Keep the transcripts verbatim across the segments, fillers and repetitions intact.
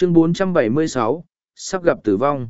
Chương bốn trăm bảy mươi sáu, sắp gặp tử vong.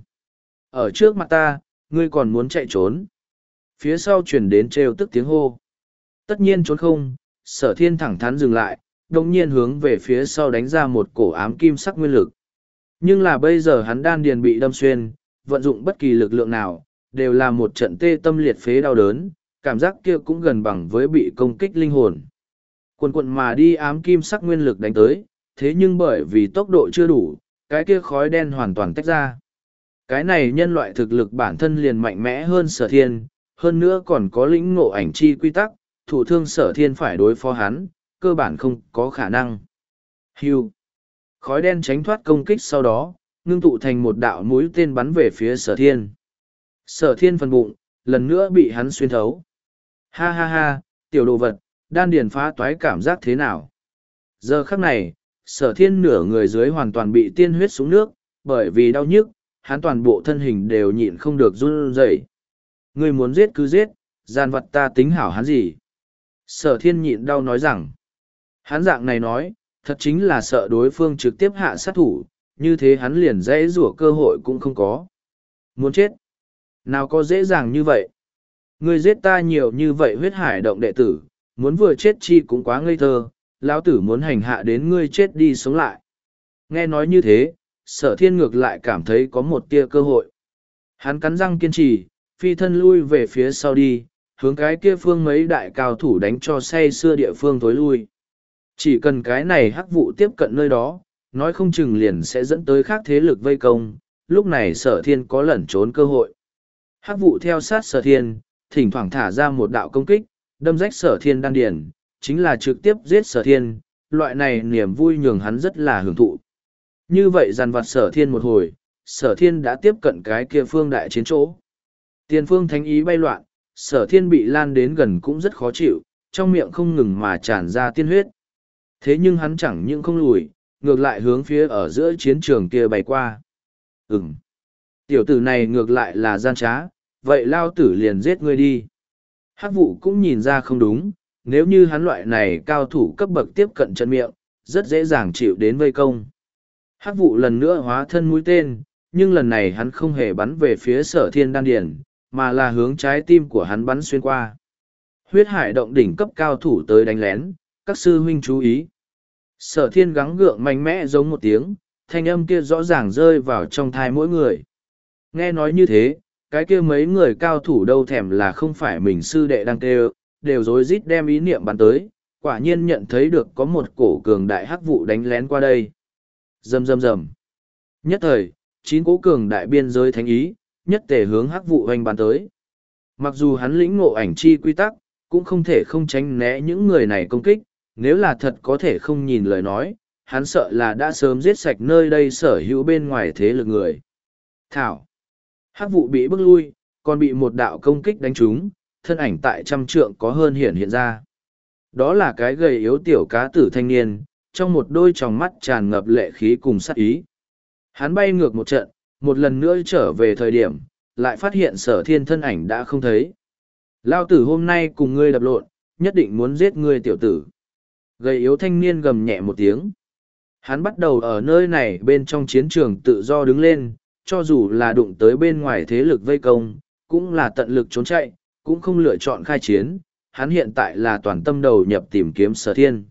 Ở trước mặt ta, ngươi còn muốn chạy trốn. Phía sau chuyển đến trêu tức tiếng hô. Tất nhiên trốn không, sở thiên thẳng thắn dừng lại, đồng nhiên hướng về phía sau đánh ra một cổ ám kim sắc nguyên lực. Nhưng là bây giờ hắn đan điền bị đâm xuyên, vận dụng bất kỳ lực lượng nào, đều là một trận tê tâm liệt phế đau đớn, cảm giác kia cũng gần bằng với bị công kích linh hồn. Quần quận mà đi ám kim sắc nguyên lực đánh tới, thế nhưng bởi vì tốc độ chưa đủ, cái kia khói đen hoàn toàn tách ra. Cái này nhân loại thực lực bản thân liền mạnh mẽ hơn sở thiên, hơn nữa còn có lĩnh ngộ ảnh chi quy tắc, thủ thương sở thiên phải đối phó hắn, cơ bản không có khả năng. Hưu. Khói đen tránh thoát công kích sau đó, ngưng tụ thành một đạo mũi tên bắn về phía sở thiên. Sở thiên phần bụng, lần nữa bị hắn xuyên thấu. Ha ha ha, tiểu đồ vật, đan điền phá toái cảm giác thế nào? Giờ khắc này, sở thiên nửa người dưới hoàn toàn bị tiên huyết xuống nước, bởi vì đau nhức, hắn toàn bộ thân hình đều nhịn không được run rẩy. Ngươi muốn giết cứ giết, gian vật ta tính hảo hắn gì? Sở thiên nhịn đau nói rằng, hắn dạng này nói, thật chính là sợ đối phương trực tiếp hạ sát thủ, như thế hắn liền dễ rủa cơ hội cũng không có. Muốn chết? Nào có dễ dàng như vậy? Ngươi giết ta nhiều như vậy huyết hải động đệ tử, muốn vừa chết chi cũng quá ngây thơ, lão tử muốn hành hạ đến ngươi chết đi sống lại. Nghe nói như thế, sở thiên ngược lại cảm thấy có một tia cơ hội. Hắn cắn răng kiên trì, phi thân lui về phía sau đi, hướng cái kia phương mấy đại cao thủ đánh cho say xưa địa phương tối lui. Chỉ cần cái này hắc vụ tiếp cận nơi đó, nói không chừng liền sẽ dẫn tới khác thế lực vây công, lúc này sở thiên có lẩn trốn cơ hội. Hắc vụ theo sát sở thiên, thỉnh thoảng thả ra một đạo công kích, đâm rách sở thiên đan điền, chính là trực tiếp giết sở thiên, loại này niềm vui nhường hắn rất là hưởng thụ. Như vậy dằn vặt sở thiên một hồi, sở thiên đã tiếp cận cái kia phương đại chiến chỗ. Tiền phương thánh ý bay loạn, sở thiên bị lan đến gần cũng rất khó chịu, trong miệng không ngừng mà tràn ra tiên huyết. Thế nhưng hắn chẳng những không lùi, ngược lại hướng phía ở giữa chiến trường kia bay qua. Ừm. Tiểu tử này ngược lại là gian trá, vậy lao tử liền giết ngươi đi. Hắc vụ cũng nhìn ra không đúng, nếu như hắn loại này cao thủ cấp bậc tiếp cận chân miệng, rất dễ dàng chịu đến vây công. Hắc vụ lần nữa hóa thân mũi tên, nhưng lần này hắn không hề bắn về phía sở thiên đan điền, mà là hướng trái tim của hắn bắn xuyên qua. Huyết hải động đỉnh cấp cao thủ tới đánh lén, các sư huynh chú ý. Sở thiên gắng gượng mạnh mẽ giống một tiếng, thanh âm kia rõ ràng rơi vào trong thai mỗi người. Nghe nói như thế, cái kia mấy người cao thủ đâu thèm là không phải mình sư đệ đang kêu, đều rối rít đem ý niệm bắn tới, quả nhiên nhận thấy được có một cổ cường đại hắc vụ đánh lén qua đây. Rầm rầm rầm. Nhất thời, chín cố cường đại biên giới thánh ý, nhất tề hướng hắc vụ hoành bắn tới. Mặc dù hắn lĩnh ngộ ảnh chi quy tắc, cũng không thể không tránh né những người này công kích, nếu là thật có thể không nhìn lời nói, hắn sợ là đã sớm giết sạch nơi đây sở hữu bên ngoài thế lực người. Thảo. Hắc vụ bị bức lui, còn bị một đạo công kích đánh trúng, thân ảnh tại trăm trượng có hơn hiện hiện ra. Đó là cái gầy yếu tiểu cá tử thanh niên, trong một đôi tròng mắt tràn ngập lệ khí cùng sát ý. Hắn bay ngược một trận, một lần nữa trở về thời điểm, lại phát hiện sở thiên thân ảnh đã không thấy. Lao tử hôm nay cùng ngươi đập lộn, nhất định muốn giết ngươi tiểu tử. Gầy yếu thanh niên gầm nhẹ một tiếng. Hắn bắt đầu ở nơi này bên trong chiến trường tự do đứng lên, cho dù là đụng tới bên ngoài thế lực vây công, cũng là tận lực trốn chạy, cũng không lựa chọn khai chiến. Hắn hiện tại là toàn tâm đầu nhập tìm kiếm sở thiên.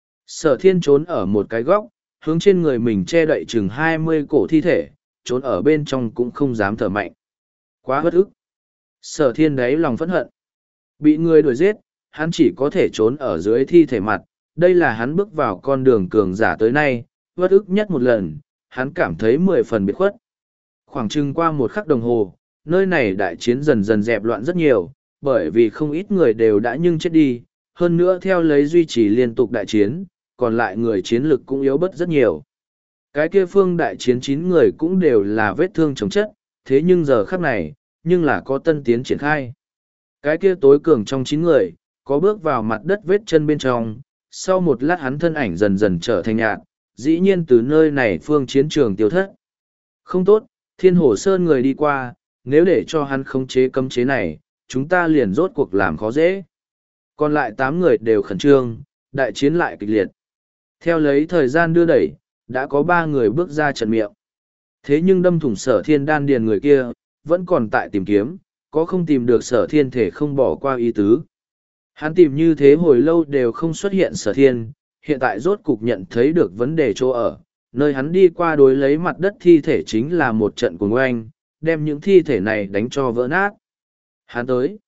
Sở thiên trốn ở một cái góc, hướng trên người mình che đậy chừng hai mươi cổ thi thể, trốn ở bên trong cũng không dám thở mạnh. Quá bất ức. Sở thiên đáy lòng phẫn hận. Bị người đuổi giết, hắn chỉ có thể trốn ở dưới thi thể mặt. Đây là hắn bước vào con đường cường giả tới nay, bất ức nhất một lần, hắn cảm thấy mười phần biệt khuất. Khoảng chừng qua một khắc đồng hồ, nơi này đại chiến dần dần dẹp loạn rất nhiều, bởi vì không ít người đều đã nhưng chết đi, hơn nữa theo lấy duy trì liên tục đại chiến, còn lại người chiến lực cũng yếu bớt rất nhiều. Cái kia phương đại chiến chín người cũng đều là vết thương chống chất, thế nhưng giờ khắc này, nhưng là có tân tiến triển khai. Cái kia tối cường trong chín người, có bước vào mặt đất vết chân bên trong, sau một lát hắn thân ảnh dần dần trở thành nhạt, dĩ nhiên từ nơi này phương chiến trường tiêu thất. Không tốt, Thiên Hồ Sơn người đi qua, nếu để cho hắn khống chế cấm chế này, chúng ta liền rốt cuộc làm khó dễ. Còn lại tám người đều khẩn trương, đại chiến lại kịch liệt. Theo lấy thời gian đưa đẩy, Đã có ba người bước ra trận miệng. Thế nhưng đâm thủng sở thiên đan điền người kia, vẫn còn tại tìm kiếm, có không tìm được sở thiên thể không bỏ qua ý tứ. Hắn tìm như thế hồi lâu đều không xuất hiện sở thiên, hiện tại rốt cục nhận thấy được vấn đề chỗ ở, nơi hắn đi qua đối lấy mặt đất thi thể chính là một trận cuồng oanh, đem những thi thể này đánh cho vỡ nát. Hắn tới.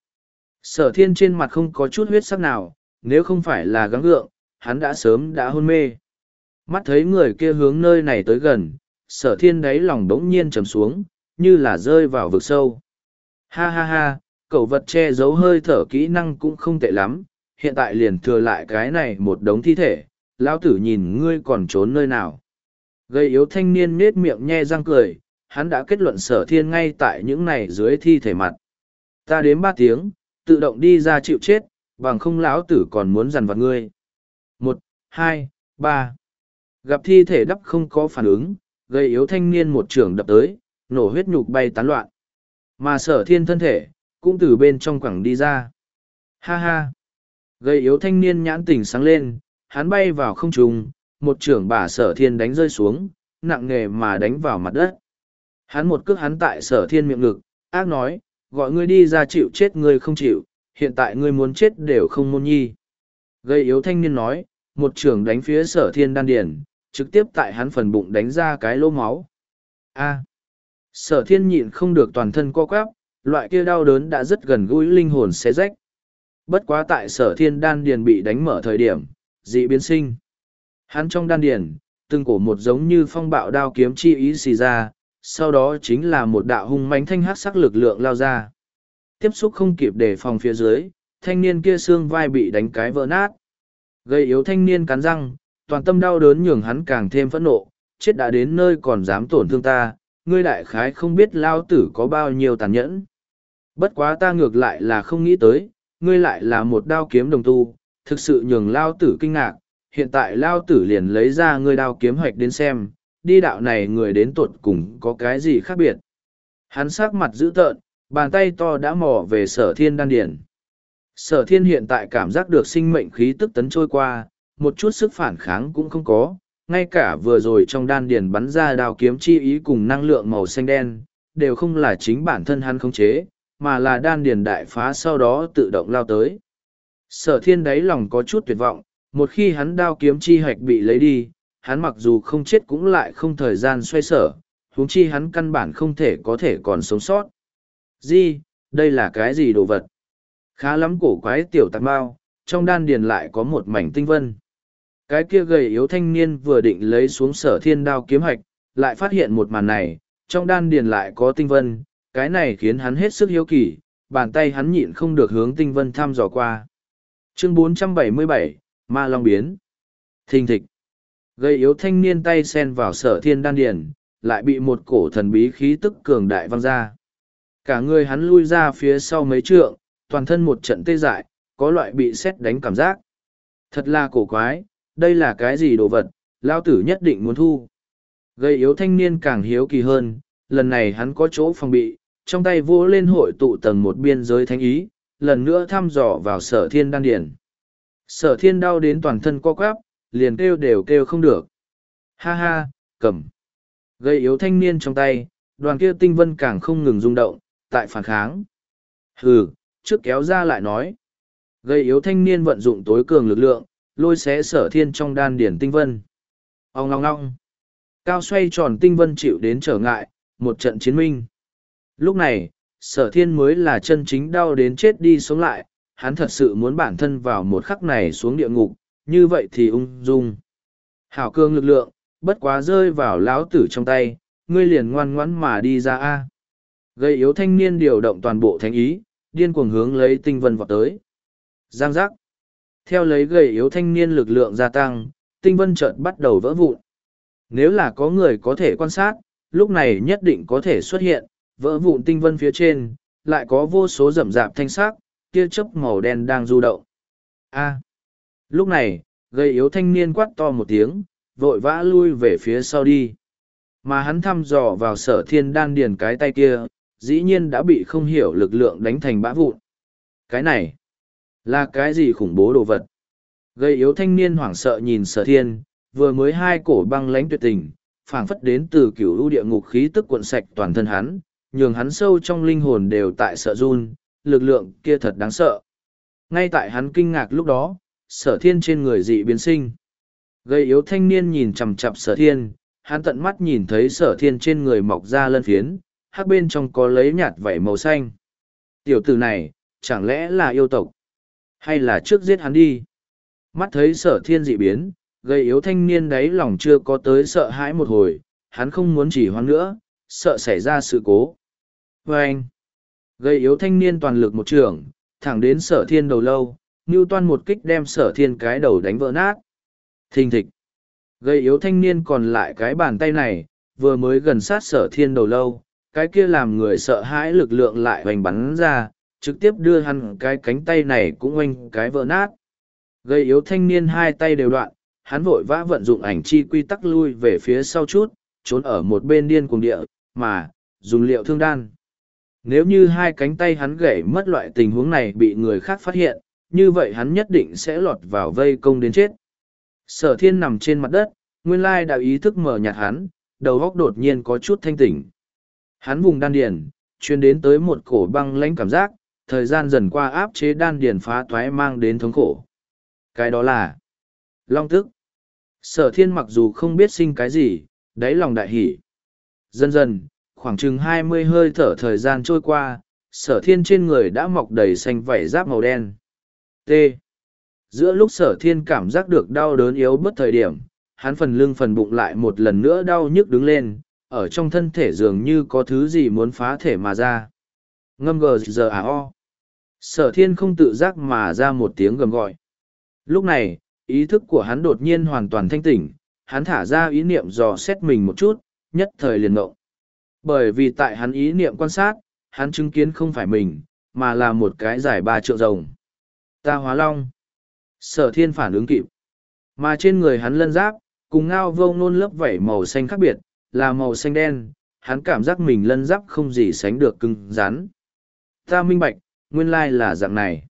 Sở thiên trên mặt không có chút huyết sắc nào, nếu không phải là gắng gượng, hắn đã sớm đã hôn mê. Mắt thấy người kia hướng nơi này tới gần, sở thiên đáy lòng đống nhiên trầm xuống, như là rơi vào vực sâu. Ha ha ha, cẩu vật che giấu hơi thở kỹ năng cũng không tệ lắm, hiện tại liền thừa lại cái này một đống thi thể, lão tử nhìn ngươi còn trốn nơi nào. Gây yếu thanh niên nết miệng nhe răng cười, hắn đã kết luận sở thiên ngay tại những này dưới thi thể mặt. Ta đếm ba tiếng, tự động đi ra chịu chết, bằng không lão tử còn muốn dằn vặt ngươi. Một, hai, ba. Gặp thi thể đắp không có phản ứng, gây yếu thanh niên một trường đập tới, nổ huyết nhục bay tán loạn. Mà sở thiên thân thể, cũng từ bên trong quẳng đi ra. Ha ha! Gây yếu thanh niên nhãn tỉnh sáng lên, hắn bay vào không trung, một trưởng bả sở thiên đánh rơi xuống, nặng nề mà đánh vào mặt đất. Hắn một cước hắn tại sở thiên miệng ngực, ác nói, gọi ngươi đi ra chịu chết ngươi không chịu, hiện tại ngươi muốn chết đều không môn nhi. Gây yếu thanh niên nói, một trưởng đánh phía sở thiên đan điển, trực tiếp tại hắn phần bụng đánh ra cái lỗ máu. A. Sở thiên nhịn không được toàn thân co quắp, loại kia đau đớn đã rất gần gũi linh hồn xé rách. Bất quá tại sở thiên đan điền bị đánh mở thời điểm, dị biến sinh. Hắn trong đan điền, từng cổ một giống như phong bạo đao kiếm chi ý xì ra, sau đó chính là một đạo hung mãnh thanh hát sắc lực lượng lao ra. Tiếp xúc không kịp đề phòng phía dưới, thanh niên kia xương vai bị đánh cái vỡ nát. Gây yếu thanh niên cắn răng, toàn tâm đau đớn nhường hắn càng thêm phẫn nộ, chết đã đến nơi còn dám tổn thương ta, ngươi đại khái không biết lao tử có bao nhiêu tàn nhẫn. Bất quá ta ngược lại là không nghĩ tới, ngươi lại là một đao kiếm đồng tu, thực sự nhường lao tử kinh ngạc, hiện tại lao tử liền lấy ra ngươi đao kiếm hoạch đến xem, đi đạo này người đến tuột cùng có cái gì khác biệt. Hắn sắc mặt dữ tợn, bàn tay to đã mò về sở thiên đan điển. Sở thiên hiện tại cảm giác được sinh mệnh khí tức tấn trôi qua, một chút sức phản kháng cũng không có, ngay cả vừa rồi trong đan điền bắn ra đao kiếm chi ý cùng năng lượng màu xanh đen, đều không là chính bản thân hắn khống chế, mà là đan điền đại phá sau đó tự động lao tới. Sở thiên đáy lòng có chút tuyệt vọng, một khi hắn đao kiếm chi hạch bị lấy đi, hắn mặc dù không chết cũng lại không thời gian xoay sở, huống chi hắn căn bản không thể có thể còn sống sót. Gì, đây là cái gì đồ vật? Khá lắm cổ quái tiểu tạp bao, trong đan điền lại có một mảnh tinh vân. Cái kia gầy yếu thanh niên vừa định lấy xuống sở thiên đao kiếm hạch, lại phát hiện một màn này, trong đan điền lại có tinh vân, cái này khiến hắn hết sức hiếu kỳ, bàn tay hắn nhịn không được hướng tinh vân thăm dò qua. Chương bốn trăm bảy mươi bảy, Ma Long Biến. Thình thịch. Gầy yếu thanh niên tay sen vào sở thiên đan điền, lại bị một cổ thần bí khí tức cường đại văng ra. Cả người hắn lui ra phía sau mấy trượng, toàn thân một trận tê dại, có loại bị sét đánh cảm giác. Thật là cổ quái, đây là cái gì đồ vật, lao tử nhất định muốn thu. Gây yếu thanh niên càng hiếu kỳ hơn, lần này hắn có chỗ phòng bị, trong tay vỗ lên hội tụ tầng một biên giới thánh ý, lần nữa thăm dò vào sở thiên đan điển. Sở thiên đau đến toàn thân co quắp, liền kêu đều kêu không được. Ha ha, cầm. Gây yếu thanh niên trong tay, đoàn kia tinh vân càng không ngừng rung động, tại phản kháng. Hừ, trước kéo ra lại nói. Gây yếu thanh niên vận dụng tối cường lực lượng, lôi xé sở thiên trong đan điển tinh vân. Ông ngong ngong. Cao xoay tròn tinh vân chịu đến trở ngại, một trận chiến minh. Lúc này, sở thiên mới là chân chính đau đến chết đi sống lại, hắn thật sự muốn bản thân vào một khắc này xuống địa ngục, như vậy thì ung dung. Hảo cương lực lượng, bất quá rơi vào lão tử trong tay, ngươi liền ngoan ngoãn mà đi ra a. Gây yếu thanh niên điều động toàn bộ thánh ý, điên cuồng hướng lấy tinh vân vọt tới. Giang giác. Theo lấy gầy yếu thanh niên lực lượng gia tăng, tinh vân chợt bắt đầu vỡ vụn. Nếu là có người có thể quan sát, lúc này nhất định có thể xuất hiện, vỡ vụn tinh vân phía trên, lại có vô số rậm rạp thanh sắc, tia chớp màu đen đang du động. A. Lúc này, gầy yếu thanh niên quát to một tiếng, vội vã lui về phía sau đi. Mà hắn thăm dò vào sở thiên đan điền cái tay kia, dĩ nhiên đã bị không hiểu lực lượng đánh thành bã vụn. Cái này, là cái gì khủng bố đồ vật? Gây yếu thanh niên hoảng sợ nhìn sở thiên, vừa mới hai cổ băng lãnh tuyệt tình, phảng phất đến từ cửu u địa ngục khí tức cuộn sạch toàn thân hắn, nhường hắn sâu trong linh hồn đều tại sợ run, lực lượng kia thật đáng sợ. Ngay tại hắn kinh ngạc lúc đó, Sở Thiên trên người dị biến sinh. Gầy yếu thanh niên nhìn chằm chằm Sở Thiên, hắn tận mắt nhìn thấy Sở Thiên trên người mọc ra lân phiến, hắc bên trong có lấy nhạt vảy màu xanh. Tiểu tử này, chẳng lẽ là yêu tộc? Hay là trước giết hắn đi? Mắt thấy Sở Thiên dị biến, gầy yếu thanh niên đấy lòng chưa có tới sợ hãi một hồi, hắn không muốn chỉ hoãn nữa, sợ xảy ra sự cố. Và anh, gầy yếu thanh niên toàn lực một trường, thẳng đến Sở Thiên đầu lâu, Ngưu Toan một kích đem Sở Thiên cái đầu đánh vỡ nát. Thình thịch. Gầy yếu thanh niên còn lại cái bàn tay này, vừa mới gần sát Sở Thiên đầu lâu, cái kia làm người sợ hãi lực lượng lại hoành bắn ra, trực tiếp đưa hắn cái cánh tay này cũng oanh cái vỡ nát. Gầy yếu thanh niên hai tay đều đoạn, hắn vội vã vận dụng ảnh chi quy tắc lui về phía sau chút, trốn ở một bên điên cuồng địa, mà, dùng liệu thương đan. Nếu như hai cánh tay hắn gãy mất loại tình huống này bị người khác phát hiện, như vậy hắn nhất định sẽ lọt vào vây công đến chết. Sở Thiên nằm trên mặt đất, nguyên lai đã ý thức mở nhạt hắn, đầu óc đột nhiên có chút thanh tỉnh. Hắn vùng đan điền, truyền đến tới một cổ băng lãnh cảm giác, thời gian dần qua áp chế đan điền phá toái mang đến thống khổ. Cái đó là long tức. Sở Thiên mặc dù không biết sinh cái gì, đáy lòng đại hỉ. Dần dần, khoảng chừng hai mươi hơi thở thời gian trôi qua, Sở Thiên trên người đã mọc đầy xanh vảy giáp màu đen. T. Giữa lúc Sở Thiên cảm giác được đau đớn yếu bất thời điểm, hắn phần lưng phần bụng lại một lần nữa đau nhức đứng lên, ở trong thân thể dường như có thứ gì muốn phá thể mà ra. Ngâm gờ giờ à o. Sở Thiên không tự giác mà ra một tiếng gầm gọi. Lúc này, ý thức của hắn đột nhiên hoàn toàn thanh tỉnh, hắn thả ra ý niệm dò xét mình một chút, nhất thời liền ngộng. Bởi vì tại hắn ý niệm quan sát, hắn chứng kiến không phải mình, mà là một cái giải ba triệu rồng. Ta hóa long. Sở Thiên phản ứng kịp. Mà trên người hắn lân giáp, cùng ngao vông nôn lớp vảy màu xanh khác biệt, là màu xanh đen, hắn cảm giác mình lân giáp không gì sánh được cứng rắn. Ta minh bạch, nguyên lai là dạng này.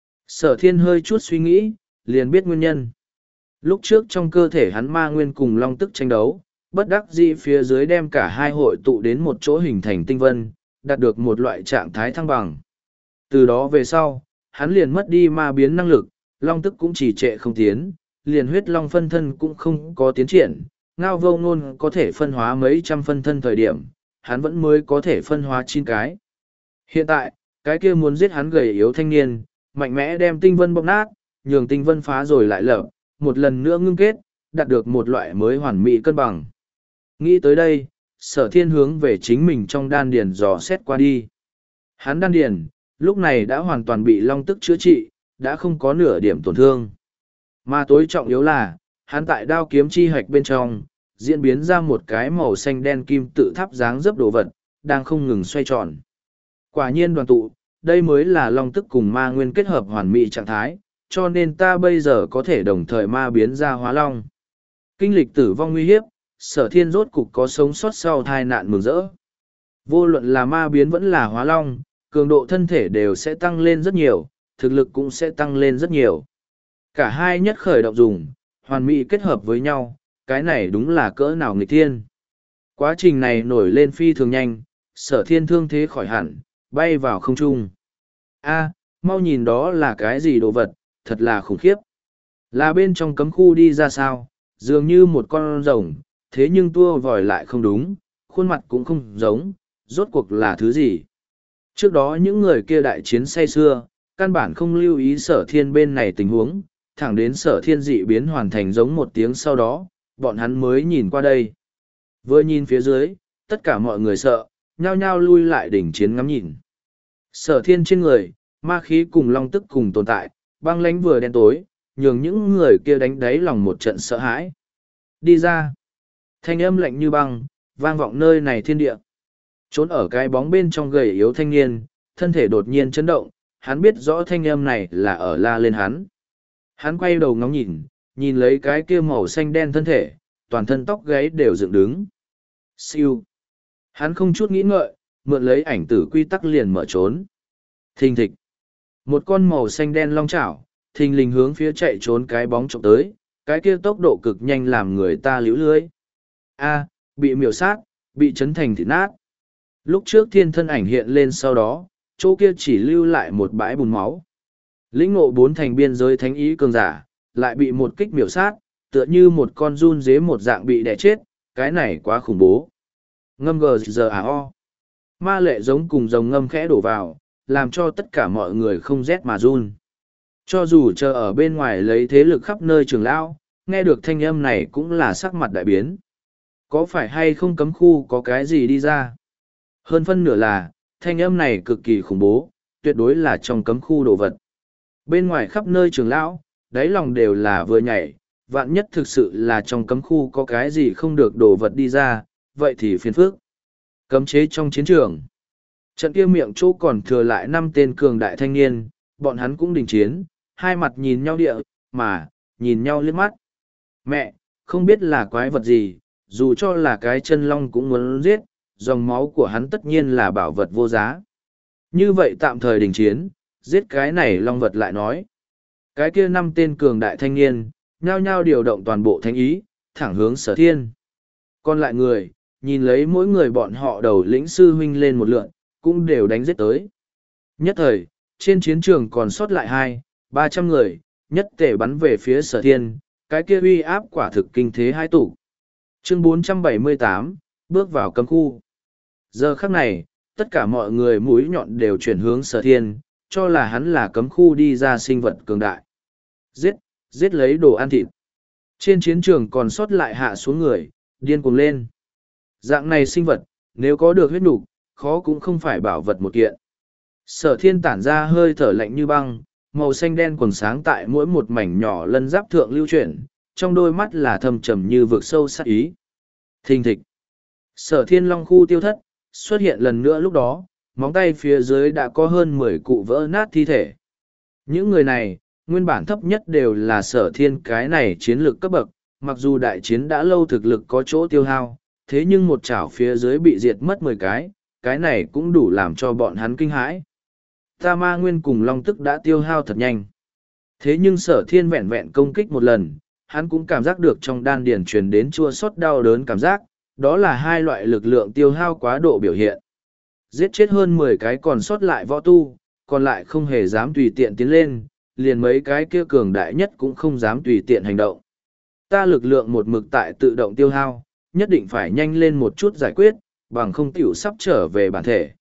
Sở Thiên hơi chút suy nghĩ, liền biết nguyên nhân. Lúc trước trong cơ thể hắn ma nguyên cùng long tức tranh đấu, bất đắc dĩ phía dưới đem cả hai hội tụ đến một chỗ hình thành tinh vân, đạt được một loại trạng thái thăng bằng. Từ đó về sau, hắn liền mất đi ma biến năng lực, long tức cũng chỉ trệ không tiến, liền huyết long phân thân cũng không có tiến triển, ngao vô ngôn có thể phân hóa mấy trăm phân thân thời điểm, hắn vẫn mới có thể phân hóa chín cái. Hiện tại, cái kia muốn giết hắn gầy yếu thanh niên, mạnh mẽ đem tinh vân bóp nát, nhường tinh vân phá rồi lại lở, một lần nữa ngưng kết, đạt được một loại mới hoàn mỹ cân bằng. Nghĩ tới đây, Sở Thiên hướng về chính mình trong đan điền dò xét qua đi. Hắn đan điền, lúc này đã hoàn toàn bị long tức chữa trị, đã không có nửa điểm tổn thương. Mà tối trọng yếu là, hắn tại đao kiếm chi hạch bên trong, diễn biến ra một cái màu xanh đen kim tự tháp dáng dấp đồ vật, đang không ngừng xoay tròn. Quả nhiên đoàn tụ, đây mới là long tức cùng ma nguyên kết hợp hoàn mỹ trạng thái, cho nên ta bây giờ có thể đồng thời ma biến ra hóa long. Kinh lịch tử vong nguy hiếp, Sở Thiên rốt cục có sống sót sau tai nạn mừng rỡ. Vô luận là ma biến vẫn là hóa long, cường độ thân thể đều sẽ tăng lên rất nhiều, thực lực cũng sẽ tăng lên rất nhiều. Cả hai nhất khởi động dùng, hoàn mỹ kết hợp với nhau, cái này đúng là cỡ nào nghịch thiên. Quá trình này nổi lên phi thường nhanh, Sở Thiên thương thế khỏi hẳn, bay vào không trung. A, mau nhìn đó là cái gì đồ vật, thật là khủng khiếp. Là bên trong cấm khu đi ra sao, dường như một con rồng, thế nhưng tua vòi lại không đúng, khuôn mặt cũng không giống, rốt cuộc là thứ gì. Trước đó những người kia đại chiến say xưa, căn bản không lưu ý Sở Thiên bên này tình huống, thẳng đến Sở Thiên dị biến hoàn thành giống một tiếng sau đó, bọn hắn mới nhìn qua đây. Vừa nhìn phía dưới, tất cả mọi người sợ, nhao nhao lui lại đỉnh chiến ngắm nhìn. Sở Thiên trên người, ma khí cùng long tức cùng tồn tại, băng lãnh vừa đen tối, nhường những người kia đánh đáy lòng một trận sợ hãi. Đi ra. Thanh âm lạnh như băng, vang vọng nơi này thiên địa. Trốn ở cái bóng bên trong gầy yếu thanh niên, thân thể đột nhiên chấn động, hắn biết rõ thanh âm này là ở la lên hắn. Hắn quay đầu ngóng nhìn, nhìn lấy cái kia màu xanh đen thân thể, toàn thân tóc gáy đều dựng đứng. Siêu. Hắn không chút nghĩ ngợi, mượn lấy ảnh tử quy tắc liền mở trốn. Thình thịch. Một con màu xanh đen long chảo, thình lình hướng phía chạy trốn cái bóng trộm tới, cái kia tốc độ cực nhanh làm người ta liễu lưới. A, bị miểu sát, bị chấn thành thịt nát. Lúc trước thiên thân ảnh hiện lên sau đó, chỗ kia chỉ lưu lại một bãi bùn máu. Lĩnh ngộ bốn thành biên giới thánh ý cường giả, lại bị một kích miểu sát, tựa như một con run dế một dạng bị đẻ chết, cái này quá khủng bố. Ngâm gờ giờ à o. Ma lệ giống cùng dòng ngâm khẽ đổ vào, làm cho tất cả mọi người không rét mà run. Cho dù chờ ở bên ngoài lấy thế lực khắp nơi trường lão, nghe được thanh âm này cũng là sắc mặt đại biến. Có phải hay không cấm khu có cái gì đi ra? Hơn phân nửa là, thanh âm này cực kỳ khủng bố, tuyệt đối là trong cấm khu đồ vật. Bên ngoài khắp nơi trường lão, đáy lòng đều là vừa nhảy, vạn nhất thực sự là trong cấm khu có cái gì không được đồ vật đi ra, vậy thì phiền phức. Cấm chế trong chiến trường. Trận kia miệng chỗ còn thừa lại năm tên cường đại thanh niên, bọn hắn cũng đình chiến, hai mặt nhìn nhau địa, mà, nhìn nhau liếc mắt. Mẹ, không biết là quái vật gì, dù cho là cái chân long cũng muốn giết, dòng máu của hắn tất nhiên là bảo vật vô giá. Như vậy tạm thời đình chiến, giết cái này long vật lại nói. Cái kia năm tên cường đại thanh niên, nhao nhao điều động toàn bộ thánh ý, thẳng hướng Sở Thiên. Còn lại người, nhìn lấy mỗi người bọn họ đầu lĩnh sư huynh lên một lượn, cũng đều đánh giết tới. Nhất thời, trên chiến trường còn sót lại hai, ba trăm người, nhất tể bắn về phía Sở Thiên, cái kia uy áp quả thực kinh thế hai tủ. Chương bốn trăm bảy mươi tám, bước vào cấm khu. Giờ khắc này, tất cả mọi người mũi nhọn đều chuyển hướng Sở Thiên, cho là hắn là cấm khu đi ra sinh vật cường đại. Giết, giết lấy đồ ăn thịt. Trên chiến trường còn sót lại hạ xuống người, điên cuồng lên. Dạng này sinh vật, nếu có được huyết nục, khó cũng không phải bảo vật một kiện. Sở Thiên tản ra hơi thở lạnh như băng, màu xanh đen quần sáng tại mỗi một mảnh nhỏ lân giáp thượng lưu chuyển, trong đôi mắt là thâm trầm như vực sâu sát ý. Thình thịch. Sở Thiên long khu tiêu thất, xuất hiện lần nữa lúc đó, móng tay phía dưới đã có hơn mười cụ vỡ nát thi thể. Những người này, nguyên bản thấp nhất đều là Sở Thiên cái này chiến lược cấp bậc, mặc dù đại chiến đã lâu thực lực có chỗ tiêu hao, thế nhưng một chảo phía dưới bị diệt mất mười cái, cái này cũng đủ làm cho bọn hắn kinh hãi. Ta ma nguyên cùng long tức đã tiêu hao thật nhanh. Thế nhưng Sở Thiên vẹn vẹn công kích một lần, hắn cũng cảm giác được trong đan điền truyền đến chua xót đau đớn cảm giác, đó là hai loại lực lượng tiêu hao quá độ biểu hiện. Giết chết hơn mười cái còn sót lại võ tu, còn lại không hề dám tùy tiện tiến lên, liền mấy cái kia cường đại nhất cũng không dám tùy tiện hành động. Ta lực lượng một mực tại tự động tiêu hao, nhất định phải nhanh lên một chút giải quyết, bằng không tiểu sắp trở về bản thể.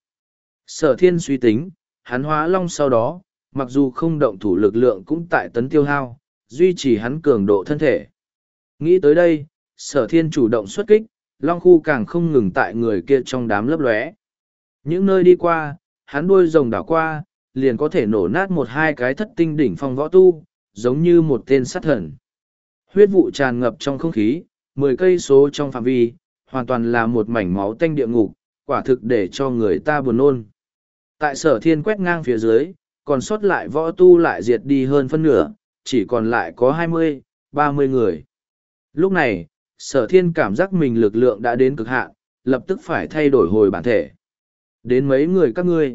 Sở Thiên suy tính, hắn hóa long sau đó, mặc dù không động thủ lực lượng cũng tại tấn tiêu hao, duy trì hắn cường độ thân thể. Nghĩ tới đây, Sở Thiên chủ động xuất kích, long khu càng không ngừng tại người kia trong đám lấp lóe. Những nơi đi qua, hắn đuôi rồng đảo qua, liền có thể nổ nát một hai cái thất tinh đỉnh phong võ tu, giống như một tên sát thần. Huyết vụ tràn ngập trong không khí, mười cây số trong phạm vi, hoàn toàn là một mảnh máu tanh địa ngục, quả thực để cho người ta buồn nôn. Tại Sở Thiên quét ngang phía dưới, còn sót lại võ tu lại diệt đi hơn phân nửa, chỉ còn lại có hai mươi, ba mươi người. Lúc này, Sở Thiên cảm giác mình lực lượng đã đến cực hạn, lập tức phải thay đổi hồi bản thể. Đến mấy người các ngươi.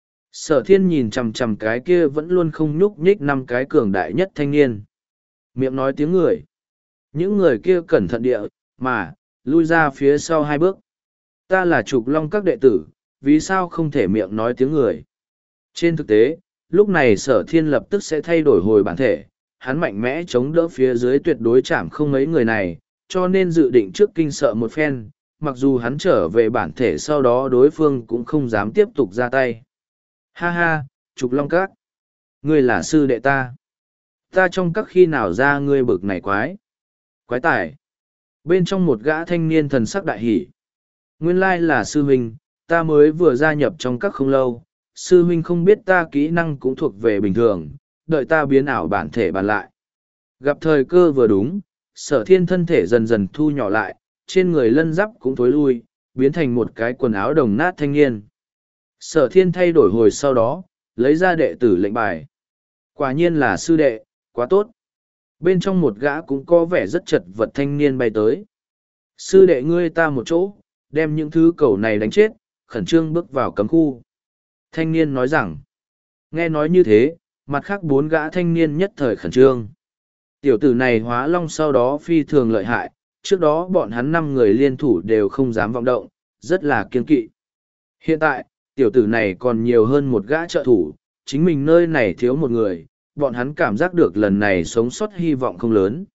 Sở Thiên nhìn chằm chằm cái kia vẫn luôn không nhúc nhích năm cái cường đại nhất thanh niên. Miệng nói tiếng người. Những người kia cẩn thận địa, mà, lui ra phía sau hai bước. Ta là trục long các đệ tử, vì sao không thể miệng nói tiếng người. Trên thực tế, lúc này Sở Thiên lập tức sẽ thay đổi hồi bản thể. Hắn mạnh mẽ chống đỡ phía dưới tuyệt đối chạm không mấy người này, cho nên dự định trước kinh sợ một phen, mặc dù hắn trở về bản thể sau đó đối phương cũng không dám tiếp tục ra tay. Ha ha, Trục Long Các. Ngươi là sư đệ ta. Ta trong các khi nào ra ngươi bực này quái. Quái tải. Bên trong một gã thanh niên thần sắc đại hỷ. Nguyên lai là sư huynh, ta mới vừa gia nhập trong các không lâu. Sư huynh không biết ta kỹ năng cũng thuộc về bình thường, đợi ta biến ảo bản thể bàn lại. Gặp thời cơ vừa đúng, Sở Thiên thân thể dần dần thu nhỏ lại, trên người lân giáp cũng thối lui, biến thành một cái quần áo đồng nát thanh niên. Sở Thiên thay đổi hồi sau đó, lấy ra đệ tử lệnh bài. Quả nhiên là sư đệ, quá tốt. Bên trong một gã cũng có vẻ rất chật vật thanh niên bay tới. Sư đệ ngươi ta một chỗ, đem những thứ cầu này đánh chết, khẩn trương bước vào cấm khu. Thanh niên nói rằng, nghe nói như thế, mặt khác bốn gã thanh niên nhất thời khẩn trương. Tiểu tử này hóa long sau đó phi thường lợi hại, trước đó bọn hắn năm người liên thủ đều không dám vọng động, rất là kiên kỵ. Hiện tại, tiểu tử này còn nhiều hơn một gã trợ thủ, chính mình nơi này thiếu một người, bọn hắn cảm giác được lần này sống sót hy vọng không lớn.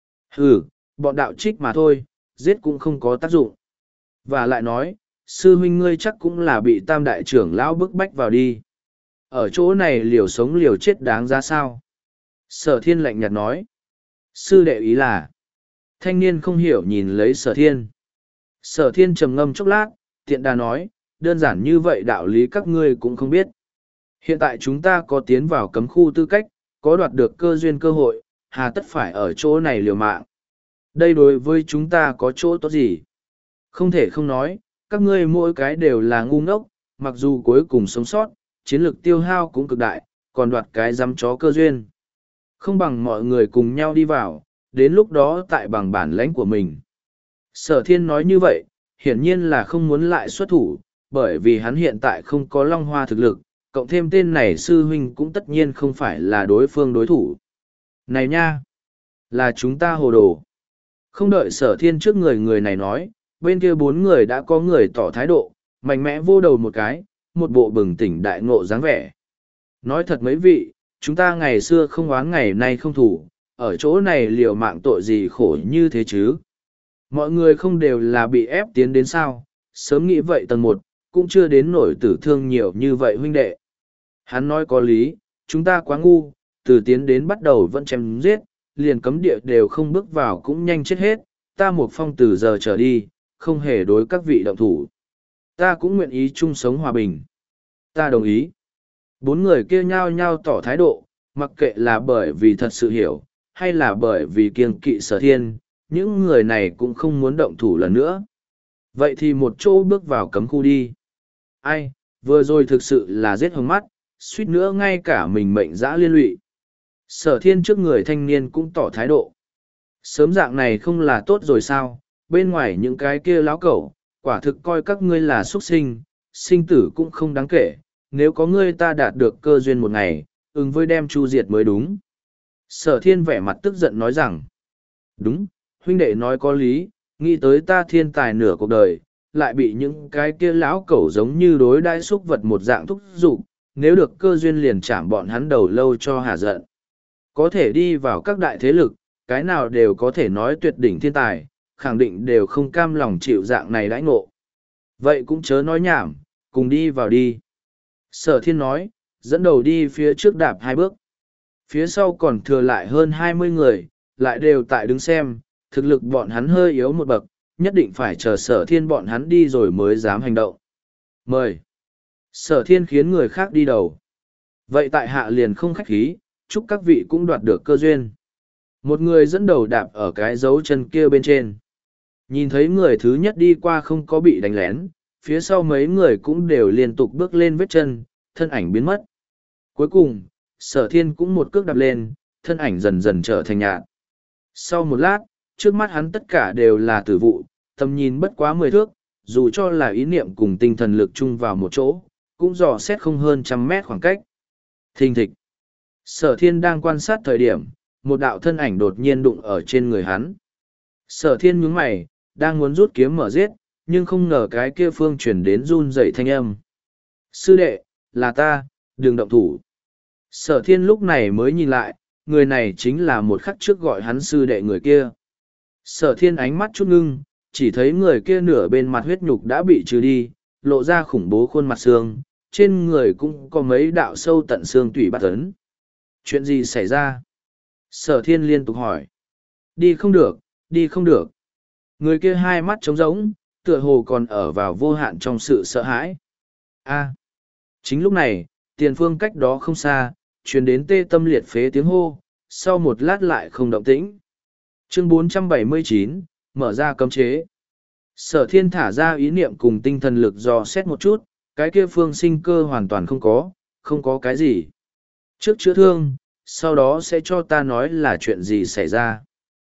Ừ, bọn đạo trích mà thôi, giết cũng không có tác dụng. Và lại nói, sư huynh ngươi chắc cũng là bị tam đại trưởng lão bức bách vào đi. Ở chỗ này liều sống liều chết đáng ra sao? Sở thiên lạnh nhạt nói. Sư đệ ý là, thanh niên không hiểu nhìn lấy sở thiên. Sở thiên trầm ngâm chốc lát, tiện đà nói, đơn giản như vậy đạo lý các ngươi cũng không biết. Hiện tại chúng ta có tiến vào cấm khu tư cách, có đoạt được cơ duyên cơ hội, hà tất phải ở chỗ này liều mạng. Đây đối với chúng ta có chỗ tốt gì? Không thể không nói, các ngươi mỗi cái đều là ngu ngốc, mặc dù cuối cùng sống sót, chiến lược tiêu hao cũng cực đại, còn đoạt cái dăm chó cơ duyên. Không bằng mọi người cùng nhau đi vào, đến lúc đó tại bằng bản lãnh của mình. Sở thiên nói như vậy, hiển nhiên là không muốn lại xuất thủ, bởi vì hắn hiện tại không có long hoa thực lực, cộng thêm tên này sư huynh cũng tất nhiên không phải là đối phương đối thủ. Này nha! Là chúng ta hồ đồ. Không đợi sở thiên trước người người này nói, bên kia bốn người đã có người tỏ thái độ, mạnh mẽ vô đầu một cái, một bộ bừng tỉnh đại ngộ dáng vẻ. Nói thật mấy vị, chúng ta ngày xưa không oán ngày nay không thủ, ở chỗ này liều mạng tội gì khổ như thế chứ? Mọi người không đều là bị ép tiến đến sao, sớm nghĩ vậy tầng một, cũng chưa đến nổi tử thương nhiều như vậy huynh đệ. Hắn nói có lý, chúng ta quá ngu, từ tiến đến bắt đầu vẫn chém giết, liền cấm địa đều không bước vào cũng nhanh chết hết, ta một phong từ giờ trở đi, không hề đối các vị động thủ. Ta cũng nguyện ý chung sống hòa bình. Ta đồng ý. Bốn người kia nhao nhao tỏ thái độ, mặc kệ là bởi vì thật sự hiểu, hay là bởi vì kiêng kỵ sở thiên, những người này cũng không muốn động thủ lần nữa. Vậy thì một chỗ bước vào cấm khu đi. Ai, vừa rồi thực sự là giết hồng mắt, suýt nữa ngay cả mình mệnh dã liên lụy. Sở thiên trước người thanh niên cũng tỏ thái độ. Sớm dạng này không là tốt rồi sao, bên ngoài những cái kia láo cẩu, quả thực coi các ngươi là xuất sinh, sinh tử cũng không đáng kể, nếu có ngươi ta đạt được cơ duyên một ngày, ứng với đem chu diệt mới đúng. Sở thiên vẻ mặt tức giận nói rằng, đúng, huynh đệ nói có lý, nghĩ tới ta thiên tài nửa cuộc đời, lại bị những cái kia lão cẩu giống như đối đãi xúc vật một dạng thúc giục, nếu được cơ duyên liền chạm bọn hắn đầu lâu cho hả giận. Có thể đi vào các đại thế lực, cái nào đều có thể nói tuyệt đỉnh thiên tài, khẳng định đều không cam lòng chịu dạng này đãi ngộ. Vậy cũng chớ nói nhảm, cùng đi vào đi. Sở thiên nói, dẫn đầu đi phía trước đạp hai bước. Phía sau còn thừa lại hơn hai mươi người, lại đều tại đứng xem, thực lực bọn hắn hơi yếu một bậc, nhất định phải chờ sở thiên bọn hắn đi rồi mới dám hành động. Mời. Sở thiên khiến người khác đi đầu. Vậy tại hạ liền không khách khí, chúc các vị cũng đoạt được cơ duyên. Một người dẫn đầu đạp ở cái dấu chân kia bên trên. Nhìn thấy người thứ nhất đi qua không có bị đánh lén, phía sau mấy người cũng đều liên tục bước lên vết chân, thân ảnh biến mất. Cuối cùng, sở thiên cũng một cước đạp lên, thân ảnh dần dần trở thành nhạt. Sau một lát, trước mắt hắn tất cả đều là tử vụ, tầm nhìn bất quá mười thước, dù cho là ý niệm cùng tinh thần lực chung vào một chỗ, cũng dò xét không hơn trăm mét khoảng cách. Thình thịch. Sở thiên đang quan sát thời điểm, một đạo thân ảnh đột nhiên đụng ở trên người hắn. Sở thiên nhướng mày, đang muốn rút kiếm mở giết, nhưng không ngờ cái kia phương chuyển đến run rẩy thanh âm. Sư đệ, là ta, đừng động thủ. Sở thiên lúc này mới nhìn lại, người này chính là một khắc trước gọi hắn sư đệ người kia. Sở thiên ánh mắt chút ngưng, chỉ thấy người kia nửa bên mặt huyết nhục đã bị trừ đi, lộ ra khủng bố khuôn mặt xương, trên người cũng có mấy đạo sâu tận xương tủy bắt ấn. Chuyện gì xảy ra? Sở thiên liên tục hỏi. Đi không được, đi không được. Người kia hai mắt trống rỗng, tựa hồ còn ở vào vô hạn trong sự sợ hãi. A. Chính lúc này, tiền phương cách đó không xa, truyền đến tê tâm liệt phế tiếng hô, sau một lát lại không động tĩnh. Chương bốn trăm bảy mươi chín, mở ra cấm chế. Sở thiên thả ra ý niệm cùng tinh thần lực dò xét một chút, cái kia phương sinh cơ hoàn toàn không có, không có cái gì. Trước chữa thương, sau đó sẽ cho ta nói là chuyện gì xảy ra.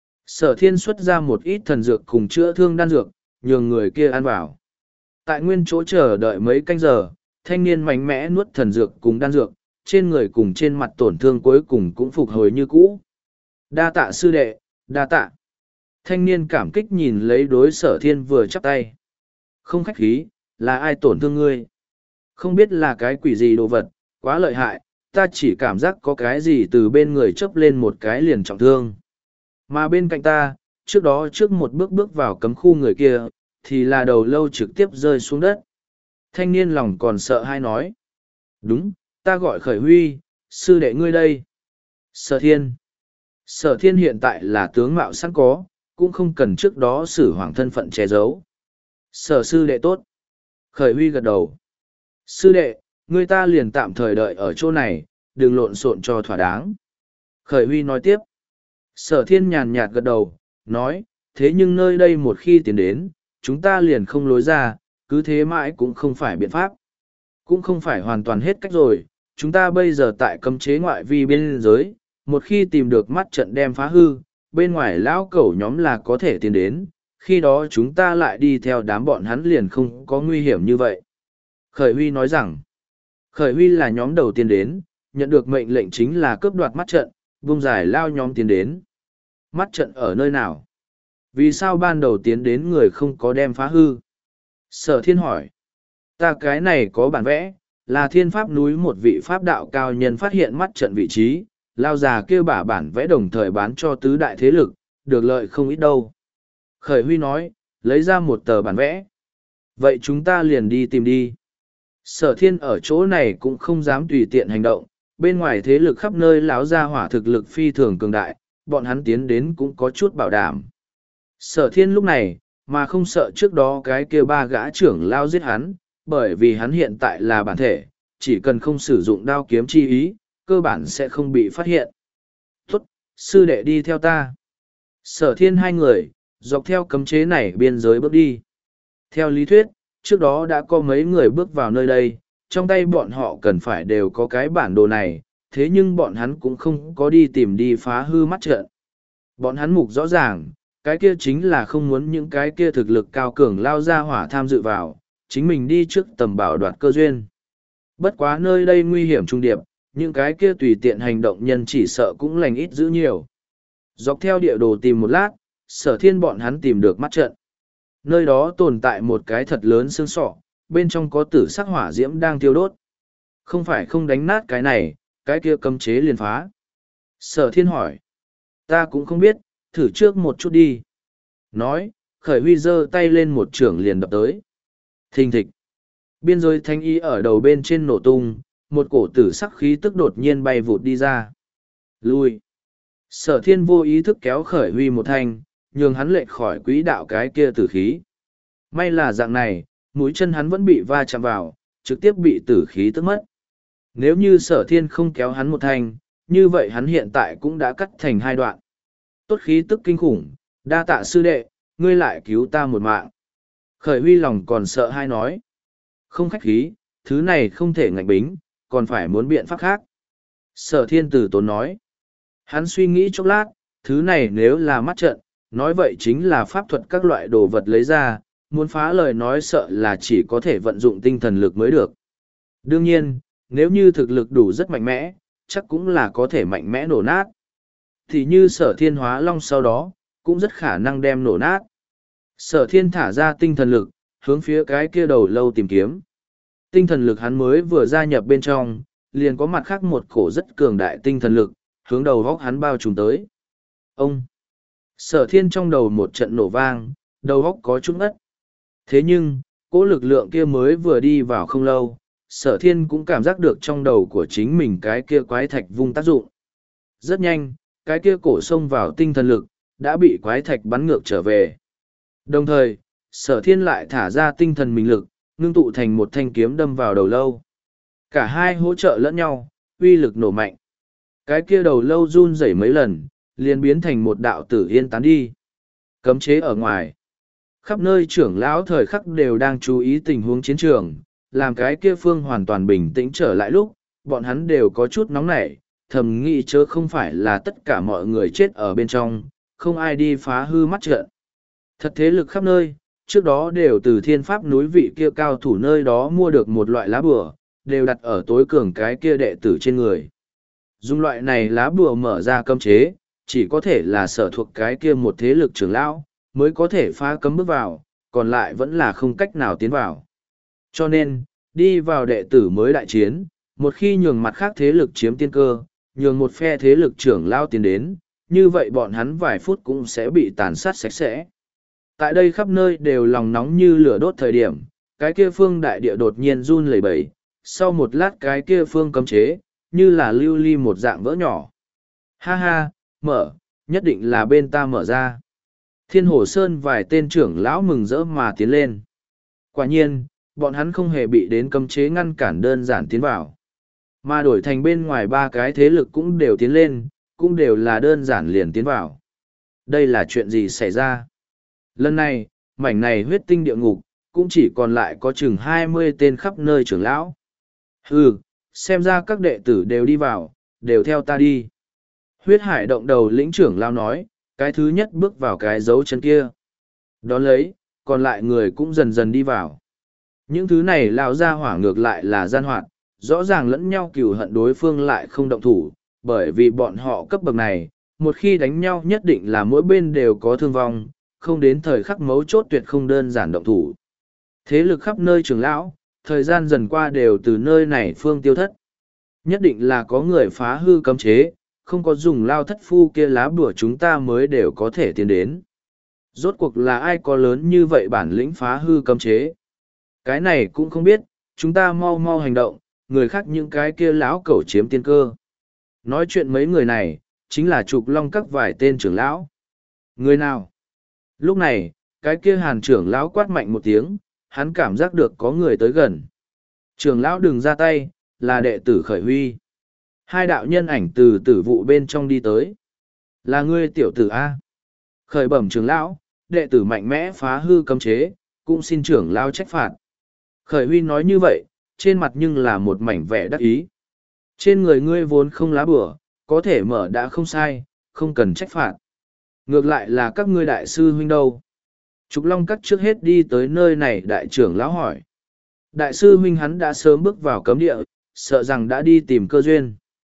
Sở thiên xuất ra một ít thần dược cùng chữa thương đan dược, nhường người kia ăn vào. Tại nguyên chỗ chờ đợi mấy canh giờ, thanh niên mạnh mẽ nuốt thần dược cùng đan dược, trên người cùng trên mặt tổn thương cuối cùng cũng phục hồi như cũ. Đa tạ sư đệ, đa tạ. Thanh niên cảm kích nhìn lấy đối sở thiên vừa chắp tay. Không khách khí, là ai tổn thương ngươi? Không biết là cái quỷ gì đồ vật, quá lợi hại, ta chỉ cảm giác có cái gì từ bên người chớp lên một cái liền trọng thương. Mà bên cạnh ta, trước đó trước một bước bước vào cấm khu người kia, thì là đầu lâu trực tiếp rơi xuống đất. Thanh niên lòng còn sợ hay nói. Đúng, ta gọi Khởi Huy, sư đệ ngươi đây. Sở thiên. Sở thiên hiện tại là tướng mạo sẵn có, cũng không cần trước đó xử hoàng thân phận che giấu. Sở sư đệ tốt. Khởi Huy gật đầu. Sư đệ, người ta liền tạm thời đợi ở chỗ này, đừng lộn xộn cho thỏa đáng. Khởi Huy nói tiếp. Sở thiên nhàn nhạt gật đầu, nói, thế nhưng nơi đây một khi tiến đến, chúng ta liền không lối ra, cứ thế mãi cũng không phải biện pháp. Cũng không phải hoàn toàn hết cách rồi, chúng ta bây giờ tại cấm chế ngoại vi biên giới, một khi tìm được mắt trận đem phá hư, bên ngoài lão cẩu nhóm là có thể tiến đến, khi đó chúng ta lại đi theo đám bọn hắn liền không có nguy hiểm như vậy. Khởi Huy nói rằng, Khởi Huy là nhóm đầu tiên đến, nhận được mệnh lệnh chính là cướp đoạt mắt trận, vùng giải lao nhóm tiến đến. Mắt trận ở nơi nào? Vì sao ban đầu tiến đến người không có đem phá hư? Sở thiên hỏi, ta cái này có bản vẽ, là thiên pháp núi một vị pháp đạo cao nhân phát hiện mắt trận vị trí, lao già kêu bả bản vẽ đồng thời bán cho tứ đại thế lực, được lợi không ít đâu. Khởi Huy nói, lấy ra một tờ bản vẽ. Vậy chúng ta liền đi tìm đi. Sở thiên ở chỗ này cũng không dám tùy tiện hành động, bên ngoài thế lực khắp nơi láo ra hỏa thực lực phi thường cường đại, bọn hắn tiến đến cũng có chút bảo đảm. Sở thiên lúc này, mà không sợ trước đó cái kia ba gã trưởng lao giết hắn, bởi vì hắn hiện tại là bản thể, chỉ cần không sử dụng đao kiếm chi ý, cơ bản sẽ không bị phát hiện. Tốt, sư đệ đi theo ta. Sở thiên hai người, dọc theo cấm chế này biên giới bước đi. Theo lý thuyết, trước đó đã có mấy người bước vào nơi đây, trong tay bọn họ cần phải đều có cái bản đồ này, thế nhưng bọn hắn cũng không có đi tìm đi phá hư mắt trận. Bọn hắn mục rõ ràng, cái kia chính là không muốn những cái kia thực lực cao cường lao ra hỏa tham dự vào, chính mình đi trước tầm bảo đoạt cơ duyên. Bất quá nơi đây nguy hiểm trung điệp, những cái kia tùy tiện hành động nhân chỉ sợ cũng lành ít dữ nhiều. Dọc theo địa đồ tìm một lát, sở thiên bọn hắn tìm được mắt trận. Nơi đó tồn tại một cái thật lớn xương sọ, bên trong có tử sắc hỏa diễm đang thiêu đốt. Không phải không đánh nát cái này, cái kia cấm chế liền phá. Sở thiên hỏi. Ta cũng không biết, thử trước một chút đi. Nói, Khởi Huy giơ tay lên một trưởng liền đập tới. Thình thịch. Biên giới thanh y ở đầu bên trên nổ tung, một cổ tử sắc khí tức đột nhiên bay vụt đi ra. Lui. Sở thiên vô ý thức kéo Khởi Huy một thanh, nhường hắn lệch khỏi quỹ đạo cái kia tử khí. May là dạng này, mũi chân hắn vẫn bị va chạm vào, trực tiếp bị tử khí tức mất. Nếu như sở thiên không kéo hắn một thanh, như vậy hắn hiện tại cũng đã cắt thành hai đoạn. Tốt khí tức kinh khủng, đa tạ sư đệ, ngươi lại cứu ta một mạng. Khởi Huy lòng còn sợ hai nói. Không khách khí, thứ này không thể ngạch bính, còn phải muốn biện pháp khác. Sở thiên tử tốn nói. Hắn suy nghĩ chốc lát, thứ này nếu là mắt trận, nói vậy chính là pháp thuật các loại đồ vật lấy ra, muốn phá lời nói sợ là chỉ có thể vận dụng tinh thần lực mới được. Đương nhiên, nếu như thực lực đủ rất mạnh mẽ, chắc cũng là có thể mạnh mẽ nổ nát. Thì như sở thiên hóa long sau đó, cũng rất khả năng đem nổ nát. Sở thiên thả ra tinh thần lực, hướng phía cái kia đầu lâu tìm kiếm. Tinh thần lực hắn mới vừa gia nhập bên trong, liền có mặt khác một cổ rất cường đại tinh thần lực, hướng đầu góc hắn bao trùm tới. Ông! Sở thiên trong đầu một trận nổ vang, đầu góc có chút ngất. Thế nhưng, cỗ lực lượng kia mới vừa đi vào không lâu, sở thiên cũng cảm giác được trong đầu của chính mình cái kia quái thạch vung tác dụng. Rất nhanh, cái kia cổ xông vào tinh thần lực, đã bị quái thạch bắn ngược trở về. Đồng thời, sở thiên lại thả ra tinh thần mình lực, ngưng tụ thành một thanh kiếm đâm vào đầu lâu. Cả hai hỗ trợ lẫn nhau, uy lực nổ mạnh. Cái kia đầu lâu run rẩy mấy lần, liền biến thành một đạo tử yên tán đi. Cấm chế ở ngoài. Khắp nơi trưởng lão thời khắc đều đang chú ý tình huống chiến trường, làm cái kia phương hoàn toàn bình tĩnh trở lại lúc, bọn hắn đều có chút nóng nảy, thầm nghĩ chớ không phải là tất cả mọi người chết ở bên trong, không ai đi phá hư mắt trận. Thật thế lực khắp nơi, trước đó đều từ thiên pháp núi vị kia cao thủ nơi đó mua được một loại lá bùa, đều đặt ở tối cường cái kia đệ tử trên người. Dùng loại này lá bùa mở ra cấm chế, chỉ có thể là sở thuộc cái kia một thế lực trưởng lão, mới có thể phá cấm bước vào, còn lại vẫn là không cách nào tiến vào. Cho nên, đi vào đệ tử mới đại chiến, một khi nhường mặt khác thế lực chiếm tiên cơ, nhường một phe thế lực trưởng lao tiến đến, như vậy bọn hắn vài phút cũng sẽ bị tàn sát sạch sẽ. Tại đây khắp nơi đều lòng nóng như lửa đốt thời điểm, cái kia phương đại địa đột nhiên run lẩy bẩy, sau một lát cái kia phương cấm chế, như là lưu ly một dạng vỡ nhỏ. Ha ha, mở, nhất định là bên ta mở ra. Thiên Hồ Sơn vài tên trưởng lão mừng rỡ mà tiến lên. Quả nhiên, bọn hắn không hề bị đến cấm chế ngăn cản đơn giản tiến vào. Mà đổi thành bên ngoài ba cái thế lực cũng đều tiến lên, cũng đều là đơn giản liền tiến vào. Đây là chuyện gì xảy ra? Lần này, mảnh này huyết tinh địa ngục, cũng chỉ còn lại có chừng hai mươi tên khắp nơi trưởng lão. Hừ, xem ra các đệ tử đều đi vào, đều theo ta đi. Huyết hải động đầu lĩnh trưởng lão nói, cái thứ nhất bước vào cái dấu chân kia. Đón lấy, còn lại người cũng dần dần đi vào. Những thứ này lão ra hỏa ngược lại là gian hoạt, rõ ràng lẫn nhau cừu hận đối phương lại không động thủ, bởi vì bọn họ cấp bậc này, một khi đánh nhau nhất định là mỗi bên đều có thương vong, không đến thời khắc mấu chốt tuyệt không đơn giản động thủ. Thế lực khắp nơi trưởng lão, thời gian dần qua đều từ nơi này phương tiêu thất. Nhất định là có người phá hư cấm chế, không có dùng lao thất phu kia lá bùa chúng ta mới đều có thể tiến đến. Rốt cuộc là ai có lớn như vậy bản lĩnh phá hư cấm chế? Cái này cũng không biết, chúng ta mau mau hành động, người khác những cái kia lão cẩu chiếm tiên cơ. Nói chuyện mấy người này, chính là trục long các vài tên trưởng lão. Người nào? Lúc này, cái kia hàn trưởng lão quát mạnh một tiếng, hắn cảm giác được có người tới gần. Trưởng lão đừng ra tay, là đệ tử Khởi Huy. Hai đạo nhân ảnh từ tử vụ bên trong đi tới. Là ngươi tiểu tử A. Khởi bẩm trưởng lão, đệ tử mạnh mẽ phá hư cấm chế, cũng xin trưởng lão trách phạt. Khởi Huy nói như vậy, trên mặt nhưng là một mảnh vẻ đắc ý. Trên người ngươi vốn không lá bửa, có thể mở đã không sai, không cần trách phạt. Ngược lại là các ngươi đại sư huynh đâu? Trục Long Các trước hết đi tới nơi này đại trưởng lão hỏi. Đại sư huynh hắn đã sớm bước vào cấm địa, sợ rằng đã đi tìm cơ duyên.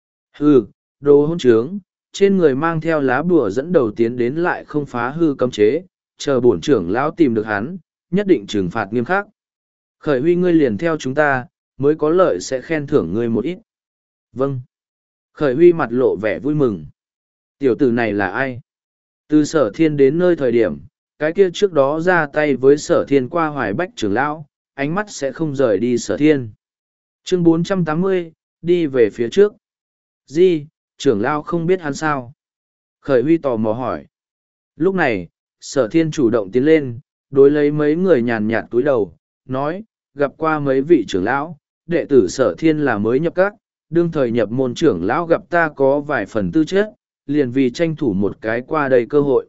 Hừ, đồ hôn trướng, trên người mang theo lá bùa dẫn đầu tiến đến lại không phá hư cấm chế, chờ bổn trưởng lão tìm được hắn, nhất định trừng phạt nghiêm khắc. Khởi Huy ngươi liền theo chúng ta, mới có lợi sẽ khen thưởng ngươi một ít. Vâng. Khởi Huy mặt lộ vẻ vui mừng. Tiểu tử này là ai? Từ sở thiên đến nơi thời điểm, cái kia trước đó ra tay với sở thiên qua hoài bách trưởng lão, ánh mắt sẽ không rời đi sở thiên. Chương bốn trăm tám mươi, đi về phía trước. Di, trưởng lão không biết hắn sao? Khởi Huy tò mò hỏi. Lúc này, sở thiên chủ động tiến lên, đối lấy mấy người nhàn nhạt túi đầu, nói, gặp qua mấy vị trưởng lão, đệ tử sở thiên là mới nhập các, đương thời nhập môn trưởng lão gặp ta có vài phần tư chất, liền vì tranh thủ một cái qua đây cơ hội.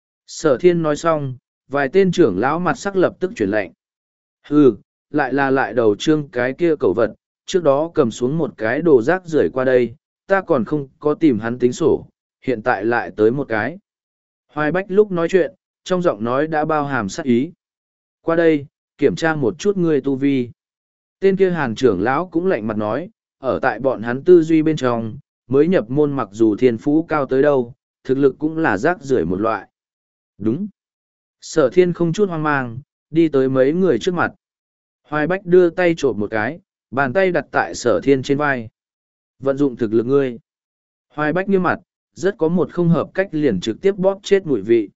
Sở thiên nói xong, vài tên trưởng lão mặt sắc lập tức chuyển lệnh. Hừ, lại là lại đầu trương cái kia cẩu vật, trước đó cầm xuống một cái đồ rác rưởi qua đây, ta còn không có tìm hắn tính sổ, hiện tại lại tới một cái. Hoài Bách lúc nói chuyện, trong giọng nói đã bao hàm sát ý. Qua đây, kiểm tra một chút ngươi tu vi. Tên kia hàn trưởng lão cũng lạnh mặt nói, ở tại bọn hắn tư duy bên trong, mới nhập môn mặc dù thiên phú cao tới đâu, thực lực cũng là rác rưởi một loại. Đúng. Sở thiên không chút hoang mang, đi tới mấy người trước mặt. Hoài Bách đưa tay trộm một cái, bàn tay đặt tại sở thiên trên vai. Vận dụng thực lực ngươi. Hoài Bách nghiêm mặt, rất có một không hợp cách liền trực tiếp bóp chết mùi vị.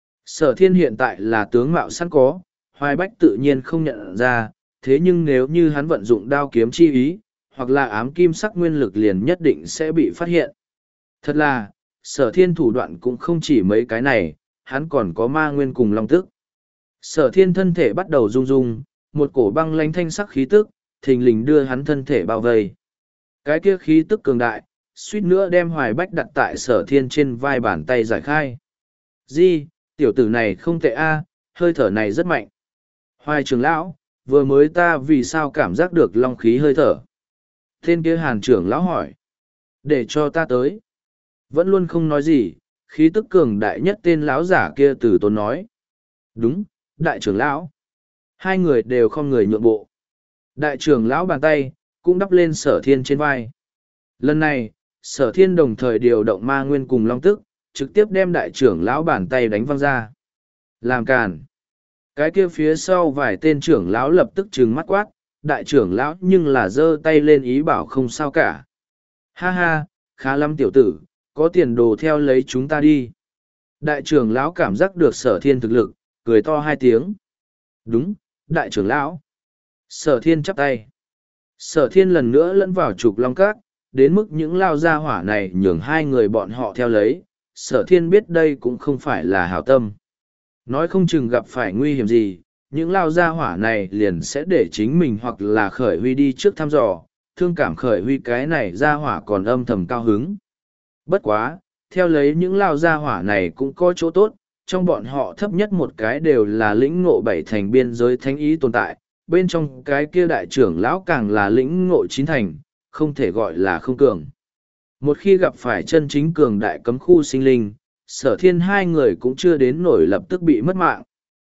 Sở thiên hiện tại là tướng mạo sẵn có, Hoài Bách tự nhiên không nhận ra, thế nhưng nếu như hắn vận dụng đao kiếm chi ý, hoặc là ám kim sắc nguyên lực liền nhất định sẽ bị phát hiện. Thật là, sở thiên thủ đoạn cũng không chỉ mấy cái này, hắn còn có ma nguyên cùng long tức. Sở thiên thân thể bắt đầu rung rung, một cổ băng lánh thanh sắc khí tức, thình lình đưa hắn thân thể bao vây. Cái kia khí tức cường đại, suýt nữa đem Hoài Bách đặt tại sở thiên trên vai bàn tay giải khai. Di, tiểu tử này không tệ a, hơi thở này rất mạnh. Hoài trưởng lão, vừa mới ta vì sao cảm giác được long khí hơi thở? Tên kia hàn trưởng lão hỏi. Để cho ta tới. Vẫn luôn không nói gì, khí tức cường đại nhất tên lão giả kia từ tốn nói. Đúng, đại trưởng lão. Hai người đều không người nhượng bộ. Đại trưởng lão bàn tay, cũng đắp lên sở thiên trên vai. Lần này, sở thiên đồng thời điều động ma nguyên cùng long tức, trực tiếp đem đại trưởng lão bàn tay đánh văng ra. Làm càn. Cái kia phía sau vài tên trưởng lão lập tức trừng mắt quát, đại trưởng lão nhưng là giơ tay lên ý bảo không sao cả. Ha ha, khá lắm tiểu tử, có tiền đồ theo lấy chúng ta đi. Đại trưởng lão cảm giác được sở thiên thực lực, cười to hai tiếng. Đúng, đại trưởng lão. Sở thiên chắp tay. Sở thiên lần nữa lẫn vào trục long các, đến mức những lao gia hỏa này nhường hai người bọn họ theo lấy. Sở thiên biết đây cũng không phải là hảo tâm. Nói không chừng gặp phải nguy hiểm gì, những lao gia hỏa này liền sẽ để chính mình hoặc là khởi huy đi trước thăm dò, thương cảm khởi huy cái này gia hỏa còn âm thầm cao hứng. Bất quá, theo lấy những lao gia hỏa này cũng có chỗ tốt, trong bọn họ thấp nhất một cái đều là lĩnh ngộ bảy thành biên giới thánh ý tồn tại, bên trong cái kia đại trưởng lão càng là lĩnh ngộ chín thành, không thể gọi là không cường. Một khi gặp phải chân chính cường đại cấm khu sinh linh, sở thiên hai người cũng chưa đến nổi lập tức bị mất mạng.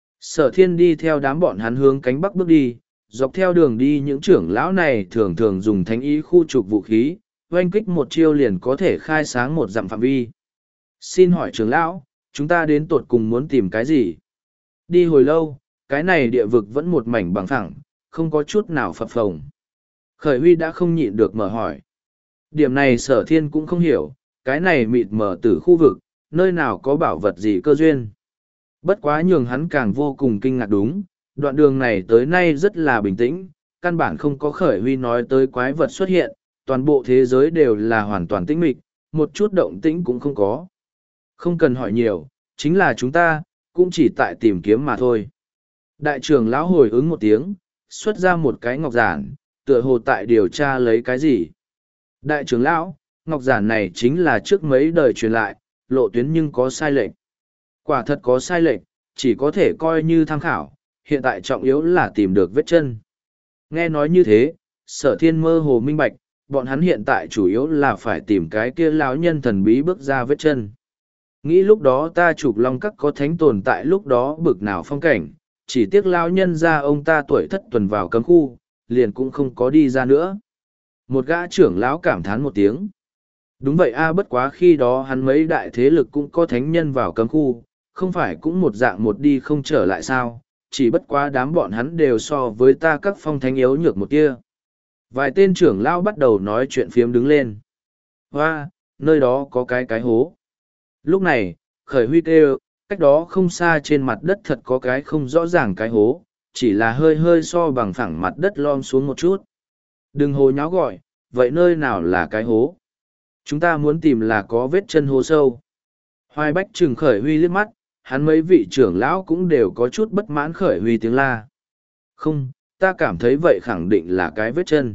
Sở thiên đi theo đám bọn hắn hướng cánh bắc bước đi, dọc theo đường đi những trưởng lão này thường thường dùng thánh ý khu trục vũ khí, oanh kích một chiêu liền có thể khai sáng một dặm phạm vi. Xin hỏi trưởng lão, chúng ta đến tột cùng muốn tìm cái gì? Đi hồi lâu, cái này địa vực vẫn một mảnh bằng phẳng, không có chút nào phập phồng. Khởi huy đã không nhịn được mở hỏi. Điểm này sở thiên cũng không hiểu, cái này mịt mở từ khu vực, nơi nào có bảo vật gì cơ duyên. Bất quá nhường hắn càng vô cùng kinh ngạc đúng, đoạn đường này tới nay rất là bình tĩnh, căn bản không có khởi huy nói tới quái vật xuất hiện, toàn bộ thế giới đều là hoàn toàn tĩnh mịch, một chút động tĩnh cũng không có. Không cần hỏi nhiều, chính là chúng ta, cũng chỉ tại tìm kiếm mà thôi. Đại trưởng lão hồi ứng một tiếng, xuất ra một cái ngọc giản, tựa hồ tại điều tra lấy cái gì. Đại trưởng lão, ngọc giản này chính là trước mấy đời truyền lại, lộ tuyến nhưng có sai lệch. Quả thật có sai lệch, chỉ có thể coi như tham khảo, hiện tại trọng yếu là tìm được vết chân. Nghe nói như thế, sở thiên mơ hồ minh bạch, bọn hắn hiện tại chủ yếu là phải tìm cái kia lão nhân thần bí bước ra vết chân. Nghĩ lúc đó ta chụp long các có thánh tồn tại lúc đó bực nào phong cảnh, chỉ tiếc lão nhân ra ông ta tuổi thất tuần vào cấm khu, liền cũng không có đi ra nữa. Một gã trưởng lão cảm thán một tiếng. Đúng vậy a, bất quá khi đó hắn mấy đại thế lực cũng có thánh nhân vào cấm khu, không phải cũng một dạng một đi không trở lại sao, chỉ bất quá đám bọn hắn đều so với ta các phong thánh yếu nhược một kia. Vài tên trưởng lão bắt đầu nói chuyện phiếm đứng lên. Hoa, nơi đó có cái cái hố. Lúc này, khởi huy kêu, cách đó không xa trên mặt đất thật có cái không rõ ràng cái hố, chỉ là hơi hơi so bằng phẳng mặt đất lom xuống một chút. Đừng hồ nháo gọi, vậy nơi nào là cái hố? Chúng ta muốn tìm là có vết chân hố sâu. Hoài Bách trừng khởi huy liếc mắt, hắn mấy vị trưởng lão cũng đều có chút bất mãn khởi huy tiếng la. Không, ta cảm thấy vậy khẳng định là cái vết chân.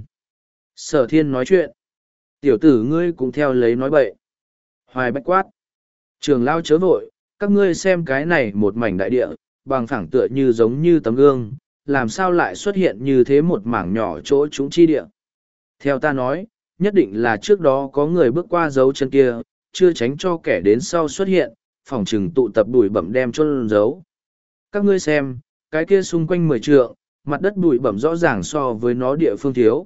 Sở thiên nói chuyện. Tiểu tử ngươi cũng theo lấy nói bậy. Hoài Bách quát. Trưởng lão chớ vội, các ngươi xem cái này một mảnh đại địa, bằng phẳng tựa như giống như tấm gương, làm sao lại xuất hiện như thế một mảng nhỏ chỗ chúng chi địa. Theo ta nói, nhất định là trước đó có người bước qua dấu chân kia, chưa tránh cho kẻ đến sau xuất hiện, phòng trừng tụ tập bụi bẩm đem chôn giấu. Các ngươi xem, cái kia xung quanh mười trượng, mặt đất bụi bẩm rõ ràng so với nó địa phương thiếu.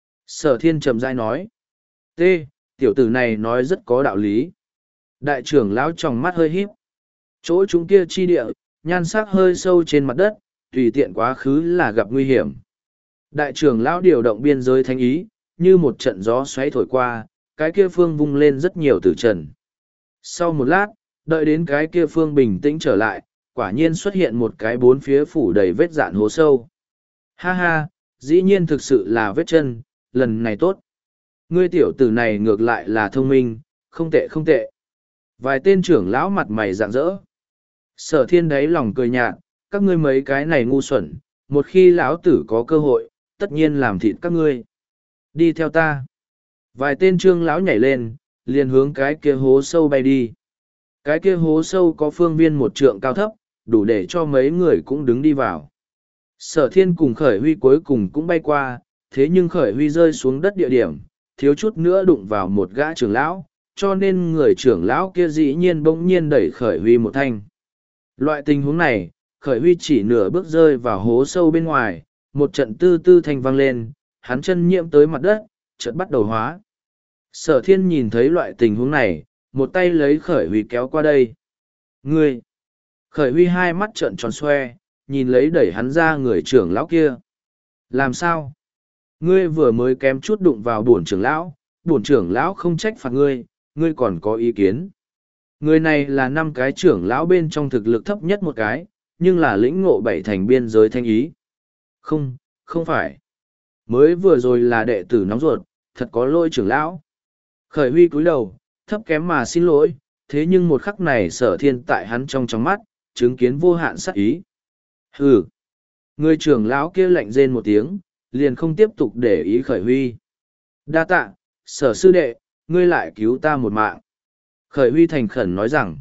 Sở thiên trầm rãi nói. T, tiểu tử này nói rất có đạo lý. Đại trưởng lão tròng mắt hơi híp. Chỗ chúng kia chi địa, nhan sắc hơi sâu trên mặt đất, tùy tiện quá khứ là gặp nguy hiểm. Đại trưởng lão điều động biên giới thánh ý, như một trận gió xoáy thổi qua, cái kia phương vung lên rất nhiều tử trần. Sau một lát, đợi đến cái kia phương bình tĩnh trở lại, quả nhiên xuất hiện một cái bốn phía phủ đầy vết dạn hố sâu. Ha ha, dĩ nhiên thực sự là vết chân, lần này tốt. Ngươi tiểu tử này ngược lại là thông minh, không tệ không tệ. Vài tên trưởng lão mặt mày rạng rỡ. Sở thiên đáy lòng cười nhạt, các ngươi mấy cái này ngu xuẩn, một khi lão tử có cơ hội, tất nhiên làm thịt các ngươi. Đi theo ta. Vài tên trương lão nhảy lên, liền hướng cái kia hố sâu bay đi. Cái kia hố sâu có phương viên một trượng cao thấp, đủ để cho mấy người cũng đứng đi vào. Sở thiên cùng khởi huy cuối cùng cũng bay qua, thế nhưng khởi huy rơi xuống đất địa điểm, thiếu chút nữa đụng vào một gã trưởng lão, cho nên người trưởng lão kia dĩ nhiên bỗng nhiên đẩy khởi huy một thanh. Loại tình huống này, khởi huy chỉ nửa bước rơi vào hố sâu bên ngoài, một trận tư tư thanh vang lên, hắn chân nhiễm tới mặt đất, chợt bắt đầu hóa. Sở thiên nhìn thấy loại tình huống này, một tay lấy Khởi Huy kéo qua đây. Ngươi! Khởi Huy hai mắt trợn tròn xoe, nhìn lấy đẩy hắn ra người trưởng lão kia. Làm sao? Ngươi vừa mới kém chút đụng vào bổn trưởng lão, bổn trưởng lão không trách phạt ngươi, ngươi còn có ý kiến. Người này là năm cái trưởng lão bên trong thực lực thấp nhất một cái, nhưng là lĩnh ngộ bảy thành biên giới thanh ý. Không, không phải. Mới vừa rồi là đệ tử nóng ruột, thật có lỗi trưởng lão. Khởi Huy cúi đầu, thấp kém mà xin lỗi, thế nhưng một khắc này Sở Thiên tại hắn trong trong mắt, chứng kiến vô hạn sát ý. Hừ. Người trưởng lão kia lạnh rên một tiếng, liền không tiếp tục để ý Khởi Huy. Đa tạ, Sở sư đệ, ngươi lại cứu ta một mạng. Khởi Huy thành khẩn nói rằng.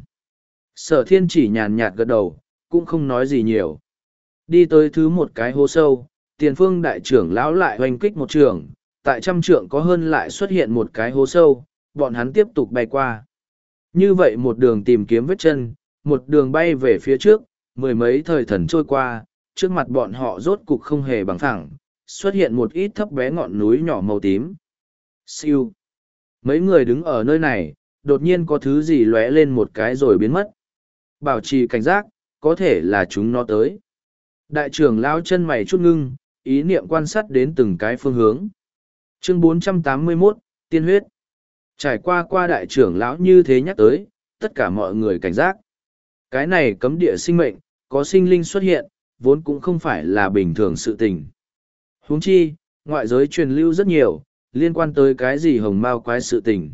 Sở Thiên chỉ nhàn nhạt gật đầu, cũng không nói gì nhiều. Đi tới thứ một cái hố sâu, tiền phương đại trưởng lão lại hoành kích một trường, tại trăm trượng có hơn lại xuất hiện một cái hố sâu, bọn hắn tiếp tục bay qua. Như vậy một đường tìm kiếm vết chân, một đường bay về phía trước, mười mấy thời thần trôi qua, trước mặt bọn họ rốt cục không hề bằng phẳng, xuất hiện một ít thấp bé ngọn núi nhỏ màu tím. Siêu. Mấy người đứng ở nơi này, đột nhiên có thứ gì lóe lên một cái rồi biến mất. Bảo trì cảnh giác, có thể là chúng nó tới. Đại trưởng lão chân mày chút ngưng, ý niệm quan sát đến từng cái phương hướng. Chương bốn trăm tám mươi mốt, Tiên huyết. Trải qua qua đại trưởng lão như thế nhắc tới, tất cả mọi người cảnh giác. Cái này cấm địa sinh mệnh, có sinh linh xuất hiện, vốn cũng không phải là bình thường sự tình. Huống chi, ngoại giới truyền lưu rất nhiều, liên quan tới cái gì hồng mao quái sự tình.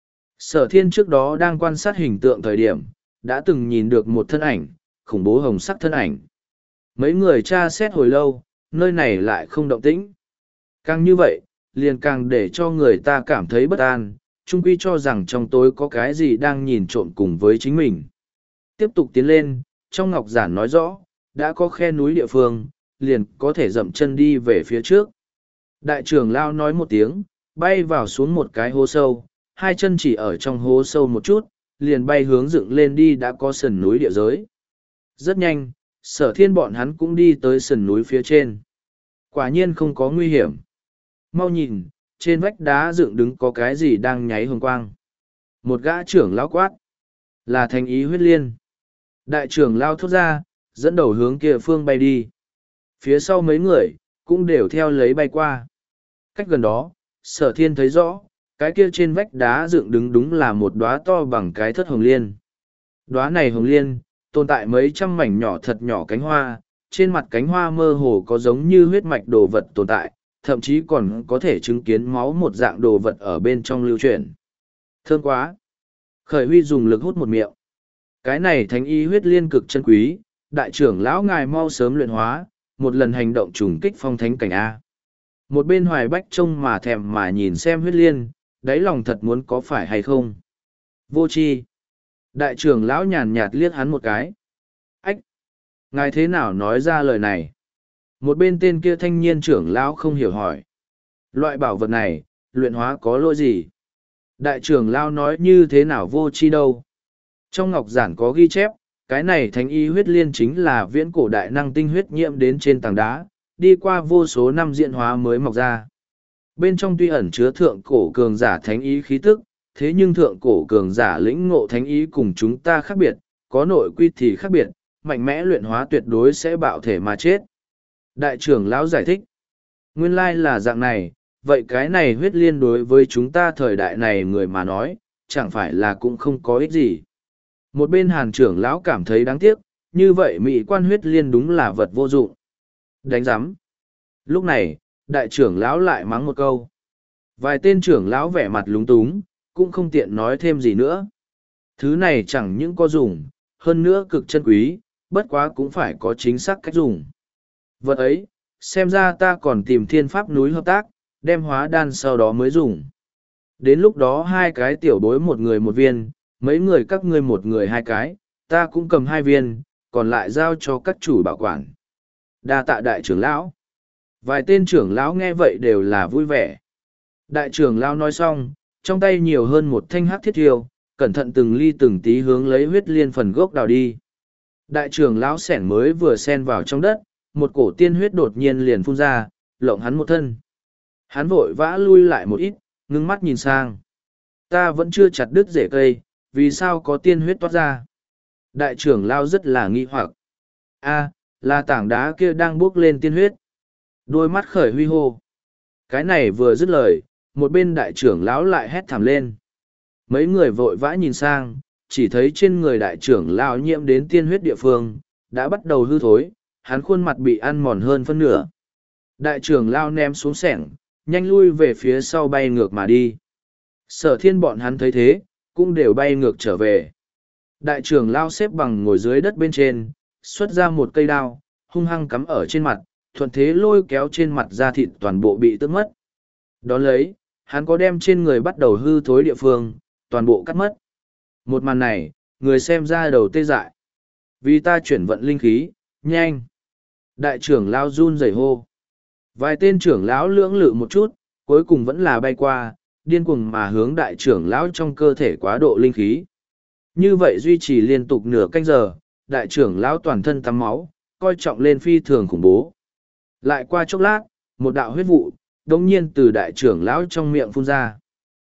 Sở Thiên trước đó đang quan sát hình tượng thời điểm, đã từng nhìn được một thân ảnh, khủng bố hồng sắc thân ảnh. Mấy người tra xét hồi lâu, nơi này lại không động tĩnh. Càng như vậy, liền càng để cho người ta cảm thấy bất an, chung quy cho rằng trong tối có cái gì đang nhìn trộm cùng với chính mình. Tiếp tục tiến lên, trong ngọc giản nói rõ, đã có khe núi địa phương, liền có thể dậm chân đi về phía trước. Đại trưởng lao nói một tiếng, bay vào xuống một cái hố sâu, hai chân chỉ ở trong hố sâu một chút, liền bay hướng dựng lên đi đã có sườn núi địa giới. Rất nhanh, Sở Thiên bọn hắn cũng đi tới sườn núi phía trên. Quả nhiên không có nguy hiểm. Mau nhìn, trên vách đá dựng đứng có cái gì đang nháy hồng quang. Một gã trưởng lão quát. Là Thánh Ý Huyết Liên. Đại trưởng lao thốt ra, dẫn đầu hướng kia phương bay đi. Phía sau mấy người, cũng đều theo lấy bay qua. Cách gần đó, Sở Thiên thấy rõ, cái kia trên vách đá dựng đứng đúng là một đóa to bằng cái thất hồng liên. Đóa này hồng liên, tồn tại mấy trăm mảnh nhỏ thật nhỏ cánh hoa, trên mặt cánh hoa mơ hồ có giống như huyết mạch đồ vật tồn tại, thậm chí còn có thể chứng kiến máu một dạng đồ vật ở bên trong lưu chuyển. Thơm quá! Khởi Huy dùng lực hút một miệng. Cái này thánh y huyết liên cực chân quý, đại trưởng lão ngài mau sớm luyện hóa, một lần hành động trùng kích phong thánh cảnh A. Một bên Hoài Bách trông mà thèm mà nhìn xem huyết liên, đáy lòng thật muốn có phải hay không. Vô tri. Đại trưởng lão nhàn nhạt liếc hắn một cái. Ách! Ngài thế nào nói ra lời này? Một bên tên kia thanh niên trưởng lão không hiểu hỏi. Loại bảo vật này, luyện hóa có lỗi gì? Đại trưởng lão nói như thế nào vô tri đâu? Trong ngọc giản có ghi chép, cái này thánh y huyết liên chính là viễn cổ đại năng tinh huyết nhiễm đến trên tảng đá, đi qua vô số năm diễn hóa mới mọc ra. Bên trong tuy ẩn chứa thượng cổ cường giả thánh ý khí tức, thế nhưng thượng cổ cường giả lĩnh ngộ thánh ý cùng chúng ta khác biệt, có nội quy thì khác biệt, mạnh mẽ luyện hóa tuyệt đối sẽ bạo thể mà chết. Đại trưởng lão giải thích, nguyên lai là dạng này, vậy cái này huyết liên đối với chúng ta thời đại này người mà nói, chẳng phải là cũng không có ích gì. Một bên hàn trưởng lão cảm thấy đáng tiếc, như vậy mỹ quan huyết liên đúng là vật vô dụng. Đánh giám. Lúc này, đại trưởng lão lại mắng một câu. Vài tên trưởng lão vẻ mặt lúng túng, cũng không tiện nói thêm gì nữa. Thứ này chẳng những có dùng, hơn nữa cực chân quý, bất quá cũng phải có chính xác cách dùng. Vật ấy, xem ra ta còn tìm thiên pháp núi hợp tác, đem hóa đan sau đó mới dùng. Đến lúc đó hai cái tiểu bối một người một viên, mấy người các ngươi một người hai cái, ta cũng cầm hai viên, còn lại giao cho các chủ bảo quản. Đa tạ đại trưởng lão. Vài tên trưởng lão nghe vậy đều là vui vẻ. Đại trưởng lão nói xong, trong tay nhiều hơn một thanh hắc thiết thiêu, cẩn thận từng ly từng tí hướng lấy huyết liên phần gốc đào đi. Đại trưởng lão sẻn mới vừa xen vào trong đất, một cổ tiên huyết đột nhiên liền phun ra, lộng hắn một thân. Hắn vội vã lui lại một ít, ngưng mắt nhìn sang. Ta vẫn chưa chặt đứt rễ cây, Vì sao có tiên huyết toát ra? Đại trưởng lão rất là nghi hoặc. A, là tảng đá kia đang bốc lên tiên huyết. Đôi mắt khởi huy hô. Cái này vừa dứt lời, một bên đại trưởng lão lại hét thảm lên. Mấy người vội vã nhìn sang, chỉ thấy trên người đại trưởng lão nhiễm đến tiên huyết địa phương, đã bắt đầu hư thối, hắn khuôn mặt bị ăn mòn hơn phân nửa. Đại trưởng lão ném xuống sẻng, nhanh lui về phía sau bay ngược mà đi. Sở thiên bọn hắn thấy thế, cũng đều bay ngược trở về. Đại trưởng lão xếp bằng ngồi dưới đất bên trên, xuất ra một cây đao, hung hăng cắm ở trên mặt, thuận thế lôi kéo trên mặt da thịt toàn bộ bị tước mất. Đón lấy, hắn có đem trên người bắt đầu hư thối địa phương, toàn bộ cắt mất. Một màn này, người xem ra đầu tê dại. Vì ta chuyển vận linh khí, nhanh. Đại trưởng lão run rẩy hô. Vài tên trưởng lão lưỡng lự một chút, cuối cùng vẫn là bay qua, điên cuồng mà hướng đại trưởng lão trong cơ thể quá độ linh khí. Như vậy duy trì liên tục nửa canh giờ, đại trưởng lão toàn thân tắm máu, coi trọng lên phi thường khủng bố. Lại qua chốc lát, một đạo huyết vụ, đống nhiên từ đại trưởng lão trong miệng phun ra.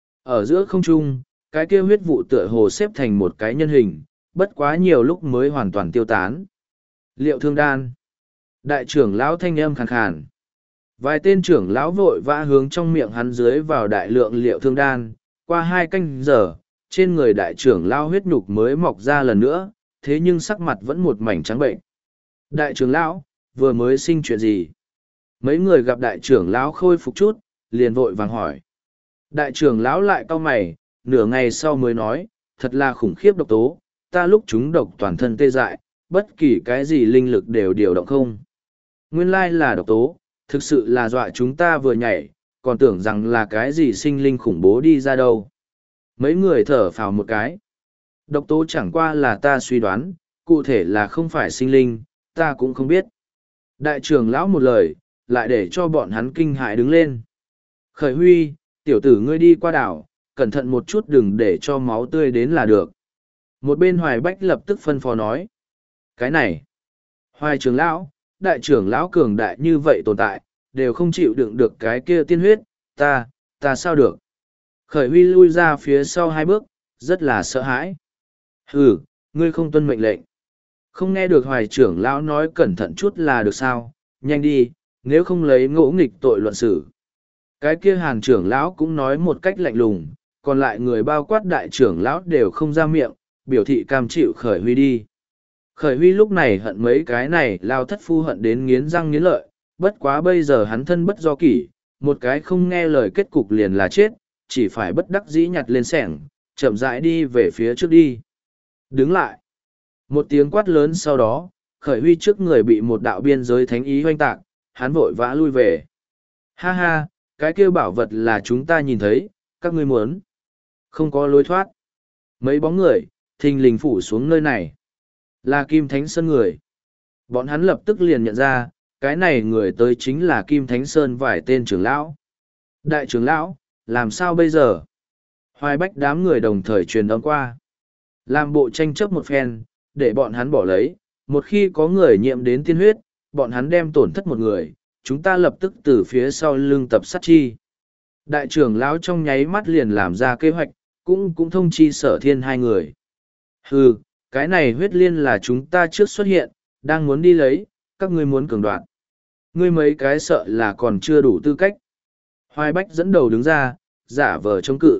Ở giữa không trung, cái kia huyết vụ tựa hồ xếp thành một cái nhân hình, bất quá nhiều lúc mới hoàn toàn tiêu tán. Liệu thương đan. Đại trưởng lão thanh âm khàn khàn. Vài tên trưởng lão vội vã hướng trong miệng hắn dưới vào đại lượng liệu thương đan, qua hai canh giờ, trên người đại trưởng lão huyết nhục mới mọc ra lần nữa, thế nhưng sắc mặt vẫn một mảnh trắng bệnh. Đại trưởng lão, vừa mới sinh chuyện gì? Mấy người gặp đại trưởng lão khôi phục chút, liền vội vàng hỏi. Đại trưởng lão lại cau mày, nửa ngày sau mới nói, thật là khủng khiếp độc tố, ta lúc chúng độc toàn thân tê dại, bất kỳ cái gì linh lực đều điều động không. Nguyên lai là độc tố, thực sự là dọa chúng ta vừa nhảy, còn tưởng rằng là cái gì sinh linh khủng bố đi ra đâu. Mấy người thở phào một cái. Độc tố chẳng qua là ta suy đoán, cụ thể là không phải sinh linh, ta cũng không biết. Đại trưởng lão một lời, lại để cho bọn hắn kinh hại đứng lên. Khởi Huy, tiểu tử ngươi đi qua đảo, cẩn thận một chút đừng để cho máu tươi đến là được. Một bên Hoài Bách lập tức phân phó nói. Cái này, Hoài trưởng lão, đại trưởng lão cường đại như vậy tồn tại, đều không chịu đựng được cái kia tiên huyết, ta, ta sao được. Khởi Huy lui ra phía sau hai bước, rất là sợ hãi. Hừ, ngươi không tuân mệnh lệnh. Không nghe được Hoài trưởng lão nói cẩn thận chút là được sao, nhanh đi, nếu không lấy ngỗ nghịch tội luận xử. Cái kia Hàn trưởng lão cũng nói một cách lạnh lùng, còn lại người bao quát đại trưởng lão đều không ra miệng, biểu thị cam chịu Khởi Huy đi. Khởi Huy lúc này hận mấy cái này lao thất phu hận đến nghiến răng nghiến lợi, bất quá bây giờ hắn thân bất do kỷ, một cái không nghe lời kết cục liền là chết, chỉ phải bất đắc dĩ nhặt lên sẻng, chậm rãi đi về phía trước đi. Đứng lại. Một tiếng quát lớn sau đó, Khởi Huy trước người bị một đạo biên giới thánh ý hoanh tạc, hắn vội vã lui về. Ha ha, cái kêu bảo vật là chúng ta nhìn thấy, các ngươi muốn. Không có lối thoát. Mấy bóng người, thình lình phủ xuống nơi này. Là Kim Thánh Sơn người. Bọn hắn lập tức liền nhận ra, cái này người tới chính là Kim Thánh Sơn vài tên trưởng lão. Đại trưởng lão, làm sao bây giờ? Hoài Bách đám người đồng thời truyền âm qua. Làm bộ tranh chấp một phen, để bọn hắn bỏ lấy, một khi có người nhiễm đến tiên huyết, bọn hắn đem tổn thất một người, chúng ta lập tức từ phía sau lưng tập sát chi. Đại trưởng lão trong nháy mắt liền làm ra kế hoạch, cũng cũng thông chi Sở Thiên hai người. Hừ, cái này huyết liên là chúng ta trước xuất hiện, đang muốn đi lấy, các ngươi muốn cường đoạt. Ngươi mấy cái sợ là còn chưa đủ tư cách. Hoài Bách dẫn đầu đứng ra, giả vờ chống cự.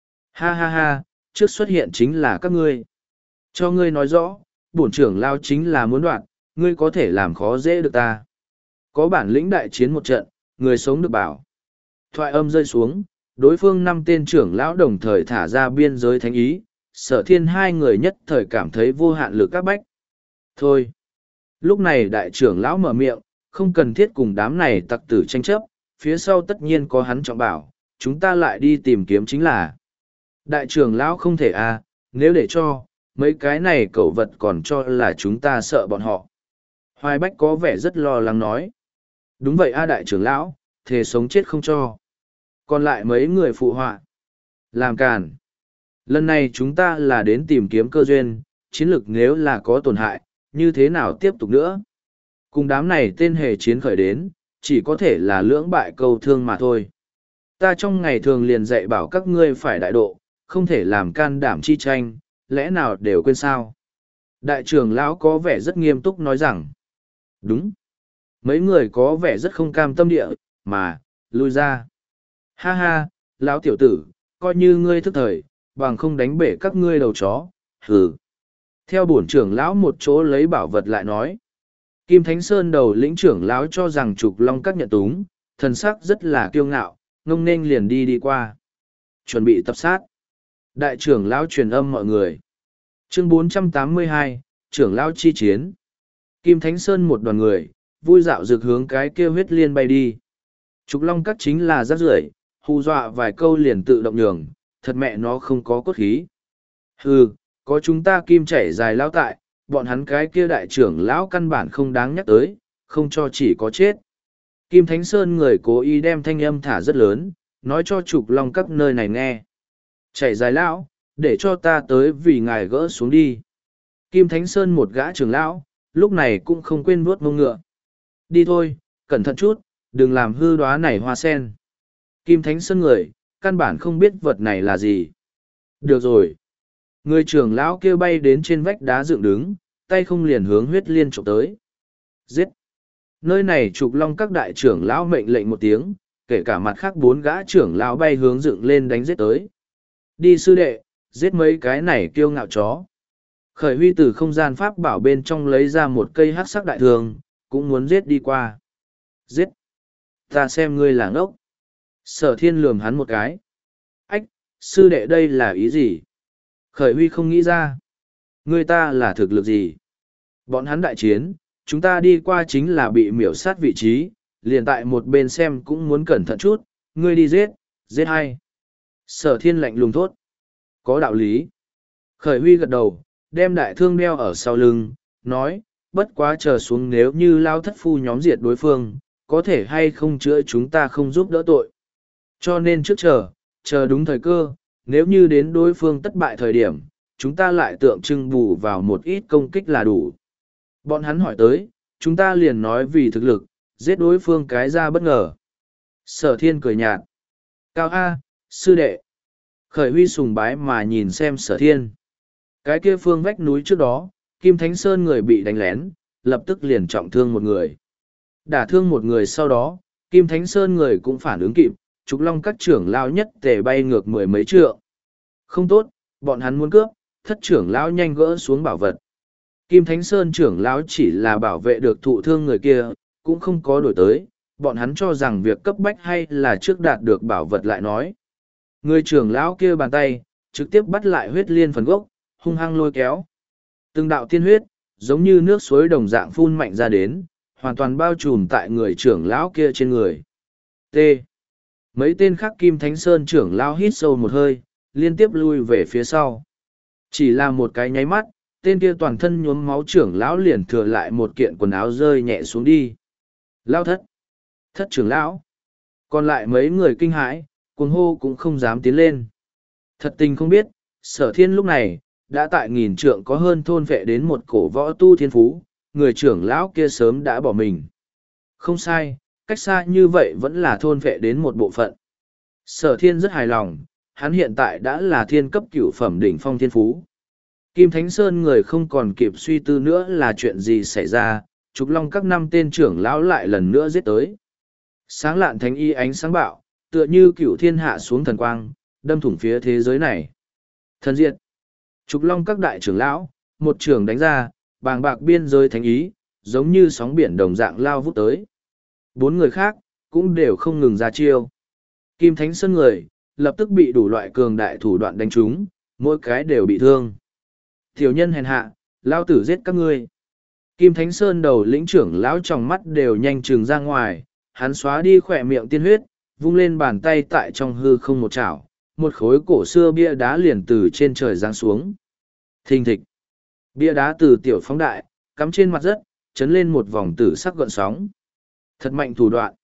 Ha ha ha, trước xuất hiện chính là các ngươi. Cho ngươi nói rõ, bổn trưởng lao chính là muốn đoạt, ngươi có thể làm khó dễ được ta. Có bản lĩnh đại chiến một trận, người sống được bảo. Thoại âm rơi xuống, đối phương năm tên trưởng lão đồng thời thả ra biên giới thánh ý, Sở Thiên hai người nhất thời cảm thấy vô hạn lực các bách. Thôi. Lúc này đại trưởng lão mở miệng, không cần thiết cùng đám này tặc tử tranh chấp, phía sau tất nhiên có hắn trọng bảo, chúng ta lại đi tìm kiếm chính là. Đại trưởng lão không thể à, nếu để cho, mấy cái này cẩu vật còn cho là chúng ta sợ bọn họ. Hoài Bách có vẻ rất lo lắng nói. Đúng vậy a đại trưởng lão, thề sống chết không cho. Còn lại mấy người phụ họa. Làm càn. Lần này chúng ta là đến tìm kiếm cơ duyên, chiến lược nếu là có tổn hại, như thế nào tiếp tục nữa. Cùng đám này tên hề chiến khởi đến, chỉ có thể là lưỡng bại câu thương mà thôi. Ta trong ngày thường liền dạy bảo các ngươi phải đại độ, không thể làm can đảm chi tranh, lẽ nào đều quên sao? Đại trưởng lão có vẻ rất nghiêm túc nói rằng, đúng. Mấy người có vẻ rất không cam tâm địa, mà, lui ra. Ha ha, lão tiểu tử, coi như ngươi thức thời, bằng không đánh bể các ngươi đầu chó, hừ. Theo bổn trưởng lão một chỗ lấy bảo vật lại nói. Kim Thánh Sơn đầu lĩnh trưởng lão cho rằng trục long các nhận túng, thần sắc rất là kiêu ngạo, ngông nên liền đi đi qua. Chuẩn bị tập sát. Đại trưởng lão truyền âm mọi người. Chương bốn trăm tám mươi hai, trưởng lão chi chiến. Kim Thánh Sơn một đoàn người, vui dạo rực hướng cái kia huyết liên bay đi. Trục long các chính là rác rưởi, hù dọa vài câu liền tự động nhường, thật mẹ nó không có cốt khí. Hừ, có chúng ta kim chảy dài lão tại, bọn hắn cái kia đại trưởng lão căn bản không đáng nhắc tới, không cho chỉ có chết. Kim Thánh Sơn người cố ý đem thanh âm thả rất lớn, nói cho trục long các nơi này nghe. Chảy dài lão, để cho ta tới vì ngài gỡ xuống đi. Kim Thánh Sơn một gã trưởng lão, lúc này cũng không quên vuốt mông ngựa. Đi thôi, cẩn thận chút, đừng làm hư đóa này hoa sen. Kim Thánh Sơn người, căn bản không biết vật này là gì. Được rồi. Người trưởng lão kia bay đến trên vách đá dựng đứng, tay không liền hướng huyết liên trộm tới. Giết! Nơi này trục long các đại trưởng lão mệnh lệnh một tiếng, kể cả mặt khác bốn gã trưởng lão bay hướng dựng lên đánh giết tới. Đi sư đệ, giết mấy cái này kiêu ngạo chó. Khởi huy từ không gian pháp bảo bên trong lấy ra một cây hắc sắc đại thường, cũng muốn giết đi qua. Giết! Ta xem ngươi là ngốc. Sở thiên lườm hắn một cái. Ách, sư đệ đây là ý gì? Khởi huy không nghĩ ra. Ngươi ta là thực lực gì? Bọn hắn đại chiến, chúng ta đi qua chính là bị miểu sát vị trí, liền tại một bên xem cũng muốn cẩn thận chút, ngươi đi giết, giết hay. Sở thiên lạnh lùng thốt. Có đạo lý. Khởi huy gật đầu, đem đại thương đeo ở sau lưng, nói, bất quá chờ xuống nếu như lao thất phu nhóm diệt đối phương, có thể hay không chữa chúng ta không giúp đỡ tội. Cho nên trước chờ, chờ đúng thời cơ, nếu như đến đối phương thất bại thời điểm, chúng ta lại tượng trưng bù vào một ít công kích là đủ. Bọn hắn hỏi tới, chúng ta liền nói vì thực lực, giết đối phương cái ra bất ngờ. Sở thiên cười nhạt. Cao A, sư đệ. Khởi huy sùng bái mà nhìn xem sở thiên. Cái kia phương vách núi trước đó, Kim Thánh Sơn người bị đánh lén, lập tức liền trọng thương một người. Đả thương một người sau đó, Kim Thánh Sơn người cũng phản ứng kịp, trục long các trưởng lao nhất tề bay ngược mười mấy trượng. Không tốt, bọn hắn muốn cướp, thất trưởng lão nhanh gỡ xuống bảo vật. Kim Thánh Sơn trưởng lão chỉ là bảo vệ được thụ thương người kia, cũng không có đổi tới, bọn hắn cho rằng việc cấp bách hay là trước đạt được bảo vật lại nói. Người trưởng lão kia bàn tay, trực tiếp bắt lại huyết liên phần gốc, hung hăng lôi kéo. Từng đạo tiên huyết, giống như nước suối đồng dạng phun mạnh ra đến, hoàn toàn bao trùm tại người trưởng lão kia trên người. T. Mấy tên khác Kim Thánh Sơn trưởng lão hít sâu một hơi, liên tiếp lui về phía sau. Chỉ là một cái nháy mắt, tên kia toàn thân nhuốm máu trưởng lão liền thừa lại một kiện quần áo rơi nhẹ xuống đi. Lao thất. Thất trưởng lão. Còn lại mấy người kinh hãi, cuồng hô cũng không dám tiến lên. Thật tình không biết, sở thiên lúc này, đã tại nghìn trượng có hơn thôn vệ đến một cổ võ tu thiên phú, người trưởng lão kia sớm đã bỏ mình. Không sai, cách xa như vậy vẫn là thôn vệ đến một bộ phận. Sở thiên rất hài lòng, hắn hiện tại đã là thiên cấp cửu phẩm đỉnh phong thiên phú. Kim Thánh Sơn người không còn kịp suy tư nữa là chuyện gì xảy ra, trục long các năm tên trưởng lão lại lần nữa giết tới. Sáng lạn thánh y ánh sáng bạo, tựa như cửu thiên hạ xuống thần quang, đâm thủng phía thế giới này. Thần diệt. Trục long các đại trưởng lão, một trưởng đánh ra, bàng bạc biên giới thánh ý, giống như sóng biển đồng dạng lao vút tới. Bốn người khác, cũng đều không ngừng ra chiêu. Kim Thánh Sơn người, lập tức bị đủ loại cường đại thủ đoạn đánh trúng, mỗi cái đều bị thương. Tiểu nhân hèn hạ, lao tử giết các ngươi. Kim Thánh Sơn đầu lĩnh trưởng lão trong mắt đều nhanh trừng ra ngoài, hắn xóa đi khỏe miệng tiên huyết, vung lên bàn tay tại trong hư không một chảo, một khối cổ xưa bia đá liền từ trên trời giáng xuống. Thình thịch. Bia đá từ tiểu phóng đại, cắm trên mặt đất, chấn lên một vòng tử sắc gợn sóng. Thật mạnh thủ đoạn.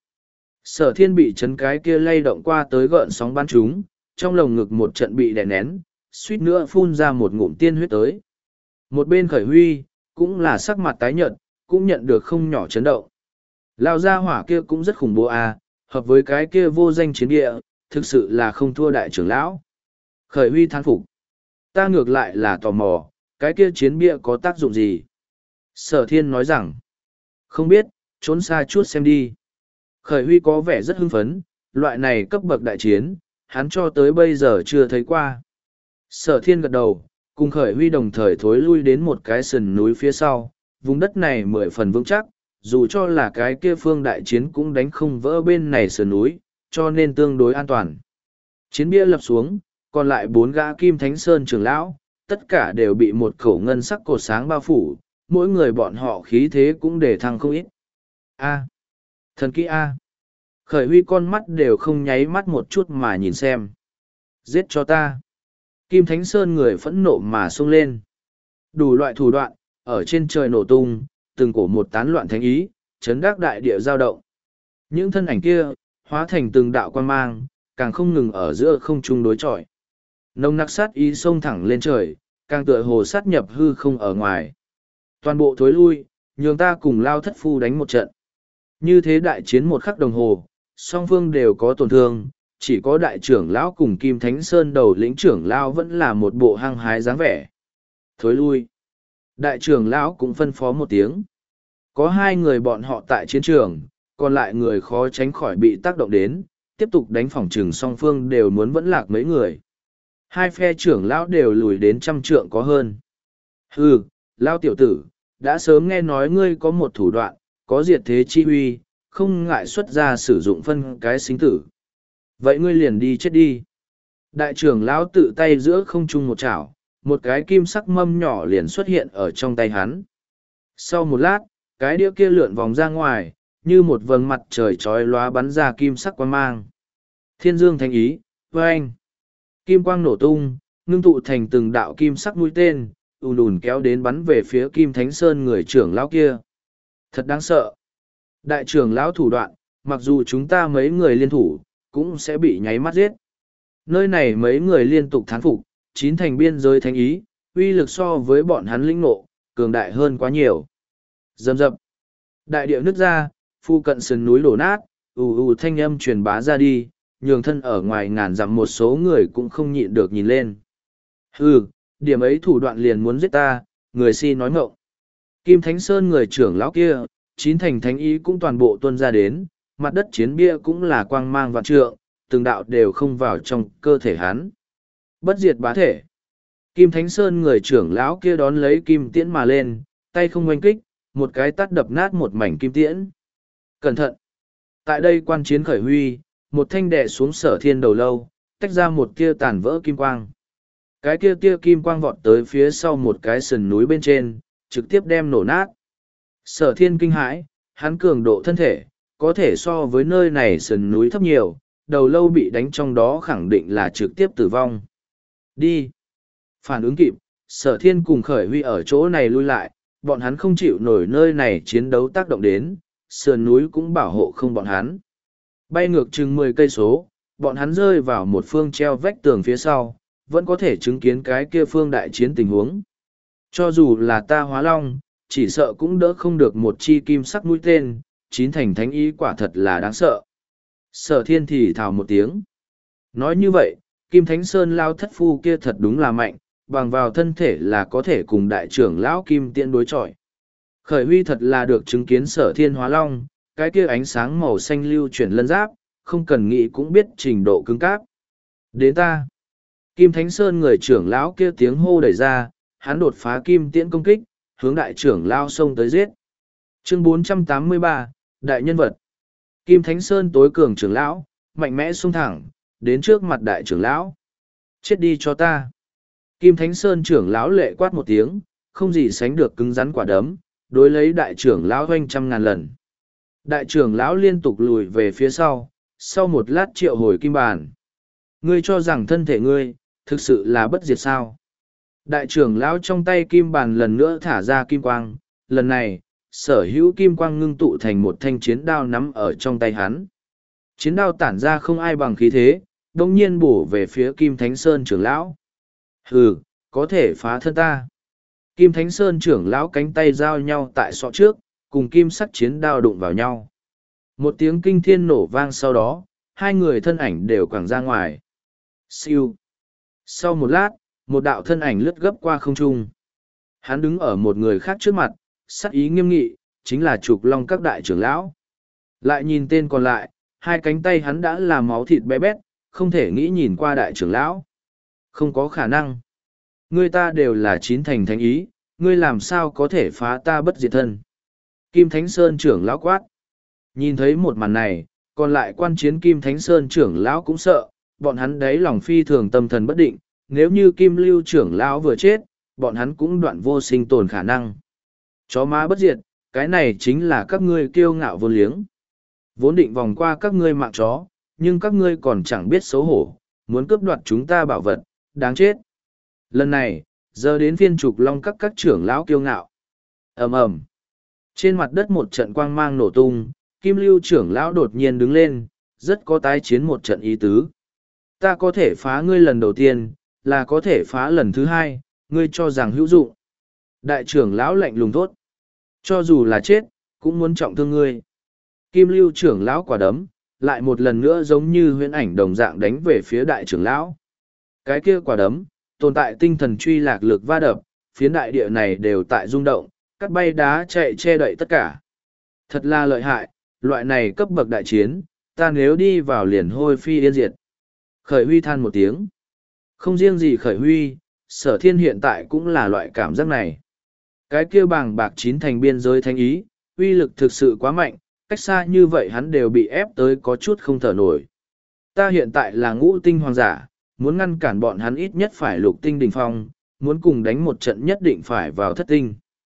Sở thiên bị chấn cái kia lay động qua tới gợn sóng bắn chúng, trong lồng ngực một trận bị đè nén, suýt nữa phun ra một ngụm tiên huyết tới. Một bên khởi huy, cũng là sắc mặt tái nhợt, cũng nhận được không nhỏ chấn động. Lao ra hỏa kia cũng rất khủng bố à, hợp với cái kia vô danh chiến địa, thực sự là không thua đại trưởng lão. Khởi huy thán phục. Ta ngược lại là tò mò, cái kia chiến bia có tác dụng gì? Sở thiên nói rằng, không biết, trốn xa chút xem đi. Khởi Huy có vẻ rất hưng phấn, loại này cấp bậc đại chiến, hắn cho tới bây giờ chưa thấy qua. Sở thiên gật đầu, cùng Khởi Huy đồng thời thối lui đến một cái sườn núi phía sau, vùng đất này mười phần vững chắc, dù cho là cái kia phương đại chiến cũng đánh không vỡ bên này sườn núi, cho nên tương đối an toàn. Chiến bia lập xuống, còn lại bốn gã Kim Thánh Sơn trưởng lão, tất cả đều bị một khẩu ngân sắc cột sáng bao phủ, mỗi người bọn họ khí thế cũng để thăng không ít. A. Thần kỹ A. Khởi Huy con mắt đều không nháy mắt một chút mà nhìn xem. Giết cho ta. Kim Thánh Sơn người phẫn nộ mà xông lên. Đủ loại thủ đoạn, ở trên trời nổ tung, từng cổ một tán loạn thánh ý, chấn đắc đại địa giao động. Những thân ảnh kia, hóa thành từng đạo quan mang, càng không ngừng ở giữa không trung đối chọi. Nông nặc sát ý xông thẳng lên trời, càng tựa hồ sát nhập hư không ở ngoài. Toàn bộ thối lui, nhường ta cùng Lao Thất Phu đánh một trận. Như thế đại chiến một khắc đồng hồ, song phương đều có tổn thương, chỉ có đại trưởng lão cùng Kim Thánh Sơn đầu lĩnh trưởng lão vẫn là một bộ hăng hái dáng vẻ. Thối lui. Đại trưởng lão cũng phân phó một tiếng. Có hai người bọn họ tại chiến trường, còn lại người khó tránh khỏi bị tác động đến, tiếp tục đánh phòng trừng song phương đều muốn vẫn lạc mấy người. Hai phe trưởng lão đều lùi đến trăm trượng có hơn. Hừ, lão tiểu tử, đã sớm nghe nói ngươi có một thủ đoạn, có diệt thế chi huy, không ngại xuất ra sử dụng phân cái sinh tử. Vậy ngươi liền đi chết đi. Đại trưởng lão tự tay giữa không trung một chảo, một cái kim sắc mâm nhỏ liền xuất hiện ở trong tay hắn. Sau một lát, cái đĩa kia lượn vòng ra ngoài, như một vầng mặt trời chói lóa bắn ra kim sắc quang mang. Thiên dương thánh ý, vâng! Kim quang nổ tung, ngưng tụ thành từng đạo kim sắc mũi tên, ùn ùn kéo đến bắn về phía Kim Thánh Sơn người trưởng lão kia. Thật đáng sợ. Đại trưởng lão thủ đoạn, mặc dù chúng ta mấy người liên thủ, cũng sẽ bị nháy mắt giết. Nơi này mấy người liên tục thán phục, chín thành biên giới thánh ý, uy lực so với bọn hắn lĩnh nộ, cường đại hơn quá nhiều. Dầm dập. Đại địa nứt ra, phu cận sườn núi đổ nát, ù ù thanh âm truyền bá ra đi, nhường thân ở ngoài ngàn dặm một số người cũng không nhịn được nhìn lên. Hừ, điểm ấy thủ đoạn liền muốn giết ta, người si nói ngọng. Kim Thánh Sơn người trưởng lão kia, chín thành thánh ý cũng toàn bộ tuân ra đến, mặt đất chiến bia cũng là quang mang vạn trượng, từng đạo đều không vào trong cơ thể hắn. Bất diệt bá thể. Kim Thánh Sơn người trưởng lão kia đón lấy kim tiễn mà lên, tay không oanh kích, một cái tát đập nát một mảnh kim tiễn. Cẩn thận! Tại đây quan chiến khởi huy, một thanh đệ xuống Sở Thiên đầu lâu, tách ra một kia tàn vỡ kim quang. Cái kia tia kim quang vọt tới phía sau một cái sườn núi bên trên, trực tiếp đem nổ nát. Sở Thiên kinh hãi, hắn cường độ thân thể, có thể so với nơi này sườn núi thấp nhiều, đầu lâu bị đánh trong đó khẳng định là trực tiếp tử vong. Đi! Phản ứng kịp, Sở Thiên cùng Khởi Huy ở chỗ này lui lại, bọn hắn không chịu nổi nơi này chiến đấu tác động đến, sườn núi cũng bảo hộ không bọn hắn. Bay ngược chừng mười cây số, bọn hắn rơi vào một phương treo vách tường phía sau, vẫn có thể chứng kiến cái kia phương đại chiến tình huống. Cho dù là ta hóa long, chỉ sợ cũng đỡ không được một chi kim sắc mũi tên, chín thành thánh ý quả thật là đáng sợ. Sở Thiên thì thào một tiếng. Nói như vậy, Kim Thánh Sơn lao thất phu kia thật đúng là mạnh, bằng vào thân thể là có thể cùng đại trưởng lão Kim Tiễn đối chọi. Khởi Huy thật là được chứng kiến Sở Thiên hóa long, cái kia ánh sáng màu xanh lưu chuyển lân giáp, không cần nghĩ cũng biết trình độ cứng cáp. Đến ta. Kim Thánh Sơn người trưởng lão kia tiếng hô đẩy ra, hắn đột phá kim tiễn công kích, hướng đại trưởng lao xông tới giết. Chương bốn trăm tám mươi ba, Đại nhân vật. Kim Thánh Sơn tối cường trưởng lão, mạnh mẽ xông thẳng, đến trước mặt đại trưởng lão. Chết đi cho ta. Kim Thánh Sơn trưởng lão lệ quát một tiếng, không gì sánh được cứng rắn quả đấm, đối lấy đại trưởng lão hoanh trăm ngàn lần. Đại trưởng lão liên tục lùi về phía sau, sau một lát triệu hồi kim bàn. Ngươi cho rằng thân thể ngươi, thực sự là bất diệt sao. Đại trưởng lão trong tay kim bàn lần nữa thả ra kim quang, lần này, sở hữu kim quang ngưng tụ thành một thanh chiến đao nắm ở trong tay hắn. Chiến đao tản ra không ai bằng khí thế, đồng nhiên bổ về phía Kim Thánh Sơn trưởng lão. Hừ, có thể phá thân ta. Kim Thánh Sơn trưởng lão cánh tay giao nhau tại sọ trước, cùng kim sắc chiến đao đụng vào nhau. Một tiếng kinh thiên nổ vang sau đó, hai người thân ảnh đều quẳng ra ngoài. Siêu. Sau một lát, Một đạo thân ảnh lướt gấp qua không trung. Hắn đứng ở một người khác trước mặt, sắc ý nghiêm nghị, chính là Trục Long các đại trưởng lão. Lại nhìn tên còn lại, hai cánh tay hắn đã là máu thịt bé bét, không thể nghĩ nhìn qua đại trưởng lão. Không có khả năng. Ngươi ta đều là chín thành thánh ý, ngươi làm sao có thể phá ta bất diệt thân. Kim Thánh Sơn trưởng lão quát. Nhìn thấy một màn này, còn lại quan chiến Kim Thánh Sơn trưởng lão cũng sợ, bọn hắn đáy lòng phi thường tâm thần bất định, nếu như Kim Lưu trưởng lão vừa chết, bọn hắn cũng đoạn vô sinh tồn khả năng. Chó má bất diệt, cái này chính là các ngươi kiêu ngạo vô liếng. Vốn định vòng qua các ngươi mạng chó, nhưng các ngươi còn chẳng biết xấu hổ, muốn cướp đoạt chúng ta bảo vật, đáng chết. Lần này, giờ đến phiên Trục Long các các trưởng lão kiêu ngạo. Ầm ầm. Trên mặt đất một trận quang mang nổ tung, Kim Lưu trưởng lão đột nhiên đứng lên, rất có tái chiến một trận ý tứ. Ta có thể phá ngươi lần đầu tiên, là có thể phá lần thứ hai, ngươi cho rằng hữu dụng. Đại trưởng lão lạnh lùng thốt. Cho dù là chết, cũng muốn trọng thương ngươi. Kim Lưu trưởng lão quả đấm, lại một lần nữa giống như huyễn ảnh đồng dạng đánh về phía đại trưởng lão. Cái kia quả đấm, tồn tại tinh thần truy lạc lực va đập, phiến đại địa này đều tại rung động, cắt bay đá chạy che đậy tất cả. Thật là lợi hại, loại này cấp bậc đại chiến, ta nếu đi vào liền hôi phi yên diệt. Khởi Huy than một tiếng. Không riêng gì Khởi Huy, Sở Thiên hiện tại cũng là loại cảm giác này. Cái kia bàng bạc chín thành biên giới thánh ý, uy lực thực sự quá mạnh, cách xa như vậy hắn đều bị ép tới có chút không thở nổi. Ta hiện tại là ngũ tinh hoàng giả, muốn ngăn cản bọn hắn ít nhất phải lục tinh đỉnh phong, muốn cùng đánh một trận nhất định phải vào thất tinh.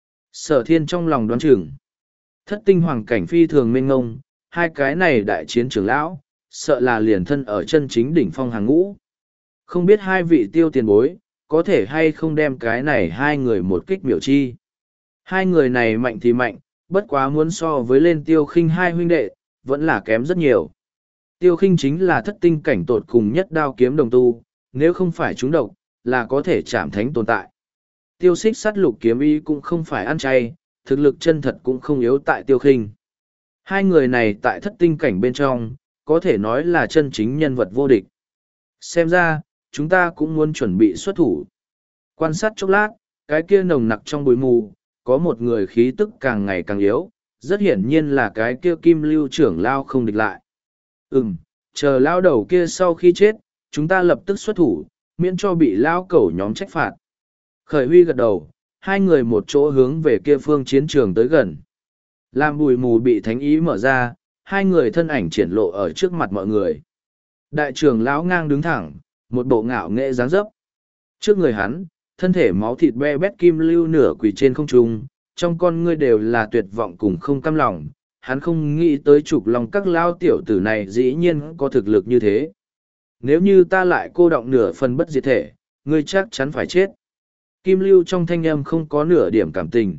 Sở Thiên trong lòng đoán chừng. Thất tinh hoàng cảnh phi thường mênh ngông, hai cái này đại chiến trưởng lão, sợ là liền thân ở chân chính đỉnh phong hàng ngũ. Không biết hai vị tiêu tiền bối, có thể hay không đem cái này hai người một kích miểu chi. Hai người này mạnh thì mạnh, bất quá muốn so với lên Tiêu Khinh hai huynh đệ, vẫn là kém rất nhiều. Tiêu Khinh chính là thất tinh cảnh tột cùng nhất đao kiếm đồng tu, nếu không phải chúng độc, là có thể chạm thánh tồn tại. Tiêu Xích Sắt lục kiếm ý cũng không phải ăn chay, thực lực chân thật cũng không yếu tại Tiêu Khinh. Hai người này tại thất tinh cảnh bên trong, có thể nói là chân chính nhân vật vô địch. Xem ra, chúng ta cũng muốn chuẩn bị xuất thủ. Quan sát chốc lát, cái kia nồng nặc trong bụi mù, có một người khí tức càng ngày càng yếu, rất hiển nhiên là cái kia Kim Lưu trưởng lao không địch lại. Ừm, chờ lao đầu kia sau khi chết, chúng ta lập tức xuất thủ, miễn cho bị lao cẩu nhóm trách phạt. Khởi Huy gật đầu, hai người một chỗ hướng về kia phương chiến trường tới gần. Làm bụi mù bị thánh ý mở ra, hai người thân ảnh triển lộ ở trước mặt mọi người. Đại trưởng lão ngang đứng thẳng, một bộ ngạo nghệ dáng dấp. Trước người hắn, thân thể máu thịt be bét Kim Lưu nửa quỳ trên không trung, trong con ngươi đều là tuyệt vọng cùng không cam lòng. Hắn không nghĩ tới Trục Long các lao tiểu tử này dĩ nhiên có thực lực như thế. Nếu như ta lại cô động nửa phần bất diệt thể, ngươi chắc chắn phải chết. Kim Lưu trong thanh âm không có nửa điểm cảm tình.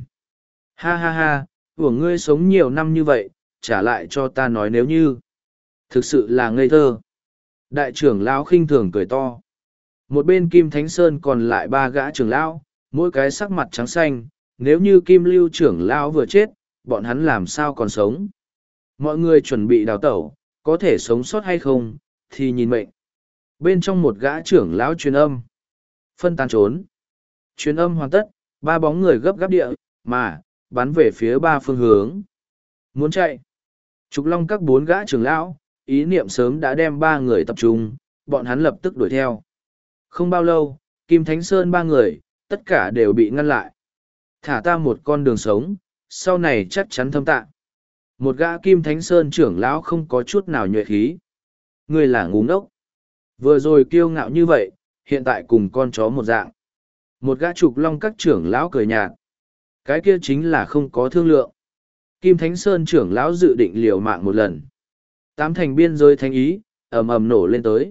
Ha ha ha, của ngươi sống nhiều năm như vậy, trả lại cho ta nói nếu như. Thực sự là ngây thơ. Đại trưởng lão khinh thường cười to. Một bên Kim Thánh Sơn còn lại ba gã trưởng lão, mỗi cái sắc mặt trắng xanh, nếu như Kim Lưu trưởng lão vừa chết, bọn hắn làm sao còn sống. Mọi người chuẩn bị đào tẩu, có thể sống sót hay không, thì nhìn mệnh. Bên trong một gã trưởng lão truyền âm. Phân tán trốn. Truyền âm hoàn tất, ba bóng người gấp gáp địa, mà, bắn về phía ba phương hướng. Muốn chạy. Trục Long các bốn gã trưởng lão, ý niệm sớm đã đem ba người tập trung, bọn hắn lập tức đuổi theo. Không bao lâu, Kim Thánh Sơn ba người, tất cả đều bị ngăn lại. Thả ta một con đường sống, sau này chắc chắn thâm tạ. Một gã Kim Thánh Sơn trưởng lão không có chút nào nhuệ khí. Người là ngu ngốc. Vừa rồi kiêu ngạo như vậy, hiện tại cùng con chó một dạng. Một gã Trục Long các trưởng lão cười nhạt. Cái kia chính là không có thương lượng. Kim Thánh Sơn trưởng lão dự định liều mạng một lần. Tám thành biên giới thánh ý, ầm ầm nổ lên tới.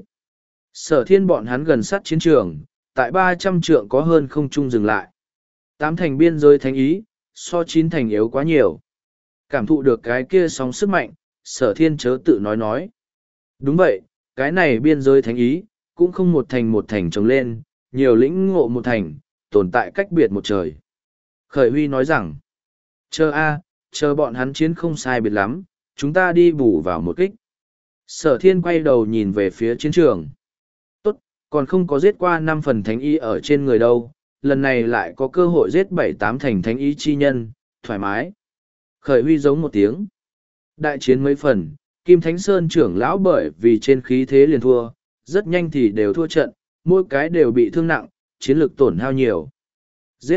Sở Thiên bọn hắn gần sát chiến trường, tại ba trăm trượng có hơn không trung dừng lại. Tám thành biên giới thánh ý, so chín thành yếu quá nhiều. Cảm thụ được cái kia sóng sức mạnh, Sở Thiên chớ tự nói nói. Đúng vậy, cái này biên giới thánh ý, cũng không một thành một thành trồng lên, nhiều lĩnh ngộ một thành, tồn tại cách biệt một trời. Khởi Huy nói rằng, chờ a, chờ bọn hắn chiến không sai biệt lắm, chúng ta đi bù vào một kích. Sở Thiên quay đầu nhìn về phía chiến trường. Tốt, Còn không có giết qua năm phần thánh ý ở trên người đâu, lần này lại có cơ hội giết bảy tám thành thánh ý chi nhân, thoải mái. Khởi Huy giống một tiếng. Đại chiến mấy phần, Kim Thánh Sơn trưởng lão bởi vì trên khí thế liền thua, rất nhanh thì đều thua trận, mỗi cái đều bị thương nặng, chiến lực tổn hao nhiều. Giết!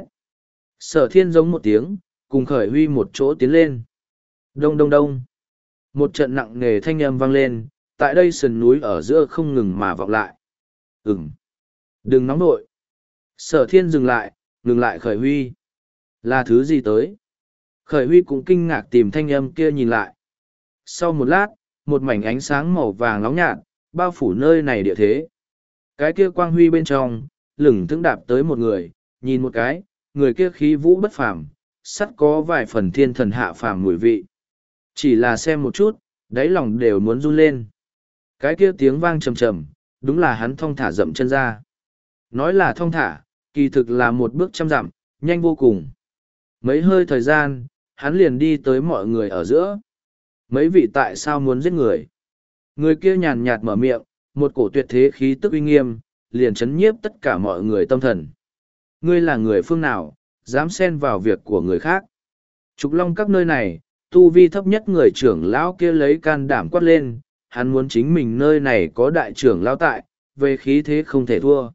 Sở Thiên giống một tiếng, cùng Khởi Huy một chỗ tiến lên. Đông đông đông! Một trận nặng nề thanh âm vang lên, tại đây sườn núi ở giữa không ngừng mà vọng lại. Ừm! Đừng nóng nội! Sở Thiên dừng lại, ngừng lại Khởi Huy. Là thứ gì tới? Khởi Huy cũng kinh ngạc tìm thanh âm kia nhìn lại. Sau một lát, một mảnh ánh sáng màu vàng nóng nhạt, bao phủ nơi này địa thế. Cái kia quang huy bên trong, lửng thững đạp tới một người, nhìn một cái, người kia khí vũ bất phàm, sắt có vài phần thiên thần hạ phàm mùi vị. Chỉ là xem một chút, đáy lòng đều muốn run lên. Cái kia tiếng vang trầm trầm, đúng là hắn thong thả dậm chân ra. Nói là thong thả, kỳ thực là một bước trăm dặm, nhanh vô cùng. Mấy hơi thời gian, hắn liền đi tới mọi người ở giữa. Mấy vị tại sao muốn giết người? Người kia nhàn nhạt mở miệng, một cổ tuyệt thế khí tức uy nghiêm, liền chấn nhiếp tất cả mọi người tâm thần. Ngươi là người phương nào, dám xen vào việc của người khác? Trục Long các nơi này, tu vi thấp nhất người trưởng lão kia lấy can đảm quát lên, hắn muốn chính mình nơi này có đại trưởng lão tại, về khí thế không thể thua.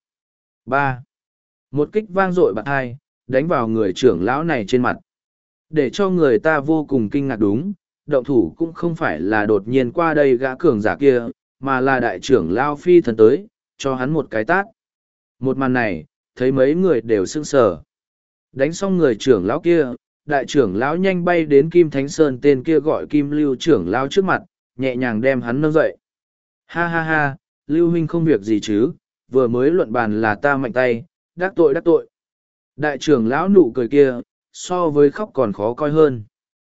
ba. Một kích vang dội bạc hai, đánh vào người trưởng lão này trên mặt. Để cho người ta vô cùng kinh ngạc đúng, động thủ cũng không phải là đột nhiên qua đây gã cường giả kia, mà là đại trưởng lão phi thần tới, cho hắn một cái tát. Một màn này, thấy mấy người đều sững sờ. Đánh xong người trưởng lão kia, đại trưởng lão nhanh bay đến Kim Thánh Sơn tên kia gọi Kim Lưu trưởng lão trước mặt, nhẹ nhàng đem hắn nâng dậy. Ha ha ha, Lưu huynh không việc gì chứ, vừa mới luận bàn là ta mạnh tay, đắc tội đắc tội. Đại trưởng lão nụ cười kia, so với khóc còn khó coi hơn.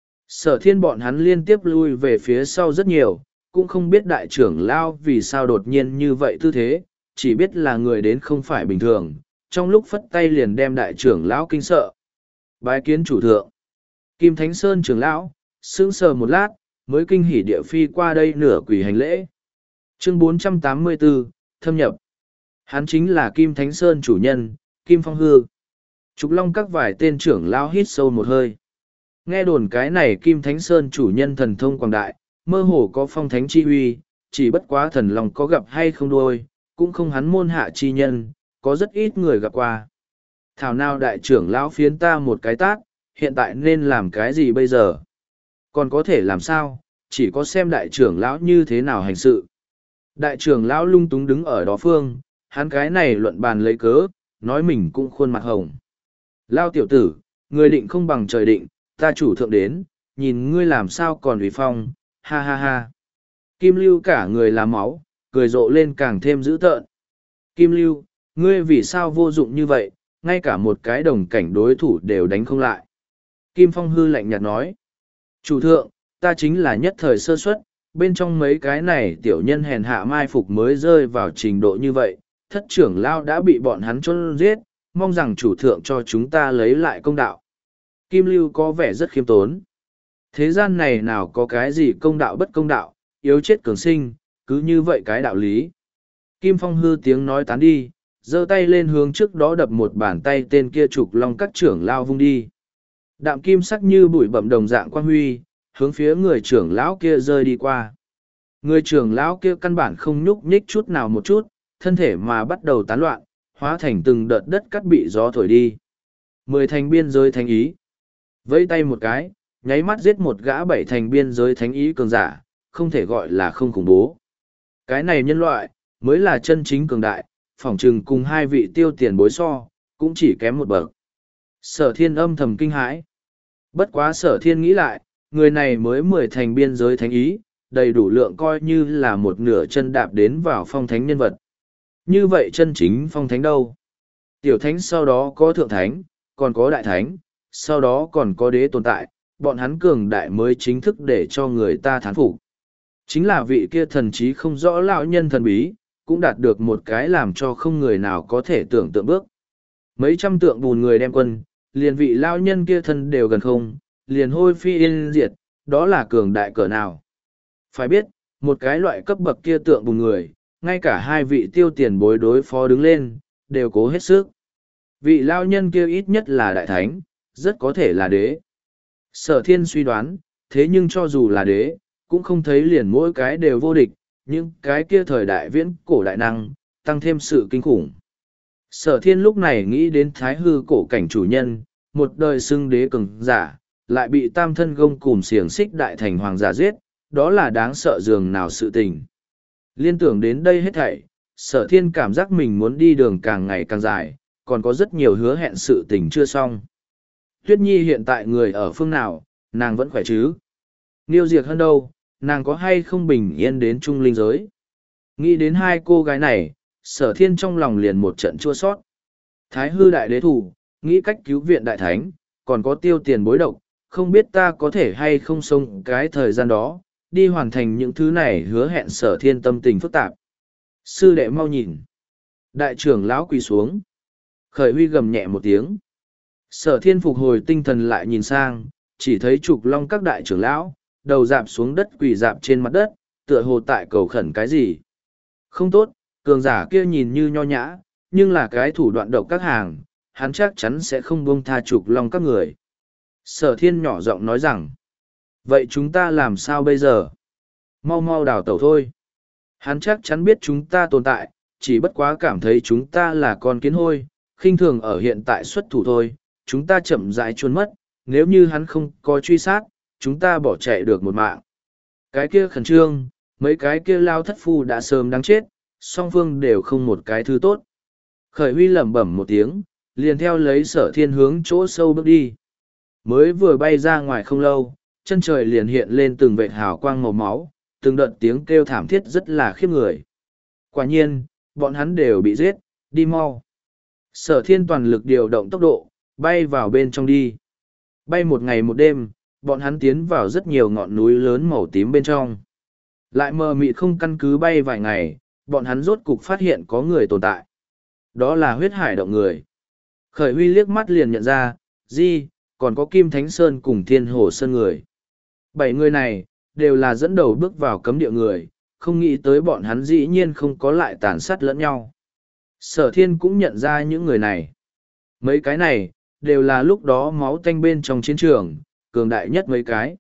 Sở Thiên bọn hắn liên tiếp lui về phía sau rất nhiều, cũng không biết đại trưởng lão vì sao đột nhiên như vậy tư thế, chỉ biết là người đến không phải bình thường, trong lúc phất tay liền đem đại trưởng lão kinh sợ. Bái kiến chủ thượng. Kim Thánh Sơn trưởng lão, sững sờ một lát, mới kinh hỉ địa phi qua đây nửa quỳ hành lễ. Chương bốn trăm tám mươi tư, thâm nhập. Hắn chính là Kim Thánh Sơn chủ nhân, Kim Phong Hư. Trục Long các vài tên trưởng lão hít sâu một hơi. Nghe đồn cái này Kim Thánh Sơn chủ nhân thần thông quảng đại, mơ hồ có phong thánh chi uy, chỉ bất quá thần lòng có gặp hay không đôi, cũng không hắn môn hạ chi nhân, có rất ít người gặp qua. Thảo nào đại trưởng lão phiến ta một cái tát, hiện tại nên làm cái gì bây giờ? Còn có thể làm sao, chỉ có xem đại trưởng lão như thế nào hành sự. Đại trưởng lão lung túng đứng ở đó phương, hắn cái này luận bàn lấy cớ, nói mình cũng khuôn mặt hồng. Lao tiểu tử, người định không bằng trời định, ta chủ thượng đến, nhìn ngươi làm sao còn uy phong, ha ha ha. Kim Lưu cả người làm máu, cười rộ lên càng thêm dữ tợn. Kim Lưu, ngươi vì sao vô dụng như vậy, ngay cả một cái đồng cảnh đối thủ đều đánh không lại. Kim Phong hư lạnh nhạt nói. Chủ thượng, ta chính là nhất thời sơ suất, bên trong mấy cái này tiểu nhân hèn hạ mai phục mới rơi vào trình độ như vậy, thất trưởng lao đã bị bọn hắn chôn giết, mong rằng chủ thượng cho chúng ta lấy lại công đạo. Kim Lưu có vẻ rất khiêm tốn. Thế gian này nào có cái gì công đạo bất công đạo, yếu chết cường sinh, cứ như vậy cái đạo lý. Kim Phong hư tiếng nói tán đi, giơ tay lên hướng trước đó đập một bàn tay tên kia Trục Long các trưởng lao vung đi. Đạm kim sắc như bụi bậm đồng dạng quang huy, hướng phía người trưởng lão kia rơi đi qua. Người trưởng lão kia căn bản không nhúc nhích chút nào một chút, thân thể mà bắt đầu tán loạn, hóa thành từng đợt đất cắt bị gió thổi đi. Mười thành biên giới thánh ý. Vẫy tay một cái, nháy mắt giết một gã bảy thành biên giới thánh ý cường giả, không thể gọi là không khủng bố. Cái này nhân loại, mới là chân chính cường đại, phỏng chừng cùng hai vị tiêu tiền bối so, cũng chỉ kém một bậc. Sở Thiên âm thầm kinh hãi. Bất quá Sở Thiên nghĩ lại, người này mới mười thành biên giới thánh ý, đầy đủ lượng coi như là một nửa chân đạp đến vào phong thánh nhân vật. Như vậy chân chính phong thánh đâu? Tiểu thánh sau đó có thượng thánh, còn có đại thánh, sau đó còn có đế tồn tại, bọn hắn cường đại mới chính thức để cho người ta thán phục. Chính là vị kia thần trí không rõ lão nhân thần bí, cũng đạt được một cái làm cho không người nào có thể tưởng tượng bước. Mấy trăm tượng bùn người đem quân, liền vị lão nhân kia thân đều gần không, liền hôi phi yên diệt, đó là cường đại cỡ nào. Phải biết, một cái loại cấp bậc kia tượng bùn người, Ngay cả hai vị tiêu tiền bối đối phó đứng lên, đều cố hết sức. Vị lao nhân kia ít nhất là đại thánh, rất có thể là đế. Sở thiên suy đoán, thế nhưng cho dù là đế, cũng không thấy liền mỗi cái đều vô địch, nhưng cái kia thời đại viễn cổ đại năng, tăng thêm sự kinh khủng. Sở thiên lúc này nghĩ đến thái hư cổ cảnh chủ nhân, một đời xưng đế cường giả, lại bị tam thân gông cùm xiềng xích đại thành hoàng giả giết, đó là đáng sợ dường nào sự tình. Liên tưởng đến đây hết thảy, sở thiên cảm giác mình muốn đi đường càng ngày càng dài, còn có rất nhiều hứa hẹn sự tình chưa xong. Tuyết Nhi hiện tại người ở phương nào, nàng vẫn khỏe chứ? Niêu Diệc Hân đâu, nàng có hay không bình yên đến trung linh giới? Nghĩ đến hai cô gái này, sở thiên trong lòng liền một trận chua sót. Thái hư đại đế thủ, nghĩ cách cứu viện đại thánh, còn có tiêu tiền bối độc, không biết ta có thể hay không sống cái thời gian đó, đi hoàn thành những thứ này hứa hẹn sở thiên tâm tình phức tạp. Sư đệ mau nhìn. Đại trưởng lão quỳ xuống. Khởi huy gầm nhẹ một tiếng. Sở thiên phục hồi tinh thần lại nhìn sang, chỉ thấy trục long các đại trưởng lão, đầu dạp xuống đất quỳ dạp trên mặt đất, tựa hồ tại cầu khẩn cái gì. Không tốt, cường giả kia nhìn như nho nhã, nhưng là cái thủ đoạn độc các hàng, hắn chắc chắn sẽ không buông tha trục long các người. Sở thiên nhỏ giọng nói rằng, vậy chúng ta làm sao bây giờ? Mau mau đào tẩu thôi. Hắn chắc chắn biết chúng ta tồn tại, chỉ bất quá cảm thấy chúng ta là con kiến hôi, khinh thường ở hiện tại xuất thủ thôi, chúng ta chậm rãi trốn mất, nếu như hắn không có truy sát, chúng ta bỏ chạy được một mạng. Cái kia khẩn trương, mấy cái kia lao thất phu đã sớm đáng chết, song phương đều không một cái thứ tốt. Khởi huy lẩm bẩm một tiếng, liền theo lấy sở thiên hướng chỗ sâu bước đi. Mới vừa bay ra ngoài không lâu, chân trời liền hiện lên từng vệt hào quang màu máu, từng đợt tiếng kêu thảm thiết rất là khiếp người. Quả nhiên, bọn hắn đều bị giết, đi mau. Sở thiên toàn lực điều động tốc độ, bay vào bên trong đi. Bay một ngày một đêm, bọn hắn tiến vào rất nhiều ngọn núi lớn màu tím bên trong. Lại mờ mịt không căn cứ bay vài ngày, bọn hắn rốt cục phát hiện có người tồn tại. Đó là huyết hải động người. Khởi huy liếc mắt liền nhận ra, di, còn có Kim Thánh Sơn cùng Thiên Hồ Sơn người. Bảy người này, đều là dẫn đầu bước vào cấm địa người, không nghĩ tới bọn hắn dĩ nhiên không có lại tàn sát lẫn nhau. Sở thiên cũng nhận ra những người này. Mấy cái này, đều là lúc đó máu tanh bên trong chiến trường, cường đại nhất mấy cái.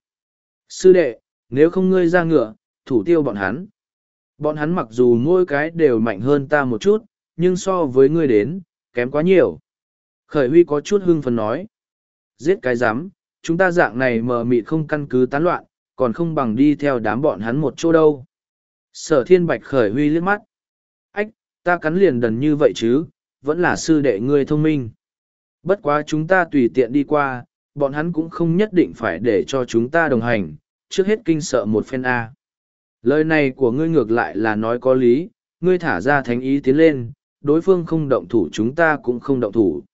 Sư đệ, nếu không ngươi ra ngựa, thủ tiêu bọn hắn. Bọn hắn mặc dù mỗi cái đều mạnh hơn ta một chút, nhưng so với ngươi đến, kém quá nhiều. Khởi huy có chút hưng phấn nói. Giết cái rắm chúng ta dạng này mờ mịt không căn cứ tán loạn, còn không bằng đi theo đám bọn hắn một chỗ đâu. Sở thiên bạch khởi huy liếc mắt. Ách, ta cắn liền đần như vậy chứ, vẫn là sư đệ ngươi thông minh. Bất quá chúng ta tùy tiện đi qua, bọn hắn cũng không nhất định phải để cho chúng ta đồng hành, trước hết kinh sợ một phen A. Lời này của ngươi ngược lại là nói có lý, ngươi thả ra thánh ý tiến lên, đối phương không động thủ chúng ta cũng không động thủ.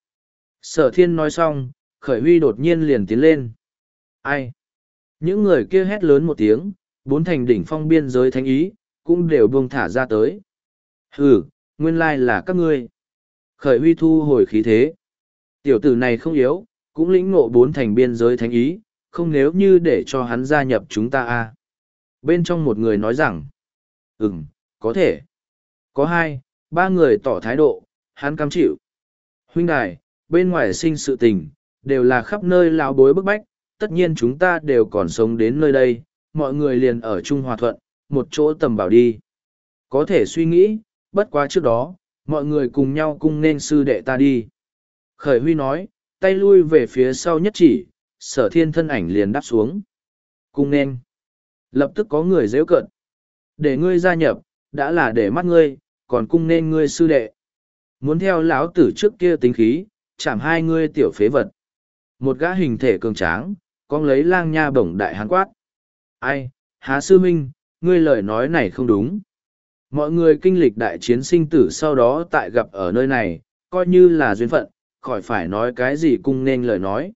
Sở thiên nói xong, khởi huy đột nhiên liền tiến lên. Ai? Những người kia hét lớn một tiếng, bốn thành đỉnh phong biên giới thánh ý, cũng đều buông thả ra tới. Hừ, nguyên lai là các ngươi. Khởi huy thu hồi khí thế. Tiểu tử này không yếu, cũng lĩnh ngộ bốn thành biên giới thánh ý, không nếu như để cho hắn gia nhập chúng ta a. Bên trong một người nói rằng, ừm, có thể. Có hai, ba người tỏ thái độ, hắn cam chịu. Huynh đài, bên ngoài sinh sự tình, đều là khắp nơi lão bối bức bách, tất nhiên chúng ta đều còn sống đến nơi đây, mọi người liền ở chung hòa thuận, một chỗ tầm bảo đi. Có thể suy nghĩ, bất quá trước đó, mọi người cùng nhau cung nên sư đệ ta đi. Khởi huy nói, tay lui về phía sau nhất chỉ, sở thiên thân ảnh liền đáp xuống. Cung nên. Lập tức có người dễ cận. Để ngươi gia nhập, đã là để mắt ngươi, còn cung nên ngươi sư đệ. Muốn theo lão tử trước kia tính khí, chạm hai ngươi tiểu phế vật. Một gã hình thể cường tráng, con lấy lang nha bổng đại hán quát. Ai, há sư minh, ngươi lời nói này không đúng. Mọi người kinh lịch đại chiến sinh tử sau đó tại gặp ở nơi này, coi như là duyên phận, khỏi phải nói cái gì cung nên lời nói.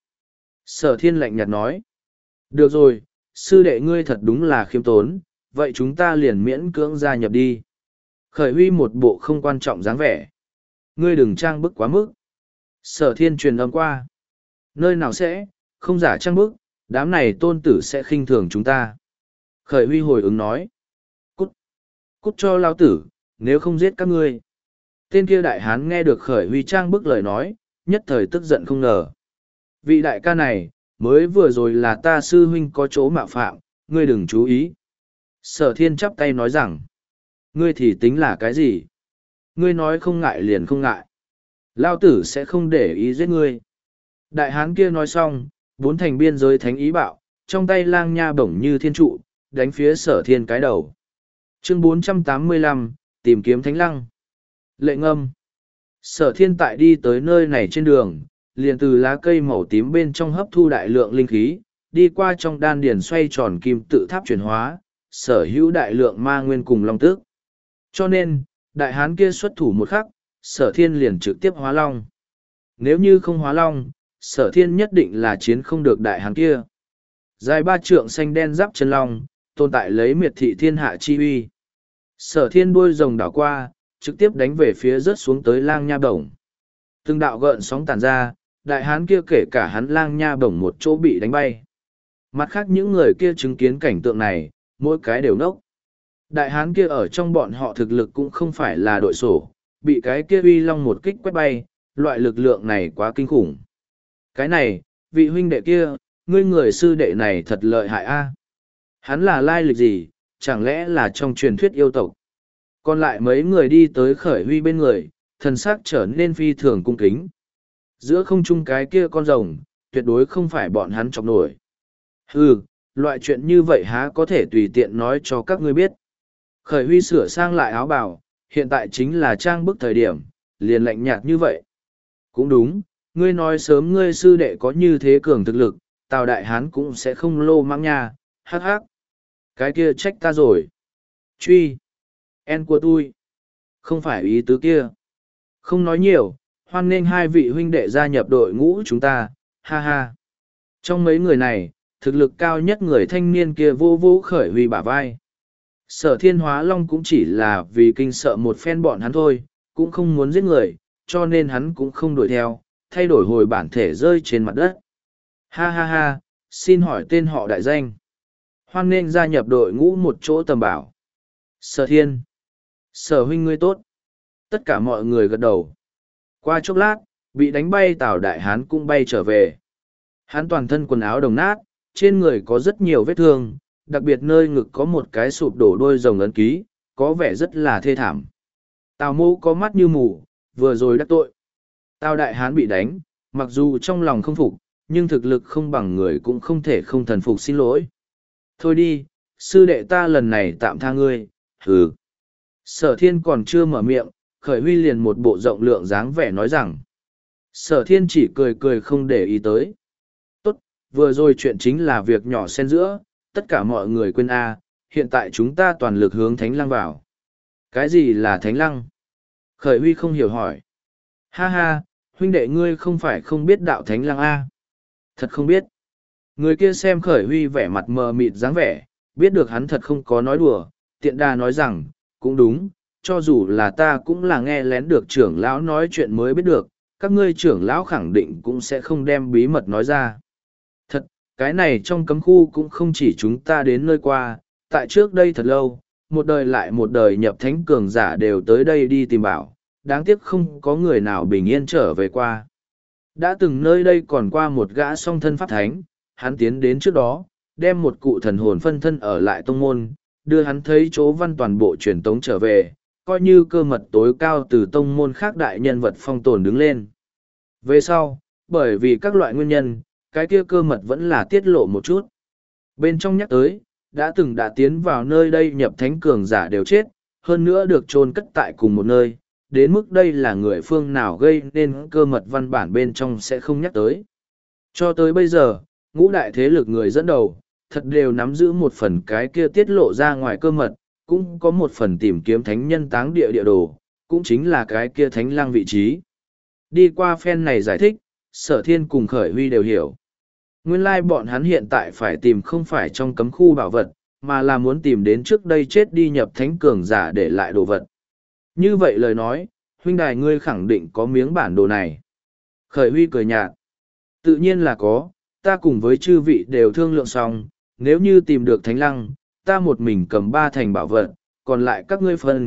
Sở thiên lạnh nhạt nói. Được rồi, sư đệ ngươi thật đúng là khiêm tốn, vậy chúng ta liền miễn cưỡng gia nhập đi. Khởi huy một bộ không quan trọng dáng vẻ. Ngươi đừng trang bức quá mức. Sở thiên truyền âm qua. Nơi nào sẽ, không giả trang bức, đám này tôn tử sẽ khinh thường chúng ta. Khởi huy hồi ứng nói. Cút, cút cho lao tử, nếu không giết các ngươi. Tên kia đại hán nghe được khởi huy trang bức lời nói, nhất thời tức giận không ngờ. Vị đại ca này, mới vừa rồi là ta sư huynh có chỗ mạo phạm, ngươi đừng chú ý. Sở thiên chắp tay nói rằng, ngươi thì tính là cái gì? Ngươi nói không ngại liền không ngại. Lao tử sẽ không để ý giết ngươi. Đại hán kia nói xong, bốn thành biên giới thánh ý bạo, trong tay lang nha bổng như thiên trụ, đánh phía sở thiên cái đầu. Chương bốn trăm tám mươi lăm, tìm kiếm thánh lăng. Lệ ngâm. Sở thiên tại đi tới nơi này trên đường, liền từ lá cây màu tím bên trong hấp thu đại lượng linh khí, đi qua trong đan điền xoay tròn kim tự tháp chuyển hóa, sở hữu đại lượng ma nguyên cùng long tước. Cho nên, đại hán kia xuất thủ một khắc, sở thiên liền trực tiếp hóa long. Nếu như không hóa long, sở thiên nhất định là chiến không được đại hán kia. Dài ba trượng xanh đen giáp chân long, tồn tại lấy miệt thị thiên hạ chi uy. Sở thiên đuôi rồng đảo qua, trực tiếp đánh về phía rớt xuống tới lang nha bổng. Từng đạo gợn sóng tàn ra, đại hán kia kể cả hắn lang nha bổng một chỗ bị đánh bay. Mặt khác những người kia chứng kiến cảnh tượng này, mỗi cái đều nốc. Đại hán kia ở trong bọn họ thực lực cũng không phải là đội sổ, bị cái kia uy long một kích quét bay, loại lực lượng này quá kinh khủng. Cái này, vị huynh đệ kia, ngươi người sư đệ này thật lợi hại a. Hắn là lai lịch gì, chẳng lẽ là trong truyền thuyết yêu tộc? Còn lại mấy người đi tới khởi huy bên người, thần sắc trở nên phi thường cung kính. Giữa không trung cái kia con rồng, tuyệt đối không phải bọn hắn chọc nổi. Hừ, loại chuyện như vậy há có thể tùy tiện nói cho các ngươi biết. Khởi huy sửa sang lại áo bào, hiện tại chính là trang bức thời điểm, liền lạnh nhạt như vậy. Cũng đúng, ngươi nói sớm ngươi sư đệ có như thế cường thực lực, Tào Đại Hán cũng sẽ không lô mang nha, hắc hắc. Cái kia trách ta rồi. Truy. En của tôi. Không phải ý tứ kia. Không nói nhiều, hoan nghênh hai vị huynh đệ gia nhập đội ngũ chúng ta, ha ha. Trong mấy người này, thực lực cao nhất người thanh niên kia vô vô khởi huy bả vai. Sở thiên hóa long cũng chỉ là vì kinh sợ một phen bọn hắn thôi, cũng không muốn giết người, cho nên hắn cũng không đuổi theo, thay đổi hồi bản thể rơi trên mặt đất. Ha ha ha, xin hỏi tên họ đại danh. Hoan nghênh gia nhập đội ngũ một chỗ tầm bảo. Sở thiên. Sở huynh ngươi tốt. Tất cả mọi người gật đầu. Qua chốc lát, bị đánh bay Tào Đại Hán cũng bay trở về. Hắn toàn thân quần áo đồng nát, trên người có rất nhiều vết thương, đặc biệt nơi ngực có một cái sụp đổ đôi rồng ấn ký, có vẻ rất là thê thảm. Tào mô có mắt như mù, vừa rồi đắc tội. Tào Đại Hán bị đánh, mặc dù trong lòng không phục, nhưng thực lực không bằng người cũng không thể không thần phục xin lỗi. Thôi đi, sư đệ ta lần này tạm tha ngươi, hừ. Sở thiên còn chưa mở miệng, khởi huy liền một bộ rộng lượng dáng vẻ nói rằng. Sở thiên chỉ cười cười không để ý tới. Tốt, vừa rồi chuyện chính là việc nhỏ xen giữa, tất cả mọi người quên A, hiện tại chúng ta toàn lực hướng thánh lăng vào. Cái gì là thánh lăng? Khởi huy không hiểu hỏi. Ha ha, huynh đệ ngươi không phải không biết đạo thánh lăng A. Thật không biết. Người kia xem khởi huy vẻ mặt mờ mịt dáng vẻ, biết được hắn thật không có nói đùa, tiện đà nói rằng, cũng đúng, cho dù là ta cũng là nghe lén được trưởng lão nói chuyện mới biết được, các ngươi trưởng lão khẳng định cũng sẽ không đem bí mật nói ra. Thật, cái này trong cấm khu cũng không chỉ chúng ta đến nơi qua, tại trước đây thật lâu, một đời lại một đời nhập thánh cường giả đều tới đây đi tìm bảo, đáng tiếc không có người nào bình yên trở về qua. Đã từng nơi đây còn qua một gã song thân pháp thánh, hắn tiến đến trước đó, đem một cụ thần hồn phân thân ở lại tông môn, đưa hắn thấy chỗ văn toàn bộ truyền tống trở về, coi như cơ mật tối cao từ tông môn khác đại nhân vật phong tồn đứng lên. Về sau, bởi vì các loại nguyên nhân, cái kia cơ mật vẫn là tiết lộ một chút. Bên trong nhắc tới, đã từng đã tiến vào nơi đây nhập thánh cường giả đều chết, hơn nữa được chôn cất tại cùng một nơi, đến mức đây là người phương nào gây nên cơ mật văn bản bên trong sẽ không nhắc tới. Cho tới bây giờ, ngũ đại thế lực người dẫn đầu, thật đều nắm giữ một phần cái kia tiết lộ ra ngoài cơ mật, cũng có một phần tìm kiếm thánh nhân táng địa địa đồ, cũng chính là cái kia thánh lăng vị trí. Đi qua phen này giải thích, sở thiên cùng khởi huy đều hiểu. Nguyên lai bọn hắn hiện tại phải tìm không phải trong cấm khu bảo vật, mà là muốn tìm đến trước đây chết đi nhập thánh cường giả để lại đồ vật. Như vậy lời nói, huynh đài ngươi khẳng định có miếng bản đồ này. Khởi huy cười nhạt. Tự nhiên là có, ta cùng với chư vị đều thương lượng xong, nếu như tìm được thánh lăng, ta một mình cầm ba thành bảo vật, còn lại các ngươi phân,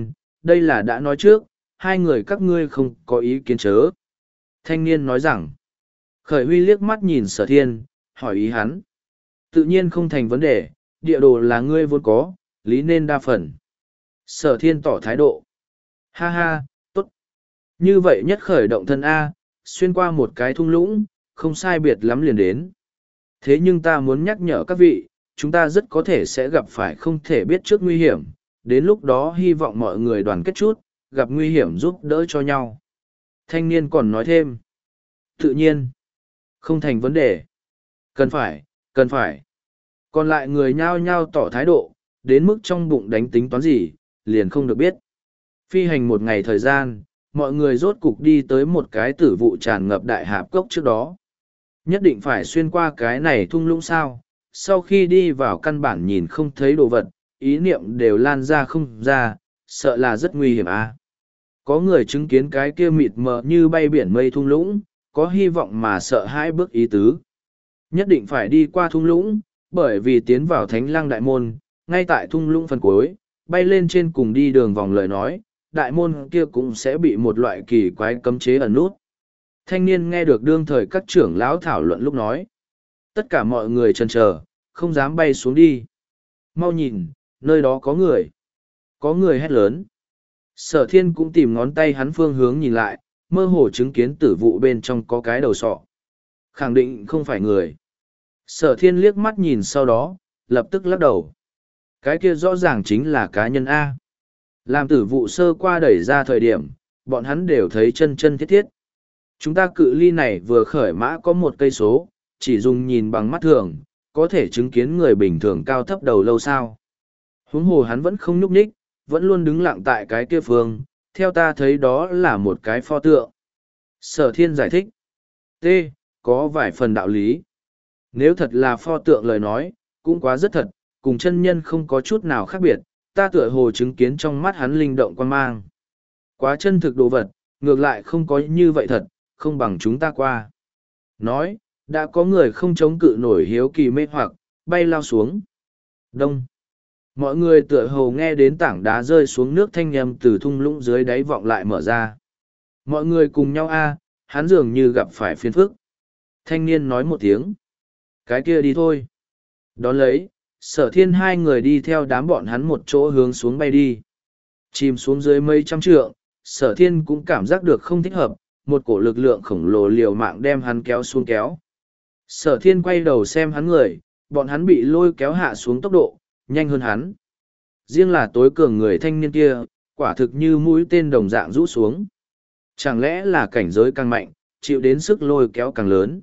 Đây là đã nói trước, hai người các ngươi không có ý kiến chớ. Thanh niên nói rằng, Khởi Huy liếc mắt nhìn Sở Thiên, hỏi ý hắn. Tự nhiên không thành vấn đề, địa đồ là ngươi vốn có, lý nên đa phần. Sở Thiên tỏ thái độ. Ha ha, tốt. Như vậy nhất khởi động thân A, xuyên qua một cái thung lũng, không sai biệt lắm liền đến. Thế nhưng ta muốn nhắc nhở các vị, chúng ta rất có thể sẽ gặp phải không thể biết trước nguy hiểm, đến lúc đó hy vọng mọi người đoàn kết chút, gặp nguy hiểm giúp đỡ cho nhau. Thanh niên còn nói thêm. Tự nhiên, không thành vấn đề. Cần phải, cần phải. Còn lại người nhao nhao tỏ thái độ, đến mức trong bụng đánh tính toán gì, liền không được biết. Phi hành một ngày thời gian, mọi người rốt cục đi tới một cái tử vụ tràn ngập đại hạp cốc trước đó. Nhất định phải xuyên qua cái này thung lũng sao, sau khi đi vào căn bản nhìn không thấy đồ vật, ý niệm đều lan ra không ra, sợ là rất nguy hiểm à. Có người chứng kiến cái kia mịt mờ như bay biển mây thung lũng, có hy vọng mà sợ hãi bước ý tứ. Nhất định phải đi qua thung lũng, bởi vì tiến vào thánh lăng đại môn, ngay tại thung lũng phần cuối, bay lên trên cùng đi đường vòng lời nói, đại môn kia cũng sẽ bị một loại kỳ quái cấm chế ẩn nút. Thanh niên nghe được đương thời các trưởng lão thảo luận lúc nói. Tất cả mọi người chần chờ, không dám bay xuống đi. Mau nhìn, nơi đó có người. Có người hét lớn. Sở Thiên cũng tìm ngón tay hắn phương hướng nhìn lại, mơ hồ chứng kiến tử vụ bên trong có cái đầu sọ. Khẳng định không phải người. Sở Thiên liếc mắt nhìn sau đó, lập tức lắc đầu. Cái kia rõ ràng chính là cá nhân A. Làm tử vụ sơ qua đẩy ra thời điểm, bọn hắn đều thấy chân chân thiết thiết. Chúng ta cự ly này vừa khởi mã có một cây số, chỉ dùng nhìn bằng mắt thường, có thể chứng kiến người bình thường cao thấp đầu lâu sao. Huống hồ hắn vẫn không nhúc nhích, vẫn luôn đứng lặng tại cái kia phương, theo ta thấy đó là một cái pho tượng. Sở Thiên giải thích. T. Có vài phần đạo lý. Nếu thật là pho tượng lời nói, cũng quá rất thật, cùng chân nhân không có chút nào khác biệt, ta tựa hồ chứng kiến trong mắt hắn linh động quan mang. Quá chân thực đồ vật, ngược lại không có như vậy thật, không bằng chúng ta qua. Nói, đã có người không chống cự nổi hiếu kỳ mê hoặc, bay lao xuống. Đông. Mọi người tựa hồ nghe đến tảng đá rơi xuống nước thanh âm từ thung lũng dưới đáy vọng lại mở ra. Mọi người cùng nhau a, hắn dường như gặp phải phiền phức. Thanh niên nói một tiếng. Cái kia đi thôi. Đón lấy, Sở Thiên hai người đi theo đám bọn hắn một chỗ hướng xuống bay đi. Chìm xuống dưới mấy trăm trượng, Sở Thiên cũng cảm giác được không thích hợp, một cổ lực lượng khổng lồ liều mạng đem hắn kéo xuống kéo. Sở Thiên quay đầu xem hắn người, bọn hắn bị lôi kéo hạ xuống tốc độ, nhanh hơn hắn. Riêng là tối cường người thanh niên kia, quả thực như mũi tên đồng dạng rũ xuống. Chẳng lẽ là cảnh giới càng mạnh, chịu đến sức lôi kéo càng lớn.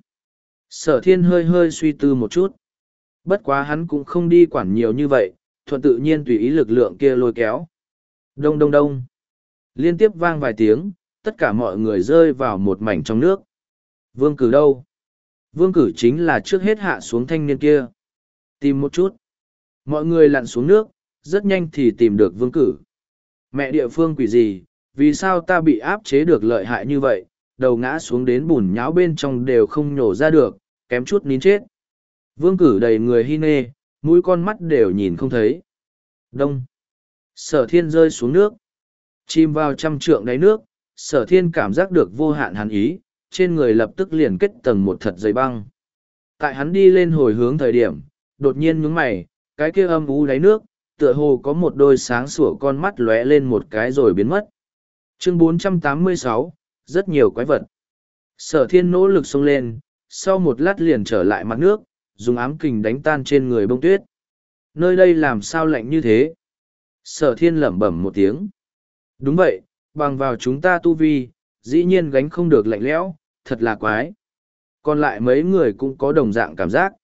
Sở Thiên hơi hơi suy tư một chút. Bất quá hắn cũng không đi quản nhiều như vậy, thuận tự nhiên tùy ý lực lượng kia lôi kéo. Đông đông đông. Liên tiếp vang vài tiếng, tất cả mọi người rơi vào một mảnh trong nước. Vương Cử đâu? Vương Cử chính là trước hết hạ xuống thanh niên kia. Tìm một chút. Mọi người lặn xuống nước, rất nhanh thì tìm được Vương Cử. Mẹ địa phương quỷ gì, vì sao ta bị áp chế được lợi hại như vậy, đầu ngã xuống đến bùn nhão bên trong đều không nhổ ra được, kém chút nín chết. Vương Cử đầy người hi nê, mũi con mắt đều nhìn không thấy. Đông. Sở Thiên rơi xuống nước. Chìm vào trăm trượng đáy nước, Sở Thiên cảm giác được vô hạn hàn ý, trên người lập tức liền kết tầng một thật dày băng. Tại hắn đi lên hồi hướng thời điểm, đột nhiên nhướng mày, cái kia âm u đáy nước, tựa hồ có một đôi sáng sủa con mắt lóe lên một cái rồi biến mất. Chương bốn trăm tám mươi sáu, rất nhiều quái vật. Sở Thiên nỗ lực xông lên, sau một lát liền trở lại mặt nước, dùng ám kình đánh tan trên người bông tuyết. Nơi đây làm sao lạnh như thế? Sở Thiên lẩm bẩm một tiếng. Đúng vậy, bằng vào chúng ta tu vi, dĩ nhiên gánh không được lạnh lẽo, thật là quái. Còn lại mấy người cũng có đồng dạng cảm giác.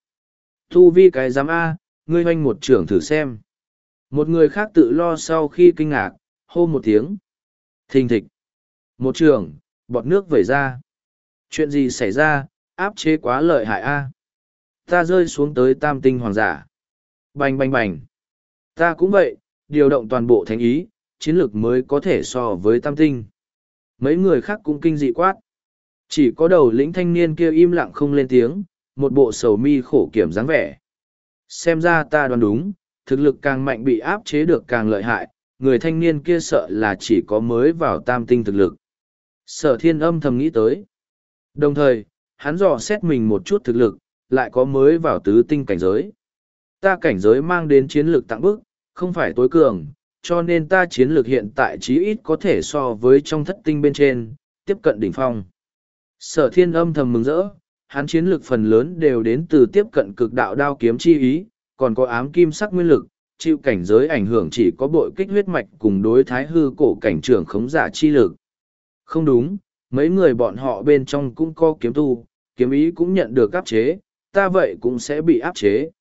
Tu vi cái giám A, ngươi hoanh một trưởng thử xem. Một người khác tự lo sau khi kinh ngạc, hô một tiếng. Thình thịch. Một trưởng, bọt nước vẩy ra. Chuyện gì xảy ra, áp chế quá lợi hại A. Ta rơi xuống tới tam tinh hoàng giả. Bành bành bành. Ta cũng vậy, điều động toàn bộ thánh ý, chiến lược mới có thể so với tam tinh. Mấy người khác cũng kinh dị quát. Chỉ có đầu lĩnh thanh niên kia im lặng không lên tiếng, một bộ sầu mi khổ kiểm dáng vẻ. Xem ra ta đoán đúng, thực lực càng mạnh bị áp chế được càng lợi hại, người thanh niên kia sợ là chỉ có mới vào tam tinh thực lực. Sở thiên âm thầm nghĩ tới. Đồng thời, hắn dò xét mình một chút thực lực, lại có mới vào tứ tinh cảnh giới. Ta cảnh giới mang đến chiến lược tặng bức, không phải tối cường, cho nên ta chiến lược hiện tại chí ít có thể so với trong thất tinh bên trên, tiếp cận đỉnh phong. Sở thiên âm thầm mừng rỡ, hắn chiến lược phần lớn đều đến từ tiếp cận cực đạo đao kiếm chi ý, còn có ám kim sắc nguyên lực, chịu cảnh giới ảnh hưởng chỉ có bội kích huyết mạch cùng đối thái hư cổ cảnh trưởng khống giả chi lực. Không đúng, mấy người bọn họ bên trong cũng có kiếm tu, kiếm ý cũng nhận được áp chế, ta vậy cũng sẽ bị áp chế.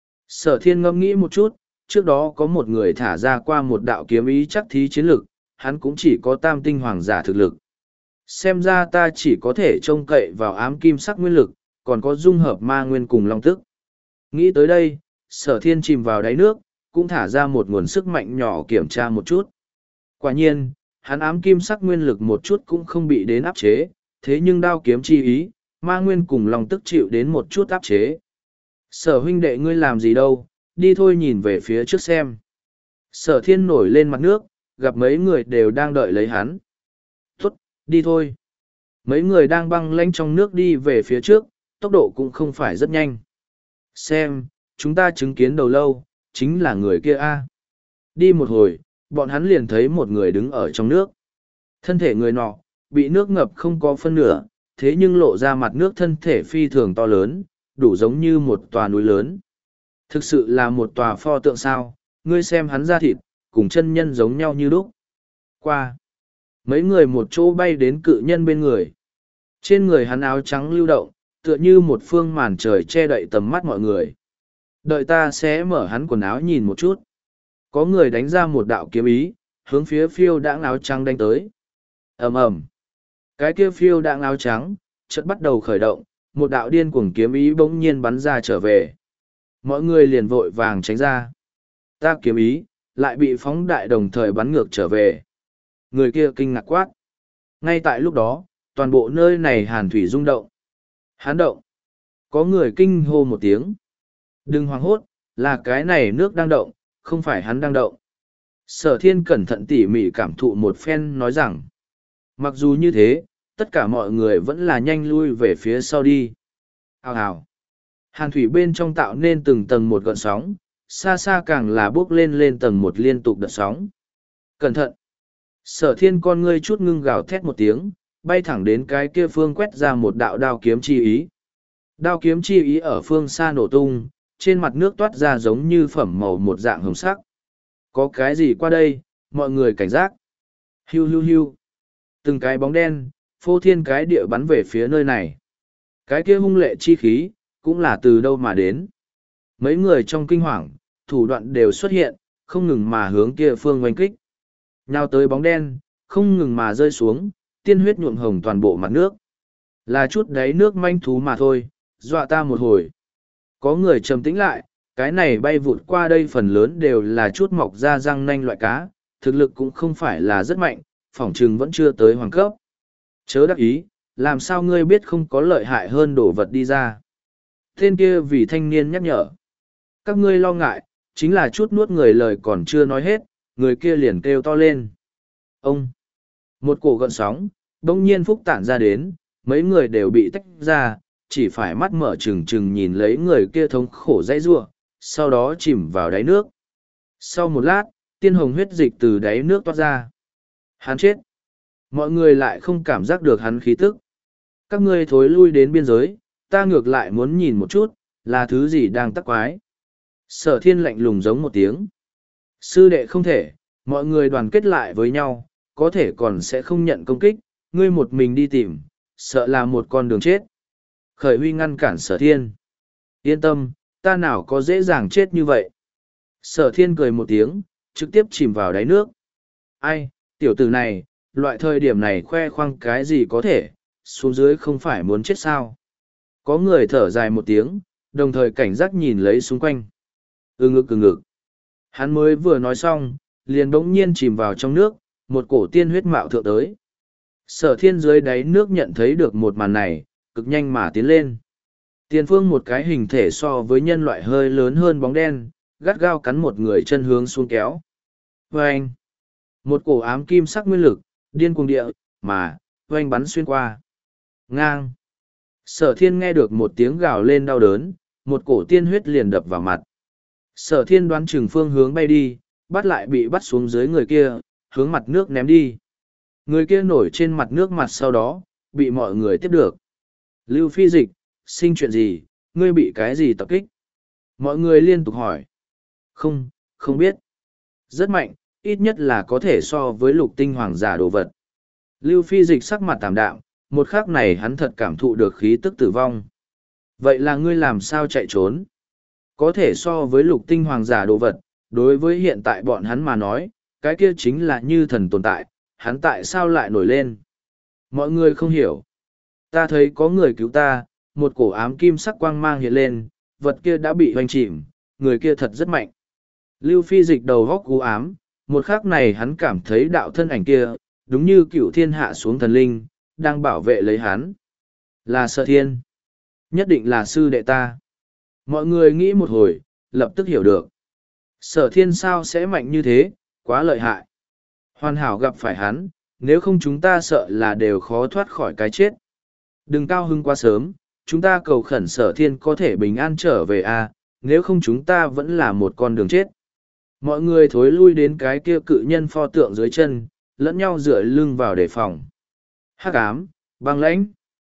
Sở thiên ngẫm nghĩ một chút, trước đó có một người thả ra qua một đạo kiếm ý chắc thí chiến lực, hắn cũng chỉ có tam tinh hoàng giả thực lực. Xem ra ta chỉ có thể trông cậy vào ám kim sắc nguyên lực, còn có dung hợp ma nguyên cùng long tức. Nghĩ tới đây, sở thiên chìm vào đáy nước, cũng thả ra một nguồn sức mạnh nhỏ kiểm tra một chút. Quả nhiên, hắn ám kim sắc nguyên lực một chút cũng không bị đến áp chế, thế nhưng đao kiếm chi ý, ma nguyên cùng long tức chịu đến một chút áp chế. Sở huynh đệ ngươi làm gì đâu, đi thôi nhìn về phía trước xem. Sở thiên nổi lên mặt nước, gặp mấy người đều đang đợi lấy hắn. Tốt, đi thôi. Mấy người đang băng lanh trong nước đi về phía trước, tốc độ cũng không phải rất nhanh. Xem, chúng ta chứng kiến đầu lâu, chính là người kia a. Đi một hồi, bọn hắn liền thấy một người đứng ở trong nước. Thân thể người nọ, bị nước ngập không có phân nửa, thế nhưng lộ ra mặt nước thân thể phi thường to lớn, đủ giống như một tòa núi lớn. Thực sự là một tòa pho tượng sao, ngươi xem hắn da thịt, cùng chân nhân giống nhau như đúc. Qua. Mấy người một chỗ bay đến cự nhân bên người. Trên người hắn áo trắng lưu động, tựa như một phương màn trời che đậy tầm mắt mọi người. Đợi ta sẽ mở hắn quần áo nhìn một chút. Có người đánh ra một đạo kiếm ý, hướng phía phiêu đãng áo trắng đánh tới. Ầm ầm. Cái kia phiêu đãng áo trắng, chợt bắt đầu khởi động, một đạo điên cuồng kiếm ý bỗng nhiên bắn ra trở về. Mọi người liền vội vàng tránh ra. Ta kiếm ý, lại bị phóng đại đồng thời bắn ngược trở về. Người kia kinh ngạc quát. Ngay tại lúc đó, toàn bộ nơi này hàn thủy rung động. Hán động. Có người kinh hô một tiếng. Đừng hoảng hốt, là cái này nước đang động, không phải hắn đang động. Sở thiên cẩn thận tỉ mỉ cảm thụ một phen nói rằng. Mặc dù như thế, tất cả mọi người vẫn là nhanh lui về phía sau đi. Hào hào. Hàn thủy bên trong tạo nên từng tầng một gợn sóng, xa xa càng là bước lên lên tầng một liên tục đợt sóng. Cẩn thận! Sở thiên con ngươi chút ngưng gào thét một tiếng, bay thẳng đến cái kia phương quét ra một đạo đao kiếm chi ý. Đao kiếm chi ý ở phương xa nổ tung, trên mặt nước toát ra giống như phẩm màu một dạng hồng sắc. Có cái gì qua đây, mọi người cảnh giác. Hiu hiu hiu. Từng cái bóng đen, phô thiên cái địa bắn về phía nơi này. Cái kia hung lệ chi khí, cũng là từ đâu mà đến. Mấy người trong kinh hoàng, thủ đoạn đều xuất hiện, không ngừng mà hướng kia phương oanh kích. Nhào tới bóng đen, không ngừng mà rơi xuống, tiên huyết nhuộm hồng toàn bộ mặt nước. Là chút đáy nước manh thú mà thôi, dọa ta một hồi. Có người trầm tĩnh lại, cái này bay vụt qua đây phần lớn đều là chút mọc ra răng nanh loại cá, thực lực cũng không phải là rất mạnh, phỏng chừng vẫn chưa tới hoàng cấp. Chớ đắc ý, làm sao ngươi biết không có lợi hại hơn đổ vật đi ra. Tên kia vì thanh niên nhắc nhở. Các ngươi lo ngại, chính là chút nuốt người lời còn chưa nói hết, người kia liền kêu to lên. Ông! Một cổ gợn sóng, bỗng nhiên phúc tản ra đến, mấy người đều bị tách ra, chỉ phải mắt mở trừng trừng nhìn lấy người kia thống khổ dãy rua, sau đó chìm vào đáy nước. Sau một lát, tiên hồng huyết dịch từ đáy nước toát ra. Hắn chết. Mọi người lại không cảm giác được hắn khí tức. Các ngươi thối lui đến biên giới, ta ngược lại muốn nhìn một chút, là thứ gì đang tắc quái. Sở thiên lạnh lùng giống một tiếng. Sư đệ không thể, mọi người đoàn kết lại với nhau, có thể còn sẽ không nhận công kích, ngươi một mình đi tìm, sợ là một con đường chết. Khởi huy ngăn cản sở thiên. Yên tâm, ta nào có dễ dàng chết như vậy. Sở thiên cười một tiếng, trực tiếp chìm vào đáy nước. Ai, tiểu tử này, loại thời điểm này khoe khoang cái gì có thể, xuống dưới không phải muốn chết sao. Có người thở dài một tiếng, đồng thời cảnh giác nhìn lấy xung quanh. Ừ ngực ừ ngực. Hắn mới vừa nói xong, liền bỗng nhiên chìm vào trong nước, một cổ tiên huyết mạo thượng tới. Sở thiên dưới đáy nước nhận thấy được một màn này, cực nhanh mà tiến lên. Tiền phương một cái hình thể so với nhân loại hơi lớn hơn bóng đen, gắt gao cắn một người chân hướng xuống kéo. Và anh, Một cổ ám kim sắc nguyên lực, điên cuồng địa, mà, oanh bắn xuyên qua. Ngang. Sở thiên nghe được một tiếng gào lên đau đớn, một cổ tiên huyết liền đập vào mặt. Sở thiên đoán chừng phương hướng bay đi, bắt lại bị bắt xuống dưới người kia, hướng mặt nước ném đi. Người kia nổi trên mặt nước mặt sau đó, bị mọi người tiếp được. Lưu Phi Dịch, sinh chuyện gì, ngươi bị cái gì tập kích? Mọi người liên tục hỏi. Không, không biết. Rất mạnh, ít nhất là có thể so với lục tinh hoàng giả đồ vật. Lưu Phi Dịch sắc mặt tạm đạm, một khắc này hắn thật cảm thụ được khí tức tử vong. Vậy là ngươi làm sao chạy trốn? Có thể so với lục tinh hoàng giả đồ vật, đối với hiện tại bọn hắn mà nói, cái kia chính là như thần tồn tại, hắn tại sao lại nổi lên? Mọi người không hiểu. Ta thấy có người cứu ta, một cổ ám kim sắc quang mang hiện lên, vật kia đã bị hoành chìm, người kia thật rất mạnh. Lưu Phi Dịch đầu góc cú ám, một khắc này hắn cảm thấy đạo thân ảnh kia, đúng như cựu thiên hạ xuống thần linh, đang bảo vệ lấy hắn. Là Sở Thiên. Nhất định là sư đệ ta. Mọi người nghĩ một hồi, lập tức hiểu được. Sở Thiên sao sẽ mạnh như thế, quá lợi hại. Hoàn hảo gặp phải hắn, nếu không chúng ta sợ là đều khó thoát khỏi cái chết. Đừng cao hưng quá sớm, chúng ta cầu khẩn Sở Thiên có thể bình an trở về a, nếu không chúng ta vẫn là một con đường chết. Mọi người thối lui đến cái kia cự nhân pho tượng dưới chân, lẫn nhau dựa lưng vào đề phòng. Hắc ám, băng lãnh.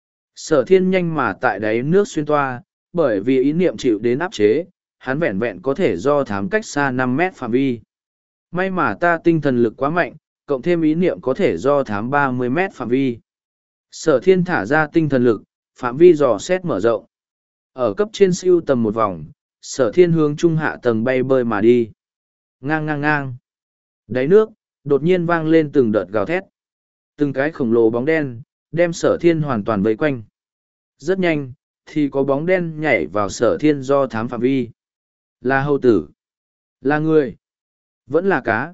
Sở Thiên nhanh mà tại đáy nước xuyên toa, bởi vì ý niệm chịu đến áp chế, hắn vẹn vẹn có thể do thám cách xa năm mét phạm vi. May mà ta tinh thần lực quá mạnh, cộng thêm ý niệm có thể do thám ba mươi mét phạm vi. Sở Thiên thả ra tinh thần lực, phạm vi dò xét mở rộng. Ở cấp trên siêu tầm một vòng, Sở Thiên hướng trung hạ tầng bay bơi mà đi. Ngang ngang ngang. Đáy nước, đột nhiên vang lên từng đợt gào thét. Từng cái khổng lồ bóng đen, đem Sở Thiên hoàn toàn vây quanh. Rất nhanh, thì có bóng đen nhảy vào Sở Thiên do thám phạm vi. Là hầu tử. Là người. Vẫn là cá.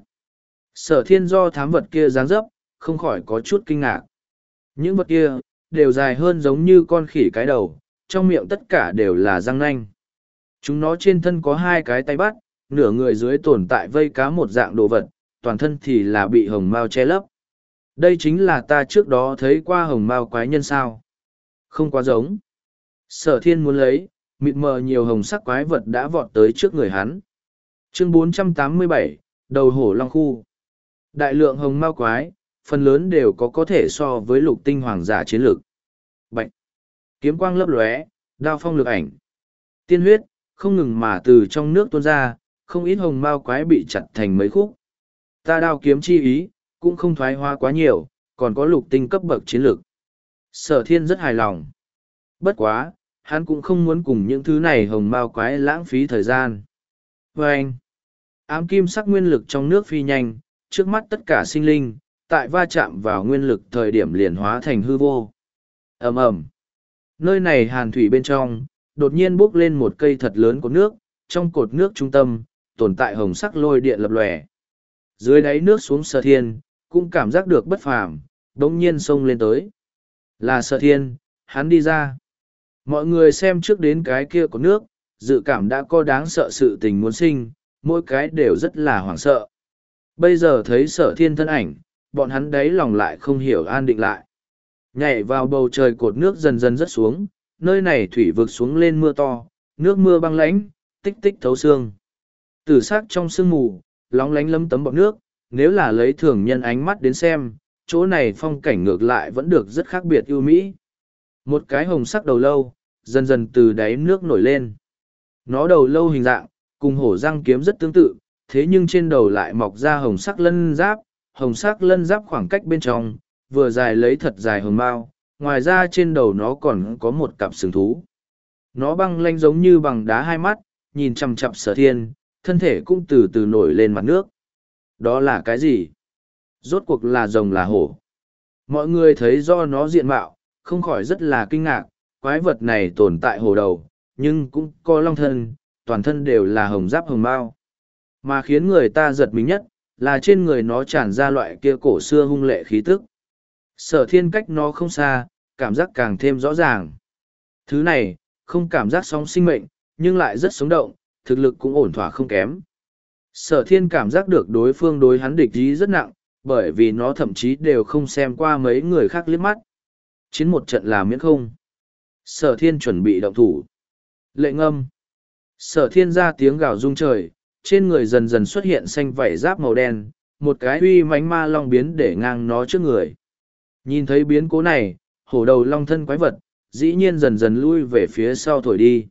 Sở Thiên do thám vật kia dáng dấp, không khỏi có chút kinh ngạc. Những vật kia, đều dài hơn giống như con khỉ cái đầu, trong miệng tất cả đều là răng nanh. Chúng nó trên thân có hai cái tay bắt, nửa người dưới tồn tại vây cá một dạng đồ vật, toàn thân thì là bị hồng mao che lấp. Đây chính là ta trước đó thấy qua hồng mao quái nhân sao. Không quá giống. Sở Thiên muốn lấy, mịt mờ nhiều hồng sắc quái vật đã vọt tới trước người hắn. Chương bốn trăm tám mươi bảy, Đầu hổ long khu. Đại lượng hồng mao quái, phần lớn đều có có thể so với lục tinh hoàng giả chiến lược. Bạch. Kiếm quang lấp lóe, đao phong lực ảnh. Tiên huyết, không ngừng mà từ trong nước tuôn ra, không ít hồng mao quái bị chặt thành mấy khúc. Ta đao kiếm chi ý, cũng không thoái hóa quá nhiều, còn có lục tinh cấp bậc chiến lược. Sở Thiên rất hài lòng. Bất quá, hắn cũng không muốn cùng những thứ này hồng mao quái lãng phí thời gian. Và anh, ám kim sắc nguyên lực trong nước phi nhanh, trước mắt tất cả sinh linh, tại va chạm vào nguyên lực thời điểm liền hóa thành hư vô. Ầm ầm. Nơi này hàn thủy bên trong, đột nhiên bốc lên một cây thật lớn của nước, trong cột nước trung tâm, tồn tại hồng sắc lôi điện lập lòe. Dưới đáy nước xuống Sở Thiên, cũng cảm giác được bất phàm, đống nhiên xông lên tới. Là Sở Thiên, hắn đi ra. Mọi người xem trước đến cái kia của nước, dự cảm đã có đáng sợ sự tình muốn sinh, mỗi cái đều rất là hoảng sợ. Bây giờ thấy Sở Thiên thân ảnh, bọn hắn đáy lòng lại không hiểu an định lại. Nhảy vào bầu trời cột nước dần dần rớt xuống, nơi này thủy vực xuống lên mưa to, nước mưa băng lãnh, tích tích thấu xương. Tử sắc trong sương mù, lóng lánh lấm tấm bọt nước, nếu là lấy thường nhân ánh mắt đến xem, chỗ này phong cảnh ngược lại vẫn được rất khác biệt ưu mỹ. Một cái hồng sắc đầu lâu, dần dần từ đáy nước nổi lên. Nó đầu lâu hình dạng, cùng hổ răng kiếm rất tương tự, thế nhưng trên đầu lại mọc ra hồng sắc lân giáp, hồng sắc lân giáp khoảng cách bên trong, vừa dài lấy thật dài hồng mao, ngoài ra trên đầu nó còn có một cặp sừng thú. Nó băng lanh giống như bằng đá hai mắt, nhìn chằm chằm Sở Thiên, thân thể cũng từ từ nổi lên mặt nước. Đó là cái gì? Rốt cuộc là rồng là hổ. Mọi người thấy do nó diện mạo, không khỏi rất là kinh ngạc, quái vật này tồn tại hổ đầu, nhưng cũng có long thân, toàn thân đều là hồng giáp hồng mao. Mà khiến người ta giật mình nhất, là trên người nó tràn ra loại kia cổ xưa hung lệ khí tức. Sở Thiên cách nó không xa, cảm giác càng thêm rõ ràng. Thứ này, không cảm giác sóng sinh mệnh, nhưng lại rất sống động, thực lực cũng ổn thỏa không kém. Sở Thiên cảm giác được đối phương đối hắn địch ý rất nặng, bởi vì nó thậm chí đều không xem qua mấy người khác liếc mắt. Chiến một trận là miễn không. Sở thiên chuẩn bị động thủ. Lệ ngâm. Sở thiên ra tiếng gào rung trời, trên người dần dần xuất hiện xanh vảy giáp màu đen, một cái uy mãnh ma long biến để ngang nó trước người. Nhìn thấy biến cố này, hổ đầu long thân quái vật, dĩ nhiên dần dần lui về phía sau thổi đi.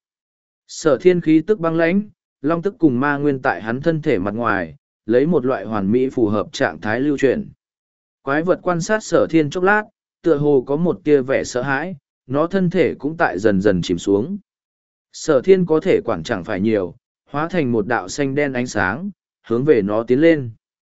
Sở thiên khí tức băng lãnh, long tức cùng ma nguyên tại hắn thân thể mặt ngoài, lấy một loại hoàn mỹ phù hợp trạng thái lưu chuyển. Quái vật quan sát sở thiên chốc lát, tựa hồ có một tia vẻ sợ hãi, nó thân thể cũng tại dần dần chìm xuống. Sở thiên có thể quản chẳng phải nhiều, hóa thành một đạo xanh đen ánh sáng, hướng về nó tiến lên.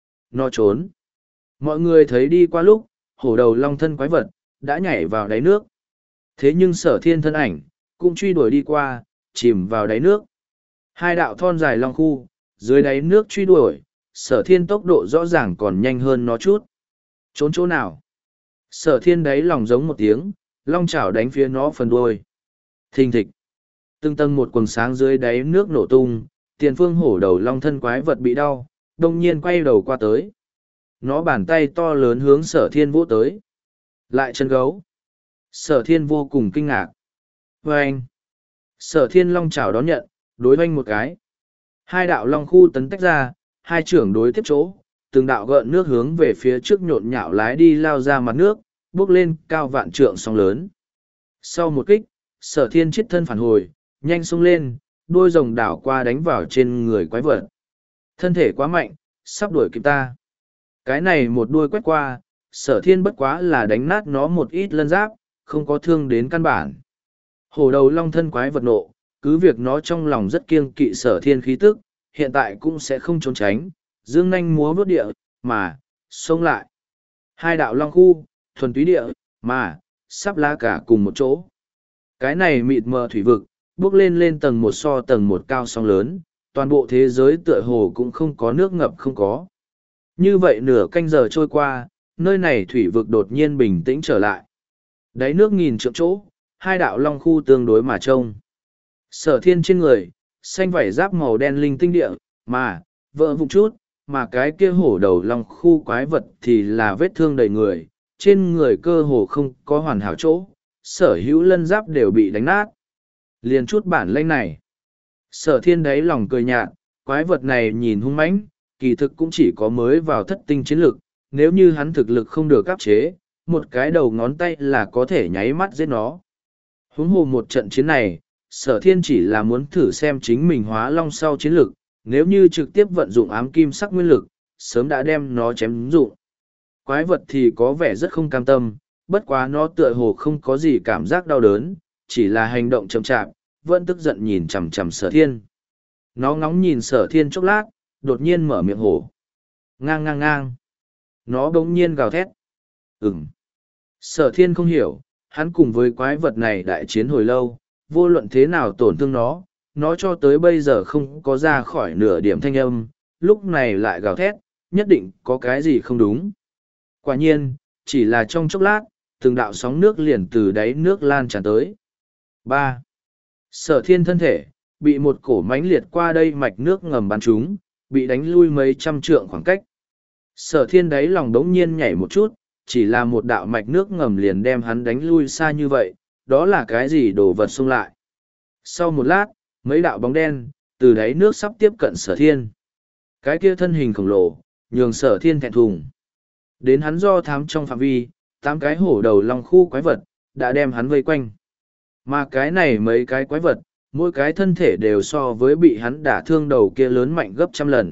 Nó trốn. Mọi người thấy đi qua lúc, hổ đầu long thân quái vật, đã nhảy vào đáy nước. Thế nhưng sở thiên thân ảnh, cũng truy đuổi đi qua, chìm vào đáy nước. Hai đạo thon dài long khu, dưới đáy nước truy đuổi, sở thiên tốc độ rõ ràng còn nhanh hơn nó chút. Trốn chỗ nào? Sở thiên đáy lòng giống một tiếng, long chảo đánh phía nó phần đuôi. Thình thịch. Từng tầng một quầng sáng dưới đáy nước nổ tung, tiền phương hổ đầu long thân quái vật bị đau, đông nhiên quay đầu qua tới. Nó bàn tay to lớn hướng sở thiên vỗ tới. Lại chân gấu. Sở thiên vô cùng kinh ngạc. Và anh. Sở thiên long chảo đón nhận, đối oanh một cái. Hai đạo long khu tấn tách ra, hai trưởng đối tiếp chỗ, từng đạo gợn nước hướng về phía trước nhộn nhạo lái đi lao ra mặt nước, bước lên cao vạn trượng sóng lớn. Sau một kích, sở thiên chết thân phản hồi, nhanh xông lên, đuôi rồng đảo qua đánh vào trên người quái vật. Thân thể quá mạnh, sắp đuổi kịp ta. Cái này một đuôi quét qua, sở thiên bất quá là đánh nát nó một ít lân giáp, không có thương đến căn bản. Hổ đầu long thân quái vật nộ, cứ việc nó trong lòng rất kiêng kỵ sở thiên khí tức, hiện tại cũng sẽ không trốn tránh, dương nanh múa vuốt địa, mà, xông lại. Hai đạo long khu, thuần túy địa, mà, sắp lá cả cùng một chỗ. Cái này mịt mờ thủy vực, bước lên lên tầng một so tầng một cao sóng lớn, toàn bộ thế giới tựa hồ cũng không có nước ngập không có. Như vậy nửa canh giờ trôi qua, nơi này thủy vực đột nhiên bình tĩnh trở lại. Đáy nước nghìn trượng chỗ, hai đạo long khu tương đối mà trông. Sở thiên trên người, xanh vảy giáp màu đen linh tinh địa, mà, vỡ vụn chút, mà cái kia hổ đầu long khu quái vật thì là vết thương đầy người, trên người cơ hồ không có hoàn hảo chỗ, sở hữu lân giáp đều bị đánh nát. Liền chút bản lĩnh này. Sở thiên đáy lòng cười nhạt, quái vật này nhìn hung mãnh, kỳ thực cũng chỉ có mới vào thất tinh chiến lực, nếu như hắn thực lực không được áp chế, một cái đầu ngón tay là có thể nháy mắt giết nó. Huống hồ một trận chiến này, sở thiên chỉ là muốn thử xem chính mình hóa long sau chiến lực, nếu như trực tiếp vận dụng ám kim sắc nguyên lực, sớm đã đem nó chém dụng. Quái vật thì có vẻ rất không cam tâm, bất quá nó tựa hồ không có gì cảm giác đau đớn, chỉ là hành động chậm chạp, vẫn tức giận nhìn chằm chằm sở thiên. Nó ngóng nhìn sở thiên chốc lát, đột nhiên mở miệng hổ. Ngang ngang ngang. Nó bỗng nhiên gào thét. Ừm. Sở thiên không hiểu, hắn cùng với quái vật này đại chiến hồi lâu, vô luận thế nào tổn thương nó, nó cho tới bây giờ không có ra khỏi nửa điểm thanh âm, lúc này lại gào thét, nhất định có cái gì không đúng. Quả nhiên, chỉ là trong chốc lát, từng đạo sóng nước liền từ đáy nước lan tràn tới. ba. Sở thiên thân thể, bị một cổ mãnh liệt qua đây mạch nước ngầm bắn trúng, bị đánh lui mấy trăm trượng khoảng cách. Sở thiên đáy lòng đống nhiên nhảy một chút, chỉ là một đạo mạch nước ngầm liền đem hắn đánh lui xa như vậy, đó là cái gì đồ vật xông lại. Sau một lát, mấy đạo bóng đen, từ đáy nước sắp tiếp cận sở thiên. Cái kia thân hình khổng lồ, nhường sở thiên thẹn thùng. Đến hắn do thám trong phạm vi, tám cái hổ đầu long khu quái vật, đã đem hắn vây quanh. Mà cái này mấy cái quái vật, mỗi cái thân thể đều so với bị hắn đả thương đầu kia lớn mạnh gấp trăm lần.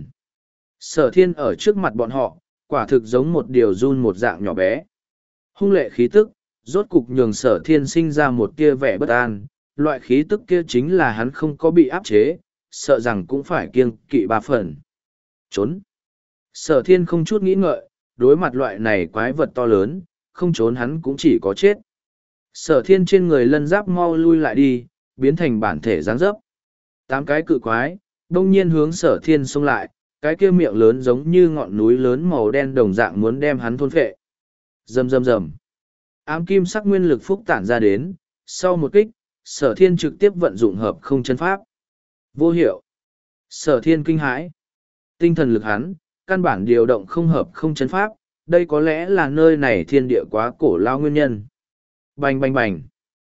Sở thiên ở trước mặt bọn họ, quả thực giống một điều run một dạng nhỏ bé. Hung lệ khí tức, rốt cục nhường sở thiên sinh ra một tia vẻ bất an, loại khí tức kia chính là hắn không có bị áp chế, sợ rằng cũng phải kiêng kỵ ba phần. Trốn. Sở thiên không chút nghĩ ngợi, đối mặt loại này quái vật to lớn, không trốn hắn cũng chỉ có chết. Sở thiên trên người lân giáp mau lui lại đi, biến thành bản thể dáng dấp. Tám cái cự quái, đông nhiên hướng sở thiên xông lại, cái kia miệng lớn giống như ngọn núi lớn màu đen đồng dạng muốn đem hắn thôn phệ. Rầm rầm rầm. Ám kim sắc nguyên lực phúc tản ra đến, sau một kích, sở thiên trực tiếp vận dụng hợp không chân pháp. Vô hiệu. Sở thiên kinh hãi. Tinh thần lực hắn, căn bản điều động không hợp không chân pháp, đây có lẽ là nơi này thiên địa quá cổ lao nguyên nhân. Bành bành bành.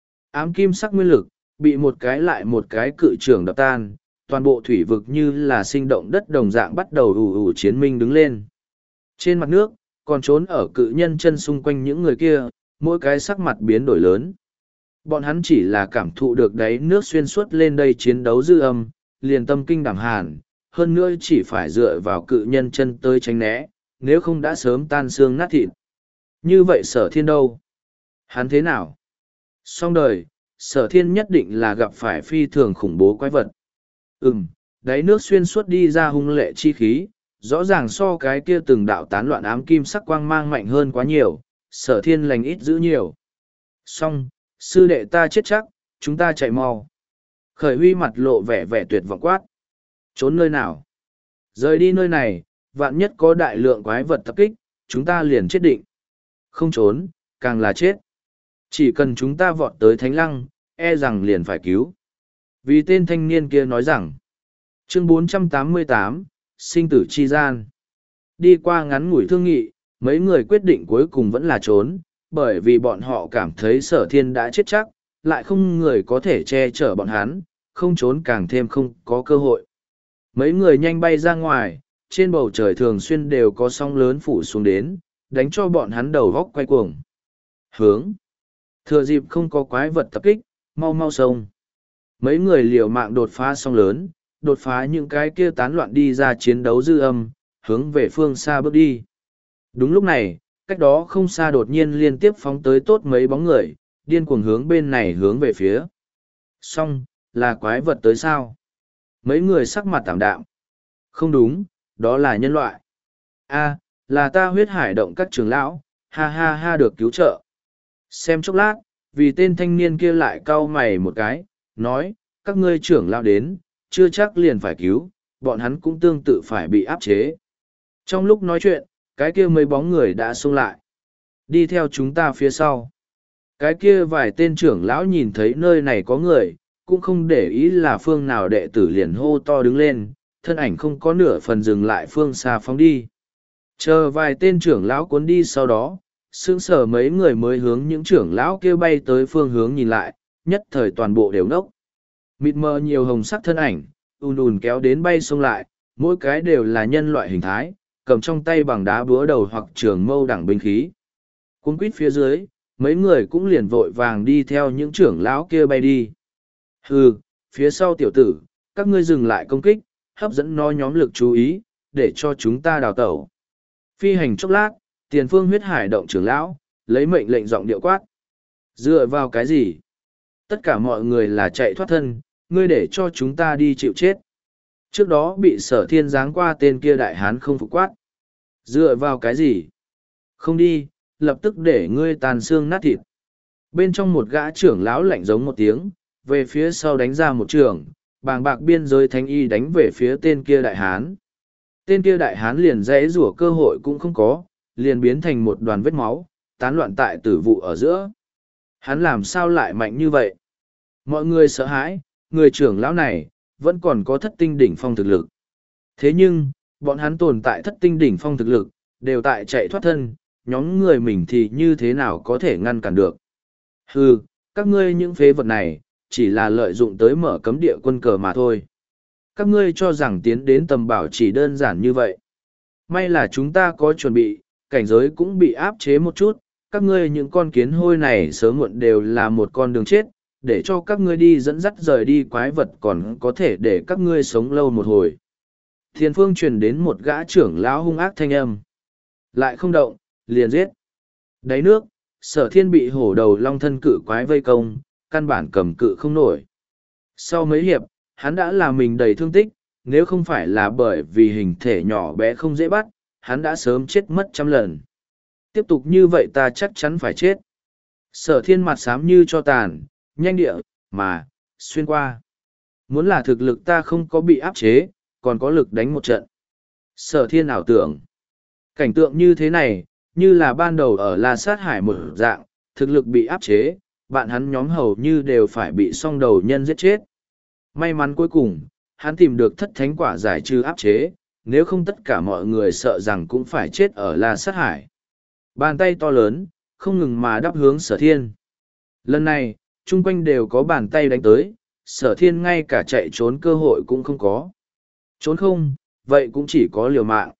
Ám kim sắc nguyên lực, bị một cái lại một cái cự trường đập tan, toàn bộ thủy vực như là sinh động đất đồng dạng bắt đầu ù ù chiến minh đứng lên. Trên mặt nước, còn trốn ở cự nhân chân xung quanh những người kia, mỗi cái sắc mặt biến đổi lớn. Bọn hắn chỉ là cảm thụ được đáy nước xuyên suốt lên đây chiến đấu dư âm, liền tâm kinh đảm hàn, hơn nữa chỉ phải dựa vào cự nhân chân tới tránh né, nếu không đã sớm tan xương nát thịt. Như vậy sở thiên đâu? Hắn thế nào? Xong đời, sở thiên nhất định là gặp phải phi thường khủng bố quái vật. Ừm, đáy nước xuyên suốt đi ra hung lệ chi khí, rõ ràng so cái kia từng đạo tán loạn ám kim sắc quang mang mạnh hơn quá nhiều, sở thiên lành ít giữ nhiều. Xong, sư đệ ta chết chắc, chúng ta chạy mau. Khởi huy mặt lộ vẻ vẻ tuyệt vọng quát. Trốn nơi nào? Rời đi nơi này, vạn nhất có đại lượng quái vật tập kích, chúng ta liền chết định. Không trốn, càng là chết. Chỉ cần chúng ta vọt tới thánh lăng, e rằng liền phải cứu. Vì tên thanh niên kia nói rằng, chương bốn trăm tám mươi tám, sinh tử chi gian. Đi qua ngắn ngủi thương nghị, mấy người quyết định cuối cùng vẫn là trốn, bởi vì bọn họ cảm thấy sở thiên đã chết chắc, lại không người có thể che chở bọn hắn, không trốn càng thêm không có cơ hội. Mấy người nhanh bay ra ngoài, trên bầu trời thường xuyên đều có sóng lớn phủ xuống đến, đánh cho bọn hắn đầu góc quay cuồng. Hướng. Thừa dịp không có quái vật tập kích, mau mau sông. Mấy người liều mạng đột phá sóng lớn, đột phá những cái kia tán loạn đi ra chiến đấu dư âm, hướng về phương xa bước đi. Đúng lúc này, cách đó không xa đột nhiên liên tiếp phóng tới tốt mấy bóng người, điên cuồng hướng bên này hướng về phía. Xong, là quái vật tới sao? Mấy người sắc mặt tạm đạm. Không đúng, đó là nhân loại. A, là ta huyết hải động các trưởng lão, ha ha ha được cứu trợ. Xem chốc lát, vì tên thanh niên kia lại cau mày một cái, nói, các ngươi trưởng lão đến, chưa chắc liền phải cứu, bọn hắn cũng tương tự phải bị áp chế. Trong lúc nói chuyện, cái kia mấy bóng người đã xông lại. Đi theo chúng ta phía sau. Cái kia vài tên trưởng lão nhìn thấy nơi này có người, cũng không để ý là phương nào đệ tử liền hô to đứng lên, thân ảnh không có nửa phần dừng lại phương xa phóng đi. Chờ vài tên trưởng lão cuốn đi sau đó, sững sờ mấy người mới hướng những trưởng lão kia bay tới phương hướng nhìn lại, nhất thời toàn bộ đều ngốc. Mịt mờ nhiều hồng sắc thân ảnh, ùn ùn kéo đến bay xông lại, mỗi cái đều là nhân loại hình thái, cầm trong tay bằng đá búa đầu hoặc trường mâu đẳng binh khí. Cuốn quýt phía dưới, mấy người cũng liền vội vàng đi theo những trưởng lão kia bay đi. Hừ, phía sau tiểu tử, các ngươi dừng lại công kích, hấp dẫn nó nhóm lực chú ý, để cho chúng ta đào tẩu. Phi hành chốc lát, tiền phương huyết hải động trưởng lão, lấy mệnh lệnh giọng điệu quát. Dựa vào cái gì? Tất cả mọi người là chạy thoát thân, ngươi để cho chúng ta đi chịu chết. Trước đó bị sở thiên giáng qua tên kia đại hán không phục quát. Dựa vào cái gì? Không đi, lập tức để ngươi tàn xương nát thịt. Bên trong một gã trưởng lão lạnh giống một tiếng, về phía sau đánh ra một trường, bàng bạc biên giới thánh y đánh về phía tên kia đại hán. Tên kia đại hán liền rẽ rủa cơ hội cũng không có, liền biến thành một đoàn vết máu, tán loạn tại tử vụ ở giữa. Hắn làm sao lại mạnh như vậy? Mọi người sợ hãi, người trưởng lão này, vẫn còn có thất tinh đỉnh phong thực lực. Thế nhưng, bọn hắn tồn tại thất tinh đỉnh phong thực lực, đều tại chạy thoát thân, nhóm người mình thì như thế nào có thể ngăn cản được. Hừ, các ngươi những phế vật này, chỉ là lợi dụng tới mở cấm địa quân cờ mà thôi. Các ngươi cho rằng tiến đến tầm bảo chỉ đơn giản như vậy. May là chúng ta có chuẩn bị, cảnh giới cũng bị áp chế một chút, các ngươi những con kiến hôi này sớm muộn đều là một con đường chết, để cho các ngươi đi dẫn dắt rời đi quái vật còn có thể để các ngươi sống lâu một hồi. Thiên phương truyền đến một gã trưởng lão hung ác thanh âm. Lại không động, liền giết. Đáy nước, sở thiên bị hổ đầu long thân cự quái vây công, căn bản cầm cự không nổi. Sau mấy hiệp, hắn đã làm mình đầy thương tích, nếu không phải là bởi vì hình thể nhỏ bé không dễ bắt, hắn đã sớm chết mất trăm lần. Tiếp tục như vậy ta chắc chắn phải chết. Sở thiên mặt xám như cho tàn, nhanh địa, mà, xuyên qua. Muốn là thực lực ta không có bị áp chế, còn có lực đánh một trận. Sở thiên ảo tưởng. Cảnh tượng như thế này, như là ban đầu ở La Sát Hải một dạng, thực lực bị áp chế, bạn hắn nhóm hầu như đều phải bị song đầu nhân giết chết. May mắn cuối cùng, hắn tìm được thất thánh quả giải trừ áp chế, nếu không tất cả mọi người sợ rằng cũng phải chết ở La Sát Hải. Bàn tay to lớn, không ngừng mà đắp hướng sở thiên. Lần này, chung quanh đều có bàn tay đánh tới, sở thiên ngay cả chạy trốn cơ hội cũng không có. Trốn không, vậy cũng chỉ có liều mạng.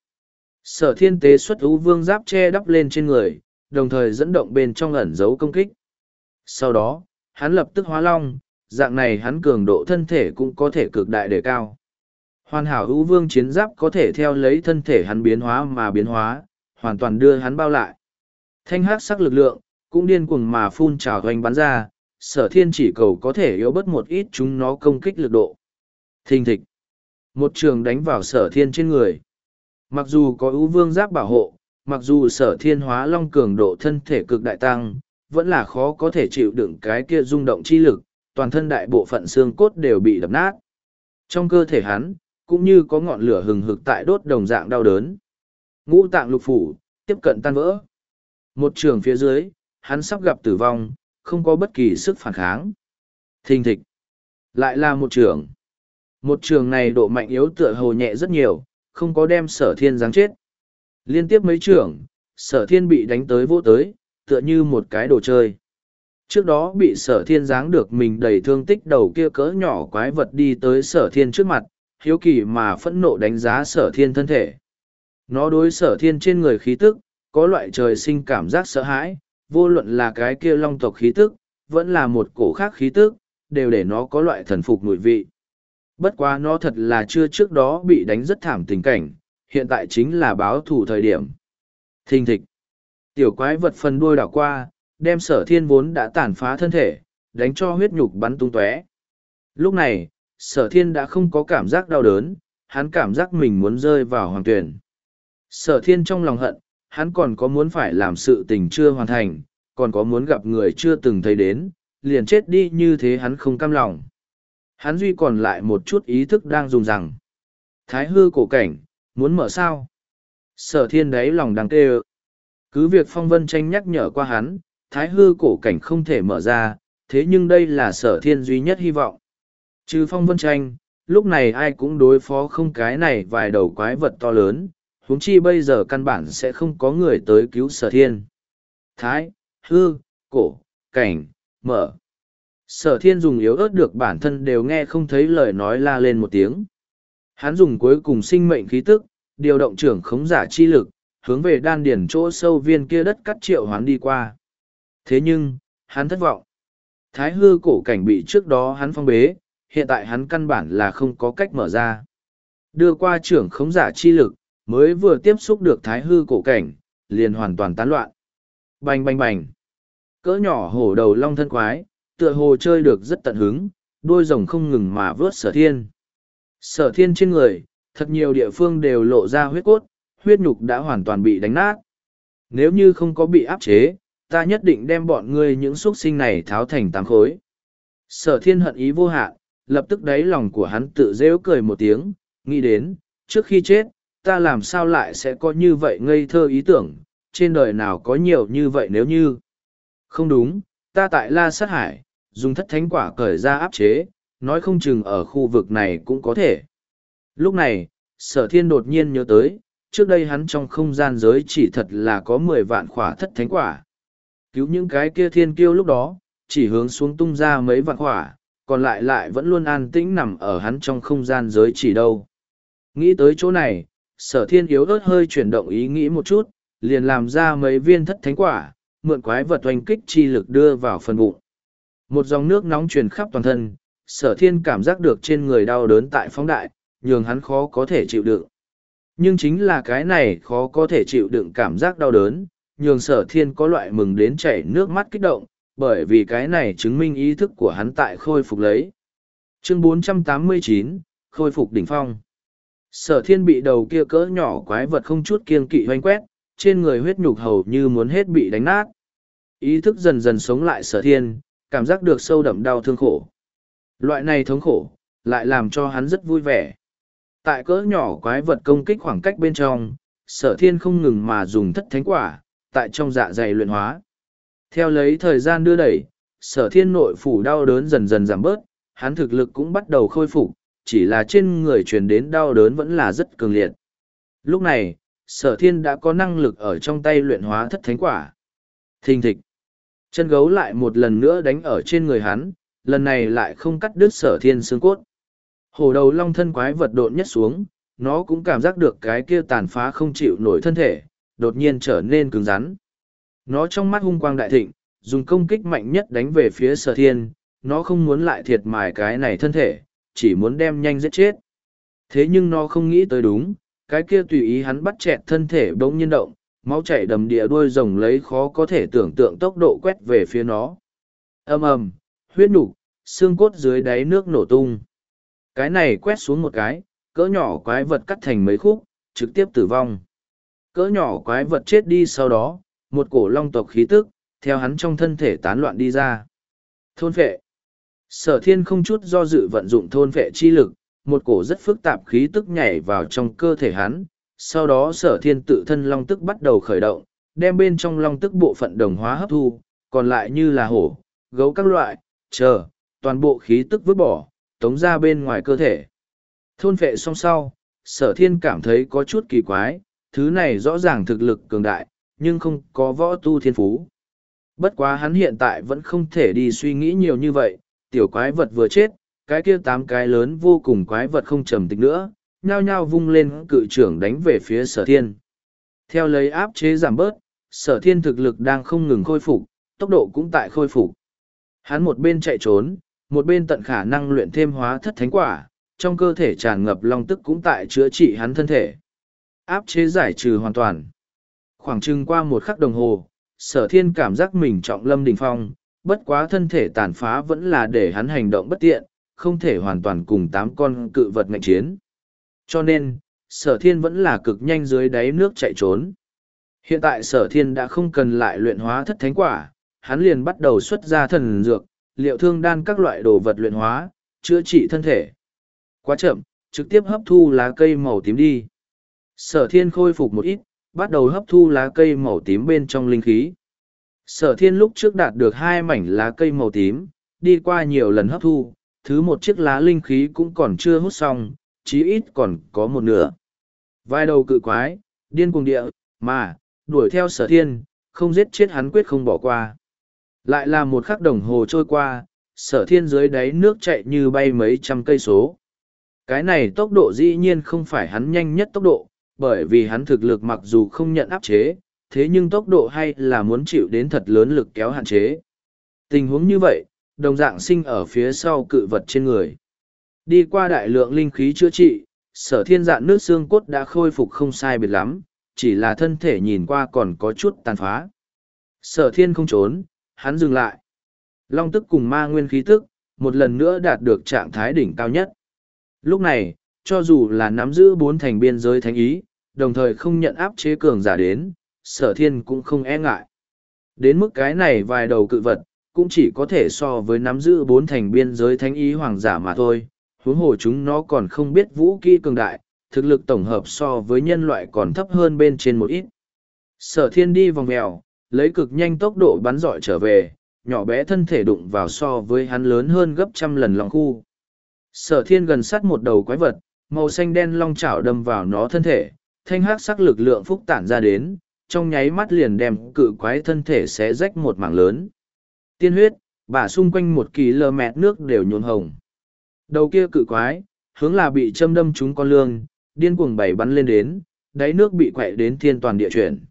Sở thiên tế xuất ú vương giáp che đắp lên trên người, đồng thời dẫn động bên trong ẩn dấu công kích. Sau đó, hắn lập tức hóa long, dạng này hắn cường độ thân thể cũng có thể cực đại đề cao. Hoàn hảo ú vương chiến giáp có thể theo lấy thân thể hắn biến hóa mà biến hóa, hoàn toàn đưa hắn bao lại. Thanh hắc sắc lực lượng, cũng điên cuồng mà phun trào hoành bắn ra, sở thiên chỉ cầu có thể yếu bớt một ít chúng nó công kích lực độ. Thình thịch. Một trường đánh vào sở thiên trên người. Mặc dù có ưu vương giáp bảo hộ, mặc dù sở thiên hóa long cường độ thân thể cực đại tăng, vẫn là khó có thể chịu đựng cái kia rung động chi lực, toàn thân đại bộ phận xương cốt đều bị đập nát. Trong cơ thể hắn, cũng như có ngọn lửa hừng hực tại đốt đồng dạng đau đớn. Ngũ tạng lục phủ, tiếp cận tan vỡ. Một trường phía dưới, hắn sắp gặp tử vong, không có bất kỳ sức phản kháng. Thình thịch. Lại là một trường. Một trường này độ mạnh yếu tựa hồ nhẹ rất nhiều, không có đem sở thiên giáng chết. Liên tiếp mấy trường, sở thiên bị đánh tới vô tới, tựa như một cái đồ chơi. Trước đó bị sở thiên giáng được mình đầy thương tích đầu kia cỡ nhỏ quái vật đi tới sở thiên trước mặt, hiếu kỳ mà phẫn nộ đánh giá sở thiên thân thể. Nó đối sở thiên trên người khí tức, có loại trời sinh cảm giác sợ hãi, vô luận là cái kia long tộc khí tức, vẫn là một cổ khác khí tức, đều để nó có loại thần phục mùi vị. Bất quá nó thật là chưa trước đó bị đánh rất thảm tình cảnh, hiện tại chính là báo thù thời điểm. Thình thịch. Tiểu quái vật phần đuôi đảo qua, đem sở thiên vốn đã tàn phá thân thể, đánh cho huyết nhục bắn tung tóe. Lúc này, sở thiên đã không có cảm giác đau đớn, hắn cảm giác mình muốn rơi vào hoàng tuyển. Sở thiên trong lòng hận, hắn còn có muốn phải làm sự tình chưa hoàn thành, còn có muốn gặp người chưa từng thấy đến, liền chết đi như thế hắn không cam lòng. Hắn duy còn lại một chút ý thức đang dùng rằng. Thái hư cổ cảnh, muốn mở sao? Sở thiên đáy lòng đang tê ơ. Cứ việc phong vân tranh nhắc nhở qua hắn, thái hư cổ cảnh không thể mở ra, thế nhưng đây là sở thiên duy nhất hy vọng. Trừ phong vân tranh, lúc này ai cũng đối phó không cái này vài đầu quái vật to lớn, huống chi bây giờ căn bản sẽ không có người tới cứu sở thiên. Thái, hư, cổ, cảnh, mở. Sở thiên dùng yếu ớt được bản thân đều nghe không thấy lời nói la lên một tiếng. Hắn dùng cuối cùng sinh mệnh khí tức, điều động trưởng khống giả chi lực, hướng về đan điển chỗ sâu viên kia đất cắt triệu hoán đi qua. Thế nhưng, hắn thất vọng. Thái hư cổ cảnh bị trước đó hắn phong bế, hiện tại hắn căn bản là không có cách mở ra. Đưa qua trưởng khống giả chi lực, mới vừa tiếp xúc được thái hư cổ cảnh, liền hoàn toàn tán loạn. Bành bành bành. Cỡ nhỏ hổ đầu long thân quái, tựa hồ chơi được rất tận hứng, đôi rồng không ngừng mà vớt sở thiên. Sở thiên trên người, thật nhiều địa phương đều lộ ra huyết cốt, huyết nhục đã hoàn toàn bị đánh nát. Nếu như không có bị áp chế, ta nhất định đem bọn ngươi những xuất sinh này tháo thành tám khối. Sở thiên hận ý vô hạn, lập tức đáy lòng của hắn tự rêu cười một tiếng, nghĩ đến, trước khi chết, ta làm sao lại sẽ có như vậy ngây thơ ý tưởng, trên đời nào có nhiều như vậy nếu như. Không đúng, ta tại La Sát Hải, dùng thất thánh quả cởi ra áp chế, nói không chừng ở khu vực này cũng có thể. Lúc này, sở thiên đột nhiên nhớ tới, trước đây hắn trong không gian giới chỉ thật là có mười vạn khỏa thất thánh quả. Cứu những cái kia thiên kiêu lúc đó, chỉ hướng xuống tung ra mấy vạn khỏa, còn lại lại vẫn luôn an tĩnh nằm ở hắn trong không gian giới chỉ đâu. Nghĩ tới chỗ này, sở thiên yếu ớt hơi chuyển động ý nghĩ một chút, liền làm ra mấy viên thất thánh quả, mượn quái vật oanh kích chi lực đưa vào phần bụng. Một dòng nước nóng truyền khắp toàn thân, sở thiên cảm giác được trên người đau đớn tại phóng đại, nhường hắn khó có thể chịu đựng. Nhưng chính là cái này khó có thể chịu đựng cảm giác đau đớn, nhường sở thiên có loại mừng đến chảy nước mắt kích động, bởi vì cái này chứng minh ý thức của hắn tại khôi phục lấy. Chương bốn trăm tám mươi chín, khôi phục đỉnh phong. Sở thiên bị đầu kia cỡ nhỏ quái vật không chút kiêng kỵ hoanh quét, trên người huyết nhục hầu như muốn hết bị đánh nát. Ý thức dần dần sống lại sở thiên, cảm giác được sâu đậm đau thương khổ. Loại này thống khổ, lại làm cho hắn rất vui vẻ. Tại cỡ nhỏ quái vật công kích khoảng cách bên trong, sở thiên không ngừng mà dùng thất thánh quả, tại trong dạ dày luyện hóa. Theo lấy thời gian đưa đẩy, sở thiên nội phủ đau đớn dần dần giảm bớt, hắn thực lực cũng bắt đầu khôi phục, chỉ là trên người truyền đến đau đớn vẫn là rất cường liệt. Lúc này, Sở thiên đã có năng lực ở trong tay luyện hóa thất thánh quả. Thình thịch. Chân gấu lại một lần nữa đánh ở trên người hắn, lần này lại không cắt đứt sở thiên xương cốt. Hổ đầu long thân quái vật độn nhất xuống, nó cũng cảm giác được cái kia tàn phá không chịu nổi thân thể, đột nhiên trở nên cứng rắn. Nó trong mắt hung quang đại thịnh, dùng công kích mạnh nhất đánh về phía sở thiên, nó không muốn lại thiệt mài cái này thân thể, chỉ muốn đem nhanh giết chết. Thế nhưng nó không nghĩ tới đúng, cái kia tùy ý hắn bắt chẹt thân thể bỗng nhiên động, máu chảy đầm địa đuôi rồng lấy khó có thể tưởng tượng tốc độ quét về phía nó. Ầm ầm, huyết nục, xương cốt dưới đáy nước nổ tung. Cái này quét xuống một cái, cỡ nhỏ quái vật cắt thành mấy khúc, trực tiếp tử vong. Cỡ nhỏ quái vật chết đi sau đó, một cổ long tộc khí tức, theo hắn trong thân thể tán loạn đi ra. Thôn phệ. Sở thiên không chút do dự vận dụng thôn phệ chi lực, một cổ rất phức tạp khí tức nhảy vào trong cơ thể hắn. Sau đó sở thiên tự thân long tức bắt đầu khởi động, đem bên trong long tức bộ phận đồng hóa hấp thu, còn lại như là hổ, gấu các loại, chờ, toàn bộ khí tức vứt bỏ, tống ra bên ngoài cơ thể. Thôn phệ xong sau, sở thiên cảm thấy có chút kỳ quái, thứ này rõ ràng thực lực cường đại, nhưng không có võ tu thiên phú. Bất quá hắn hiện tại vẫn không thể đi suy nghĩ nhiều như vậy, tiểu quái vật vừa chết, cái kia tám cái lớn vô cùng quái vật không trầm tĩnh nữa, nhao nhao vung lên cự trưởng đánh về phía sở thiên. Theo lấy áp chế giảm bớt, sở thiên thực lực đang không ngừng khôi phục, tốc độ cũng tại khôi phục. Hắn một bên chạy trốn, một bên tận khả năng luyện thêm hóa thất thánh quả, trong cơ thể tràn ngập long tức cũng tại chữa trị hắn thân thể. Áp chế giải trừ hoàn toàn. Khoảng chừng qua một khắc đồng hồ, sở thiên cảm giác mình trọng lâm đỉnh phong, bất quá thân thể tàn phá vẫn là để hắn hành động bất tiện, không thể hoàn toàn cùng tám con cự vật ngạnh chiến. Cho nên, sở thiên vẫn là cực nhanh dưới đáy nước chạy trốn. Hiện tại sở thiên đã không cần lại luyện hóa thất thánh quả, hắn liền bắt đầu xuất ra thần dược, liệu thương đan các loại đồ vật luyện hóa, chữa trị thân thể. Quá chậm, trực tiếp hấp thu lá cây màu tím đi. Sở thiên khôi phục một ít, bắt đầu hấp thu lá cây màu tím bên trong linh khí. Sở thiên lúc trước đạt được hai mảnh lá cây màu tím, đi qua nhiều lần hấp thu, thứ một chiếc lá linh khí cũng còn chưa hút xong, chí ít còn có một nửa. Vai đầu cự quái, điên cuồng địa, mà, đuổi theo sở thiên, không giết chết hắn quyết không bỏ qua. Lại là một khắc đồng hồ trôi qua, sở thiên dưới đáy nước chạy như bay mấy trăm cây số. Cái này tốc độ dĩ nhiên không phải hắn nhanh nhất tốc độ, bởi vì hắn thực lực mặc dù không nhận áp chế, thế nhưng tốc độ hay là muốn chịu đến thật lớn lực kéo hạn chế. Tình huống như vậy, đồng dạng sinh ở phía sau cự vật trên người. Đi qua đại lượng linh khí chữa trị, sở thiên dạn nước xương cốt đã khôi phục không sai biệt lắm, chỉ là thân thể nhìn qua còn có chút tàn phá. Sở thiên không trốn, hắn dừng lại. Long tức cùng ma nguyên khí tức, một lần nữa đạt được trạng thái đỉnh cao nhất. Lúc này, cho dù là nắm giữ bốn thành biên giới thánh ý, đồng thời không nhận áp chế cường giả đến, sở thiên cũng không e ngại. Đến mức cái này vài đầu cự vật, cũng chỉ có thể so với nắm giữ bốn thành biên giới thánh ý hoàng giả mà thôi, huống hồ chúng nó còn không biết vũ kỹ cường đại, thực lực tổng hợp so với nhân loại còn thấp hơn bên trên một ít. Sở thiên đi vòng mèo, lấy cực nhanh tốc độ bắn dọi trở về, nhỏ bé thân thể đụng vào so với hắn lớn hơn gấp trăm lần lòng khu. Sở thiên gần sát một đầu quái vật, màu xanh đen long chảo đâm vào nó thân thể, thanh hắc sắc lực lượng phúc tản ra đến, trong nháy mắt liền đem cự quái thân thể xé rách một mảng lớn. Tiên huyết, bả xung quanh một km nước đều nhuộm hồng. Đầu kia cự quái, hướng là bị châm đâm trúng con lương, điên cuồng bảy bắn lên đến, đáy nước bị quậy đến thiên toàn địa chuyển.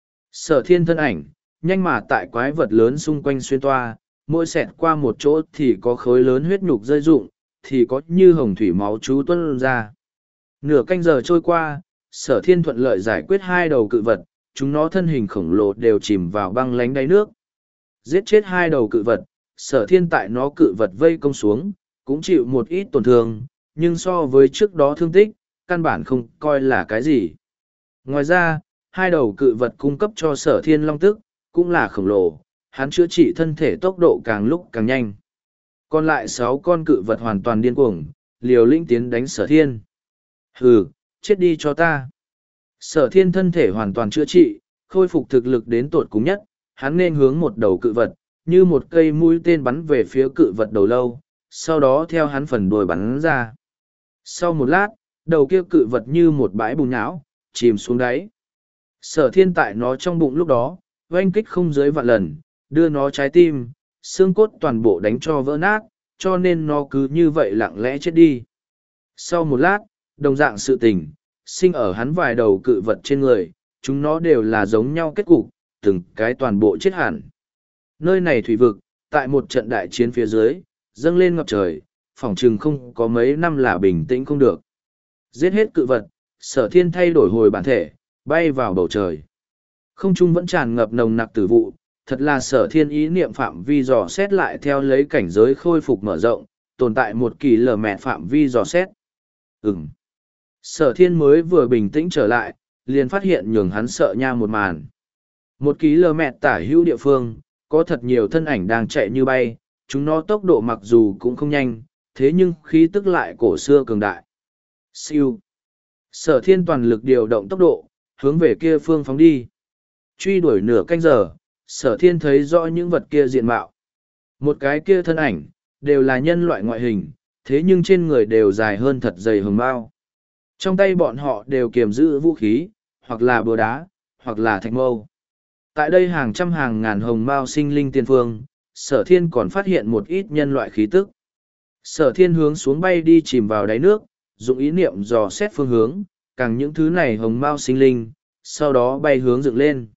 Sở thiên thân ảnh, nhanh mà tại quái vật lớn xung quanh xuyên toa, mỗi xẹt qua một chỗ thì có khối lớn huyết nhục rơi rụng, thì có như hồng thủy máu chú tuôn ra. Nửa canh giờ trôi qua, sở thiên thuận lợi giải quyết hai đầu cự vật, chúng nó thân hình khổng lồ đều chìm vào băng lánh đáy nước. Giết chết hai đầu cự vật, sở thiên tại nó cự vật vây công xuống, cũng chịu một ít tổn thương, nhưng so với trước đó thương tích, căn bản không coi là cái gì. Ngoài ra, hai đầu cự vật cung cấp cho sở thiên long tức, cũng là khổng lồ, hắn chữa trị thân thể tốc độ càng lúc càng nhanh. Còn lại sáu con cự vật hoàn toàn điên cuồng, liều lĩnh tiến đánh sở thiên. Hừ, chết đi cho ta. Sở thiên thân thể hoàn toàn chữa trị, khôi phục thực lực đến tột cùng nhất, hắn nên hướng một đầu cự vật, như một cây mũi tên bắn về phía cự vật đầu lâu, sau đó theo hắn phần đuôi bắn ra. Sau một lát, đầu kia cự vật như một bãi bùn nhão, chìm xuống đáy. Sở thiên tại nó trong bụng lúc đó, oanh kích không dưới vạn lần, đưa nó trái tim, xương cốt toàn bộ đánh cho vỡ nát, cho nên nó cứ như vậy lặng lẽ chết đi. Sau một lát, đồng dạng sự tình, sinh ở hắn vài đầu cự vật trên người, chúng nó đều là giống nhau kết cục, từng cái toàn bộ chết hẳn. Nơi này thủy vực, tại một trận đại chiến phía dưới, dâng lên ngập trời, phỏng chừng không có mấy năm là bình tĩnh không được. Giết hết cự vật, sở thiên thay đổi hồi bản thể, bay vào bầu trời. Không trung vẫn tràn ngập nồng nặc tử vụ, thật là sở thiên ý niệm phạm vi dò xét lại theo lấy cảnh giới khôi phục mở rộng, tồn tại một kỳ lờ mẹ phạm vi dò xét. Ừm. Sở thiên mới vừa bình tĩnh trở lại, liền phát hiện nhường hắn sợ nha một màn. Một kỳ lờ mẹ tả hữu địa phương, có thật nhiều thân ảnh đang chạy như bay, chúng nó tốc độ mặc dù cũng không nhanh, thế nhưng khí tức lại cổ xưa cường đại. Siêu. Sở thiên toàn lực điều động tốc độ, hướng về kia phương phóng đi. Truy đuổi nửa canh giờ, sở thiên thấy rõ những vật kia diện mạo. Một cái kia thân ảnh, đều là nhân loại ngoại hình, thế nhưng trên người đều dài hơn thật dày hồng mao. Trong tay bọn họ đều kiềm giữ vũ khí, hoặc là búa đá, hoặc là thạch mâu. Tại đây hàng trăm hàng ngàn hồng mao sinh linh tiên phương, sở thiên còn phát hiện một ít nhân loại khí tức. Sở thiên hướng xuống bay đi chìm vào đáy nước, dùng ý niệm dò xét phương hướng, càng những thứ này hồng mao sinh linh, sau đó bay hướng dựng lên.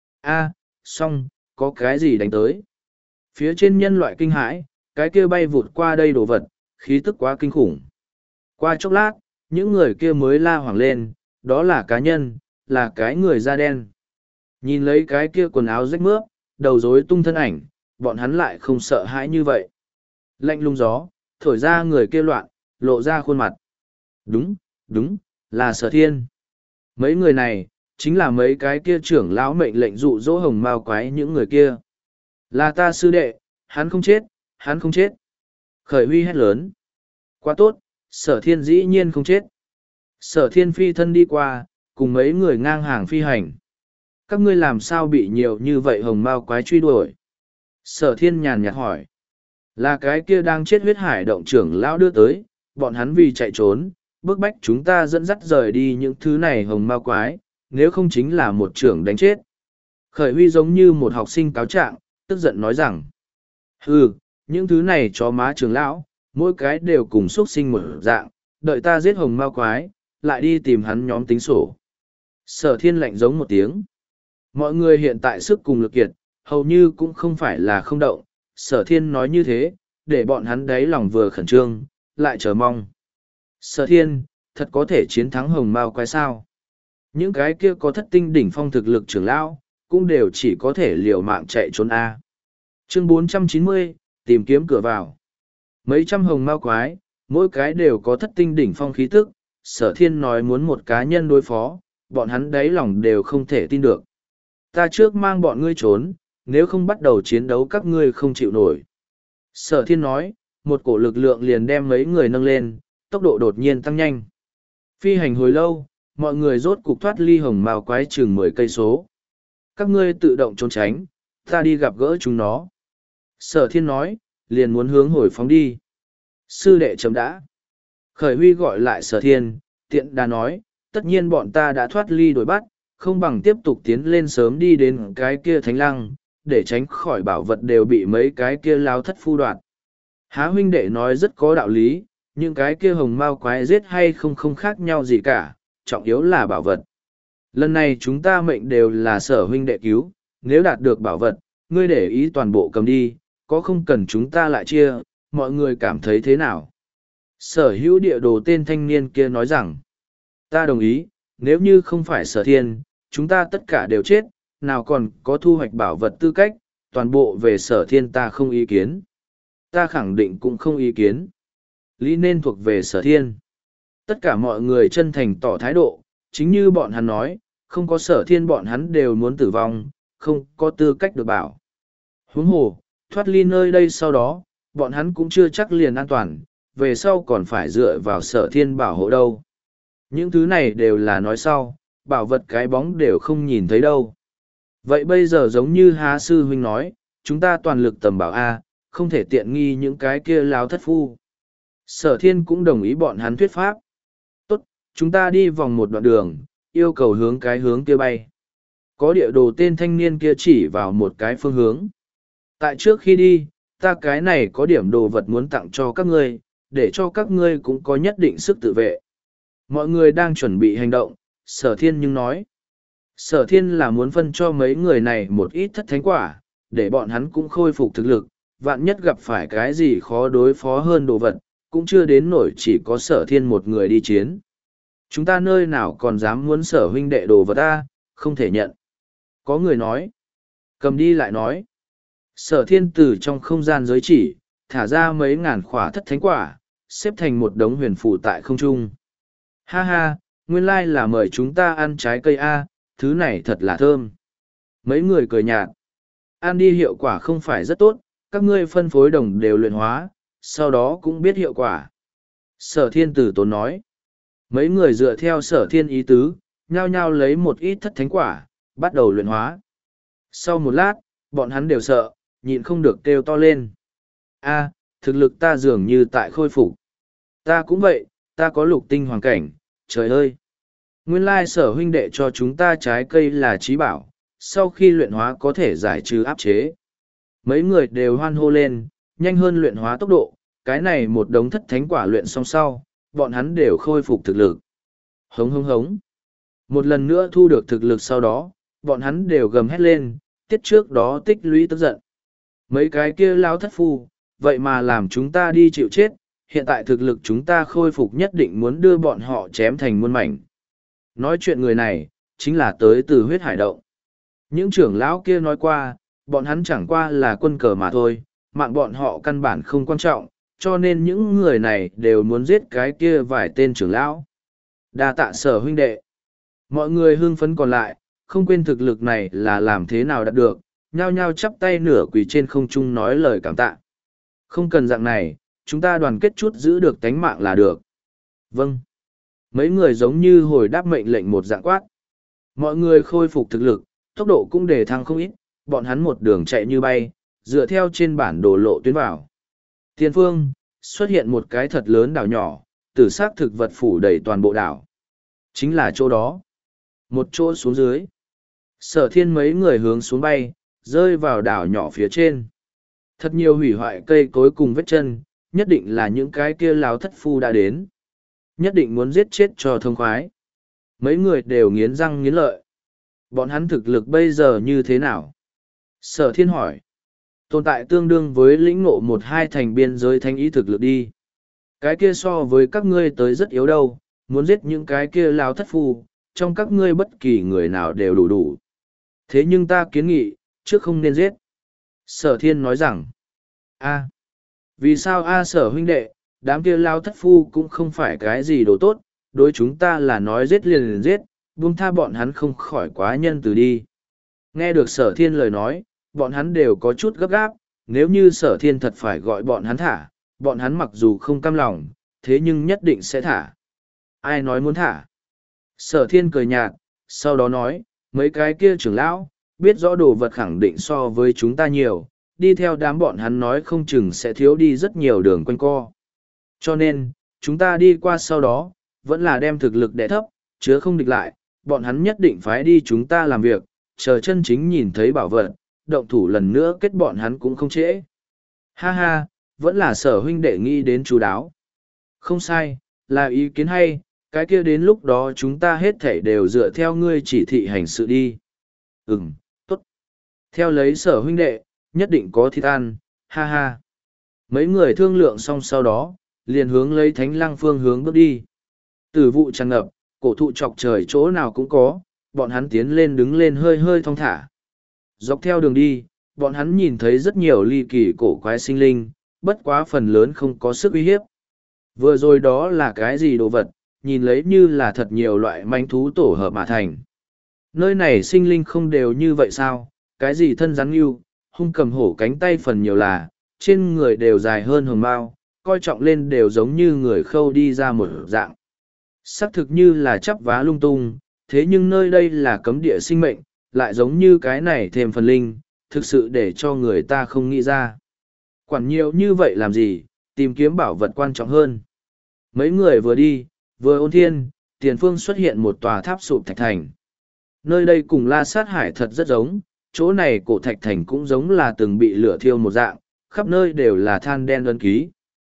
A, xong, có cái gì đánh tới? Phía trên nhân loại kinh hãi, cái kia bay vụt qua đây đồ vật, khí tức quá kinh khủng. Qua chốc lát, những người kia mới la hoảng lên, đó là cá nhân, là cái người da đen. Nhìn lấy cái kia quần áo rách mướp, đầu rối tung thân ảnh, bọn hắn lại không sợ hãi như vậy. Lạnh lùng gió, thổi ra người kia loạn, lộ ra khuôn mặt. Đúng, đúng, là sở thiên. Mấy người này, chính là mấy cái kia trưởng lão mệnh lệnh dụ dỗ hồng mao quái những người kia. Là ta sư đệ, hắn không chết, hắn không chết. Khởi huy hét lớn. Quá tốt, sở thiên dĩ nhiên không chết. Sở thiên phi thân đi qua, cùng mấy người ngang hàng phi hành. Các ngươi làm sao bị nhiều như vậy hồng mao quái truy đuổi? Sở thiên nhàn nhạt hỏi. Là cái kia đang chết huyết hải động trưởng lão đưa tới, bọn hắn vì chạy trốn, bức bách chúng ta dẫn dắt rời đi những thứ này hồng mao quái, nếu không chính là một trưởng đánh chết. Khởi huy giống như một học sinh cáo trạng, tức giận nói rằng, hừ, những thứ này chó má trưởng lão, mỗi cái đều cùng xuất sinh một dạng, đợi ta giết hồng mao quái, lại đi tìm hắn nhóm tính sổ. Sở thiên lạnh giống một tiếng. Mọi người hiện tại sức cùng lực kiệt, hầu như cũng không phải là không động, sở thiên nói như thế, để bọn hắn đáy lòng vừa khẩn trương, lại chờ mong. Sở thiên, thật có thể chiến thắng hồng mao quái sao? Những cái kia có thất tinh đỉnh phong thực lực trưởng lão, cũng đều chỉ có thể liều mạng chạy trốn A. Chương bốn trăm chín mươi, tìm kiếm cửa vào. Mấy trăm hồng mao quái, mỗi cái đều có thất tinh đỉnh phong khí tức, sở thiên nói muốn một cá nhân đối phó, bọn hắn đáy lòng đều không thể tin được. Ta trước mang bọn ngươi trốn, nếu không bắt đầu chiến đấu các ngươi không chịu nổi. Sở thiên nói, một cổ lực lượng liền đem mấy người nâng lên, tốc độ đột nhiên tăng nhanh. Phi hành hồi lâu, mọi người rốt cục thoát ly hồng mao quái chừng mười cây số. Các ngươi tự động trốn tránh, ta đi gặp gỡ chúng nó. Sở thiên nói, liền muốn hướng hồi phóng đi. Sư đệ chấm đã. Khởi huy gọi lại sở thiên, tiện đà nói, tất nhiên bọn ta đã thoát ly đuổi bắt, không bằng tiếp tục tiến lên sớm đi đến cái kia thánh lăng, để tránh khỏi bảo vật đều bị mấy cái kia lao thất phu đoạt. Há huynh đệ nói rất có đạo lý, những cái kia hồng mao quái giết hay không không khác nhau gì cả, trọng yếu là bảo vật. Lần này chúng ta mệnh đều là sở huynh đệ cứu, nếu đạt được bảo vật, ngươi để ý toàn bộ cầm đi, có không cần chúng ta lại chia, mọi người cảm thấy thế nào? Sở hữu địa đồ tên thanh niên kia nói rằng, ta đồng ý, nếu như không phải sở thiên, chúng ta tất cả đều chết, nào còn có thu hoạch bảo vật tư cách, toàn bộ về sở thiên ta không ý kiến. Ta khẳng định cũng không ý kiến. Lý nên thuộc về sở thiên. Tất cả mọi người chân thành tỏ thái độ, chính như bọn hắn nói, không có sở thiên bọn hắn đều muốn tử vong, không có tư cách được bảo. Huống hồ, thoát ly nơi đây sau đó, bọn hắn cũng chưa chắc liền an toàn, về sau còn phải dựa vào sở thiên bảo hộ đâu. Những thứ này đều là nói sau, bảo vật cái bóng đều không nhìn thấy đâu. Vậy bây giờ giống như Há Sư Huynh nói, chúng ta toàn lực tầm bảo A, không thể tiện nghi những cái kia lao thất phu. Sở thiên cũng đồng ý bọn hắn thuyết pháp. Tốt, chúng ta đi vòng một đoạn đường, yêu cầu hướng cái hướng kia bay. Có địa đồ tên thanh niên kia chỉ vào một cái phương hướng. Tại trước khi đi, ta cái này có điểm đồ vật muốn tặng cho các ngươi, để cho các ngươi cũng có nhất định sức tự vệ. Mọi người đang chuẩn bị hành động, sở thiên nhưng nói. Sở thiên là muốn phân cho mấy người này một ít thất thánh quả, để bọn hắn cũng khôi phục thực lực, vạn nhất gặp phải cái gì khó đối phó hơn đồ vật, cũng chưa đến nổi chỉ có sở thiên một người đi chiến. Chúng ta nơi nào còn dám muốn sở huynh đệ đồ vật ta, không thể nhận. Có người nói. Cầm đi lại nói. Sở thiên từ trong không gian giới chỉ, thả ra mấy ngàn khỏa thất thánh quả, xếp thành một đống huyền phù tại không trung. Ha ha, nguyên lai là mời chúng ta ăn trái cây A, thứ này thật là thơm. Mấy người cười nhạt. Ăn đi hiệu quả không phải rất tốt, các ngươi phân phối đồng đều luyện hóa, sau đó cũng biết hiệu quả. Sở thiên tử tốn nói. Mấy người dựa theo sở thiên ý tứ, nhao nhao lấy một ít thất thánh quả, bắt đầu luyện hóa. Sau một lát, bọn hắn đều sợ, nhịn không được kêu to lên. A, thực lực ta dường như tại khôi phục. Ta cũng vậy, ta có lục tinh hoàng cảnh, trời ơi. Nguyên lai sở huynh đệ cho chúng ta trái cây là trí bảo, sau khi luyện hóa có thể giải trừ áp chế. Mấy người đều hoan hô lên, nhanh hơn luyện hóa tốc độ, cái này một đống thất thánh quả luyện xong sau, bọn hắn đều khôi phục thực lực. Hống hống hống. Một lần nữa thu được thực lực sau đó, bọn hắn đều gầm hét lên, tiết trước đó tích lũy tức giận. Mấy cái kia lao thất phu, vậy mà làm chúng ta đi chịu chết, hiện tại thực lực chúng ta khôi phục nhất định muốn đưa bọn họ chém thành muôn mảnh. Nói chuyện người này, chính là tới từ huyết hải động. Những trưởng lão kia nói qua, bọn hắn chẳng qua là quân cờ mà thôi, mạng bọn họ căn bản không quan trọng, cho nên những người này đều muốn giết cái kia vài tên trưởng lão. Đa tạ sở huynh đệ. Mọi người hưng phấn còn lại, không quên thực lực này là làm thế nào đạt được, nhao nhao chắp tay nửa quỳ trên không trung nói lời cảm tạ. Không cần dạng này, chúng ta đoàn kết chút giữ được tánh mạng là được. Vâng. Mấy người giống như hồi đáp mệnh lệnh một dạng quát. Mọi người khôi phục thực lực, tốc độ cũng đề thăng không ít, bọn hắn một đường chạy như bay, dựa theo trên bản đồ lộ tuyến vào. Tiền phương, xuất hiện một cái thật lớn đảo nhỏ, tử xác thực vật phủ đầy toàn bộ đảo. Chính là chỗ đó. Một chỗ xuống dưới. Sở thiên mấy người hướng xuống bay, rơi vào đảo nhỏ phía trên. Thật nhiều hủy hoại cây cối cùng vết chân, nhất định là những cái kia láo thất phu đã đến. Nhất định muốn giết chết cho thông khoái. Mấy người đều nghiến răng nghiến lợi. Bọn hắn thực lực bây giờ như thế nào? Sở thiên hỏi. Tồn tại tương đương với lĩnh ngộ một hai thành biên giới thánh ý thực lực đi. Cái kia so với các ngươi tới rất yếu đâu, muốn giết những cái kia lao thất phu, trong các ngươi bất kỳ người nào đều đủ đủ. Thế nhưng ta kiến nghị, trước không nên giết. Sở thiên nói rằng, a, vì sao a sở huynh đệ, đám kia lao thất phu cũng không phải cái gì đồ tốt, đối chúng ta là nói giết liền liền giết, buông tha bọn hắn không khỏi quá nhân từ đi. Nghe được sở thiên lời nói, bọn hắn đều có chút gấp gáp, nếu như sở thiên thật phải gọi bọn hắn thả, bọn hắn mặc dù không cam lòng, thế nhưng nhất định sẽ thả. Ai nói muốn thả? Sở thiên cười nhạt, sau đó nói, mấy cái kia trưởng lão, biết rõ đồ vật khẳng định so với chúng ta nhiều, đi theo đám bọn hắn nói không chừng sẽ thiếu đi rất nhiều đường quanh co. Cho nên, chúng ta đi qua sau đó, vẫn là đem thực lực đè thấp, chứ không địch lại, bọn hắn nhất định phải đi chúng ta làm việc, chờ chân chính nhìn thấy bảo vật, động thủ lần nữa kết bọn hắn cũng không trễ. Ha ha, vẫn là sở huynh đệ nghĩ đến chú đáo. Không sai, là ý kiến hay, cái kia đến lúc đó chúng ta hết thảy đều dựa theo ngươi chỉ thị hành sự đi. Ừm, tốt. Theo lấy sở huynh đệ, nhất định có thịt ăn, ha ha. Mấy người thương lượng xong sau đó, liền hướng lấy thánh lăng phương hướng bước đi. Từ vụ tràn ngập, cổ thụ chọc trời chỗ nào cũng có, bọn hắn tiến lên đứng lên hơi hơi thong thả. Dọc theo đường đi, bọn hắn nhìn thấy rất nhiều ly kỳ cổ quái sinh linh, bất quá phần lớn không có sức uy hiếp. Vừa rồi đó là cái gì đồ vật, nhìn lấy như là thật nhiều loại manh thú tổ hợp mà thành. Nơi này sinh linh không đều như vậy sao, cái gì thân rắn yêu, hung cầm hổ cánh tay phần nhiều là, trên người đều dài hơn hồng mao, coi trọng lên đều giống như người khâu đi ra một dạng. Xác thực như là chắp vá lung tung, thế nhưng nơi đây là cấm địa sinh mệnh, lại giống như cái này thêm phần linh, thực sự để cho người ta không nghĩ ra. Quản nhiều như vậy làm gì, tìm kiếm bảo vật quan trọng hơn. Mấy người vừa đi, vừa ôn thiên, tiền phương xuất hiện một tòa tháp sụp thạch thành. Nơi đây cùng La Sát Hải thật rất giống, chỗ này cổ thạch thành cũng giống là từng bị lửa thiêu một dạng, khắp nơi đều là than đen ấn ký.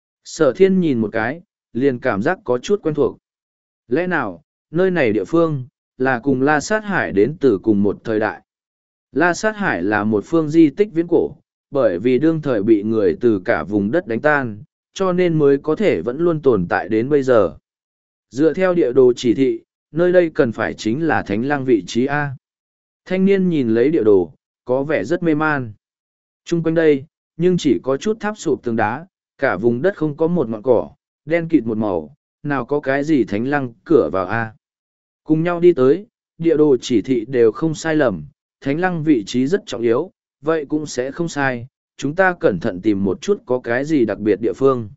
Sở thiên nhìn một cái, liền cảm giác có chút quen thuộc. Lẽ nào, nơi này địa phương, là cùng La Sát Hải đến từ cùng một thời đại. La Sát Hải là một phương di tích viễn cổ, bởi vì đương thời bị người từ cả vùng đất đánh tan, cho nên mới có thể vẫn luôn tồn tại đến bây giờ. Dựa theo địa đồ chỉ thị, nơi đây cần phải chính là Thánh Lăng vị trí A. Thanh niên nhìn lấy địa đồ, có vẻ rất mê man. Trung quanh đây, nhưng chỉ có chút tháp sụp tường đá, cả vùng đất không có một ngọn cỏ, đen kịt một màu, nào có cái gì Thánh Lăng cửa vào A. Cùng nhau đi tới, địa đồ chỉ thị đều không sai lầm, Thánh Lăng vị trí rất trọng yếu, vậy cũng sẽ không sai, chúng ta cẩn thận tìm một chút có cái gì đặc biệt địa phương.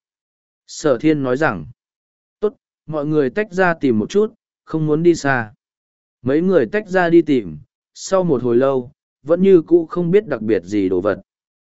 Sở thiên nói rằng, tốt, mọi người tách ra tìm một chút, không muốn đi xa. Mấy người tách ra đi tìm, sau một hồi lâu, vẫn như cũ không biết đặc biệt gì đồ vật.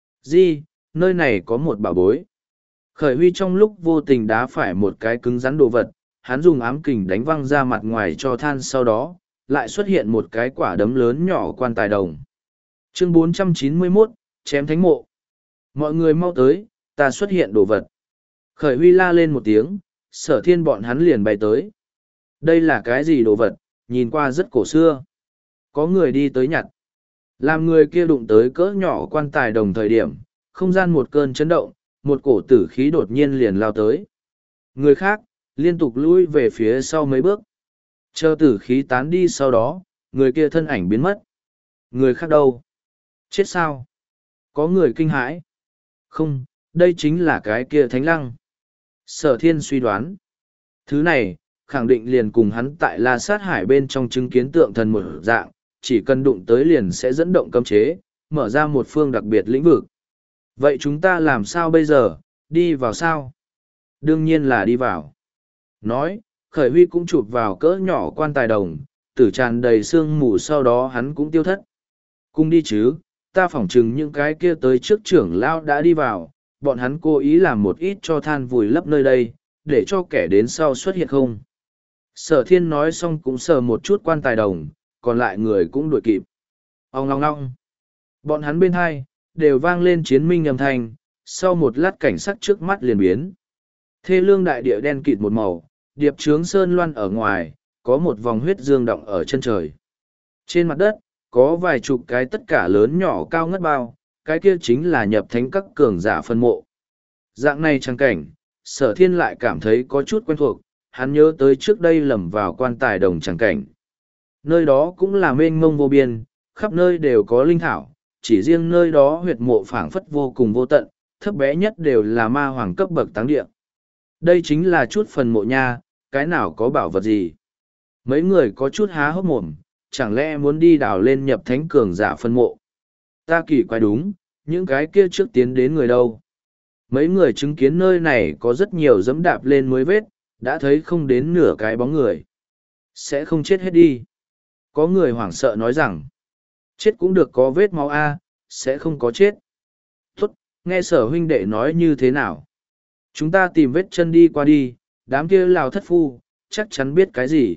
Di, nơi này có một bảo bối. Khởi Huy trong lúc vô tình đá phải một cái cứng rắn đồ vật, hắn dùng ám kình đánh văng ra mặt ngoài cho than, sau đó, lại xuất hiện một cái quả đấm lớn nhỏ quan tài đồng. Chương bốn trăm chín mươi mốt, chém thánh mộ. Mọi người mau tới, ta xuất hiện đồ vật. Khởi Huy la lên một tiếng, sở thiên bọn hắn liền bay tới. Đây là cái gì đồ vật, nhìn qua rất cổ xưa. Có người đi tới nhặt. Làm người kia đụng tới cỡ nhỏ quan tài đồng thời điểm, không gian một cơn chấn động, một cổ tử khí đột nhiên liền lao tới. Người khác, liên tục lui về phía sau mấy bước. Chờ tử khí tán đi sau đó, người kia thân ảnh biến mất. Người khác đâu? Chết sao? Có người kinh hãi. Không, đây chính là cái kia Thánh Lăng. Sở thiên suy đoán. Thứ này, khẳng định liền cùng hắn tại La Sát Hải bên trong chứng kiến tượng thần một dạng, chỉ cần đụng tới liền sẽ dẫn động cấm chế, mở ra một phương đặc biệt lĩnh vực. Vậy chúng ta làm sao bây giờ, đi vào sao? Đương nhiên là đi vào. Nói, Khởi Huy cũng chụp vào cỡ nhỏ quan tài đồng, tử tràn đầy sương mù, sau đó hắn cũng tiêu thất. Cùng đi chứ, ta phỏng chừng những cái kia tới trước trưởng lão đã đi vào, bọn hắn cố ý làm một ít cho than vùi lấp nơi đây, để cho kẻ đến sau xuất hiện không. Sở thiên nói xong cũng sờ một chút quan tài đồng, còn lại người cũng đuổi kịp. Ông ngong ngong. Bọn hắn bên hai, đều vang lên chiến minh âm thanh, sau một lát cảnh sắc trước mắt liền biến. Thê lương đại địa đen kịt một màu, điệp trướng sơn loan ở ngoài, có một vòng huyết dương động ở chân trời. Trên mặt đất, có vài chục cái tất cả lớn nhỏ cao ngất bao, cái kia chính là nhập thánh các cường giả phân mộ. Dạng này trang cảnh, sở thiên lại cảm thấy có chút quen thuộc, hắn nhớ tới trước đây lầm vào quan tài đồng trang cảnh. Nơi đó cũng là mênh mông vô biên, khắp nơi đều có linh thảo, chỉ riêng nơi đó huyệt mộ phảng phất vô cùng vô tận, thấp bé nhất đều là ma hoàng cấp bậc táng địa. Đây chính là chút phần mộ nha, cái nào có bảo vật gì. Mấy người có chút há hốc mồm, chẳng lẽ muốn đi đào lên nhập thánh cường giả phân mộ. Ta kỳ quái đúng, những cái kia trước tiến đến người đâu. Mấy người chứng kiến nơi này có rất nhiều dẫm đạp lên mới vết, đã thấy không đến nửa cái bóng người. Sẽ không chết hết đi. Có người hoảng sợ nói rằng, chết cũng được có vết máu A, sẽ không có chết. Tốt, nghe sở huynh đệ nói như thế nào? Chúng ta tìm vết chân đi qua đi, đám kia lào thất phu, chắc chắn biết cái gì.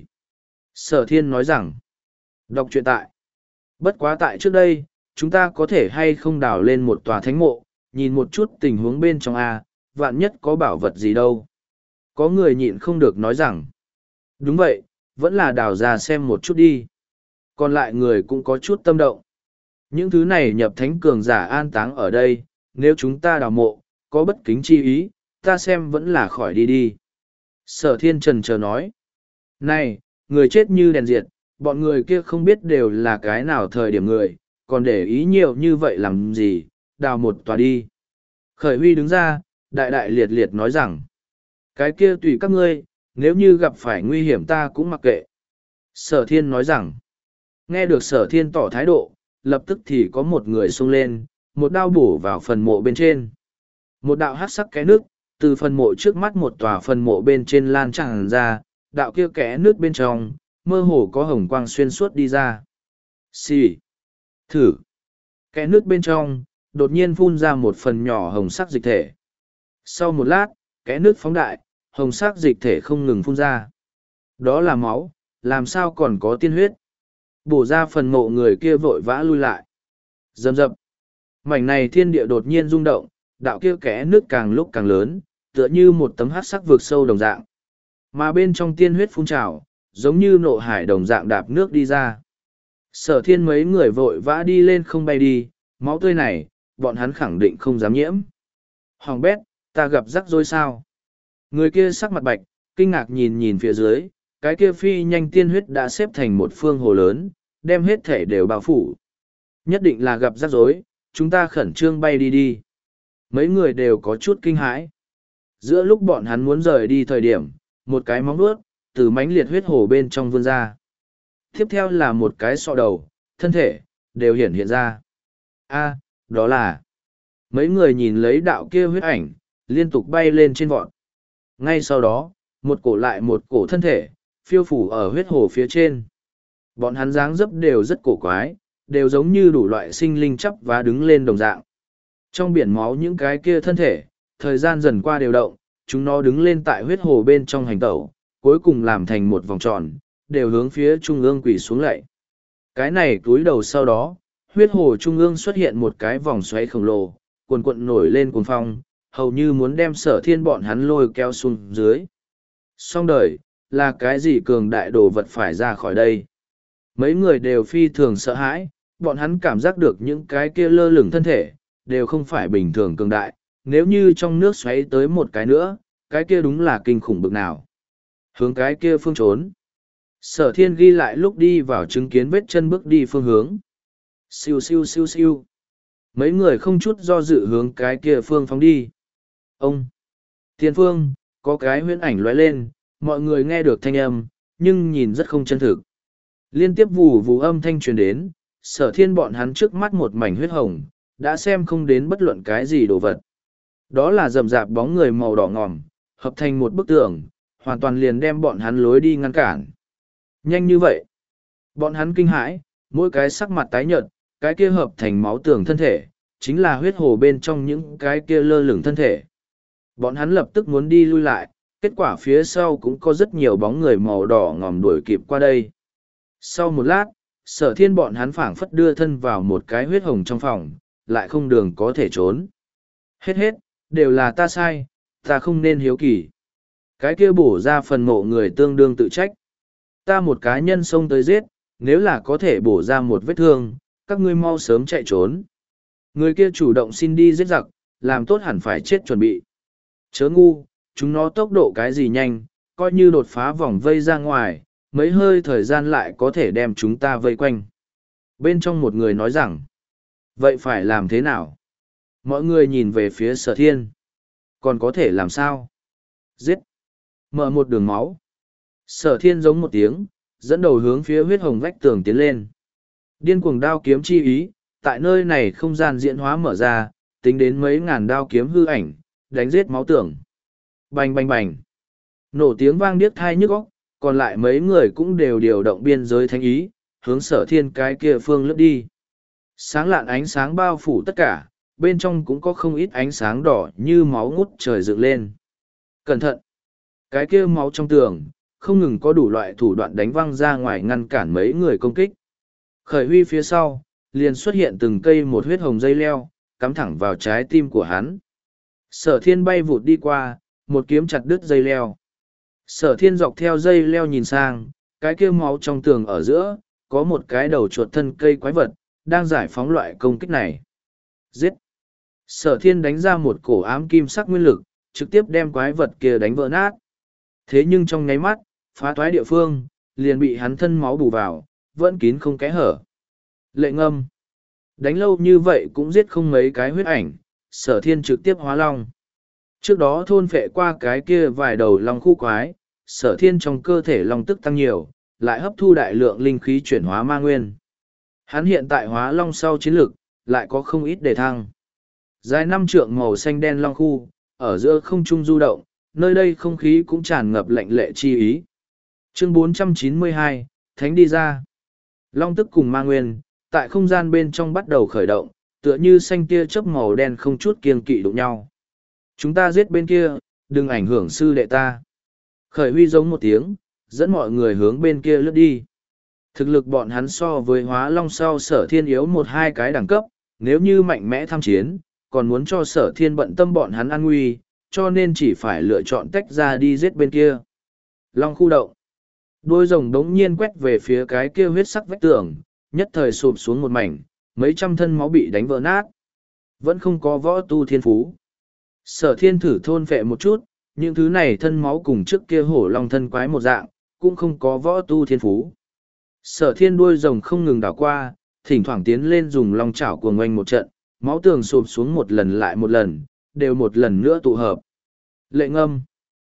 Sở thiên nói rằng, đọc truyện tại. Bất quá tại trước đây, chúng ta có thể hay không đào lên một tòa thánh mộ, nhìn một chút tình huống bên trong A, vạn nhất có bảo vật gì đâu. Có người nhịn không được nói rằng, đúng vậy, vẫn là đào ra xem một chút đi. Còn lại người cũng có chút tâm động. Những thứ này nhập thánh cường giả an táng ở đây, nếu chúng ta đào mộ, có bất kính chi ý, ta xem vẫn là khỏi đi đi. Sở thiên trần chờ nói. Này, người chết như đèn diệt, bọn người kia không biết đều là cái nào thời điểm người, còn để ý nhiều như vậy làm gì, đào một tòa đi. Khởi Huy đứng ra, đại đại liệt liệt nói rằng, cái kia tùy các ngươi, nếu như gặp phải nguy hiểm ta cũng mặc kệ. Sở thiên nói rằng, nghe được sở thiên tỏ thái độ, lập tức thì có một người xông lên, một đao bổ vào phần mộ bên trên. Một đạo hát sắc cái nước, từ phần mộ trước mắt một tòa phần mộ bên trên lan tràn ra, đạo kia kẽ nước bên trong, mơ hồ có hồng quang xuyên suốt đi ra. Xì. Thử. Kẽ nước bên trong, đột nhiên phun ra một phần nhỏ hồng sắc dịch thể. Sau một lát, kẽ nước phóng đại, hồng sắc dịch thể không ngừng phun ra. Đó là máu, làm sao còn có tiên huyết. Bổ ra phần mộ người kia vội vã lui lại. Rầm rập. Mảnh này thiên địa đột nhiên rung động, đạo kia kẽ nước càng lúc càng lớn, tựa như một tấm hát sắc vượt sâu đồng dạng. Mà bên trong tiên huyết phun trào, giống như nộ hải đồng dạng đạp nước đi ra. Sở thiên mấy người vội vã đi lên không bay đi, máu tươi này, bọn hắn khẳng định không dám nhiễm. Hoàng bét, ta gặp rắc rối sao? Người kia sắc mặt bạch, kinh ngạc nhìn nhìn phía dưới, cái kia phi nhanh tiên huyết đã xếp thành một phương hồ lớn, đem hết thể đều bao phủ. Nhất định là gặp rắc rối, chúng ta khẩn trương bay đi đi. Mấy người đều có chút kinh hãi. Giữa lúc bọn hắn muốn rời đi thời điểm, một cái móng vuốt từ mánh liệt huyết hồ bên trong vươn ra. Tiếp theo là một cái sọ đầu, thân thể, đều hiện hiện ra. A, đó là... Mấy người nhìn lấy đạo kia huyết ảnh, liên tục bay lên trên vọt. Ngay sau đó, một cổ lại một cổ thân thể, phiêu phủ ở huyết hồ phía trên. Bọn hắn dáng dấp đều rất cổ quái, đều giống như đủ loại sinh linh chắp và đứng lên đồng dạng. Trong biển máu những cái kia thân thể, thời gian dần qua đều động, chúng nó đứng lên tại huyết hồ bên trong hành tẩu, cuối cùng làm thành một vòng tròn, đều hướng phía trung ương quỳ xuống lạy. Cái này túi đầu sau đó, huyết hồ trung ương xuất hiện một cái vòng xoáy khổng lồ, cuồn cuộn nổi lên cuồng phong, hầu như muốn đem sở thiên bọn hắn lôi kéo xuống dưới. Xong đời, là cái gì cường đại đồ vật phải ra khỏi đây? Mấy người đều phi thường sợ hãi, bọn hắn cảm giác được những cái kia lơ lửng thân thể, đều không phải bình thường cường đại, nếu như trong nước xoáy tới một cái nữa, cái kia đúng là kinh khủng bực nào. Hướng cái kia phương trốn. Sở thiên ghi lại lúc đi vào chứng kiến vết chân bước đi phương hướng. Siêu siêu siêu siêu. Mấy người không chút do dự hướng cái kia phương phóng đi. Ông! Thiên phương, có cái huyễn ảnh lóe lên, mọi người nghe được thanh âm, nhưng nhìn rất không chân thực. Liên tiếp vù vù âm thanh truyền đến, sở thiên bọn hắn trước mắt một mảnh huyết hồng, đã xem không đến bất luận cái gì đồ vật. Đó là rầm rạp bóng người màu đỏ ngòm, hợp thành một bức tường, hoàn toàn liền đem bọn hắn lối đi ngăn cản. Nhanh như vậy, bọn hắn kinh hãi, mỗi cái sắc mặt tái nhợt, cái kia hợp thành máu tường thân thể, chính là huyết hồ bên trong những cái kia lơ lửng thân thể. Bọn hắn lập tức muốn đi lui lại, kết quả phía sau cũng có rất nhiều bóng người màu đỏ ngòm đuổi kịp qua đây. Sau một lát, sở thiên bọn hắn phảng phất đưa thân vào một cái huyết hồng trong phòng, lại không đường có thể trốn. Hết hết, đều là ta sai, ta không nên hiếu kỳ. Cái kia bổ ra phần mộ người tương đương tự trách. Ta một cá nhân xông tới giết, nếu là có thể bổ ra một vết thương, các ngươi mau sớm chạy trốn. Người kia chủ động xin đi giết giặc, làm tốt hẳn phải chết chuẩn bị. Chớ ngu, chúng nó tốc độ cái gì nhanh, coi như đột phá vòng vây ra ngoài, mấy hơi thời gian lại có thể đem chúng ta vây quanh. Bên trong một người nói rằng, vậy phải làm thế nào? Mọi người nhìn về phía sở thiên. Còn có thể làm sao? Giết! Mở một đường máu. Sở thiên giống một tiếng, dẫn đầu hướng phía huyết hồng vách tường tiến lên. Điên cuồng đao kiếm chi ý, tại nơi này không gian diễn hóa mở ra, tính đến mấy ngàn đao kiếm hư ảnh, đánh giết máu tường. Bành bành bành. Nổ tiếng vang điếc thai nhức óc, còn lại mấy người cũng đều điều động biên giới thánh ý, hướng sở thiên cái kia phương lướt đi. Sáng lạn ánh sáng bao phủ tất cả, bên trong cũng có không ít ánh sáng đỏ như máu ngút trời dựng lên. Cẩn thận! Cái kia máu trong tường, không ngừng có đủ loại thủ đoạn đánh văng ra ngoài ngăn cản mấy người công kích. Khởi huy phía sau, liền xuất hiện từng cây một huyết hồng dây leo, cắm thẳng vào trái tim của hắn. Sở thiên bay vụt đi qua, một kiếm chặt đứt dây leo. Sở thiên dọc theo dây leo nhìn sang, cái kia máu trong tường ở giữa, có một cái đầu chuột thân cây quái vật, đang giải phóng loại công kích này. Giết! Sở thiên đánh ra một cổ ám kim sắc nguyên lực, trực tiếp đem quái vật kia đánh vỡ nát. Thế nhưng trong nháy mắt, phá toái địa phương, liền bị hắn thân máu bù vào, vẫn kín không kẽ hở. Lệ ngâm! Đánh lâu như vậy cũng giết không mấy cái huyết ảnh, sở thiên trực tiếp hóa long. Trước đó thôn phệ qua cái kia vài đầu long khu quái, sở thiên trong cơ thể long tức tăng nhiều, lại hấp thu đại lượng linh khí chuyển hóa ma nguyên. Hắn hiện tại hóa long sau chiến lực, lại có không ít đề thăng. Dài năm trượng màu xanh đen long khu, ở giữa không trung du động, nơi đây không khí cũng tràn ngập lạnh lệ chi ý. Chương bốn trăm chín mươi hai, Thánh đi ra. Long tức cùng ma nguyên, tại không gian bên trong bắt đầu khởi động, tựa như xanh tia chớp màu đen không chút kiêng kỵ đụng nhau. Chúng ta giết bên kia, đừng ảnh hưởng sư đệ ta. Khởi huy giống một tiếng, dẫn mọi người hướng bên kia lướt đi. Thực lực bọn hắn so với hóa long sau sở thiên yếu một hai cái đẳng cấp, nếu như mạnh mẽ tham chiến, còn muốn cho sở thiên bận tâm bọn hắn an nguy, cho nên chỉ phải lựa chọn tách ra đi giết bên kia. Long khu động. Đôi rồng đống nhiên quét về phía cái kia huyết sắc vách tường, nhất thời sụp xuống một mảnh, mấy trăm thân máu bị đánh vỡ nát. Vẫn không có võ tu thiên phú. Sở thiên thử thôn phệ một chút, những thứ này thân máu cùng trước kia hổ long thân quái một dạng, cũng không có võ tu thiên phú. Sở thiên đuôi rồng không ngừng đảo qua, thỉnh thoảng tiến lên dùng long chảo cuồng oanh một trận, máu tường sụp xuống một lần lại một lần, đều một lần nữa tụ hợp. Lệ ngâm.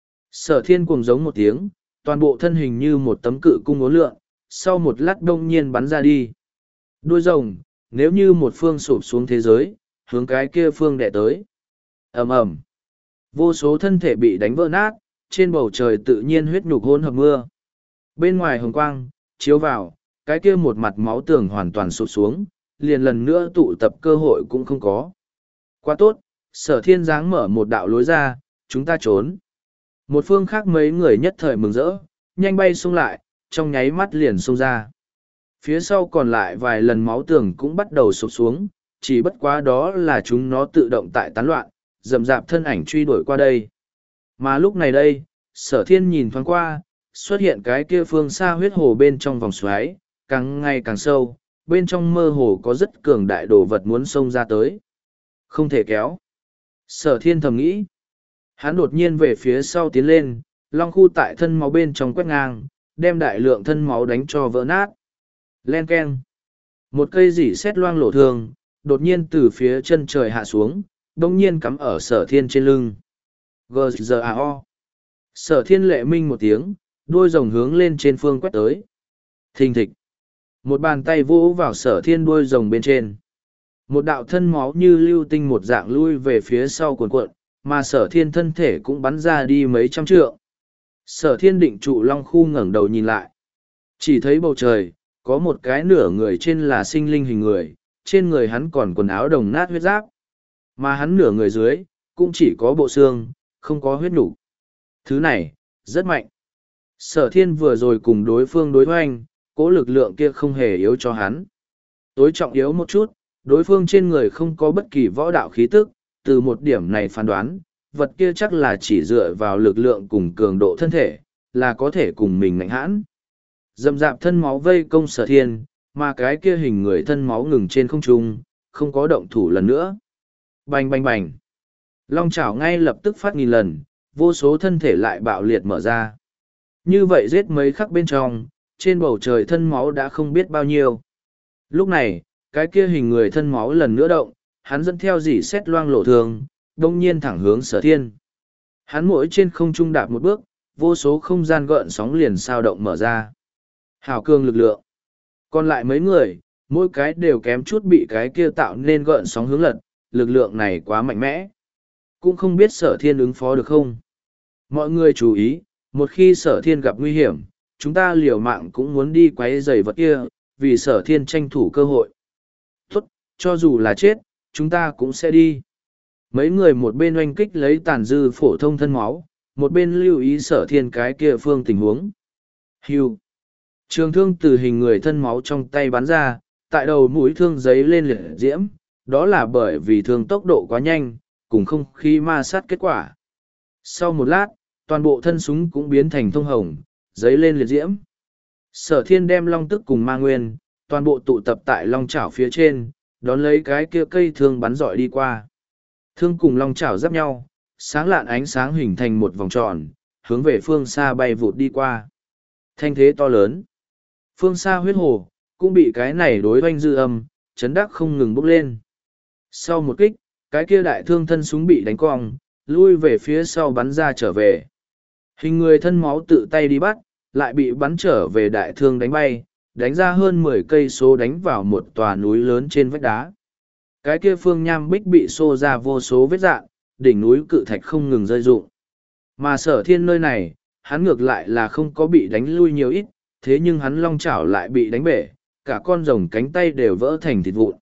Sở thiên cuồng giống một tiếng, toàn bộ thân hình như một tấm cự cung ố lượn, sau một lát đông nhiên bắn ra đi. Đuôi rồng, nếu như một phương sụp xuống thế giới, hướng cái kia phương đẻ tới. Ầm ầm. Vô số thân thể bị đánh vỡ nát, trên bầu trời tự nhiên huyết nhục hỗn hợp mưa. Bên ngoài hồng quang, chiếu vào, cái kia một mặt máu tường hoàn toàn sụp xuống, liền lần nữa tụ tập cơ hội cũng không có. Quá tốt, sở thiên giáng mở một đạo lối ra, chúng ta trốn. Một phương khác mấy người nhất thời mừng rỡ, nhanh bay xông lại, trong nháy mắt liền xông ra. Phía sau còn lại vài lần máu tường cũng bắt đầu sụp xuống, chỉ bất quá đó là chúng nó tự động tại tán loạn, rầm rạp thân ảnh truy đuổi qua đây. Mà lúc này đây, sở thiên nhìn thoáng qua, xuất hiện cái kia phương xa huyết hồ bên trong vòng xoáy, càng ngày càng sâu, bên trong mơ hồ có rất cường đại đồ vật muốn xông ra tới. Không thể kéo. Sở thiên thầm nghĩ. Hắn đột nhiên về phía sau tiến lên, long khu tại thân máu bên trong quét ngang, đem đại lượng thân máu đánh cho vỡ nát. Len keng. Một cây dỉ sét loang lổ thường, đột nhiên từ phía chân trời hạ xuống, đông nhiên cắm ở sở thiên trên lưng. G G A O. Sở thiên lệ minh một tiếng, đuôi rồng hướng lên trên phương quét tới. Thình thịch. Một bàn tay vỗ vào sở thiên đuôi rồng bên trên. Một đạo thân máu như lưu tinh một dạng lui về phía sau cuộn cuộn, mà sở thiên thân thể cũng bắn ra đi mấy trăm trượng. Sở thiên định trụ long khu ngẩng đầu nhìn lại. Chỉ thấy bầu trời, có một cái nửa người trên là sinh linh hình người, trên người hắn còn quần áo đồng nát huyết giáp. Mà hắn nửa người dưới, cũng chỉ có bộ xương, không có huyết nhục. Thứ này, rất mạnh. Sở thiên vừa rồi cùng đối phương đối hoành, cố lực lượng kia không hề yếu cho hắn. Tối trọng yếu một chút, đối phương trên người không có bất kỳ võ đạo khí tức, từ một điểm này phán đoán, vật kia chắc là chỉ dựa vào lực lượng cùng cường độ thân thể, là có thể cùng mình ngạnh hãn. Dầm dạp thân máu vây công sở thiên, mà cái kia hình người thân máu ngừng trên không trung, không có động thủ lần nữa. Bành bành bành. Long chảo ngay lập tức phát nghìn lần, vô số thân thể lại bạo liệt mở ra. Như vậy giết mấy khắc bên trong, trên bầu trời thân máu đã không biết bao nhiêu. Lúc này, cái kia hình người thân máu lần nữa động, hắn dẫn theo dỉ sét loang lổ thường, đông nhiên thẳng hướng sở thiên. Hắn mỗi trên không trung đạp một bước, vô số không gian gợn sóng liền sao động mở ra. Hào cường lực lượng. Còn lại mấy người, mỗi cái đều kém chút bị cái kia tạo nên gợn sóng hướng lật, lực lượng này quá mạnh mẽ. Cũng không biết sở thiên ứng phó được không. Mọi người chú ý, một khi sở thiên gặp nguy hiểm, chúng ta liều mạng cũng muốn đi quấy rầy vật kia, vì sở thiên tranh thủ cơ hội. Tốt, cho dù là chết, chúng ta cũng sẽ đi. Mấy người một bên oanh kích lấy tàn dư phổ thông thân máu, một bên lưu ý sở thiên cái kia phương tình huống. Hưu. Trường thương từ hình người thân máu trong tay bắn ra, tại đầu mũi thương giấy lên liệt diễm, đó là bởi vì thương tốc độ quá nhanh, cùng không khí ma sát kết quả. Sau một lát, toàn bộ thân súng cũng biến thành thông hồng, giấy lên liệt diễm. Sở thiên đem long tức cùng ma nguyên, toàn bộ tụ tập tại long chảo phía trên, đón lấy cái kia cây thương bắn dọi đi qua. Thương cùng long chảo giáp nhau, sáng lạn ánh sáng hình thành một vòng tròn, hướng về phương xa bay vụt đi qua. Thanh thế to lớn. Phương xa huyết hồ, cũng bị cái này đối oanh dư âm, chấn đắc không ngừng bốc lên. Sau một kích, cái kia đại thương thân súng bị đánh cong, lui về phía sau bắn ra trở về. Hình người thân máu tự tay đi bắt, lại bị bắn trở về đại thương đánh bay, đánh ra hơn mười cây số đánh vào một tòa núi lớn trên vách đá. Cái kia phương nham bích bị xô ra vô số vết dạn, đỉnh núi cự thạch không ngừng rơi rụng. Mà sở thiên nơi này, hắn ngược lại là không có bị đánh lui nhiều ít, thế nhưng hắn long chảo lại bị đánh bể, cả con rồng cánh tay đều vỡ thành thịt vụn.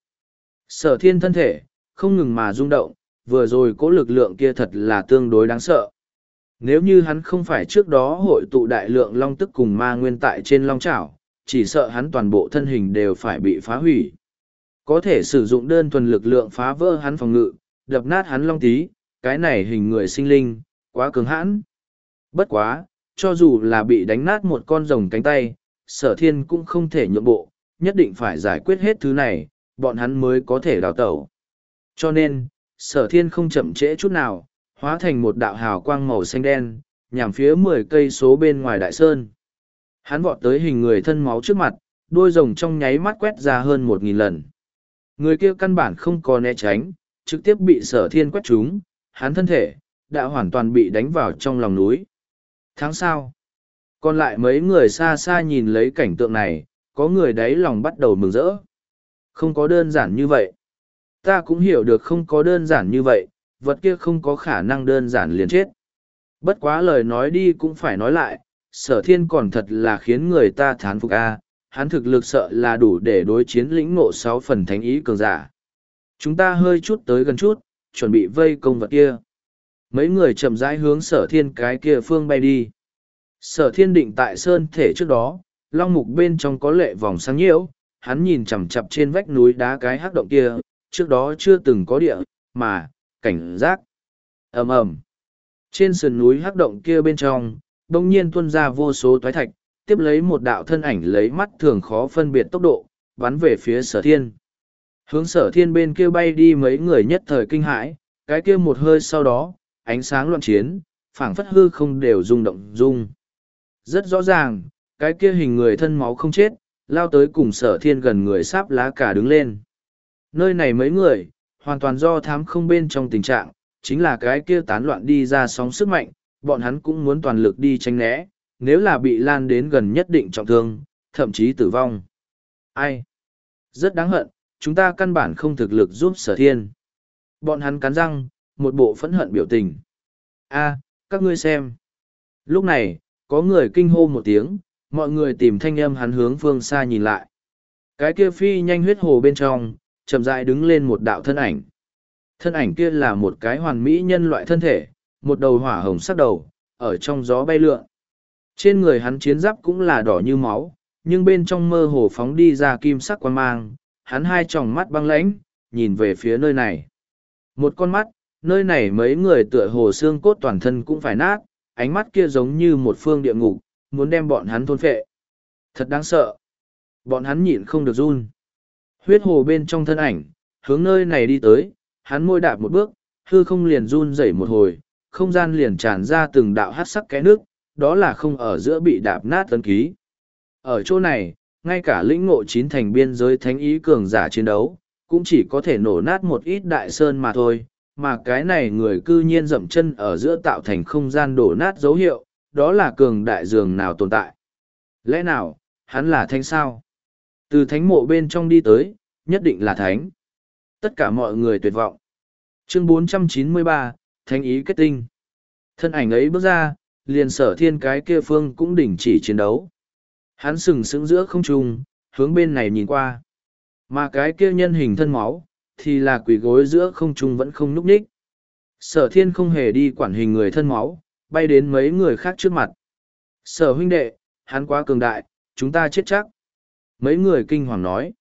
Sở thiên thân thể, không ngừng mà rung động, vừa rồi cố lực lượng kia thật là tương đối đáng sợ. Nếu như hắn không phải trước đó hội tụ đại lượng long tức cùng ma nguyên tại trên long chảo, chỉ sợ hắn toàn bộ thân hình đều phải bị phá hủy. Có thể sử dụng đơn thuần lực lượng phá vỡ hắn phòng ngự, đập nát hắn long tí, cái này hình người sinh linh, quá cứng hãn. Bất quá, cho dù là bị đánh nát một con rồng cánh tay, sở thiên cũng không thể nhượng bộ, nhất định phải giải quyết hết thứ này, bọn hắn mới có thể đào tẩu. Cho nên, sở thiên không chậm trễ chút nào, hóa thành một đạo hào quang màu xanh đen, nhằm phía mười cây số bên ngoài đại sơn. Hắn vọt tới hình người thân máu trước mặt, đôi rồng trong nháy mắt quét ra hơn một nghìn lần. Người kia căn bản không có né tránh, trực tiếp bị sở thiên quét trúng, hắn thân thể, đã hoàn toàn bị đánh vào trong lòng núi. Tháng sau, còn lại mấy người xa xa nhìn lấy cảnh tượng này, có người đáy lòng bắt đầu mừng rỡ. Không có đơn giản như vậy. Ta cũng hiểu được không có đơn giản như vậy, vật kia không có khả năng đơn giản liền chết. Bất quá lời nói đi cũng phải nói lại, sở thiên còn thật là khiến người ta thán phục a. Hắn thực lực sợ là đủ để đối chiến lĩnh ngộ sáu phần thánh ý cường giả. Chúng ta hơi chút tới gần chút, chuẩn bị vây công vật kia. Mấy người chậm rãi hướng sở thiên cái kia phương bay đi. Sở thiên định tại sơn thể trước đó, long mục bên trong có lệ vòng sáng nhiễu, hắn nhìn chằm chặp trên vách núi đá cái hắc động kia, trước đó chưa từng có địa, mà, cảnh giác. ầm ầm Trên sườn núi hắc động kia bên trong, bỗng nhiên tuôn ra vô số toái thạch, tiếp lấy một đạo thân ảnh lấy mắt thường khó phân biệt tốc độ, bắn về phía sở thiên. Hướng sở thiên bên kia bay đi mấy người nhất thời kinh hãi, cái kia một hơi sau đó, ánh sáng loạn chiến, phảng phất hư không đều rung động rung. Rất rõ ràng, cái kia hình người thân máu không chết, lao tới cùng sở thiên gần người sáp lá cả đứng lên. Nơi này mấy người, hoàn toàn do thám không bên trong tình trạng, chính là cái kia tán loạn đi ra sóng sức mạnh, bọn hắn cũng muốn toàn lực đi tránh né, nếu là bị lan đến gần nhất định trọng thương, thậm chí tử vong. Ai? Rất đáng hận, chúng ta căn bản không thực lực giúp sở thiên. Bọn hắn cắn răng, một bộ phẫn hận biểu tình. A, các ngươi xem. Lúc này, có người kinh hô một tiếng, mọi người tìm thanh âm hắn hướng phương xa nhìn lại. Cái kia phi nhanh huyết hồ bên trong, chậm rãi đứng lên một đạo thân ảnh. Thân ảnh kia là một cái hoàn mỹ nhân loại thân thể, một đầu hỏa hồng sắc đầu, ở trong gió bay lượn. Trên người hắn chiến giáp cũng là đỏ như máu, nhưng bên trong mơ hồ phóng đi ra kim sắc quang mang, hắn hai tròng mắt băng lãnh, nhìn về phía nơi này. Một con mắt, nơi này mấy người tựa hồ xương cốt toàn thân cũng phải nát, ánh mắt kia giống như một phương địa ngục, muốn đem bọn hắn thôn phệ. Thật đáng sợ. Bọn hắn nhịn không được run. Huyết hồ bên trong thân ảnh, hướng nơi này đi tới, hắn môi đạp một bước, hư không liền run rẩy một hồi, không gian liền tràn ra từng đạo hát sắc cái nước, đó là không ở giữa bị đạp nát tấn ký. Ở chỗ này, ngay cả lĩnh ngộ chín thành biên giới thánh ý cường giả chiến đấu, cũng chỉ có thể nổ nát một ít đại sơn mà thôi, mà cái này người cư nhiên dậm chân ở giữa tạo thành không gian đổ nát dấu hiệu, đó là cường đại dường nào tồn tại. Lẽ nào, hắn là thánh sao? Từ thánh mộ bên trong đi tới, nhất định là thánh. Tất cả mọi người tuyệt vọng. Chương bốn trăm chín mươi ba, Thánh ý kết tinh. Thân ảnh ấy bước ra, liền sở thiên cái kia phương cũng đình chỉ chiến đấu. Hắn sừng sững giữa không trung, hướng bên này nhìn qua. Mà cái kia nhân hình thân máu, thì là quỷ gối giữa không trung vẫn không núp nhích. Sở thiên không hề đi quản hình người thân máu, bay đến mấy người khác trước mặt. Sở huynh đệ, hắn quá cường đại, chúng ta chết chắc. Mấy người kinh hoàng nói.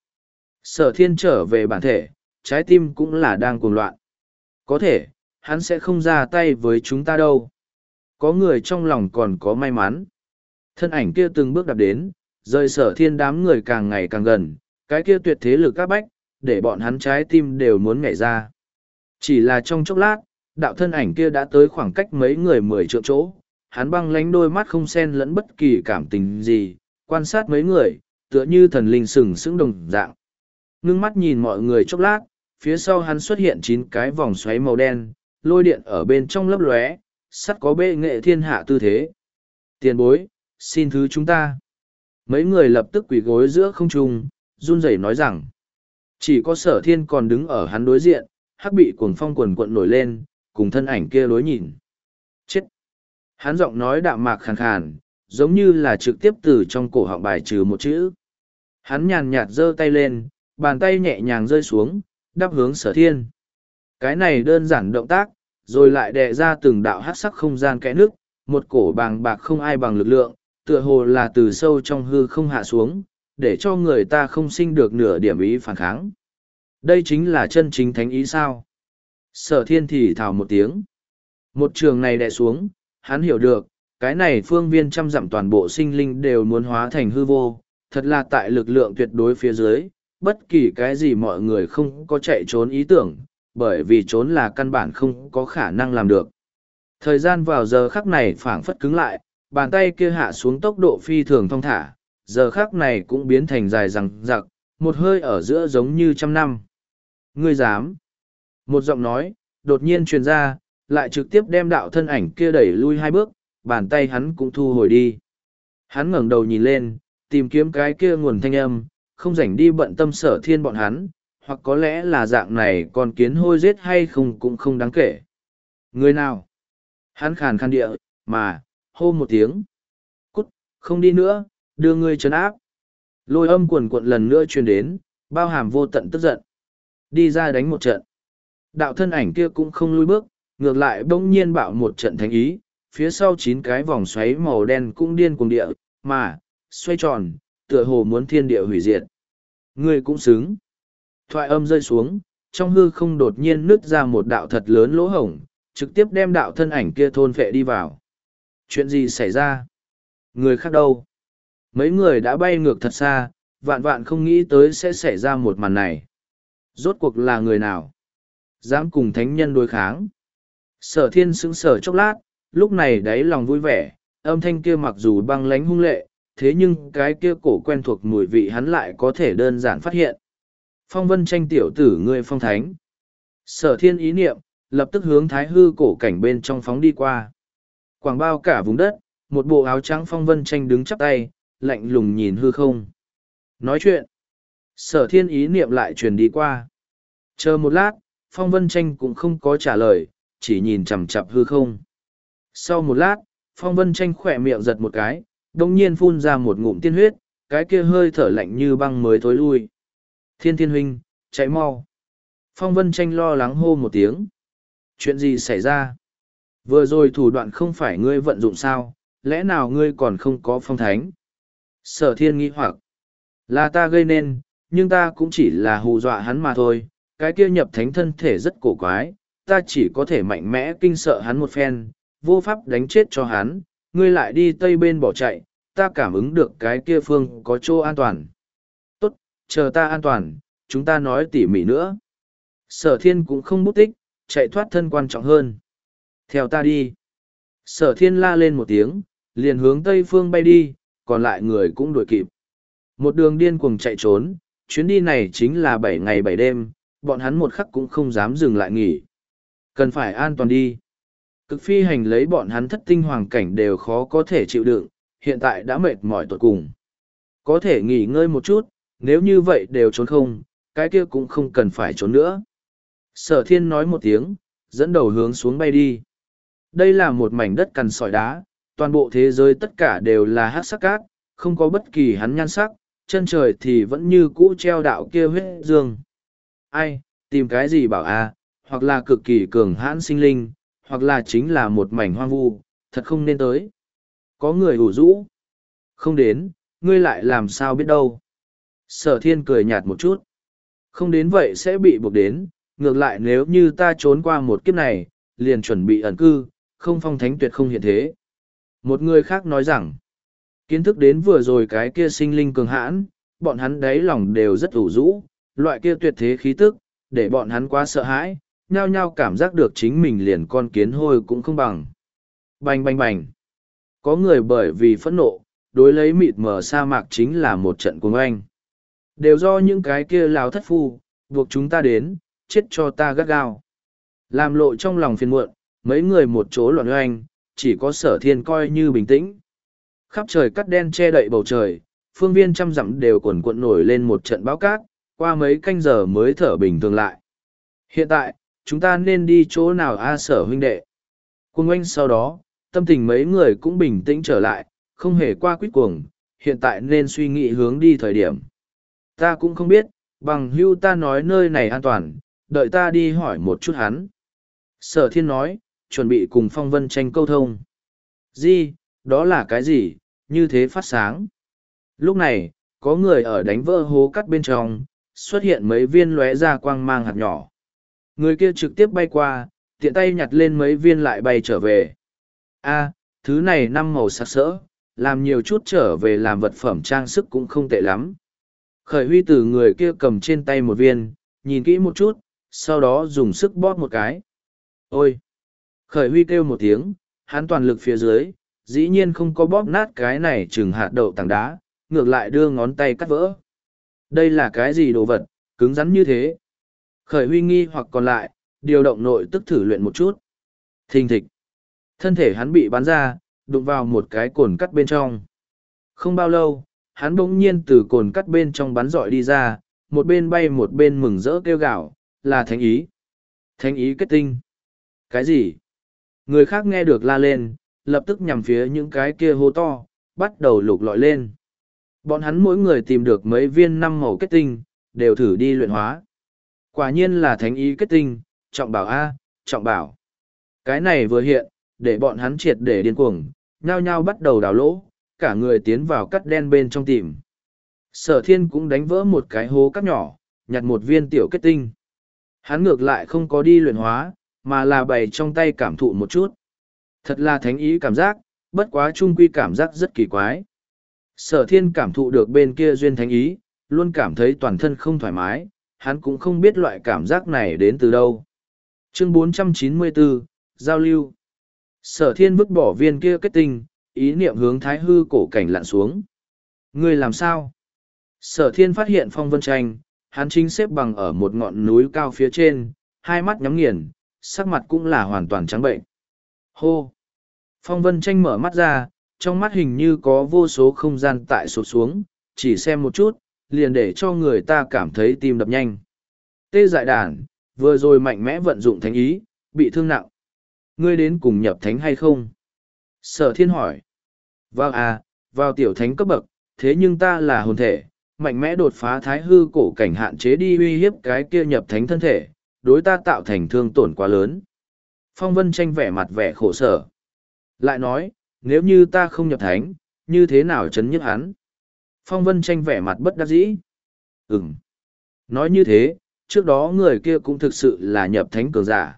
Sở thiên trở về bản thể, trái tim cũng là đang cuồng loạn. Có thể, hắn sẽ không ra tay với chúng ta đâu. Có người trong lòng còn có may mắn. Thân ảnh kia từng bước đạp đến, rời sở thiên đám người càng ngày càng gần, cái kia tuyệt thế lực các bách, để bọn hắn trái tim đều muốn nhảy ra. Chỉ là trong chốc lát, đạo thân ảnh kia đã tới khoảng cách mấy người mười trượng chỗ, hắn băng lánh đôi mắt không xen lẫn bất kỳ cảm tình gì, quan sát mấy người, tựa như thần linh sừng sững đồng dạng. Ngưng mắt nhìn mọi người chốc lát, phía sau hắn xuất hiện chín cái vòng xoáy màu đen, lôi điện ở bên trong lấp lóe, sắt có bệ nghệ thiên hạ tư thế. Tiền bối, xin thứ chúng ta. Mấy người lập tức quỳ gối giữa không trung, run rẩy nói rằng, chỉ có sở thiên còn đứng ở hắn đối diện, hắc bị cuồng phong quần quận nổi lên, cùng thân ảnh kia đối nhìn. Chết! Hắn giọng nói đạm mạc khàn khàn, giống như là trực tiếp từ trong cổ họng bài trừ một chữ. Hắn nhàn nhạt giơ tay lên, bàn tay nhẹ nhàng rơi xuống, đắp hướng sở thiên. Cái này đơn giản động tác, rồi lại đè ra từng đạo hắc sắc không gian kẽ nước, một cổ bàng bạc không ai bằng lực lượng, tựa hồ là từ sâu trong hư không hạ xuống, để cho người ta không sinh được nửa điểm ý phản kháng. Đây chính là chân chính thánh ý sao? Sở thiên thì thào một tiếng. Một trường này đè xuống, hắn hiểu được, cái này phương viên trăm dặm toàn bộ sinh linh đều muốn hóa thành hư vô, thật là tại lực lượng tuyệt đối phía dưới, bất kỳ cái gì mọi người không có chạy trốn ý tưởng, bởi vì trốn là căn bản không có khả năng làm được. Thời gian vào giờ khắc này phảng phất cứng lại, bàn tay kia hạ xuống tốc độ phi thường thong thả, giờ khắc này cũng biến thành dài rằng rặc, một hơi ở giữa giống như trăm năm. Ngươi dám? Một giọng nói, đột nhiên truyền ra, lại trực tiếp đem đạo thân ảnh kia đẩy lui hai bước, bàn tay hắn cũng thu hồi đi. Hắn ngẩng đầu nhìn lên, tìm kiếm cái kia nguồn thanh âm, không rảnh đi bận tâm Sở Thiên bọn hắn, hoặc có lẽ là dạng này còn kiến hôi giết hay không cũng không đáng kể. Người nào? Hắn khàn khàn địa, mà, hô một tiếng. Cút, không đi nữa, đưa ngươi trấn áp. Lôi âm quần quận lần nữa truyền đến, bao hàm vô tận tức giận. Đi ra đánh một trận. Đạo thân ảnh kia cũng không lui bước, ngược lại bỗng nhiên bạo một trận thánh ý, phía sau chín cái vòng xoáy màu đen cũng điên cuồng địa, mà, xoay tròn, tựa hồ muốn thiên địa hủy diệt. Ngươi cũng xứng. Thoại âm rơi xuống, trong hư không đột nhiên nứt ra một đạo thật lớn lỗ hổng, trực tiếp đem đạo thân ảnh kia thôn phệ đi vào. Chuyện gì xảy ra? Người khác đâu? Mấy người đã bay ngược thật xa, vạn vạn không nghĩ tới sẽ xảy ra một màn này. Rốt cuộc là người nào? Dám cùng thánh nhân đối kháng. Sở thiên sững sờ chốc lát, lúc này đáy lòng vui vẻ, âm thanh kia mặc dù băng lánh hung lệ, thế nhưng cái kia cổ quen thuộc mùi vị hắn lại có thể đơn giản phát hiện. Phong vân tranh tiểu tử ngươi phong thánh. Sở thiên ý niệm, lập tức hướng thái hư cổ cảnh bên trong phóng đi qua. Quảng bao cả vùng đất, một bộ áo trắng phong vân tranh đứng chắp tay, lạnh lùng nhìn hư không. Nói chuyện. Sở thiên ý niệm lại truyền đi qua. Chờ một lát, phong vân tranh cũng không có trả lời, chỉ nhìn chằm chặp hư không. Sau một lát, phong vân tranh khỏe miệng giật một cái, đồng nhiên phun ra một ngụm tiên huyết, cái kia hơi thở lạnh như băng mới thối lui. Thiên thiên huynh, chạy mau. Phong vân tranh lo lắng hô một tiếng. Chuyện gì xảy ra? Vừa rồi thủ đoạn không phải ngươi vận dụng sao, lẽ nào ngươi còn không có phong thánh? Sở thiên nghĩ hoặc, là ta gây nên, nhưng ta cũng chỉ là hù dọa hắn mà thôi, cái kia nhập thánh thân thể rất cổ quái, ta chỉ có thể mạnh mẽ kinh sợ hắn một phen, vô pháp đánh chết cho hắn, ngươi lại đi tây bên bỏ chạy, ta cảm ứng được cái kia phương có chỗ an toàn. Tốt, chờ ta an toàn, chúng ta nói tỉ mỉ nữa. Sở thiên cũng không bút tích, chạy thoát thân quan trọng hơn. Theo ta đi. Sở thiên la lên một tiếng, liền hướng tây phương bay đi, còn lại người cũng đuổi kịp. Một đường điên cuồng chạy trốn, chuyến đi này chính là bảy ngày bảy đêm, bọn hắn một khắc cũng không dám dừng lại nghỉ. Cần phải an toàn đi. Cực phi hành lấy bọn hắn thất tinh hoàng cảnh đều khó có thể chịu đựng, hiện tại đã mệt mỏi tột cùng. Có thể nghỉ ngơi một chút, nếu như vậy đều trốn không, cái kia cũng không cần phải trốn nữa. Sở thiên nói một tiếng, dẫn đầu hướng xuống bay đi. Đây là một mảnh đất cằn sỏi đá, toàn bộ thế giới tất cả đều là hắc sắc cát, không có bất kỳ hắn nhan sắc, chân trời thì vẫn như cũ treo đạo kia huyết dương. Ai, tìm cái gì bảo a, hoặc là cực kỳ cường hãn sinh linh, hoặc là chính là một mảnh hoang vu, thật không nên tới. Có người ủ rũ. Không đến, ngươi lại làm sao biết đâu. Sở thiên cười nhạt một chút. Không đến vậy sẽ bị buộc đến, ngược lại nếu như ta trốn qua một kiếp này, liền chuẩn bị ẩn cư, không phong thánh tuyệt không hiện thế. Một người khác nói rằng, kiến thức đến vừa rồi cái kia sinh linh cường hãn, bọn hắn đáy lòng đều rất ủ rũ, loại kia tuyệt thế khí tức, để bọn hắn quá sợ hãi, nhao nhao cảm giác được chính mình liền con kiến hôi cũng không bằng. Bành bành bành. Có người bởi vì phẫn nộ, đối lấy mịt mờ sa mạc chính là một trận cuồng oanh. Đều do những cái kia lào thất phu, buộc chúng ta đến, chết cho ta gắt gao. Làm lộ trong lòng phiền muộn, mấy người một chỗ loạn oanh, chỉ có sở thiên coi như bình tĩnh. Khắp trời cắt đen che đậy bầu trời, phương viên trăm dặm đều cuộn cuộn nổi lên một trận bão cát, qua mấy canh giờ mới thở bình thường lại. Hiện tại, chúng ta nên đi chỗ nào a sở huynh đệ? Cuồng oanh sau đó, tâm tình mấy người cũng bình tĩnh trở lại, không hề qua quýt cuồng, hiện tại nên suy nghĩ hướng đi thời điểm. Ta cũng không biết, bằng hưu ta nói nơi này an toàn, đợi ta đi hỏi một chút hắn. Sở thiên nói, chuẩn bị cùng phong vân tranh câu thông. Gì, đó là cái gì, như thế phát sáng. Lúc này, có người ở đánh vỡ hố cắt bên trong, xuất hiện mấy viên lóe ra quang mang hạt nhỏ. Người kia trực tiếp bay qua, tiện tay nhặt lên mấy viên lại bay trở về. A, thứ này năm màu sặc sỡ, làm nhiều chút trở về làm vật phẩm trang sức cũng không tệ lắm. Khởi Huy từ người kia cầm trên tay một viên, nhìn kỹ một chút, sau đó dùng sức bóp một cái. Ôi! Khởi Huy kêu một tiếng, hắn toàn lực phía dưới, dĩ nhiên không có bóp nát cái này chừng hạt đậu tảng đá, ngược lại đưa ngón tay cắt vỡ. Đây là cái gì đồ vật, cứng rắn như thế? Khởi Huy nghi hoặc còn lại, điều động nội tức thử luyện một chút. Thình thịch. Thân thể hắn bị bắn ra, đụng vào một cái cồn cắt bên trong. Không bao lâu, hắn bỗng nhiên từ cồn cắt bên trong bắn dọi đi ra, một bên bay một bên mừng rỡ kêu gào, là thánh ý. Thánh ý kết tinh. Cái gì? Người khác nghe được la lên, lập tức nhằm phía những cái kia hố to, bắt đầu lục lọi lên. Bọn hắn mỗi người tìm được mấy viên năm màu kết tinh, đều thử đi luyện hóa. Quả nhiên là thánh ý kết tinh, trọng bảo A, trọng bảo. Cái này vừa hiện, để bọn hắn triệt để điên cuồng, nhao nhao bắt đầu đào lỗ, cả người tiến vào cắt đen bên trong tìm. Sở thiên cũng đánh vỡ một cái hố cắt nhỏ, nhặt một viên tiểu kết tinh. Hắn ngược lại không có đi luyện hóa, mà là bày trong tay cảm thụ một chút. Thật là thánh ý cảm giác, bất quá trung quy cảm giác rất kỳ quái. Sở thiên cảm thụ được bên kia duyên thánh ý, luôn cảm thấy toàn thân không thoải mái, hắn cũng không biết loại cảm giác này đến từ đâu. Chương bốn trăm chín mươi bốn, Giao lưu. Sở thiên vứt bỏ viên kia kết tinh, ý niệm hướng thái hư cổ cảnh lặn xuống. Ngươi làm sao? Sở thiên phát hiện Phong Vân Tranh, hắn chính xếp bằng ở một ngọn núi cao phía trên, hai mắt nhắm nghiền, sắc mặt cũng là hoàn toàn trắng bệnh. Hô! Phong Vân Tranh mở mắt ra, trong mắt hình như có vô số không gian tại sụt xuống, chỉ xem một chút, liền để cho người ta cảm thấy tim đập nhanh. Tê dại đàn, vừa rồi mạnh mẽ vận dụng thánh ý, bị thương nặng. Ngươi đến cùng nhập thánh hay không? Sở thiên hỏi. Vào à, vào tiểu thánh cấp bậc, thế nhưng ta là hồn thể, mạnh mẽ đột phá thái hư cổ cảnh hạn chế đi uy hiếp cái kia nhập thánh thân thể, đối ta tạo thành thương tổn quá lớn. Phong Vân Tranh vẻ mặt vẻ khổ sở. Lại nói, nếu như ta không nhập thánh, như thế nào chấn nhiếp hắn? Phong Vân Tranh vẻ mặt bất đắc dĩ. Ừm. Nói như thế, trước đó người kia cũng thực sự là nhập thánh cường giả.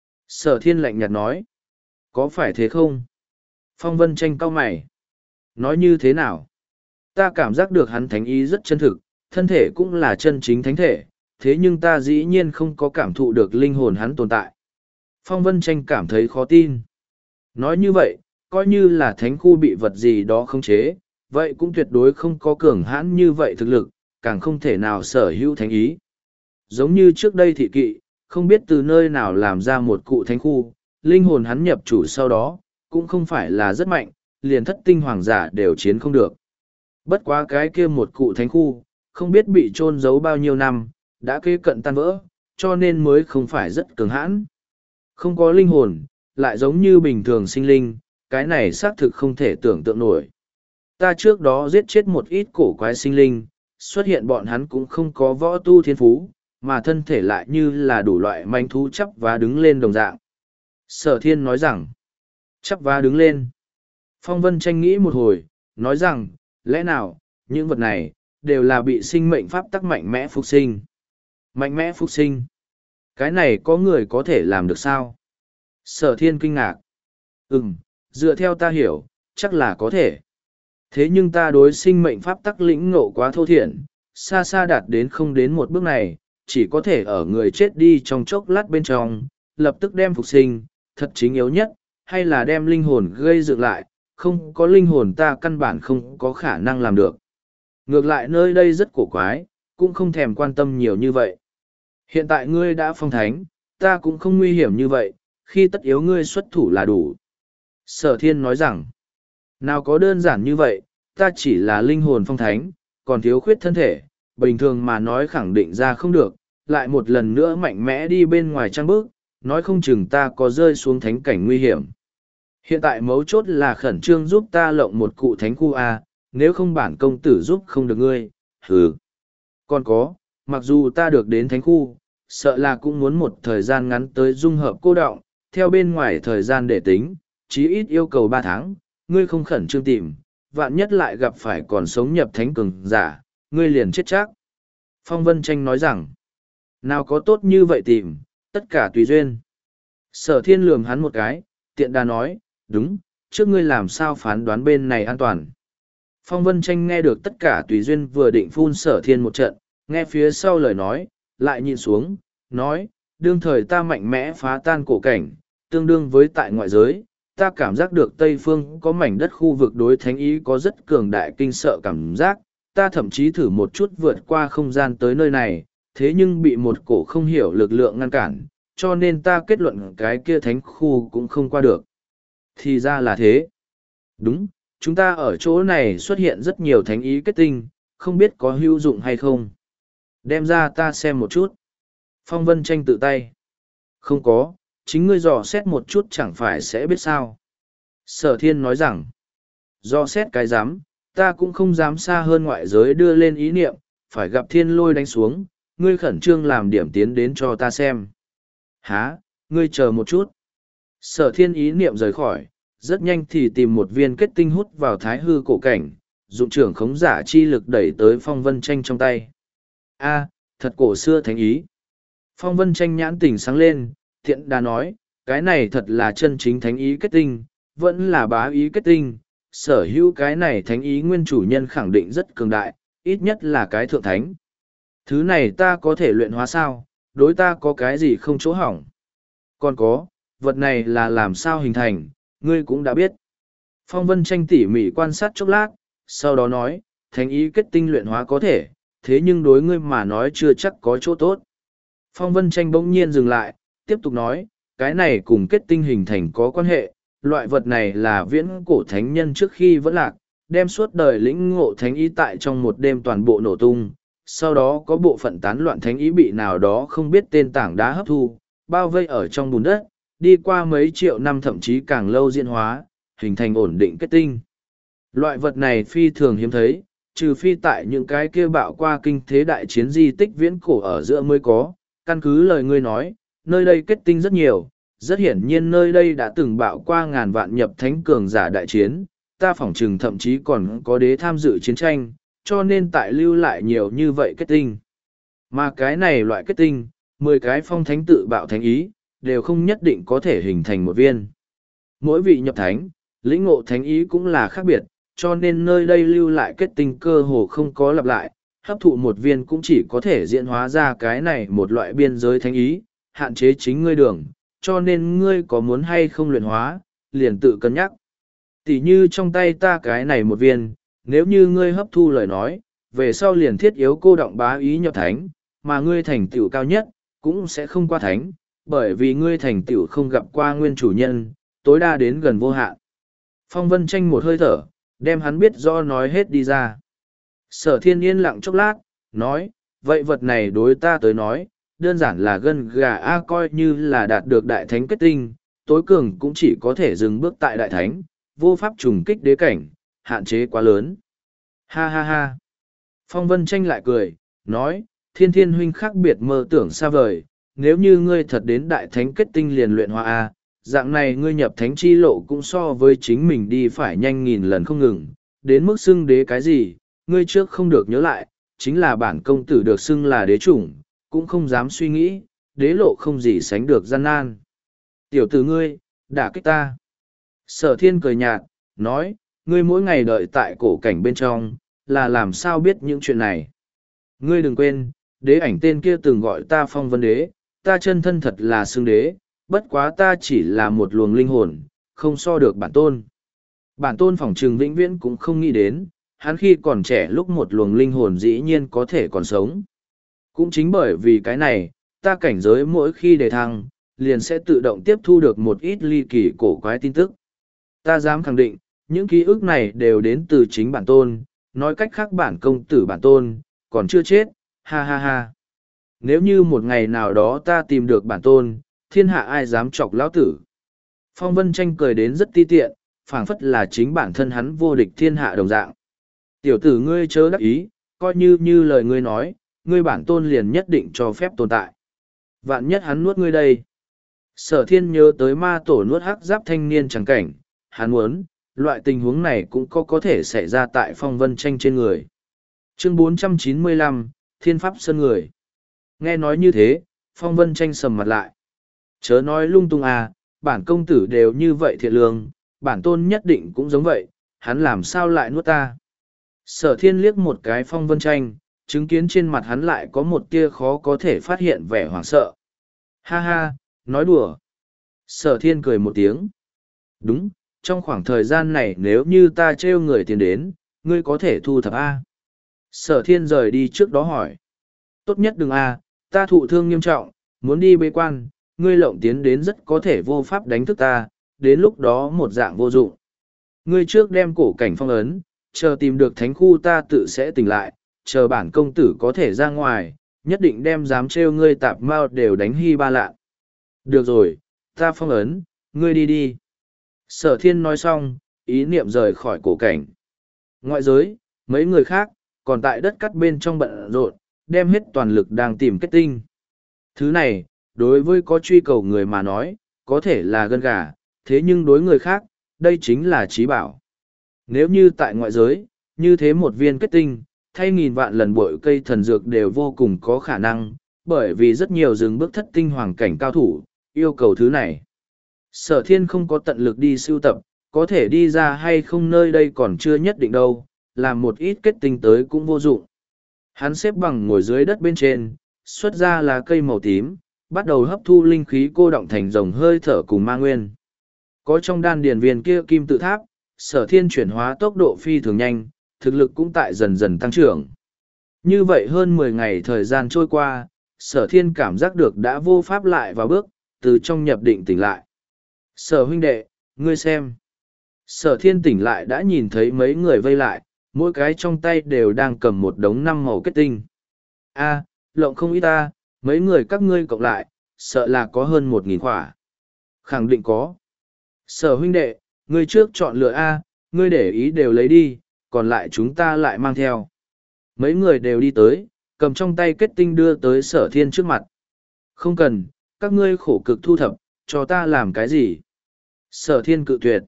Sở thiên lạnh nhạt nói. Có phải thế không? Phong Vân Tranh cau mày. Nói như thế nào? Ta cảm giác được hắn thánh ý rất chân thực, thân thể cũng là chân chính thánh thể, thế nhưng ta dĩ nhiên không có cảm thụ được linh hồn hắn tồn tại. Phong Vân Tranh cảm thấy khó tin. Nói như vậy, coi như là thánh khu bị vật gì đó khống chế, vậy cũng tuyệt đối không có cường hãn như vậy thực lực, càng không thể nào sở hữu thánh ý. Giống như trước đây thị kỵ, không biết từ nơi nào làm ra một cụ thánh khu, linh hồn hắn nhập chủ sau đó, cũng không phải là rất mạnh, liền thất tinh hoàng giả đều chiến không được. Bất quá cái kia một cụ thánh khu, không biết bị chôn giấu bao nhiêu năm, đã kế cận tan vỡ, cho nên mới không phải rất cường hãn. Không có linh hồn, lại giống như bình thường sinh linh, cái này xác thực không thể tưởng tượng nổi. Ta trước đó giết chết một ít cổ quái sinh linh, xuất hiện bọn hắn cũng không có võ tu thiên phú, mà thân thể lại như là đủ loại manh thú chắp và đứng lên đồng dạng. Sở thiên nói rằng, chắp và đứng lên. Phong Vân Tranh nghĩ một hồi, nói rằng, lẽ nào, những vật này, đều là bị sinh mệnh pháp tắc mạnh mẽ phục sinh. Mạnh mẽ phục sinh. Cái này có người có thể làm được sao? Sở thiên kinh ngạc. Ừm, dựa theo ta hiểu, chắc là có thể. Thế nhưng ta đối sinh mệnh pháp tắc lĩnh ngộ quá thô thiển, xa xa đạt đến không đến một bước này, chỉ có thể ở người chết đi trong chốc lát bên trong, lập tức đem phục sinh, thật chính yếu nhất, hay là đem linh hồn gây dựng lại, không có linh hồn ta căn bản không có khả năng làm được. Ngược lại nơi đây rất cổ quái, cũng không thèm quan tâm nhiều như vậy. Hiện tại ngươi đã phong thánh, ta cũng không nguy hiểm như vậy, khi tất yếu ngươi xuất thủ là đủ. Sở thiên nói rằng, nào có đơn giản như vậy, ta chỉ là linh hồn phong thánh, còn thiếu khuyết thân thể, bình thường mà nói khẳng định ra không được, lại một lần nữa mạnh mẽ đi bên ngoài trăng bước, nói không chừng ta có rơi xuống thánh cảnh nguy hiểm. Hiện tại mấu chốt là khẩn trương giúp ta lộng một cụ thánh khu A, nếu không bản công tử giúp không được ngươi, hừ. Còn có, mặc dù ta được đến thánh khu, sợ là cũng muốn một thời gian ngắn tới dung hợp cô đọng, theo bên ngoài thời gian để tính, chí ít yêu cầu ba tháng, ngươi không khẩn trương tìm, vạn nhất lại gặp phải còn sống nhập thánh cường giả, ngươi liền chết chắc. Phong Vân Tranh nói rằng, nào có tốt như vậy tìm, tất cả tùy duyên. Sở thiên lườm hắn một cái, tiện đà nói, đúng, trước ngươi làm sao phán đoán bên này an toàn. Phong Vân Tranh nghe được tất cả tùy duyên vừa định phun sở thiên một trận, nghe phía sau lời nói, lại nhìn xuống, nói, đương thời ta mạnh mẽ phá tan cổ cảnh, tương đương với tại ngoại giới, ta cảm giác được Tây Phương có mảnh đất khu vực đối thánh ý có rất cường đại kinh sợ cảm giác, ta thậm chí thử một chút vượt qua không gian tới nơi này, thế nhưng bị một cổ không hiểu lực lượng ngăn cản, cho nên ta kết luận cái kia thánh khu cũng không qua được. Thì ra là thế. Đúng, chúng ta ở chỗ này xuất hiện rất nhiều thánh ý kết tinh, không biết có hữu dụng hay không. Đem ra ta xem một chút. Phong Vân Tranh tự tay. Không có, chính ngươi dò xét một chút chẳng phải sẽ biết sao. Sở thiên nói rằng, dò xét cái dám, ta cũng không dám xa hơn ngoại giới đưa lên ý niệm, phải gặp thiên lôi đánh xuống, ngươi khẩn trương làm điểm tiến đến cho ta xem. Hả, ngươi chờ một chút. Sở thiên ý niệm rời khỏi, rất nhanh thì tìm một viên kết tinh hút vào thái hư cổ cảnh, dụng trưởng khống giả chi lực đẩy tới Phong Vân Tranh trong tay. A, thật cổ xưa thánh ý. Phong Vân Tranh nhãn tỉnh sáng lên, thiện đà nói, cái này thật là chân chính thánh ý kết tinh, vẫn là bá ý kết tinh, sở hữu cái này thánh ý nguyên chủ nhân khẳng định rất cường đại, ít nhất là cái thượng thánh. Thứ này ta có thể luyện hóa sao, đối ta có cái gì không chỗ hỏng. Còn có, vật này là làm sao hình thành, ngươi cũng đã biết. Phong Vân Tranh tỉ mỉ quan sát chốc lát, sau đó nói, thánh ý kết tinh luyện hóa có thể, thế nhưng đối ngươi mà nói chưa chắc có chỗ tốt. Phong Vân Tranh bỗng nhiên dừng lại, tiếp tục nói, cái này cùng kết tinh hình thành có quan hệ, loại vật này là viễn cổ thánh nhân trước khi vẫn lạc, đem suốt đời lĩnh ngộ thánh ý tại trong một đêm toàn bộ nổ tung, sau đó có bộ phận tán loạn thánh ý bị nào đó không biết tên tảng đá hấp thu, bao vây ở trong bùn đất, đi qua mấy triệu năm thậm chí càng lâu diễn hóa, hình thành ổn định kết tinh. Loại vật này phi thường hiếm thấy, trừ phi tại những cái kia bạo qua kinh thế đại chiến di tích viễn cổ ở giữa mới có, căn cứ lời ngươi nói, nơi đây kết tinh rất nhiều, rất hiển nhiên nơi đây đã từng bạo qua ngàn vạn nhập thánh cường giả đại chiến, ta phỏng chừng thậm chí còn có đế tham dự chiến tranh, cho nên tại lưu lại nhiều như vậy kết tinh. Mà cái này loại kết tinh, mười cái phong thánh tự bạo thánh ý, đều không nhất định có thể hình thành một viên. Mỗi vị nhập thánh, lĩnh ngộ thánh ý cũng là khác biệt, cho nên nơi đây lưu lại kết tinh cơ hồ không có lặp lại, hấp thụ một viên cũng chỉ có thể diễn hóa ra cái này một loại biên giới thánh ý, hạn chế chính ngươi đường, cho nên ngươi có muốn hay không luyện hóa, liền tự cân nhắc. Tỷ như trong tay ta cái này một viên, nếu như ngươi hấp thu lời nói, về sau liền thiết yếu cô động bá ý nhập thánh, mà ngươi thành tựu cao nhất, cũng sẽ không qua thánh, bởi vì ngươi thành tựu không gặp qua nguyên chủ nhân, tối đa đến gần vô hạn. Phong Vân Tranh một hơi thở, đem hắn biết do nói hết đi ra. Sở thiên yên lặng chốc lát, nói, vậy vật này đối ta tới nói, đơn giản là gân gà A coi như là đạt được đại thánh kết tinh, tối cường cũng chỉ có thể dừng bước tại đại thánh, vô pháp trùng kích đế cảnh, hạn chế quá lớn. Ha ha ha. Phong Vân Tranh lại cười, nói, thiên thiên huynh khác biệt mơ tưởng xa vời, nếu như ngươi thật đến đại thánh kết tinh liền luyện hóa A, dạng này ngươi nhập thánh chi lộ cũng so với chính mình đi phải nhanh nghìn lần không ngừng, đến mức xưng đế cái gì, ngươi trước không được nhớ lại, chính là bản công tử được xưng là đế chủng, cũng không dám suy nghĩ, đế lộ không gì sánh được gian nan. Tiểu tử ngươi, đả kích ta. Sở thiên cười nhạt, nói, ngươi mỗi ngày đợi tại cổ cảnh bên trong, là làm sao biết những chuyện này. Ngươi đừng quên, đế ảnh tên kia từng gọi ta Phong Vân Đế, ta chân thân thật là xưng đế, bất quá ta chỉ là một luồng linh hồn, không so được bản tôn. Bản tôn phỏng trừng vĩnh viễn cũng không nghĩ đến, hắn khi còn trẻ lúc một luồng linh hồn dĩ nhiên có thể còn sống. Cũng chính bởi vì cái này, ta cảnh giới mỗi khi đề thăng, liền sẽ tự động tiếp thu được một ít ly kỳ cổ quái tin tức. Ta dám khẳng định, những ký ức này đều đến từ chính bản tôn, nói cách khác bản công tử bản tôn, còn chưa chết, ha ha ha. Nếu như một ngày nào đó ta tìm được bản tôn, thiên hạ ai dám chọc lão tử. Phong Vân Tranh cười đến rất ti tiện, phảng phất là chính bản thân hắn vô địch thiên hạ đồng dạng. Tiểu tử ngươi chớ đắc ý, coi như như lời ngươi nói, ngươi bản tôn liền nhất định cho phép tồn tại. Vạn nhất hắn nuốt ngươi đây. Sở thiên nhớ tới ma tổ nuốt hắc giáp thanh niên chẳng cảnh, hắn muốn, loại tình huống này cũng có có thể xảy ra tại Phong Vân Tranh trên người. Chương bốn trăm chín mươi lăm, Thiên Pháp Sơn Người. Nghe nói như thế, Phong Vân Tranh sầm mặt lại. Chớ nói lung tung à, bản công tử đều như vậy thiện lương, bản tôn nhất định cũng giống vậy, hắn làm sao lại nuốt ta. Sở thiên liếc một cái Phong Vân Tranh, chứng kiến trên mặt hắn lại có một tia khó có thể phát hiện vẻ hoảng sợ. Ha ha, nói đùa. Sở thiên cười một tiếng. Đúng, trong khoảng thời gian này nếu như ta trêu người tiền đến, ngươi có thể thu thập A. Sở thiên rời đi trước đó hỏi. Tốt nhất đừng A, ta thụ thương nghiêm trọng, muốn đi bế quan, ngươi lộng tiến đến rất có thể vô pháp đánh thức ta, đến lúc đó một dạng vô dụng. Ngươi trước đem cổ cảnh phong ấn, chờ tìm được thánh khu ta tự sẽ tỉnh lại, chờ bản công tử có thể ra ngoài, nhất định đem dám trêu ngươi tạp mao đều đánh hy ba lạ. Được rồi, ta phong ấn, ngươi đi đi. Sở thiên nói xong, ý niệm rời khỏi cổ cảnh. Ngoại giới, mấy người khác, còn tại đất cắt bên trong bận rộn, đem hết toàn lực đang tìm kết tinh. Thứ này, đối với có truy cầu người mà nói, có thể là gân gà, thế nhưng đối người khác, đây chính là trí bảo. Nếu như tại ngoại giới, như thế một viên kết tinh, thay nghìn vạn lần bội cây thần dược đều vô cùng có khả năng, bởi vì rất nhiều rừng bước thất tinh hoàng cảnh cao thủ, yêu cầu thứ này. Sở thiên không có tận lực đi sưu tập, có thể đi ra hay không nơi đây còn chưa nhất định đâu, làm một ít kết tinh tới cũng vô dụng. Hắn xếp bằng ngồi dưới đất bên trên, xuất ra là cây màu tím, bắt đầu hấp thu linh khí cô động thành rồng hơi thở cùng ma nguyên. Có trong đan điền viên kia kim tự tháp, sở thiên chuyển hóa tốc độ phi thường nhanh, thực lực cũng tại dần dần tăng trưởng. Như vậy hơn mười ngày thời gian trôi qua, sở thiên cảm giác được đã vô pháp lại vào bước, từ trong nhập định tỉnh lại. Sở huynh đệ, ngươi xem. Sở thiên tỉnh lại đã nhìn thấy mấy người vây lại, mỗi cái trong tay đều đang cầm một đống năm màu kết tinh. A, lộng không ít ta, mấy người các ngươi cộng lại, sợ là có hơn một nghìn khỏa. Khẳng định có. Sở huynh đệ, ngươi trước chọn lựa A, ngươi để ý đều lấy đi, còn lại chúng ta lại mang theo. Mấy người đều đi tới, cầm trong tay kết tinh đưa tới sở thiên trước mặt. Không cần, các ngươi khổ cực thu thập, cho ta làm cái gì? Sở thiên cự tuyệt.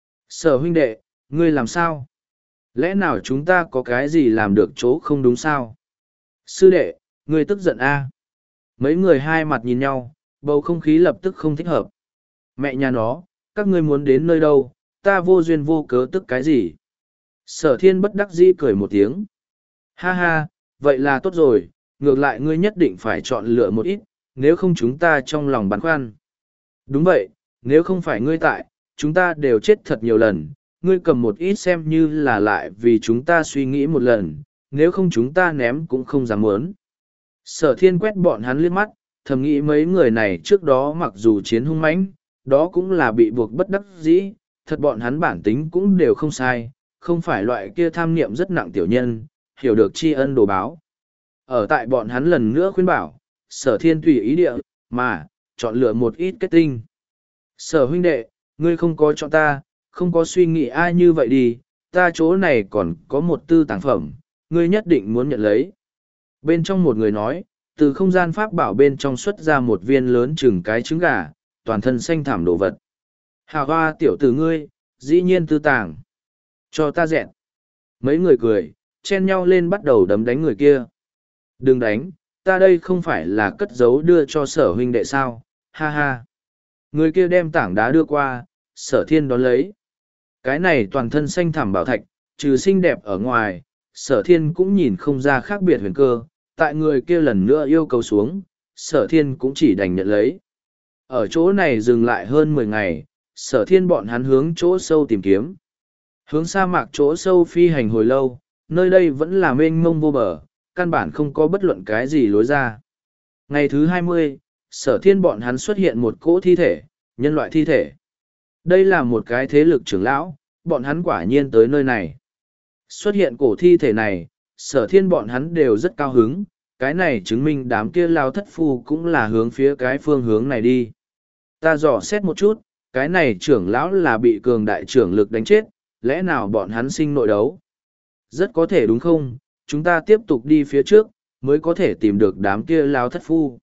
Sở huynh đệ, ngươi làm sao? Lẽ nào chúng ta có cái gì làm được chỗ không đúng sao? Sư đệ, ngươi tức giận a? Mấy người hai mặt nhìn nhau, bầu không khí lập tức không thích hợp. Mẹ nhà nó, các ngươi muốn đến nơi đâu, ta vô duyên vô cớ tức cái gì? Sở thiên bất đắc dĩ cười một tiếng. Ha ha, vậy là tốt rồi, ngược lại ngươi nhất định phải chọn lựa một ít, nếu không chúng ta trong lòng băn khoăn. Đúng vậy, nếu không phải ngươi tại, chúng ta đều chết thật nhiều lần, ngươi cầm một ít xem như là lại vì chúng ta suy nghĩ một lần, nếu không chúng ta ném cũng không dám muốn. Sở thiên quét bọn hắn liếc mắt, thầm nghĩ mấy người này trước đó mặc dù chiến hung mãnh, đó cũng là bị buộc bất đắc dĩ, thật bọn hắn bản tính cũng đều không sai, không phải loại kia tham niệm rất nặng tiểu nhân, hiểu được tri ân đồ báo. Ở tại bọn hắn lần nữa khuyên bảo, sở thiên tùy ý địa, mà, chọn lựa một ít kết tinh. Sở huynh đệ, ngươi không có chọn ta, không có suy nghĩ ai như vậy đi, ta chỗ này còn có một tư tàng phẩm, ngươi nhất định muốn nhận lấy. Bên trong một người nói, từ không gian pháp bảo bên trong xuất ra một viên lớn chừng cái trứng gà, toàn thân xanh thảm đồ vật. Hào hoa tiểu tử ngươi, dĩ nhiên tư tàng. Cho ta dẹn. Mấy người cười, chen nhau lên bắt đầu đấm đánh người kia. Đừng đánh, ta đây không phải là cất giấu đưa cho sở huynh đệ sao, ha ha. Người kia đem tảng đá đưa qua, sở thiên đón lấy. Cái này toàn thân xanh thảm bảo thạch, trừ xinh đẹp ở ngoài, sở thiên cũng nhìn không ra khác biệt huyền cơ, tại người kia lần nữa yêu cầu xuống, sở thiên cũng chỉ đành nhận lấy. Ở chỗ này dừng lại hơn mười ngày, sở thiên bọn hắn hướng chỗ sâu tìm kiếm. Hướng sa mạc chỗ sâu phi hành hồi lâu, nơi đây vẫn là mênh mông vô bờ, căn bản không có bất luận cái gì lối ra. Ngày thứ hai mươi, sở thiên bọn hắn xuất hiện một cỗ thi thể, nhân loại thi thể. Đây là một cái thế lực trưởng lão, bọn hắn quả nhiên tới nơi này. Xuất hiện cổ thi thể này, sở thiên bọn hắn đều rất cao hứng, cái này chứng minh đám kia lao thất phu cũng là hướng phía cái phương hướng này đi. Ta dò xét một chút, cái này trưởng lão là bị cường đại trưởng lực đánh chết, lẽ nào bọn hắn sinh nội đấu? Rất có thể đúng không, chúng ta tiếp tục đi phía trước, mới có thể tìm được đám kia lao thất phu.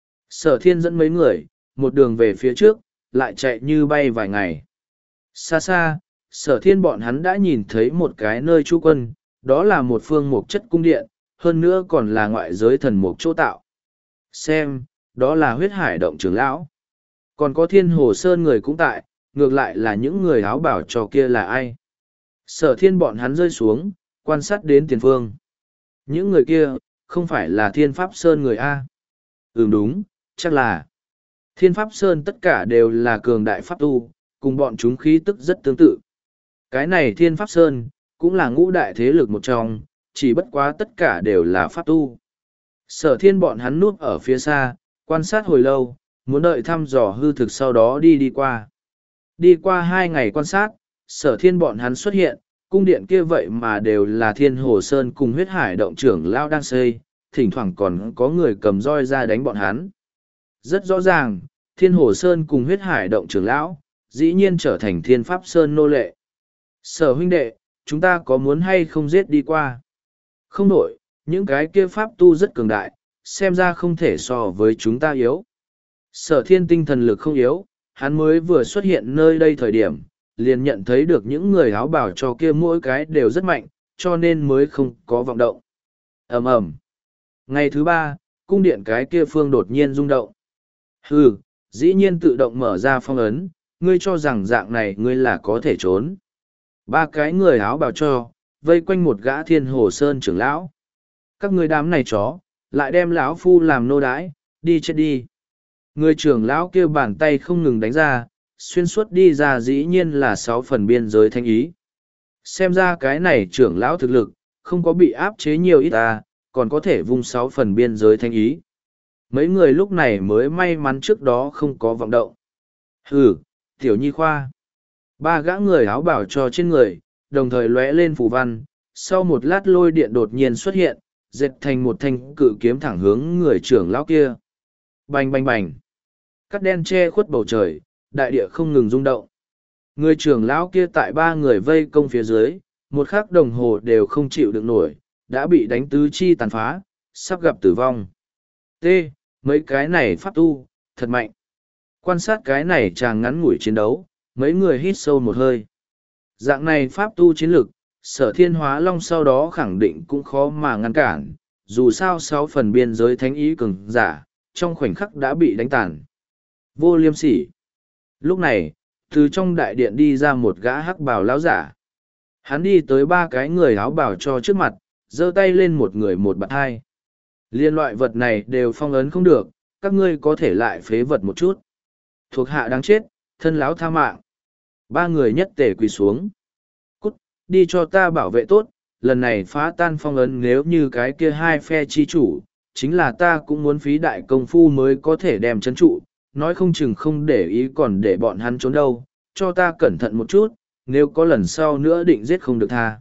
Sở thiên dẫn mấy người, một đường về phía trước, lại chạy như bay vài ngày. Xa xa, sở thiên bọn hắn đã nhìn thấy một cái nơi trú quân, đó là một phương mục chất cung điện, hơn nữa còn là ngoại giới thần mục chỗ tạo. Xem, đó là huyết hải động trưởng lão. Còn có Thiên Hồ Sơn người cũng tại, ngược lại là những người áo bảo trò kia là ai. Sở thiên bọn hắn rơi xuống, quan sát đến tiền phương. Những người kia, không phải là Thiên Pháp Sơn người A. Ừm đúng, chắc là. Thiên Pháp Sơn tất cả đều là cường đại pháp tu, cùng bọn chúng khí tức rất tương tự. Cái này Thiên Pháp Sơn, cũng là ngũ đại thế lực một trong, chỉ bất quá tất cả đều là pháp tu. Sở thiên bọn hắn núp ở phía xa, quan sát hồi lâu, muốn đợi thăm dò hư thực sau đó đi đi qua. Đi qua hai ngày quan sát, sở thiên bọn hắn xuất hiện, cung điện kia vậy mà đều là Thiên Hồ Sơn cùng huyết hải động trưởng lao đang xây, thỉnh thoảng còn có người cầm roi ra đánh bọn hắn. Rất rõ ràng, Thiên Hồ Sơn cùng huyết hải động trưởng lão, dĩ nhiên trở thành Thiên Pháp Sơn nô lệ. Sở huynh đệ, chúng ta có muốn hay không giết đi qua? Không đổi, những cái kia pháp tu rất cường đại, xem ra không thể so với chúng ta yếu. Sở thiên tinh thần lực không yếu, hắn mới vừa xuất hiện nơi đây thời điểm, liền nhận thấy được những người áo bảo cho kia mỗi cái đều rất mạnh, cho nên mới không có vọng động. ầm ầm. Ngày thứ ba, cung điện cái kia phương đột nhiên rung động. Hừ, dĩ nhiên tự động mở ra phong ấn, ngươi cho rằng dạng này ngươi là có thể trốn. Ba cái người áo bào cho, vây quanh một gã Thiên Hồ Sơn trưởng lão. Các ngươi đám này chó, lại đem lão phu làm nô đái, đi chết đi. Người trưởng lão kia bàn tay không ngừng đánh ra, xuyên suốt đi ra dĩ nhiên là sáu phần biên giới thanh ý. Xem ra cái này trưởng lão thực lực, không có bị áp chế nhiều ít ta, còn có thể vung sáu phần biên giới thanh ý. Mấy người lúc này mới may mắn trước đó không có vọng động. Hừ, tiểu nhi khoa. Ba gã người áo bảo cho trên người, đồng thời lóe lên phù văn, sau một lát lôi điện đột nhiên xuất hiện, dệt thành một thanh cự kiếm thẳng hướng người trưởng lão kia. Bành bành bành. Cắt đen che khuất bầu trời, đại địa không ngừng rung động. Người trưởng lão kia tại ba người vây công phía dưới, một khắc đồng hồ đều không chịu được nổi, đã bị đánh tứ chi tàn phá, sắp gặp tử vong. T. Mấy cái này pháp tu, thật mạnh. Quan sát cái này chàng ngắn ngủi chiến đấu, mấy người hít sâu một hơi. Dạng này pháp tu chiến lực, sở thiên hóa long sau đó khẳng định cũng khó mà ngăn cản, dù sao sáu phần biên giới thánh ý cường giả, trong khoảnh khắc đã bị đánh tàn. Vô liêm sỉ. Lúc này, từ trong đại điện đi ra một gã hắc bào lão giả. Hắn đi tới ba cái người áo bào cho trước mặt, giơ tay lên một người một bạt hai. Liên loại vật này đều phong ấn không được, các ngươi có thể lại phế vật một chút. Thuộc hạ đáng chết, thân lão tha mạng. Ba người nhất tề quỳ xuống. Cút, đi cho ta bảo vệ tốt, lần này phá tan phong ấn nếu như cái kia hai phe chi chủ, chính là ta cũng muốn phí đại công phu mới có thể đem chấn trụ, nói không chừng không để ý còn để bọn hắn trốn đâu, cho ta cẩn thận một chút, nếu có lần sau nữa định giết không được tha.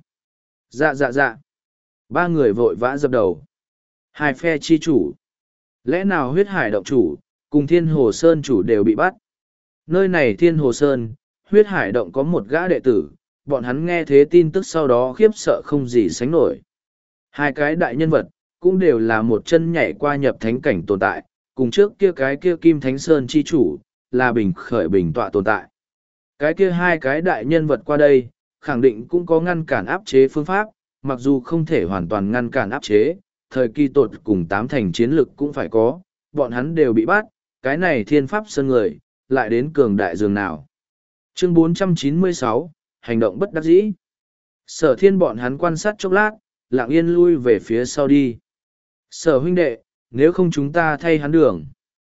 Dạ dạ dạ. Ba người vội vã dập đầu. Hai phe chi chủ. Lẽ nào huyết hải động chủ, cùng Thiên Hồ Sơn chủ đều bị bắt? Nơi này Thiên Hồ Sơn, huyết hải động có một gã đệ tử, bọn hắn nghe thế tin tức sau đó khiếp sợ không gì sánh nổi. Hai cái đại nhân vật, cũng đều là một chân nhảy qua nhập thánh cảnh tồn tại, cùng trước kia cái kia Kim Thánh Sơn chi chủ, là bình khởi bình tọa tồn tại. Cái kia hai cái đại nhân vật qua đây, khẳng định cũng có ngăn cản áp chế phương pháp, mặc dù không thể hoàn toàn ngăn cản áp chế, thời kỳ tột cùng tám thành chiến lực cũng phải có, bọn hắn đều bị bắt, cái này Thiên Pháp Sơn người, lại đến cường đại dường nào. Chương bốn trăm chín mươi sáu, hành động bất đắc dĩ. Sở thiên bọn hắn quan sát chốc lát, lặng yên lui về phía sau đi. Sở huynh đệ, nếu không chúng ta thay hắn đường.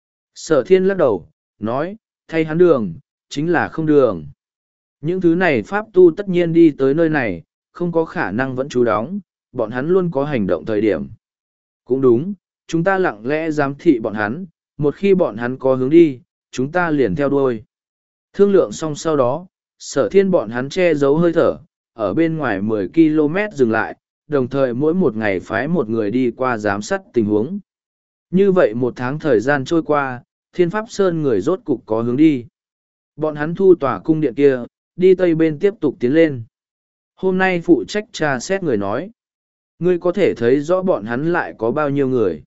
Sở thiên lắc đầu, nói, thay hắn đường, chính là không đường. Những thứ này pháp tu tất nhiên đi tới nơi này, không có khả năng vẫn trú đóng, bọn hắn luôn có hành động thời điểm. Cũng đúng, chúng ta lặng lẽ giám thị bọn hắn, một khi bọn hắn có hướng đi, chúng ta liền theo đuôi. Thương lượng xong sau đó, sở thiên bọn hắn che giấu hơi thở, ở bên ngoài mười ki lô mét dừng lại, đồng thời mỗi một ngày phái một người đi qua giám sát tình huống. Như vậy một tháng thời gian trôi qua, Thiên Pháp Sơn người rốt cục có hướng đi. Bọn hắn thu tỏa cung điện kia, đi tây bên tiếp tục tiến lên. Hôm nay phụ trách tra xét người nói. Ngươi có thể thấy rõ bọn hắn lại có bao nhiêu người.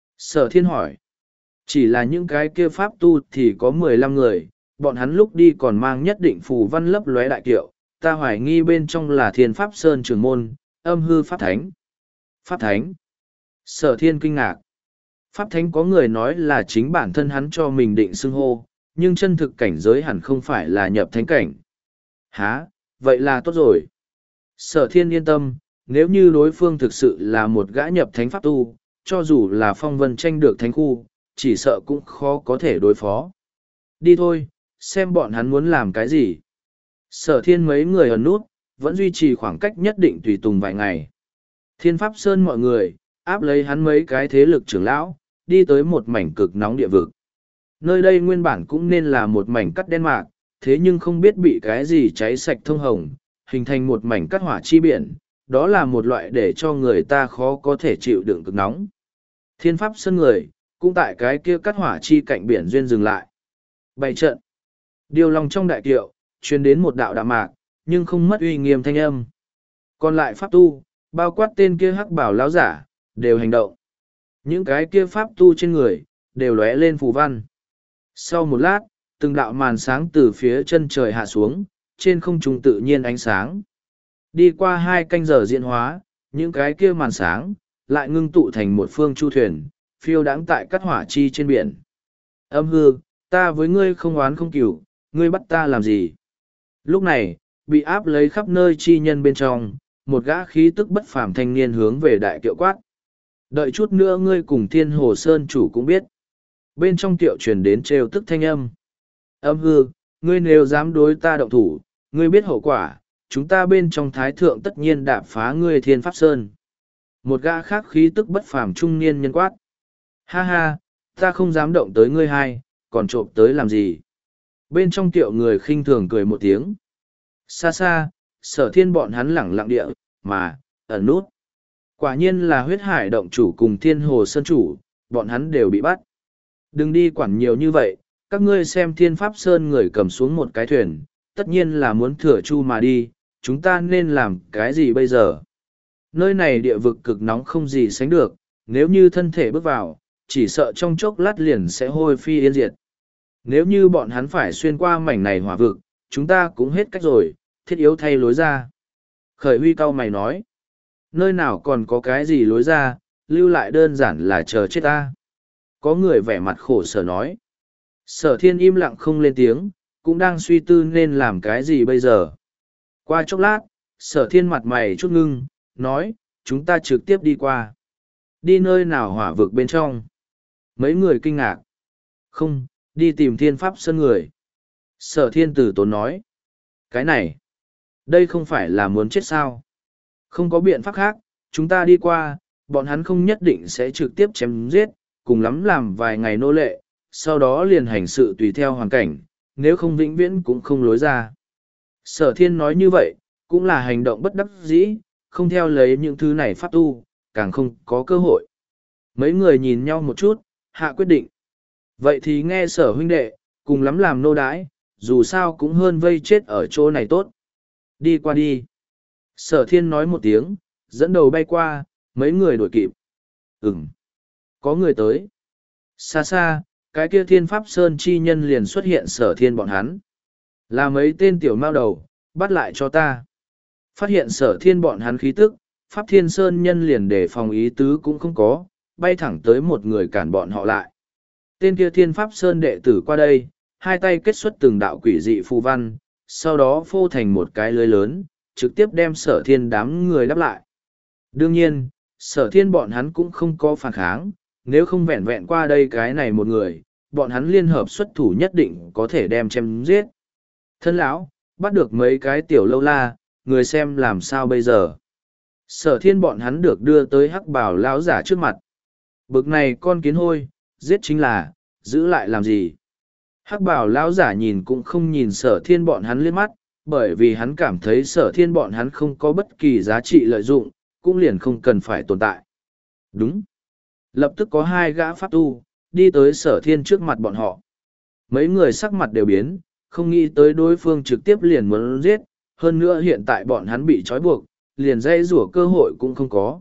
Sở thiên hỏi. Chỉ là những cái kia pháp tu thì có mười lăm người, bọn hắn lúc đi còn mang nhất định phù văn lấp lóe đại kiệu. Ta hoài nghi bên trong là Thiên Pháp Sơn trưởng môn, âm hư pháp thánh. Pháp thánh. Sở thiên kinh ngạc. Pháp thánh có người nói là chính bản thân hắn cho mình định xưng hô, nhưng chân thực cảnh giới hẳn không phải là nhập thánh cảnh. Hả, vậy là tốt rồi. Sở thiên yên tâm, nếu như đối phương thực sự là một gã nhập thánh pháp tu, cho dù là phong vân tranh được thánh khu, chỉ sợ cũng khó có thể đối phó. Đi thôi, xem bọn hắn muốn làm cái gì. Sở thiên mấy người ẩn nút, vẫn duy trì khoảng cách nhất định tùy tùng vài ngày. Thiên Pháp Sơn mọi người, áp lấy hắn mấy cái thế lực trưởng lão, đi tới một mảnh cực nóng địa vực. Nơi đây nguyên bản cũng nên là một mảnh cắt đen mạc, thế nhưng không biết bị cái gì cháy sạch thông hồng, hình thành một mảnh cắt hỏa chi biển, đó là một loại để cho người ta khó có thể chịu đựng cực nóng. Thiên Pháp Sơn người, cũng tại cái kia cắt hỏa chi cạnh biển duyên dừng lại. Bày trận. Điều lòng trong đại kiệu, truyền đến một đạo đạm mạc, nhưng không mất uy nghiêm thanh âm. Còn lại pháp tu, bao quát tên kia hắc bảo lão giả, đều hành động. Những cái kia pháp tu trên người, đều lóe lên phù văn. Sau một lát, từng đạo màn sáng từ phía chân trời hạ xuống, trên không trung tự nhiên ánh sáng. Đi qua hai canh giờ diễn hóa, những cái kia màn sáng, lại ngưng tụ thành một phương chu thuyền, phiêu đáng tại cắt hỏa chi trên biển. Âm hư, ta với ngươi không oán không cửu, ngươi bắt ta làm gì? Lúc này, bị áp lấy khắp nơi chi nhân bên trong, một gã khí tức bất phàm thanh niên hướng về đại kiệu quát. Đợi chút nữa ngươi cùng thiên hồ sơn chủ cũng biết. Bên trong kiệu truyền đến trêu tức thanh âm. Âm hư, ngươi nếu dám đối ta động thủ, ngươi biết hậu quả, chúng ta bên trong thái thượng tất nhiên đạp phá ngươi thiên pháp sơn. Một gã khác khí tức bất phàm trung niên nhân quát. Ha ha, ta không dám động tới ngươi hai, còn trộm tới làm gì? Bên trong tiệu người khinh thường cười một tiếng. Xa xa, sở thiên bọn hắn lẳng lặng địa, mà, ẩn nút. Quả nhiên là huyết hải động chủ cùng thiên hồ sơn chủ, bọn hắn đều bị bắt. Đừng đi quản nhiều như vậy, các ngươi xem thiên pháp sơn người cầm xuống một cái thuyền, tất nhiên là muốn thừa chu mà đi, chúng ta nên làm cái gì bây giờ? Nơi này địa vực cực nóng không gì sánh được, nếu như thân thể bước vào, chỉ sợ trong chốc lát liền sẽ hôi phi yên diệt. Nếu như bọn hắn phải xuyên qua mảnh này hỏa vực, chúng ta cũng hết cách rồi, thiết yếu thay lối ra. Khởi Huy cau mày nói, nơi nào còn có cái gì lối ra, lưu lại đơn giản là chờ chết ta. Có người vẻ mặt khổ sở nói. Sở thiên im lặng không lên tiếng, cũng đang suy tư nên làm cái gì bây giờ. Qua chốc lát, sở thiên mặt mày chút ngưng, nói, chúng ta trực tiếp đi qua. Đi nơi nào hỏa vực bên trong. Mấy người kinh ngạc. Không, đi tìm thiên pháp sơn người. Sở thiên tử tốn nói. Cái này, đây không phải là muốn chết sao. Không có biện pháp khác, chúng ta đi qua, bọn hắn không nhất định sẽ trực tiếp chém giết, cùng lắm làm vài ngày nô lệ, sau đó liền hành sự tùy theo hoàn cảnh, nếu không vĩnh viễn cũng không lối ra. Sở thiên nói như vậy, cũng là hành động bất đắc dĩ, không theo lấy những thứ này pháp tu, càng không có cơ hội. Mấy người nhìn nhau một chút, hạ quyết định. Vậy thì nghe sở huynh đệ, cùng lắm làm nô đái, dù sao cũng hơn vây chết ở chỗ này tốt. Đi qua đi. Sở thiên nói một tiếng, dẫn đầu bay qua, mấy người đuổi kịp. Ừm. Có người tới. Xa xa, cái kia thiên pháp sơn chi nhân liền xuất hiện sở thiên bọn hắn. Là mấy tên tiểu mao đầu, bắt lại cho ta. Phát hiện sở thiên bọn hắn khí tức, pháp thiên sơn nhân liền để phòng ý tứ cũng không có, bay thẳng tới một người cản bọn họ lại. Tên kia thiên pháp sơn đệ tử qua đây, hai tay kết xuất từng đạo quỷ dị phù văn, sau đó phô thành một cái lưới lớn, trực tiếp đem sở thiên đám người đáp lại. Đương nhiên, sở thiên bọn hắn cũng không có phản kháng, nếu không vẹn vẹn qua đây cái này một người, bọn hắn liên hợp xuất thủ nhất định có thể đem chém giết. Thân lão, bắt được mấy cái tiểu lâu la, người xem làm sao bây giờ. Sở thiên bọn hắn được đưa tới hắc bảo lão giả trước mặt. Bực này con kiến hôi, giết chính là, giữ lại làm gì. Hắc bảo lão giả nhìn cũng không nhìn sở thiên bọn hắn liếc mắt, bởi vì hắn cảm thấy sở thiên bọn hắn không có bất kỳ giá trị lợi dụng, cũng liền không cần phải tồn tại. Đúng. Lập tức có hai gã pháp tu, đi tới sở thiên trước mặt bọn họ. Mấy người sắc mặt đều biến, không nghĩ tới đối phương trực tiếp liền muốn giết, hơn nữa hiện tại bọn hắn bị trói buộc, liền dây rủa cơ hội cũng không có.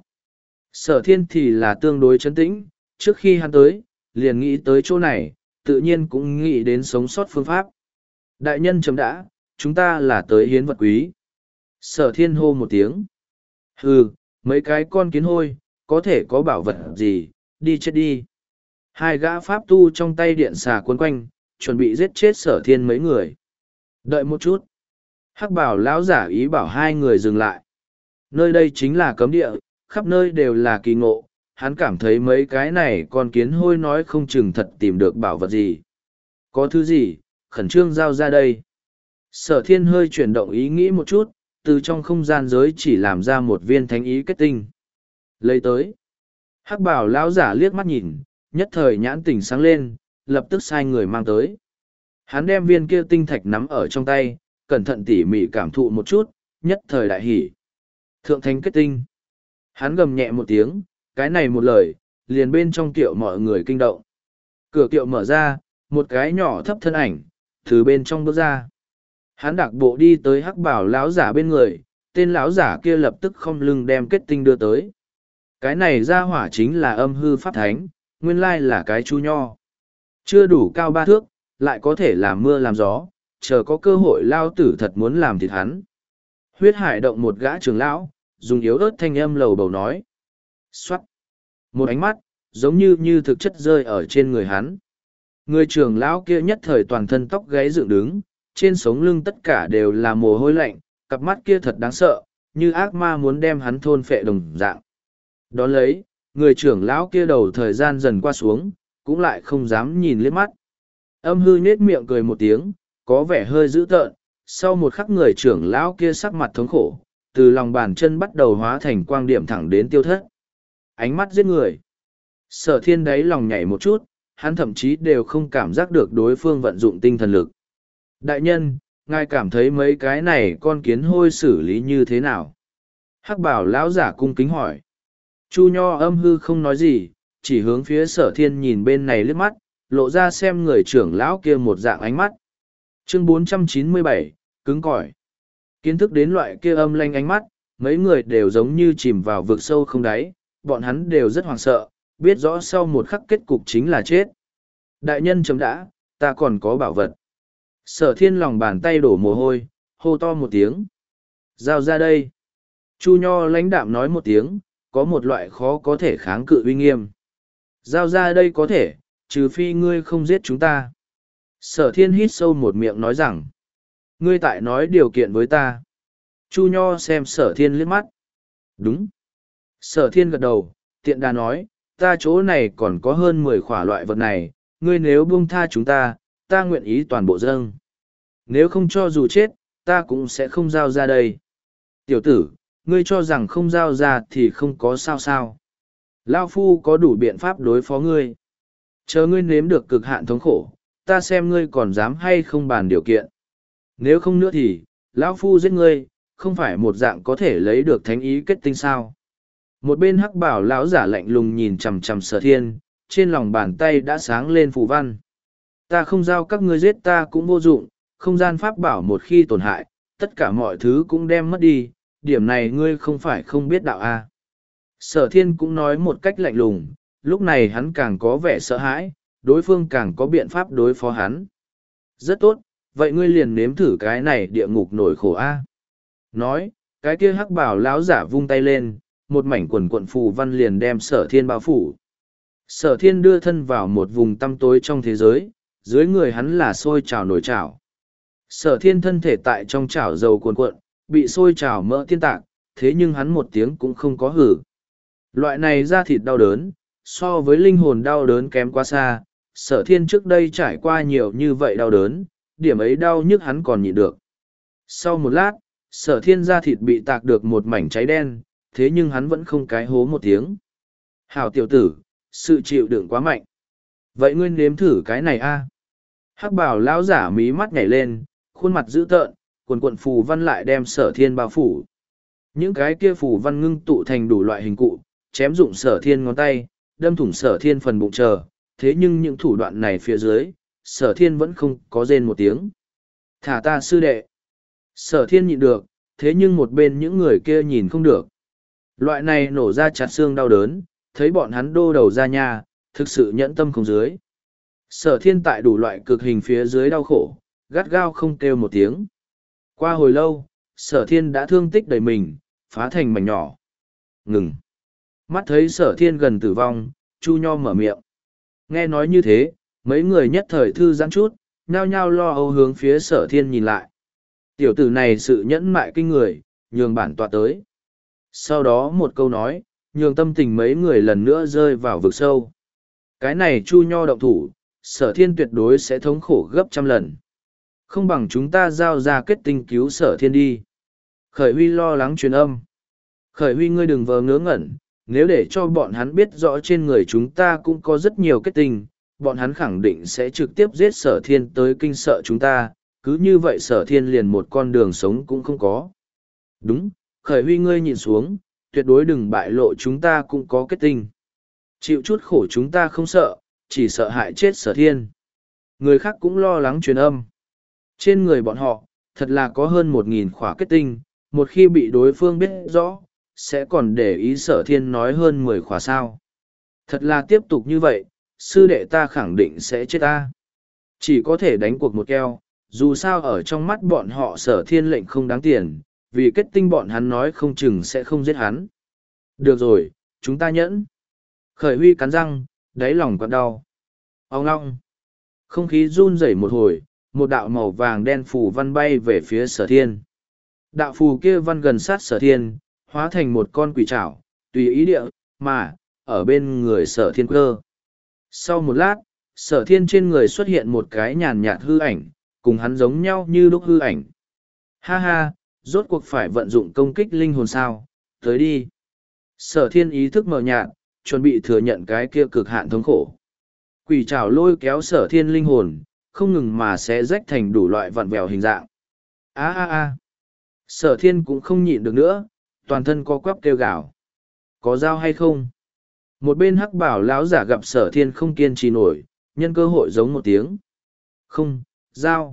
Sở thiên thì là tương đối trấn tĩnh, trước khi hắn tới, liền nghĩ tới chỗ này, tự nhiên cũng nghĩ đến sống sót phương pháp. Đại nhân chấm đã, chúng ta là tới hiến vật quý. Sở thiên hô một tiếng. Hừ, mấy cái con kiến hôi, có thể có bảo vật gì, đi chết đi. Hai gã pháp tu trong tay điện xà cuốn quanh, chuẩn bị giết chết sở thiên mấy người. Đợi một chút. Hắc bảo lão giả ý bảo hai người dừng lại. Nơi đây chính là cấm địa, khắp nơi đều là kỳ ngộ. Hắn cảm thấy mấy cái này con kiến hôi nói không chừng thật tìm được bảo vật gì. Có thứ gì, khẩn trương giao ra đây. Sở thiên hơi chuyển động ý nghĩ một chút, từ trong không gian giới chỉ làm ra một viên thánh ý kết tinh. Lấy tới. Hắc bảo lão giả liếc mắt nhìn, nhất thời nhãn tỉnh sáng lên, lập tức sai người mang tới. Hắn đem viên kia tinh thạch nắm ở trong tay, cẩn thận tỉ mỉ cảm thụ một chút, nhất thời đại hỉ. Thượng thánh kết tinh. Hắn gầm nhẹ một tiếng, cái này một lời, liền bên trong kiệu mọi người kinh động. Cửa kiệu mở ra, một cái nhỏ thấp thân ảnh, từ bên trong bước ra. Hắn đặc bộ đi tới hắc bảo lão giả bên người, tên lão giả kia lập tức không lưng đem kết tinh đưa tới. Cái này ra hỏa chính là âm hư pháp thánh, nguyên lai là cái chu nho. Chưa đủ cao ba thước, lại có thể làm mưa làm gió, chờ có cơ hội lao tử thật muốn làm thịt hắn. Huyết hải động một gã trưởng lão, dùng yếu ớt thanh âm lầu bầu nói. Xoát! Một ánh mắt, giống như như thực chất rơi ở trên người hắn. Người trưởng lão kia nhất thời toàn thân tóc gáy dựng đứng, trên sống lưng tất cả đều là mồ hôi lạnh, cặp mắt kia thật đáng sợ, như ác ma muốn đem hắn thôn phệ đồng dạng. Đón lấy, người trưởng lão kia đầu thời gian dần qua xuống, cũng lại không dám nhìn liếc mắt. Âm hư nhết miệng cười một tiếng, có vẻ hơi dữ tợn, sau một khắc người trưởng lão kia sắc mặt thống khổ, từ lòng bàn chân bắt đầu hóa thành quang điểm thẳng đến tiêu thất. Ánh mắt giết người. Sở thiên đáy lòng nhảy một chút, hắn thậm chí đều không cảm giác được đối phương vận dụng tinh thần lực. Đại nhân, ngài cảm thấy mấy cái này con kiến hôi xử lý như thế nào? Hắc bảo lão giả cung kính hỏi. Chu nho âm hư không nói gì, chỉ hướng phía sở thiên nhìn bên này liếc mắt, lộ ra xem người trưởng lão kia một dạng ánh mắt. Chương bốn trăm chín mươi bảy, cứng cỏi. Kiến thức đến loại kia âm lanh ánh mắt, mấy người đều giống như chìm vào vực sâu không đáy, bọn hắn đều rất hoảng sợ, biết rõ sau một khắc kết cục chính là chết. Đại nhân chấm đã, ta còn có bảo vật. Sở thiên lòng bàn tay đổ mồ hôi, hô to một tiếng. Giao ra đây. Chu nho lãnh đạm nói một tiếng, có một loại khó có thể kháng cự uy nghiêm. Giao ra đây có thể, trừ phi ngươi không giết chúng ta. Sở thiên hít sâu một miệng nói rằng, ngươi tại nói điều kiện với ta. Chu nho xem sở thiên liếc mắt. Đúng. Sở thiên gật đầu, tiện đà nói, ta chỗ này còn có hơn mười khỏa loại vật này, ngươi nếu buông tha chúng ta, ta nguyện ý toàn bộ dâng. Nếu không cho dù chết, ta cũng sẽ không giao ra đây. Tiểu tử, ngươi cho rằng không giao ra thì không có sao sao. Lao phu có đủ biện pháp đối phó ngươi. Chờ ngươi nếm được cực hạn thống khổ, ta xem ngươi còn dám hay không bàn điều kiện. Nếu không nữa thì, Lão phu giết ngươi, không phải một dạng có thể lấy được thánh ý kết tinh sao. Một bên hắc bảo lão giả lạnh lùng nhìn chằm chằm sở thiên, trên lòng bàn tay đã sáng lên phù văn. Ta không giao các ngươi giết ta cũng vô dụng, không gian pháp bảo một khi tổn hại, tất cả mọi thứ cũng đem mất đi, điểm này ngươi không phải không biết đạo a. À. Sở thiên cũng nói một cách lạnh lùng, lúc này hắn càng có vẻ sợ hãi, đối phương càng có biện pháp đối phó hắn. Rất tốt, vậy ngươi liền nếm thử cái này địa ngục nổi khổ a. À. Nói, cái kia hắc bảo lão giả vung tay lên, một mảnh quần quận phù văn liền đem sở thiên bao phủ. Sở thiên đưa thân vào một vùng tăm tối trong thế giới, dưới người hắn là sôi trào nổi trào. Sở thiên thân thể tại trong chảo dầu cuồn cuộn, bị sôi trào mỡ tiên tạc, thế nhưng hắn một tiếng cũng không có hử. Loại này da thịt đau đớn, so với linh hồn đau đớn kém quá xa, sở thiên trước đây trải qua nhiều như vậy đau đớn, điểm ấy đau nhức hắn còn nhịn được. Sau một lát, sở thiên da thịt bị tạc được một mảnh cháy đen, thế nhưng hắn vẫn không cái hố một tiếng. Hảo tiểu tử, sự chịu đựng quá mạnh. Vậy ngươi nếm thử cái này a. Hắc bảo lão giả mí mắt nhảy lên, khuôn mặt dữ tợn, quần quận phù văn lại đem sở thiên bao phủ. Những cái kia phù văn ngưng tụ thành đủ loại hình cụ, chém dụng sở thiên ngón tay, đâm thủng sở thiên phần bụng chờ, thế nhưng những thủ đoạn này phía dưới, sở thiên vẫn không có rên một tiếng. Thả ta sư đệ. Sở thiên nhịn được, thế nhưng một bên những người kia nhìn không được. Loại này nổ ra chặt xương đau đớn, thấy bọn hắn đô đầu ra nhà, thực sự nhẫn tâm không dưới. Sở thiên tại đủ loại cực hình phía dưới đau khổ, gắt gao không kêu một tiếng. Qua hồi lâu, sở thiên đã thương tích đầy mình, phá thành mảnh nhỏ. ngừng. Mắt thấy sở thiên gần tử vong, Chu Nho mở miệng. Nghe nói như thế, mấy người nhất thời thư giãn chút, nhao nhao lo âu hướng phía sở thiên nhìn lại. Tiểu tử này sự nhẫn mại kinh người, nhường bản tọa tới. Sau đó một câu nói, nhường tâm tình mấy người lần nữa rơi vào vực sâu. Cái này Chu Nho động thủ, sở thiên tuyệt đối sẽ thống khổ gấp trăm lần. Không bằng chúng ta giao ra kết tinh cứu sở thiên đi. Khởi Huy lo lắng truyền âm. Khởi Huy ngươi đừng vờ ngớ ngẩn, nếu để cho bọn hắn biết rõ trên người chúng ta cũng có rất nhiều kết tinh, bọn hắn khẳng định sẽ trực tiếp giết sở thiên tới kinh sợ chúng ta, cứ như vậy sở thiên liền một con đường sống cũng không có. Đúng, Khởi Huy ngươi nhìn xuống, tuyệt đối đừng bại lộ chúng ta cũng có kết tinh. Chịu chút khổ chúng ta không sợ, chỉ sợ hại chết sở thiên. Người khác cũng lo lắng truyền âm. Trên người bọn họ, thật là có hơn một nghìn khỏa kết tinh, một khi bị đối phương biết rõ, sẽ còn để ý sở thiên nói hơn mười khỏa sao. Thật là tiếp tục như vậy, sư đệ ta khẳng định sẽ chết ta. Chỉ có thể đánh cuộc một keo, dù sao ở trong mắt bọn họ sở thiên lệnh không đáng tiền, vì kết tinh bọn hắn nói không chừng sẽ không giết hắn. Được rồi, chúng ta nhẫn. Khởi Huy cắn răng, đáy lòng quặn đau. Ông long. Không khí run rẩy một hồi, một đạo màu vàng đen phù văn bay về phía sở thiên. Đạo phù kia văn gần sát sở thiên, hóa thành một con quỷ trảo, tùy ý địa, mà, ở bên người sở thiên cơ. Sau một lát, sở thiên trên người xuất hiện một cái nhàn nhạt hư ảnh, cùng hắn giống nhau như lúc hư ảnh. Ha ha, rốt cuộc phải vận dụng công kích linh hồn sao, tới đi. Sở thiên ý thức mờ nhạt, chuẩn bị thừa nhận cái kia cực hạn thống khổ. Quỷ trảo lôi kéo sở thiên linh hồn, không ngừng mà sẽ rách thành đủ loại vặn vẹo hình dạng. A a a. Sở thiên cũng không nhịn được nữa, toàn thân co quắp kêu gào. Có dao hay không? Một bên hắc bảo lão giả gặp sở thiên không kiên trì nổi, nhân cơ hội giống một tiếng. Không, dao.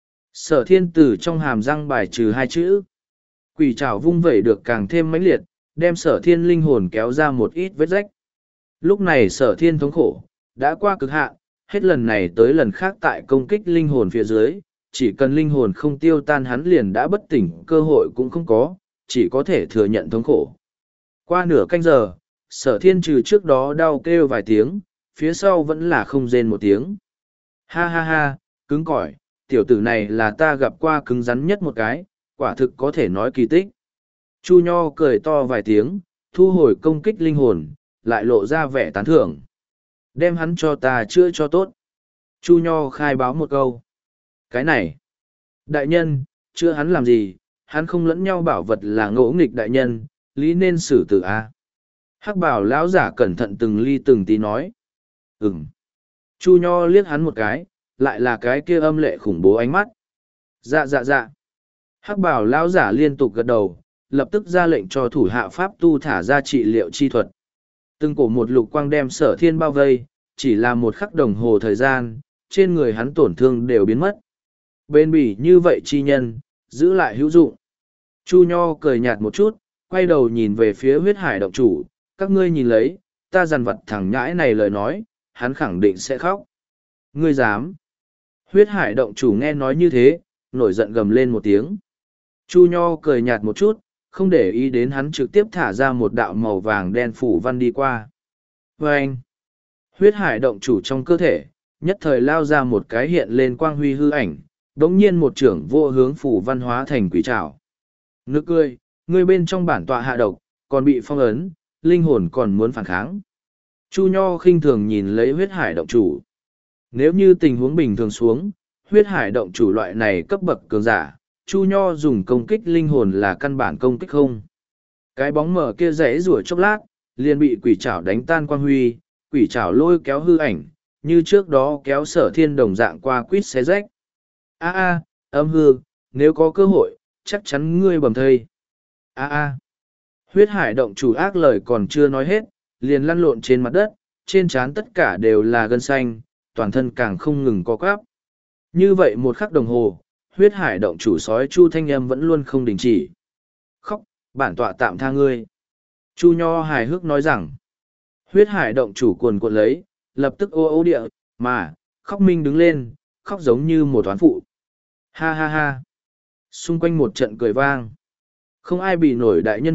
Sở thiên từ trong hàm răng bài trừ hai chữ. Quỷ trảo vung vẩy được càng thêm mãnh liệt, đem sở thiên linh hồn kéo ra một ít vết rách. Lúc này sở thiên thống khổ, đã qua cực hạn, hết lần này tới lần khác tại công kích linh hồn phía dưới, chỉ cần linh hồn không tiêu tan hắn liền đã bất tỉnh, cơ hội cũng không có, chỉ có thể thừa nhận thống khổ. Qua nửa canh giờ, sở thiên trừ trước đó đau kêu vài tiếng, phía sau vẫn là không rên một tiếng. Ha ha ha, cứng cỏi, tiểu tử này là ta gặp qua cứng rắn nhất một cái, quả thực có thể nói kỳ tích. Chu Nho cười to vài tiếng, thu hồi công kích linh hồn, lại lộ ra vẻ tán thưởng. Đem hắn cho ta chữa cho tốt. Chu Nho khai báo một câu. Cái này, đại nhân, chữa hắn làm gì, hắn không lẫn nhau bảo vật là ngỗ nghịch đại nhân, lý nên xử tử a. Hắc bảo lão giả cẩn thận từng ly từng tí nói. Ừm. Chu Nho liếc hắn một cái, lại là cái kia âm lệ khủng bố ánh mắt. Dạ dạ dạ. Hắc bảo lão giả liên tục gật đầu, lập tức ra lệnh cho thủ hạ pháp tu thả ra trị liệu chi thuật. Từng cổ một lục quang đem sở thiên bao vây, chỉ là một khắc đồng hồ thời gian, trên người hắn tổn thương đều biến mất. Bên bỉ như vậy chi nhân, giữ lại hữu dụng. Chu Nho cười nhạt một chút, quay đầu nhìn về phía huyết hải động chủ, các ngươi nhìn lấy, ta dằn vặt thằng nhãi này lời nói, hắn khẳng định sẽ khóc. Ngươi dám. Huyết hải động chủ nghe nói như thế, nổi giận gầm lên một tiếng. Chu Nho cười nhạt một chút, không để ý đến hắn trực tiếp thả ra một đạo màu vàng đen phủ văn đi qua. Và anh, huyết hải động chủ trong cơ thể, nhất thời lao ra một cái hiện lên quang huy hư ảnh, đống nhiên một trưởng vô hướng phủ văn hóa thành quỷ trảo. Nước cười, ngươi bên trong bản tọa hạ độc, còn bị phong ấn, linh hồn còn muốn phản kháng. Chu Nho khinh thường nhìn lấy huyết hải động chủ. Nếu như tình huống bình thường xuống, huyết hải động chủ loại này cấp bậc cường giả, Chu Nho dùng công kích linh hồn là căn bản công kích không. Cái bóng mở kia rẽ rủa chốc lát, liền bị quỷ trảo đánh tan quang huy, quỷ trảo lôi kéo hư ảnh, như trước đó kéo sở thiên đồng dạng qua quýt xé rách. A a, âm hư, nếu có cơ hội, chắc chắn ngươi bầm thây. A a. Huyết hải động chủ ác lời còn chưa nói hết, liền lăn lộn trên mặt đất, trên trán tất cả đều là gân xanh, toàn thân càng không ngừng co quắp. Như vậy một khắc đồng hồ, huyết hải động chủ sói Chu thanh âm vẫn luôn không đình chỉ. Khóc, bản tọa tạm tha ngươi. Chu Nho hài hước nói rằng, huyết hải động chủ cuồn cuộn lấy, lập tức ô ô địa, mà, khóc minh đứng lên, khóc giống như một toán phụ. Ha ha ha. Xung quanh một trận cười vang. Không ai bị nổi đại nhân vật,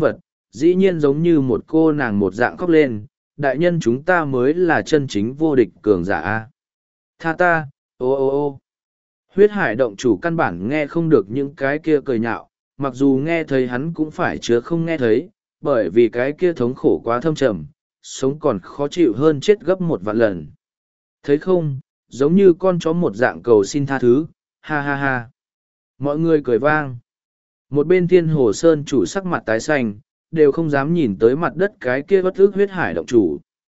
dĩ nhiên giống như một cô nàng một dạng khóc lên, đại nhân chúng ta mới là chân chính vô địch cường giả a. Tha ta, ô ô ô. Huyết hải động chủ căn bản nghe không được những cái kia cười nhạo, mặc dù nghe thấy hắn cũng phải chứa không nghe thấy, bởi vì cái kia thống khổ quá thâm trầm, sống còn khó chịu hơn chết gấp một vạn lần. Thấy không, giống như con chó một dạng cầu xin tha thứ, ha ha ha. Mọi người cười vang. Một bên thiên hồ sơn chủ sắc mặt tái xanh, đều không dám nhìn tới mặt đất cái kia bất ức huyết hải động chủ.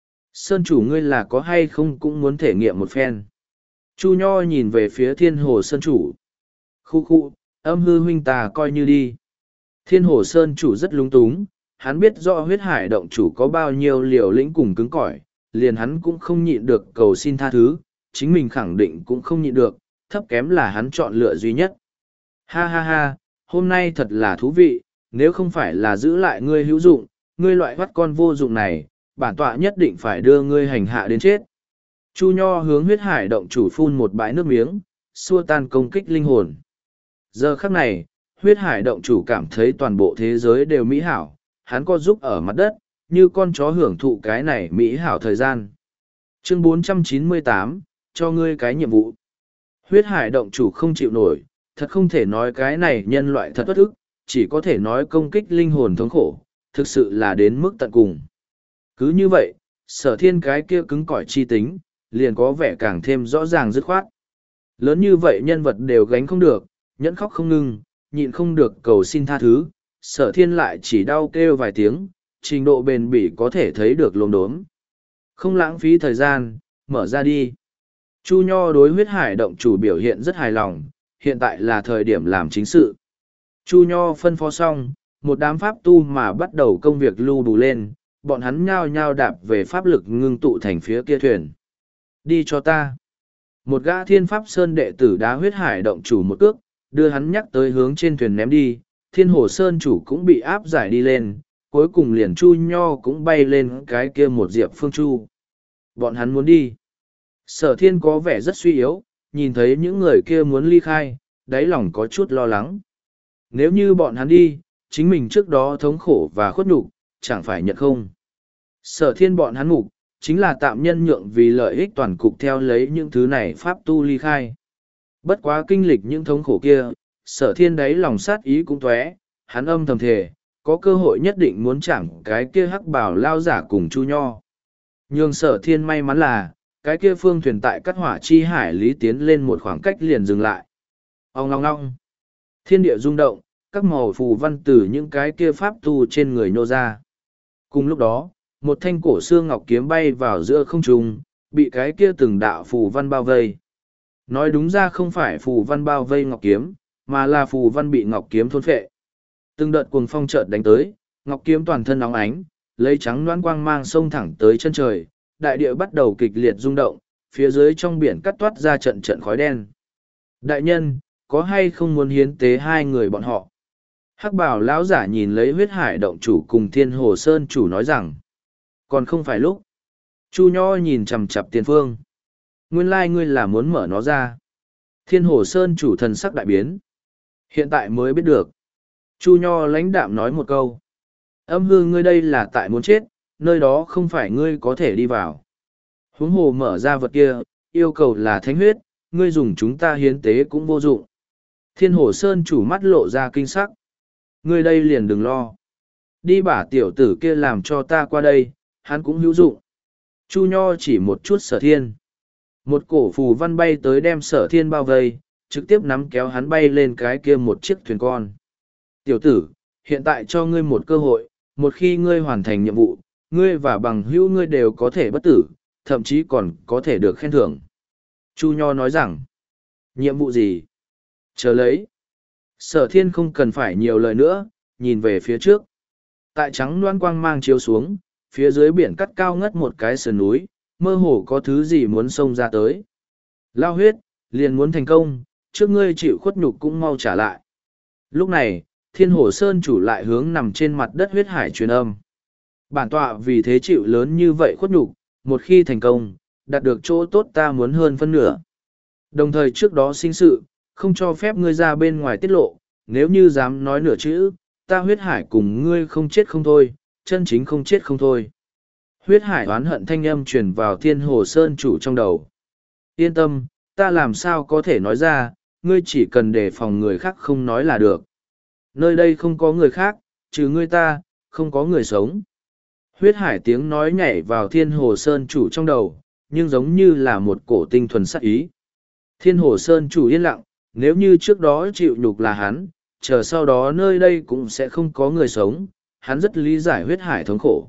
Sơn chủ ngươi là có hay không cũng muốn thể nghiệm một phen. Chu Nho nhìn về phía thiên hồ sơn chủ. Khu khu, âm hư huynh ta coi như đi. Thiên hồ sơn chủ rất lung túng, hắn biết rõ huyết hải động chủ có bao nhiêu liều lĩnh cùng cứng cỏi, liền hắn cũng không nhịn được cầu xin tha thứ, chính mình khẳng định cũng không nhịn được, thấp kém là hắn chọn lựa duy nhất. Ha ha ha, hôm nay thật là thú vị, nếu không phải là giữ lại ngươi hữu dụng, ngươi loại hoắt con vô dụng này, bản tọa nhất định phải đưa ngươi hành hạ đến chết. Chu Nho hướng huyết hải động chủ phun một bãi nước miếng, xua tan công kích linh hồn. Giờ khắc này, huyết hải động chủ cảm thấy toàn bộ thế giới đều mỹ hảo, hắn có giúp ở mặt đất, như con chó hưởng thụ cái này mỹ hảo thời gian. Chương bốn trăm chín mươi tám, cho ngươi cái nhiệm vụ. Huyết hải động chủ không chịu nổi, thật không thể nói cái này nhân loại thật bất ức, chỉ có thể nói công kích linh hồn thống khổ, thực sự là đến mức tận cùng. Cứ như vậy, sở thiên cái kia cứng cỏi chi tính, liền có vẻ càng thêm rõ ràng dứt khoát. Lớn như vậy nhân vật đều gánh không được, nhẫn khóc không ngưng, nhịn không được cầu xin tha thứ, sở thiên lại chỉ đau kêu vài tiếng, trình độ bền bỉ có thể thấy được lồn đốm. Không lãng phí thời gian, mở ra đi. Chu Nho đối huyết hải động chủ biểu hiện rất hài lòng, hiện tại là thời điểm làm chính sự. Chu Nho phân phó xong, một đám pháp tu mà bắt đầu công việc lưu đủ lên, bọn hắn nhao nhao đạp về pháp lực ngưng tụ thành phía kia thuyền. Đi cho ta. Một gã thiên pháp sơn đệ tử đá huyết hải động chủ một cước, đưa hắn nhắc tới hướng trên thuyền ném đi, thiên hồ sơn chủ cũng bị áp giải đi lên, cuối cùng liền Chu Nho cũng bay lên cái kia một diệp phương chu. Bọn hắn muốn đi. Sở thiên có vẻ rất suy yếu, nhìn thấy những người kia muốn ly khai, đáy lòng có chút lo lắng. Nếu như bọn hắn đi, chính mình trước đó thống khổ và khuất nhục, chẳng phải nhận không. Sở thiên bọn hắn mục, chính là tạm nhân nhượng vì lợi ích toàn cục theo lấy những thứ này pháp tu ly khai. Bất quá kinh lịch những thống khổ kia, sở thiên đáy lòng sát ý cũng tóe, hắn âm thầm thề, có cơ hội nhất định muốn chẳng cái kia hắc bảo lao giả cùng Chu Nho. Nhưng sở thiên may mắn là, cái kia phương thuyền tại cắt hỏa chi hải lý tiến lên một khoảng cách liền dừng lại. Ông ngong ngong. Thiên địa rung động, các màu phù văn từ những cái kia pháp tu trên người nhô ra. Cùng lúc đó, một thanh cổ xương ngọc kiếm bay vào giữa không trung, bị cái kia từng đạo phù văn bao vây. Nói đúng ra không phải phù văn bao vây ngọc kiếm, mà là phù văn bị ngọc kiếm thôn phệ. Từng đợt cuồng phong chợt đánh tới, ngọc kiếm toàn thân óng ánh, lấy trắng loãng quang mang sông thẳng tới chân trời, đại địa bắt đầu kịch liệt rung động, phía dưới trong biển cắt toát ra trận trận khói đen. Đại nhân, có hay không muốn hiến tế hai người bọn họ? Hắc bảo lão giả nhìn lấy huyết hải động chủ cùng thiên hồ sơn chủ nói rằng, còn không phải lúc. Chu Nho nhìn chằm chằm tiền phương. Nguyên lai ngươi là muốn mở nó ra. Thiên hồ sơn chủ thần sắc đại biến. Hiện tại mới biết được. Chu Nho lãnh đạm nói một câu. Âm hư ngươi đây là tại muốn chết, nơi đó không phải ngươi có thể đi vào. Huống hồ mở ra vật kia, yêu cầu là thánh huyết, ngươi dùng chúng ta hiến tế cũng vô dụng. Thiên hồ sơn chủ mắt lộ ra kinh sắc. Ngươi đây liền đừng lo. Đi bả tiểu tử kia làm cho ta qua đây, hắn cũng hữu dụng. Chu Nho chỉ một chút sở thiên. Một cổ phù văn bay tới đem sở thiên bao vây, trực tiếp nắm kéo hắn bay lên cái kia một chiếc thuyền con. Tiểu tử, hiện tại cho ngươi một cơ hội, một khi ngươi hoàn thành nhiệm vụ, ngươi và bằng hữu ngươi đều có thể bất tử, thậm chí còn có thể được khen thưởng. Chu Nho nói rằng, nhiệm vụ gì? Chờ lấy. Sở thiên không cần phải nhiều lời nữa, nhìn về phía trước. Tại trắng loan quang mang chiếu xuống, phía dưới biển cắt cao ngất một cái sườn núi, mơ hồ có thứ gì muốn xông ra tới. Lao huyết, liền muốn thành công, trước ngươi chịu khuất nhục cũng mau trả lại. Lúc này, thiên hồ sơn chủ lại hướng nằm trên mặt đất huyết hải truyền âm. Bản tọa vì thế chịu lớn như vậy khuất nhục, một khi thành công, đạt được chỗ tốt ta muốn hơn phân nửa. Đồng thời trước đó sinh sự, không cho phép ngươi ra bên ngoài tiết lộ, nếu như dám nói nửa chữ, ta huyết hải cùng ngươi không chết không thôi, chân chính không chết không thôi. Huyết hải oán hận thanh âm truyền vào thiên hồ sơn chủ trong đầu. Yên tâm, ta làm sao có thể nói ra, ngươi chỉ cần đề phòng người khác không nói là được. Nơi đây không có người khác, trừ ngươi ta, không có người sống. Huyết hải tiếng nói nhảy vào thiên hồ sơn chủ trong đầu, nhưng giống như là một cổ tinh thuần sắc ý. Thiên hồ sơn chủ yên lặng, nếu như trước đó chịu nhục là hắn, chờ sau đó nơi đây cũng sẽ không có người sống, hắn rất lý giải huyết hải thống khổ.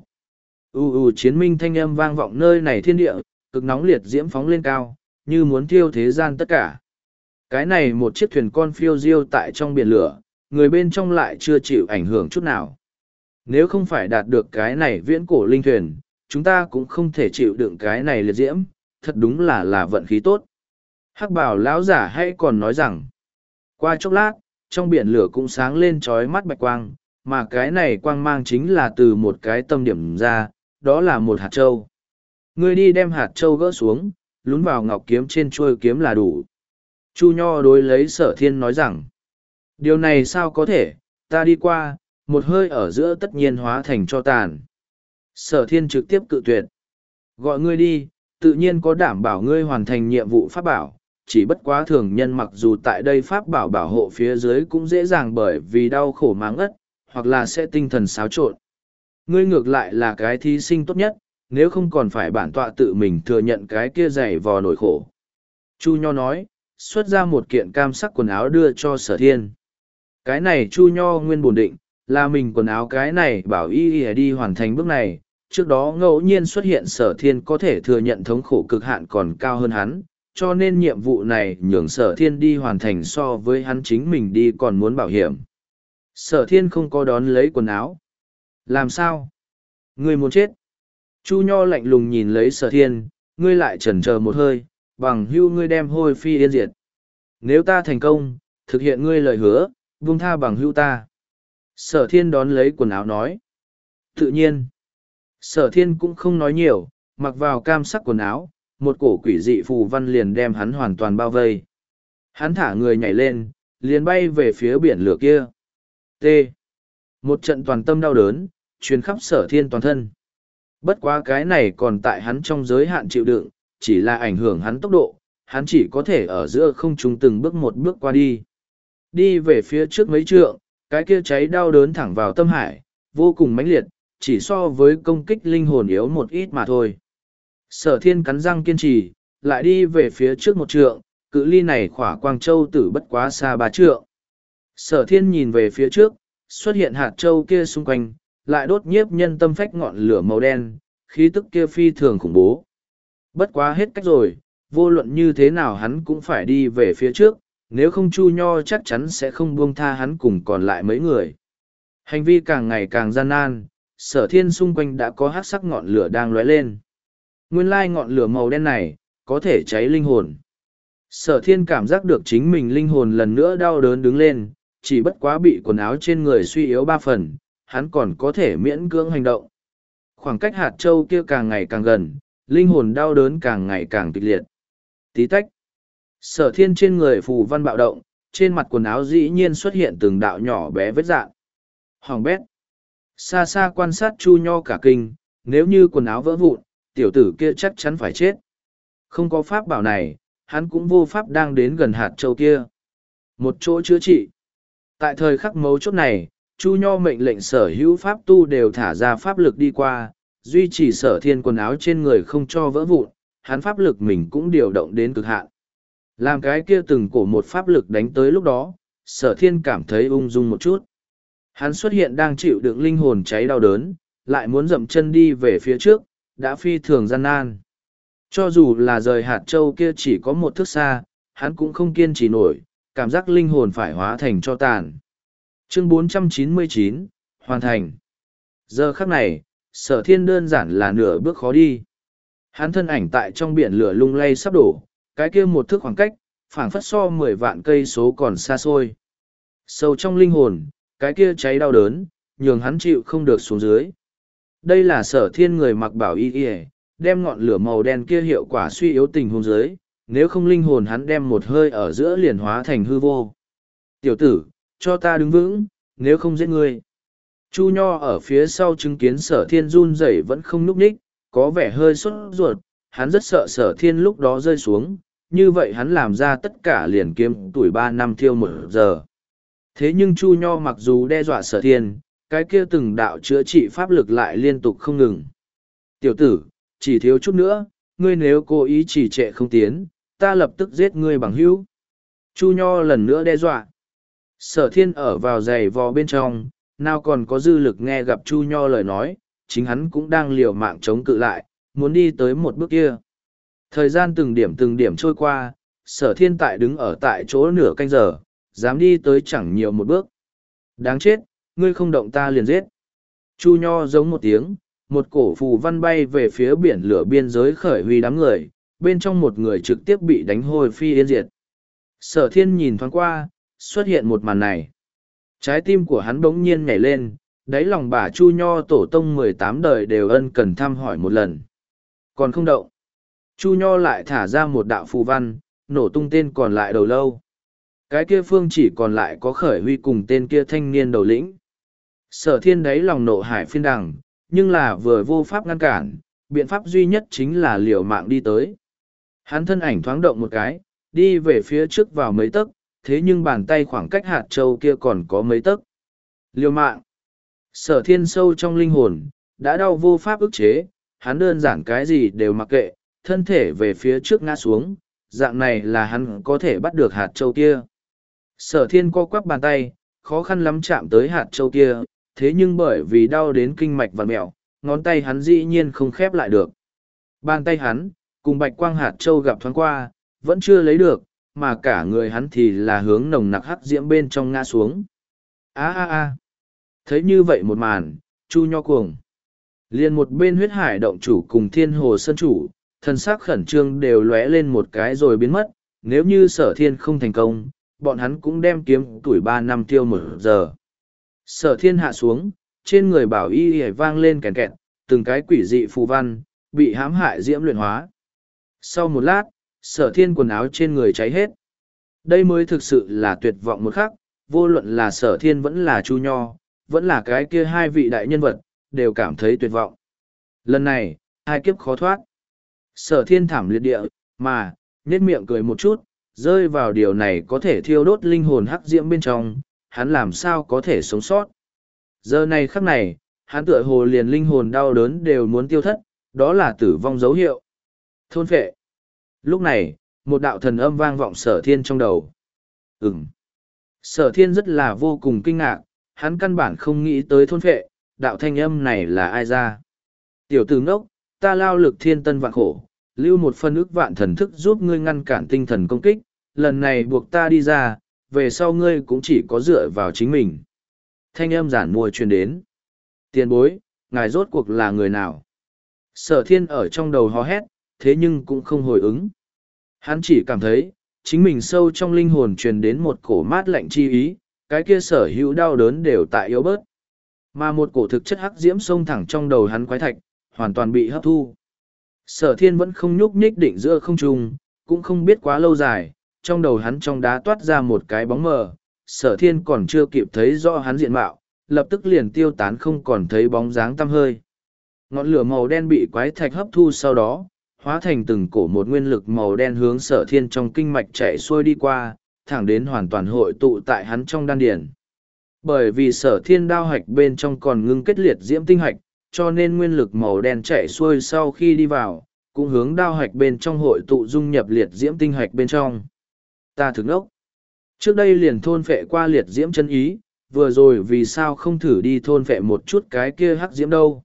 U u chiến minh thanh âm vang vọng nơi này thiên địa, cực nóng liệt diễm phóng lên cao, như muốn thiêu thế gian tất cả. Cái này một chiếc thuyền con phiêu diêu tại trong biển lửa, người bên trong lại chưa chịu ảnh hưởng chút nào. Nếu không phải đạt được cái này viễn cổ linh thuyền, chúng ta cũng không thể chịu đựng cái này liệt diễm, thật đúng là là vận khí tốt. Hắc bảo lão giả hay còn nói rằng, qua chốc lát, trong biển lửa cũng sáng lên trói mắt bạch quang, mà cái này quang mang chính là từ một cái tâm điểm ra, đó là một hạt châu. Ngươi đi đem hạt châu gỡ xuống, lún vào ngọc kiếm trên chuôi kiếm là đủ. Chu Nho đối lấy Sở Thiên nói rằng, điều này sao có thể, ta đi qua, một hơi ở giữa tất nhiên hóa thành cho tàn. Sở Thiên trực tiếp cự tuyệt. Gọi ngươi đi, tự nhiên có đảm bảo ngươi hoàn thành nhiệm vụ pháp bảo, chỉ bất quá thường nhân mặc dù tại đây pháp bảo bảo hộ phía dưới cũng dễ dàng bởi vì đau khổ máng ất, hoặc là sẽ tinh thần xáo trộn. Ngươi ngược lại là cái thí sinh tốt nhất, nếu không còn phải bản tọa tự mình thừa nhận cái kia dày vò nổi khổ. Chu Nho nói, xuất ra một kiện cam sắc quần áo đưa cho Sở Thiên. Cái này Chu Nho nguyên bổn định, là mình quần áo cái này bảo y y đi hoàn thành bước này, trước đó ngẫu nhiên xuất hiện Sở Thiên có thể thừa nhận thống khổ cực hạn còn cao hơn hắn, cho nên nhiệm vụ này nhường Sở Thiên đi hoàn thành so với hắn chính mình đi còn muốn bảo hiểm. Sở Thiên không có đón lấy quần áo. Làm sao? Ngươi muốn chết. Chu Nho lạnh lùng nhìn lấy Sở Thiên, ngươi lại chần chờ một hơi, bằng hưu ngươi đem hôi phi yên diệt. Nếu ta thành công, thực hiện ngươi lời hứa, buông tha bằng hưu ta. Sở Thiên đón lấy quần áo nói. Tự nhiên. Sở Thiên cũng không nói nhiều, mặc vào cam sắc quần áo, một cổ quỷ dị phù văn liền đem hắn hoàn toàn bao vây. Hắn thả người nhảy lên, liền bay về phía biển lửa kia. T. Một trận toàn tâm đau đớn, truyền khắp Sở Thiên toàn thân. Bất quá cái này còn tại hắn trong giới hạn chịu đựng, chỉ là ảnh hưởng hắn tốc độ, hắn chỉ có thể ở giữa không trung từng bước một bước qua đi. Đi về phía trước mấy trượng, cái kia cháy đau đớn thẳng vào tâm hải, vô cùng mãnh liệt, chỉ so với công kích linh hồn yếu một ít mà thôi. Sở Thiên cắn răng kiên trì, lại đi về phía trước một trượng, cự ly này khỏa Quang Châu tử bất quá xa ba trượng. Sở Thiên nhìn về phía trước, xuất hiện hạt châu kia xung quanh, lại đốt nhiếp nhân tâm phách ngọn lửa màu đen, khí tức kia phi thường khủng bố. Bất quá hết cách rồi, vô luận như thế nào hắn cũng phải đi về phía trước, nếu không Chu Nho chắc chắn sẽ không buông tha hắn cùng còn lại mấy người. Hành vi càng ngày càng gian nan, Sở Thiên xung quanh đã có hắc sắc ngọn lửa đang lóe lên. Nguyên lai ngọn lửa màu đen này, có thể cháy linh hồn. Sở Thiên cảm giác được chính mình linh hồn lần nữa đau đớn đứng lên, chỉ bất quá bị quần áo trên người suy yếu ba phần, hắn còn có thể miễn cưỡng hành động. Khoảng cách hạt châu kia càng ngày càng gần, linh hồn đau đớn càng ngày càng kịch liệt. Tí tách. Sở Thiên trên người phù văn bạo động, trên mặt quần áo dĩ nhiên xuất hiện từng đạo nhỏ bé vết dạn. Hoàng bét. Xa xa quan sát Chu Nho cả kinh, nếu như quần áo vỡ vụn, tiểu tử kia chắc chắn phải chết. Không có pháp bảo này, hắn cũng vô pháp đang đến gần hạt châu kia. Một chỗ chữa trị. Tại thời khắc mấu chốt này, Chu Nho mệnh lệnh sở hữu pháp tu đều thả ra pháp lực đi qua, duy trì Sở Thiên quần áo trên người không cho vỡ vụn, hắn pháp lực mình cũng điều động đến cực hạn. Làm cái kia từng cổ một pháp lực đánh tới lúc đó, Sở Thiên cảm thấy ung dung một chút. Hắn xuất hiện đang chịu đựng linh hồn cháy đau đớn, lại muốn dậm chân đi về phía trước, đã phi thường gian nan. Cho dù là rời hạt châu kia chỉ có một thước xa, hắn cũng không kiên trì nổi, cảm giác linh hồn phải hóa thành cho tàn. Chương bốn trăm chín mươi chín, hoàn thành. Giờ khắc này, Sở Thiên đơn giản là nửa bước khó đi. Hắn thân ảnh tại trong biển lửa lung lay sắp đổ, cái kia một thước khoảng cách, phảng phất so mười vạn cây số còn xa xôi. Sâu trong linh hồn, cái kia cháy đau đớn, nhường hắn chịu không được xuống dưới. Đây là Sở Thiên người mặc bảo y y, đem ngọn lửa màu đen kia hiệu quả suy yếu tình huống dưới, nếu không linh hồn hắn đem một hơi ở giữa liền hóa thành hư vô. Tiểu tử, cho ta đứng vững, nếu không giết ngươi. Chu Nho ở phía sau chứng kiến sở thiên run rẩy vẫn không nhúc nhích, có vẻ hơi sốt ruột, hắn rất sợ sở thiên lúc đó rơi xuống, như vậy hắn làm ra tất cả liền kiếm tuổi ba năm thiêu một giờ. Thế nhưng Chu Nho mặc dù đe dọa sở thiên, cái kia từng đạo chữa trị pháp lực lại liên tục không ngừng. Tiểu tử, chỉ thiếu chút nữa, ngươi nếu cố ý trì trệ không tiến, ta lập tức giết ngươi bằng hữu. Chu Nho lần nữa đe dọa. Sở thiên ở vào giày vò bên trong, nào còn có dư lực nghe gặp Chu Nho lời nói, chính hắn cũng đang liều mạng chống cự lại, muốn đi tới một bước kia. Thời gian từng điểm từng điểm trôi qua, sở thiên tại đứng ở tại chỗ nửa canh giờ, dám đi tới chẳng nhiều một bước. Đáng chết, ngươi không động ta liền giết. Chu Nho giống một tiếng, một cổ phù văn bay về phía biển lửa biên giới khởi huy đám người, bên trong một người trực tiếp bị đánh hôi phi yên diệt. Sở thiên nhìn thoáng qua, xuất hiện một màn này. Trái tim của hắn bỗng nhiên nhảy lên, đáy lòng bà Chu Nho tổ tông mười tám đời đều ân cần thăm hỏi một lần. Còn không động. Chu Nho lại thả ra một đạo phù văn, nổ tung tên còn lại đầu lâu. Cái kia phương chỉ còn lại có khởi huy cùng tên kia thanh niên đầu lĩnh. Sở thiên đáy lòng nộ hải phiên đằng, nhưng là vừa vô pháp ngăn cản, biện pháp duy nhất chính là liều mạng đi tới. Hắn thân ảnh thoáng động một cái, đi về phía trước vào mấy tấc, thế nhưng bàn tay khoảng cách hạt châu kia còn có mấy tấc. Liều mạng. Sở thiên sâu trong linh hồn, đã đau vô pháp ức chế, hắn đơn giản cái gì đều mặc kệ, thân thể về phía trước ngã xuống, dạng này là hắn có thể bắt được hạt châu kia. Sở thiên co quắp bàn tay, khó khăn lắm chạm tới hạt châu kia, thế nhưng bởi vì đau đến kinh mạch vặn mẹo, ngón tay hắn dĩ nhiên không khép lại được. Bàn tay hắn, cùng bạch quang hạt châu gặp thoáng qua, vẫn chưa lấy được, mà cả người hắn thì là hướng nồng nặc hắc diễm bên trong ngã xuống. Á á á! Thấy như vậy một màn, Chu Nho cuồng. Liền một bên huyết hải động chủ cùng thiên hồ sơn chủ, thần sắc khẩn trương đều lóe lên một cái rồi biến mất, nếu như sở thiên không thành công, bọn hắn cũng đem kiếm tuổi ba năm tiêu một giờ. Sở thiên hạ xuống, trên người bảo y hề vang lên kèn kẹt, từng cái quỷ dị phù văn, bị hãm hại diễm luyện hóa. Sau một lát, sở thiên quần áo trên người cháy hết. Đây mới thực sự là tuyệt vọng một khắc, vô luận là sở thiên vẫn là Chu Nho, vẫn là cái kia hai vị đại nhân vật, đều cảm thấy tuyệt vọng. Lần này, hai kiếp khó thoát. Sở thiên thảm liệt địa, mà, nhếch miệng cười một chút, rơi vào điều này có thể thiêu đốt linh hồn hắc diễm bên trong, hắn làm sao có thể sống sót. Giờ này khắc này, hắn tựa hồ liền linh hồn đau đớn đều muốn tiêu thất, đó là tử vong dấu hiệu. Thôn phệ. Lúc này, một đạo thần âm vang vọng sở thiên trong đầu. Ừm. Sở thiên rất là vô cùng kinh ngạc, hắn căn bản không nghĩ tới thôn phệ, đạo thanh âm này là ai ra. Tiểu tử ngốc, ta lao lực thiên tân vạn khổ, lưu một phân ức vạn thần thức giúp ngươi ngăn cản tinh thần công kích, lần này buộc ta đi ra, về sau ngươi cũng chỉ có dựa vào chính mình. Thanh âm giản mua truyền đến. Tiền bối, ngài rốt cuộc là người nào? Sở thiên ở trong đầu hò hét, thế nhưng cũng không hồi ứng. Hắn chỉ cảm thấy, chính mình sâu trong linh hồn truyền đến một cổ mát lạnh chi ý, cái kia sở hữu đau đớn đều tại yếu bớt. Mà một cổ thực chất hắc diễm xông thẳng trong đầu hắn quái thạch, hoàn toàn bị hấp thu. Sở thiên vẫn không nhúc nhích định giữa không trung, cũng không biết quá lâu dài, trong đầu hắn trong đá toát ra một cái bóng mờ, sở thiên còn chưa kịp thấy rõ hắn diện mạo, lập tức liền tiêu tán không còn thấy bóng dáng tăm hơi. Ngọn lửa màu đen bị quái thạch hấp thu sau đó, hóa thành từng cổ một nguyên lực màu đen hướng sở thiên trong kinh mạch chạy xuôi đi qua, thẳng đến hoàn toàn hội tụ tại hắn trong đan điển. Bởi vì sở thiên đao hạch bên trong còn ngưng kết liệt diễm tinh hạch, cho nên nguyên lực màu đen chạy xuôi sau khi đi vào, cũng hướng đao hạch bên trong hội tụ dung nhập liệt diễm tinh hạch bên trong. Ta thực ốc. Trước đây liền thôn phệ qua liệt diễm chân ý, vừa rồi vì sao không thử đi thôn phệ một chút cái kia hắc diễm đâu.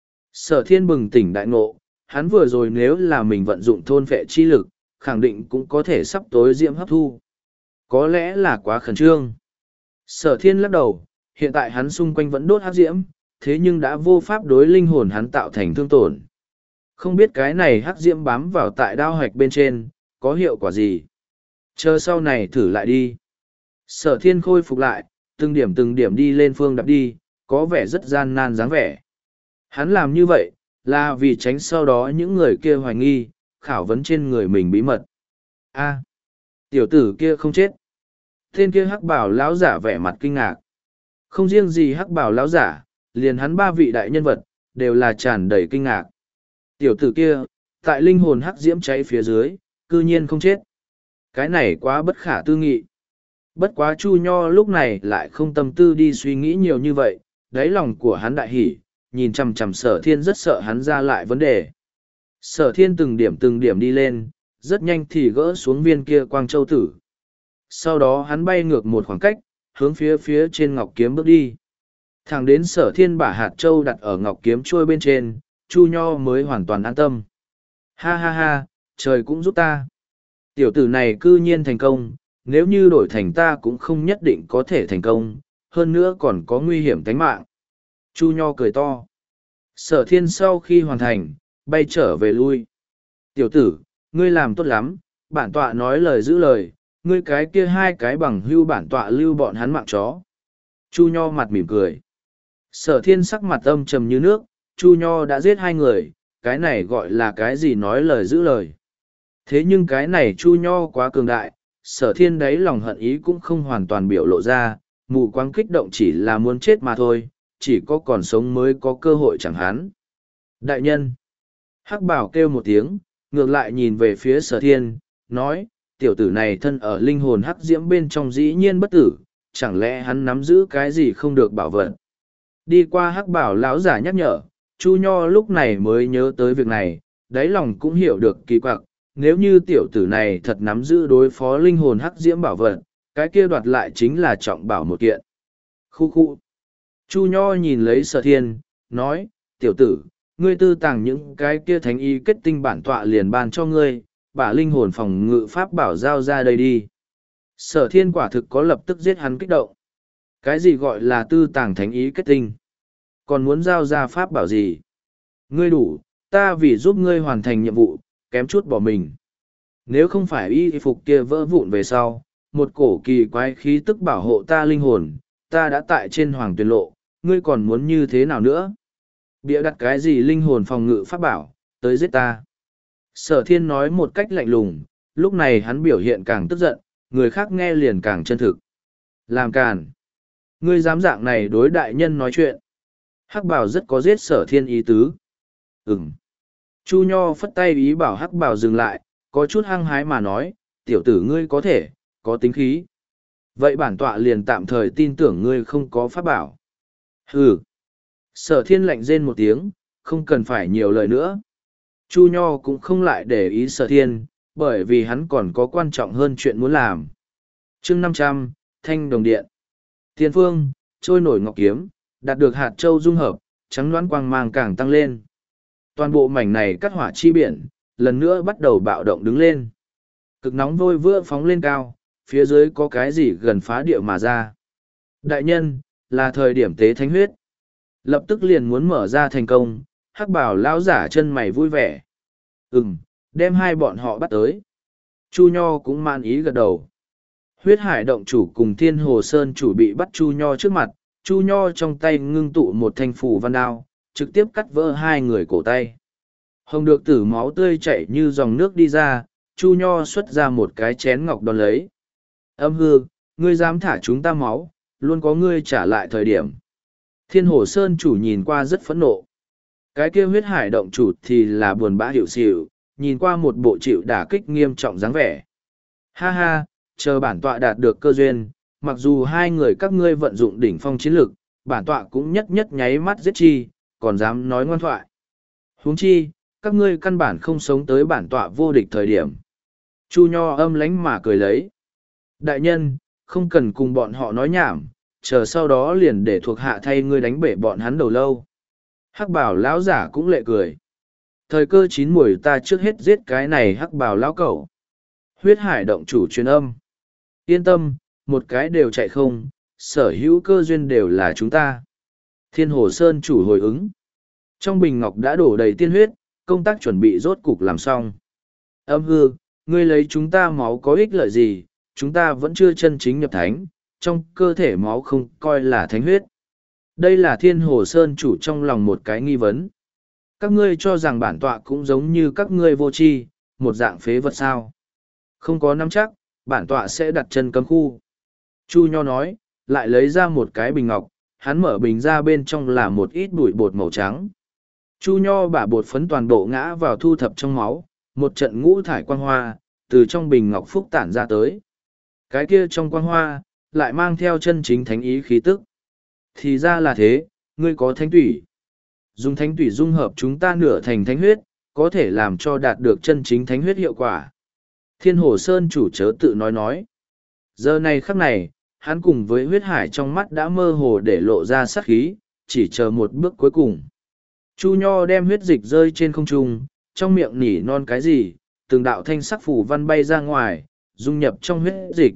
Sở thiên bừng tỉnh đại ngộ, hắn vừa rồi nếu là mình vận dụng thôn phệ chi lực, khẳng định cũng có thể sắp tối diễm hấp thu. Có lẽ là quá khẩn trương. Sở thiên lắc đầu, hiện tại hắn xung quanh vẫn đốt hắc diễm, thế nhưng đã vô pháp đối linh hồn hắn tạo thành thương tổn. Không biết cái này hắc diễm bám vào tại đao hạch bên trên, có hiệu quả gì. Chờ sau này thử lại đi. Sở thiên khôi phục lại, từng điểm từng điểm đi lên phương đạp đi, có vẻ rất gian nan dáng vẻ. Hắn làm như vậy, là vì tránh sau đó những người kia hoài nghi, khảo vấn trên người mình bí mật. A, tiểu tử kia không chết. Tên kia hắc bảo lão giả vẻ mặt kinh ngạc. Không riêng gì hắc bảo lão giả, liền hắn ba vị đại nhân vật, đều là tràn đầy kinh ngạc. Tiểu tử kia, tại linh hồn hắc diễm cháy phía dưới, cư nhiên không chết. Cái này quá bất khả tư nghị. Bất quá Chu Nho lúc này lại không tâm tư đi suy nghĩ nhiều như vậy, đáy lòng của hắn đại hỉ, nhìn chằm chằm sở thiên rất sợ hắn ra lại vấn đề. Sở thiên từng điểm từng điểm đi lên, rất nhanh thì gỡ xuống viên kia quang châu tử. Sau đó hắn bay ngược một khoảng cách, hướng phía phía trên ngọc kiếm bước đi. Thẳng đến sở thiên bả hạt châu đặt ở ngọc kiếm trôi bên trên, Chu Nho mới hoàn toàn an tâm. Ha ha ha, trời cũng giúp ta. Tiểu tử này cư nhiên thành công, nếu như đổi thành ta cũng không nhất định có thể thành công, hơn nữa còn có nguy hiểm tính mạng. Chu Nho cười to. Sở thiên sau khi hoàn thành, bay trở về lui. Tiểu tử, ngươi làm tốt lắm, bản tọa nói lời giữ lời, ngươi cái kia hai cái bằng hưu bản tọa lưu bọn hắn mạng chó. Chu Nho mặt mỉm cười. Sở thiên sắc mặt âm trầm như nước, Chu Nho đã giết hai người, cái này gọi là cái gì nói lời giữ lời. Thế nhưng cái này Chu Nho quá cường đại, sở thiên đấy lòng hận ý cũng không hoàn toàn biểu lộ ra, mù quáng kích động chỉ là muốn chết mà thôi, chỉ có còn sống mới có cơ hội chẳng hắn. Đại nhân! Hắc Bảo kêu một tiếng, ngược lại nhìn về phía sở thiên, nói, tiểu tử này thân ở linh hồn hắc diễm bên trong dĩ nhiên bất tử, chẳng lẽ hắn nắm giữ cái gì không được bảo vật. Đi qua Hắc Bảo lão giả nhắc nhở, Chu Nho lúc này mới nhớ tới việc này, đáy lòng cũng hiểu được kỳ quặc, nếu như tiểu tử này thật nắm giữ đối phó linh hồn hắc diễm bảo vật, cái kia đoạt lại chính là trọng bảo một kiện. Khu khu. Chu Nho nhìn lấy sở thiên, nói, tiểu tử, ngươi tư tàng những cái kia thánh y kết tinh bản tọa liền ban cho ngươi, bả linh hồn phòng ngự pháp bảo giao ra đây đi. Sở thiên quả thực có lập tức giết hắn kích động. Cái gì gọi là tư tàng thánh ý kết tinh? Còn muốn giao ra pháp bảo gì? Ngươi đủ, ta vì giúp ngươi hoàn thành nhiệm vụ, kém chút bỏ mình. Nếu không phải y phục kia vỡ vụn về sau, một cổ kỳ quái khí tức bảo hộ ta linh hồn, ta đã tại trên hoàng tuyển lộ, ngươi còn muốn như thế nào nữa? Bịa đặt cái gì linh hồn phòng ngự pháp bảo, tới giết ta. Sở thiên nói một cách lạnh lùng, lúc này hắn biểu hiện càng tức giận, người khác nghe liền càng chân thực. Làm càn. Ngươi dám dạng này đối đại nhân nói chuyện. Hắc Bảo rất có giết sở thiên ý tứ. Ừm. Chu Nho phất tay ý bảo Hắc Bảo dừng lại, có chút hăng hái mà nói, tiểu tử ngươi có thể, có tính khí. Vậy bản tọa liền tạm thời tin tưởng ngươi không có pháp bảo. Hừ. Sở thiên lạnh rên một tiếng, không cần phải nhiều lời nữa. Chu Nho cũng không lại để ý sở thiên, bởi vì hắn còn có quan trọng hơn chuyện muốn làm. chương năm trăm, Thanh Đồng Điện. Tiền phương, trôi nổi ngọc kiếm, đạt được hạt châu dung hợp, trắng đoán quang mang càng tăng lên. Toàn bộ mảnh này cắt hỏa chi biển, lần nữa bắt đầu bạo động đứng lên. Cực nóng vôi vữa phóng lên cao, phía dưới có cái gì gần phá địa mà ra. Đại nhân, là thời điểm tế thánh huyết. Lập tức liền muốn mở ra thành công, Hắc Bảo lão giả chân mày vui vẻ. Ừm, đem hai bọn họ bắt tới. Chu Nho cũng man ý gật đầu. Huyết Hải động chủ cùng Thiên Hồ Sơn chủ bị bắt Chu Nho trước mặt, Chu Nho trong tay ngưng tụ một thanh phủ văn đao, trực tiếp cắt vỡ hai người cổ tay. Hồng được tử máu tươi chảy như dòng nước đi ra, Chu Nho xuất ra một cái chén ngọc đón lấy. Âm hư, ngươi dám thả chúng ta máu, luôn có ngươi trả lại thời điểm. Thiên Hồ Sơn chủ nhìn qua rất phẫn nộ. Cái kia Huyết Hải động chủ thì là buồn bã hiểu xỉu, nhìn qua một bộ chịu đả kích nghiêm trọng dáng vẻ. Ha ha, chờ bản tọa đạt được cơ duyên, mặc dù hai người các ngươi vận dụng đỉnh phong chiến lực, bản tọa cũng nhất nhất nháy mắt giết chi, còn dám nói ngoan thoại. Huống chi, các ngươi căn bản không sống tới bản tọa vô địch thời điểm. Chu Nho âm lánh mà cười lấy. Đại nhân, không cần cùng bọn họ nói nhảm, chờ sau đó liền để thuộc hạ thay ngươi đánh bể bọn hắn đầu lâu. Hắc Bảo lão giả cũng lệ cười. Thời cơ chín muồi ta trước hết giết cái này Hắc Bảo lão cẩu. Huyết Hải động chủ truyền âm. Yên tâm, một cái đều chạy không, sở hữu cơ duyên đều là chúng ta. Thiên Hồ Sơn chủ hồi ứng. Trong bình ngọc đã đổ đầy tiên huyết, công tác chuẩn bị rốt cục làm xong. Âm hư, ngươi lấy chúng ta máu có ích lợi gì, chúng ta vẫn chưa chân chính nhập thánh, trong cơ thể máu không coi là thánh huyết. Đây là Thiên Hồ Sơn chủ trong lòng một cái nghi vấn. Các ngươi cho rằng bản tọa cũng giống như các ngươi vô tri, một dạng phế vật sao. Không có nắm chắc, bản tọa sẽ đặt chân cấm khu. Chu Nho nói, lại lấy ra một cái bình ngọc, hắn mở bình ra bên trong là một ít bụi bột màu trắng. Chu Nho bả bột phấn toàn bộ ngã vào thu thập trong máu, một trận ngũ thải quang hoa, từ trong bình ngọc phúc tản ra tới. Cái kia trong quang hoa, lại mang theo chân chính thánh ý khí tức. Thì ra là thế, ngươi có thánh tủy. Dùng thánh tủy dung hợp chúng ta nửa thành thánh huyết, có thể làm cho đạt được chân chính thánh huyết hiệu quả. Thiên Hồ Sơn chủ chớ tự nói nói. Giờ này khắc này, hắn cùng với huyết hải trong mắt đã mơ hồ để lộ ra sát khí, chỉ chờ một bước cuối cùng. Chu Nho đem huyết dịch rơi trên không trung, trong miệng nỉ non cái gì, từng đạo thanh sắc phủ văn bay ra ngoài, dung nhập trong huyết dịch.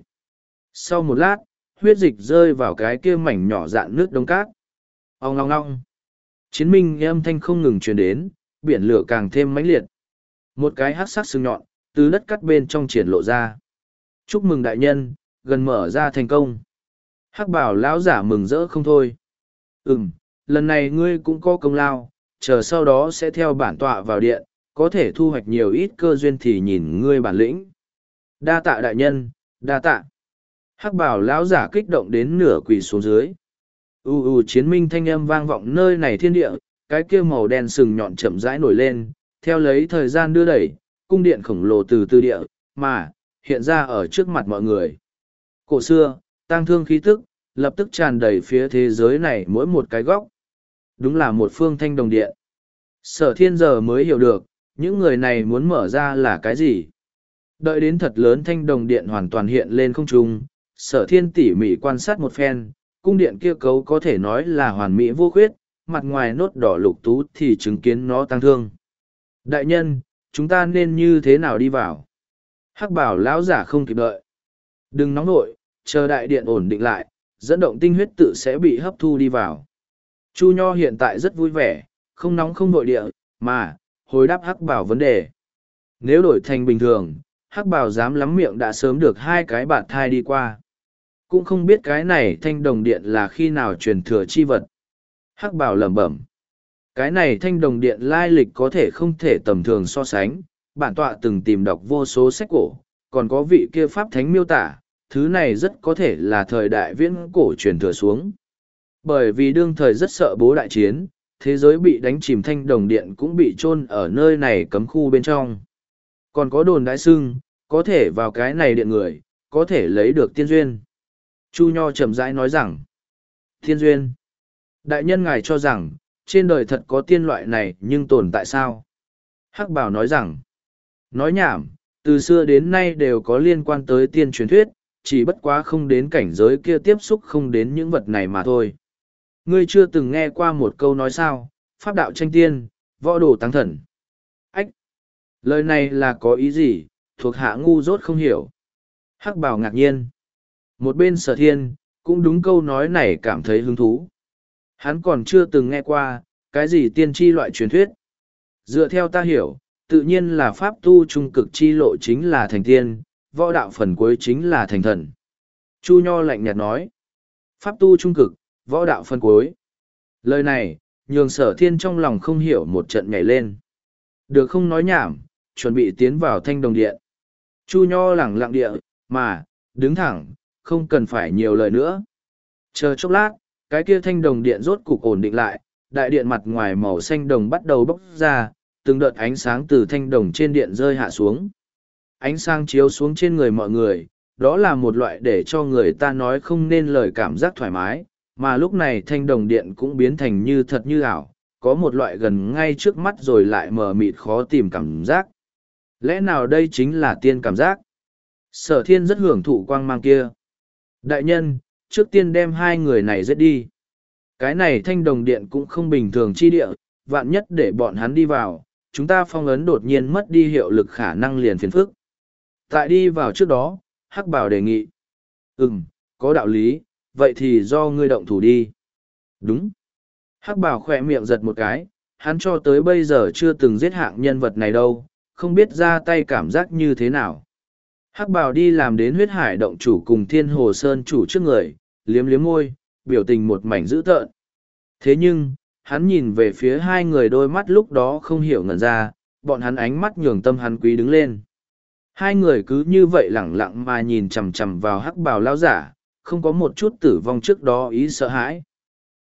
Sau một lát, huyết dịch rơi vào cái kia mảnh nhỏ dạn nước đông cát. Ông ngong ngong. Chiến minh âm thanh không ngừng truyền đến, biển lửa càng thêm mãnh liệt. Một cái hắc sắc sừng nhọn, từ đất cắt bên trong triển lộ ra. Chúc mừng đại nhân, gần mở ra thành công. Hắc bảo lão giả mừng rỡ không thôi. Ừm, lần này ngươi cũng có công lao, chờ sau đó sẽ theo bản tọa vào điện, có thể thu hoạch nhiều ít cơ duyên thì nhìn ngươi bản lĩnh. Đa tạ đại nhân, đa tạ. Hắc bảo lão giả kích động đến nửa quỳ xuống dưới. U u chiến minh thanh âm vang vọng nơi này thiên địa, cái kia màu đen sừng nhọn chậm rãi nổi lên, theo lấy thời gian đưa đẩy, cung điện khổng lồ từ từ địa, mà, hiện ra ở trước mặt mọi người. Cổ xưa, tang thương khí tức, lập tức tràn đầy phía thế giới này mỗi một cái góc. Đúng là một phương thanh đồng điện. Sở thiên giờ mới hiểu được, những người này muốn mở ra là cái gì. Đợi đến thật lớn thanh đồng điện hoàn toàn hiện lên không trung, sở thiên tỉ mỉ quan sát một phen, cung điện kia cấu có thể nói là hoàn mỹ vô khuyết, mặt ngoài nốt đỏ lục tú thì chứng kiến nó tăng thương. Đại nhân, chúng ta nên như thế nào đi vào? Hắc bảo lão giả không kịp đợi. Đừng nóng nổi, chờ đại điện ổn định lại, dẫn động tinh huyết tự sẽ bị hấp thu đi vào. Chu Nho hiện tại rất vui vẻ, không nóng không nội địa, mà, hồi đáp Hắc bảo vấn đề. Nếu đổi thành bình thường, Hắc bảo dám lắm miệng đã sớm được hai cái bạt thai đi qua. Cũng không biết cái này thanh đồng điện là khi nào truyền thừa chi vật. Hắc bảo lẩm bẩm. Cái này thanh đồng điện lai lịch có thể không thể tầm thường so sánh, bản tọa từng tìm đọc vô số sách cổ, còn có vị kia pháp thánh miêu tả, thứ này rất có thể là thời đại viễn cổ truyền thừa xuống. Bởi vì đương thời rất sợ bố đại chiến, thế giới bị đánh chìm thanh đồng điện cũng bị chôn ở nơi này cấm khu bên trong. Còn có đồn đại xưng, có thể vào cái này điện người, có thể lấy được tiên duyên. Chu Nho chậm rãi nói rằng, tiên duyên. Đại nhân ngài cho rằng, trên đời thật có tiên loại này nhưng tồn tại sao? Hắc bảo nói rằng, nói nhảm, từ xưa đến nay đều có liên quan tới tiên truyền thuyết, chỉ bất quá không đến cảnh giới kia tiếp xúc không đến những vật này mà thôi. Ngươi chưa từng nghe qua một câu nói sao, pháp đạo tranh tiên, võ đồ tăng thần. Ách! Lời này là có ý gì, thuộc hạ ngu dốt không hiểu. Hắc bảo ngạc nhiên. Một bên sở thiên, cũng đúng câu nói này cảm thấy hứng thú. Hắn còn chưa từng nghe qua, cái gì tiên tri loại truyền thuyết. Dựa theo ta hiểu, tự nhiên là pháp tu trung cực chi lộ chính là thành tiên, võ đạo phần cuối chính là thành thần. Chu Nho lạnh nhạt nói, pháp tu trung cực, võ đạo phần cuối. Lời này, nhường sở thiên trong lòng không hiểu một trận nhảy lên. Được không nói nhảm, chuẩn bị tiến vào thanh đồng điện. Chu Nho lẳng lặng địa, mà, đứng thẳng, không cần phải nhiều lời nữa. Chờ chốc lát, cái kia thanh đồng điện rốt cục ổn định lại, đại điện mặt ngoài màu xanh đồng bắt đầu bốc ra, từng đợt ánh sáng từ thanh đồng trên điện rơi hạ xuống. Ánh sáng chiếu xuống trên người mọi người, đó là một loại để cho người ta nói không nên lời cảm giác thoải mái, mà lúc này thanh đồng điện cũng biến thành như thật như ảo, có một loại gần ngay trước mắt rồi lại mờ mịt khó tìm cảm giác. Lẽ nào đây chính là tiên cảm giác? Sở thiên rất hưởng thụ quang mang kia. Đại nhân, trước tiên đem hai người này giết đi. Cái này thanh đồng điện cũng không bình thường chi địa, vạn nhất để bọn hắn đi vào, chúng ta phong ấn đột nhiên mất đi hiệu lực khả năng liền phiền phức. Tại đi vào trước đó, Hắc Bảo đề nghị. Ừm, có đạo lý, vậy thì do ngươi động thủ đi. Đúng. Hắc Bảo khỏe miệng giật một cái, hắn cho tới bây giờ chưa từng giết hạng nhân vật này đâu, không biết ra tay cảm giác như thế nào. Hắc Bảo đi làm đến huyết hải động chủ cùng Thiên Hồ Sơn chủ trước người, liếm liếm môi, biểu tình một mảnh dữ tợn. Thế nhưng, hắn nhìn về phía hai người đôi mắt lúc đó không hiểu ngẩn ra, bọn hắn ánh mắt nhường tâm hắn quý đứng lên. Hai người cứ như vậy lẳng lặng mà nhìn chằm chằm vào Hắc Bảo lão giả, không có một chút tử vong trước đó ý sợ hãi.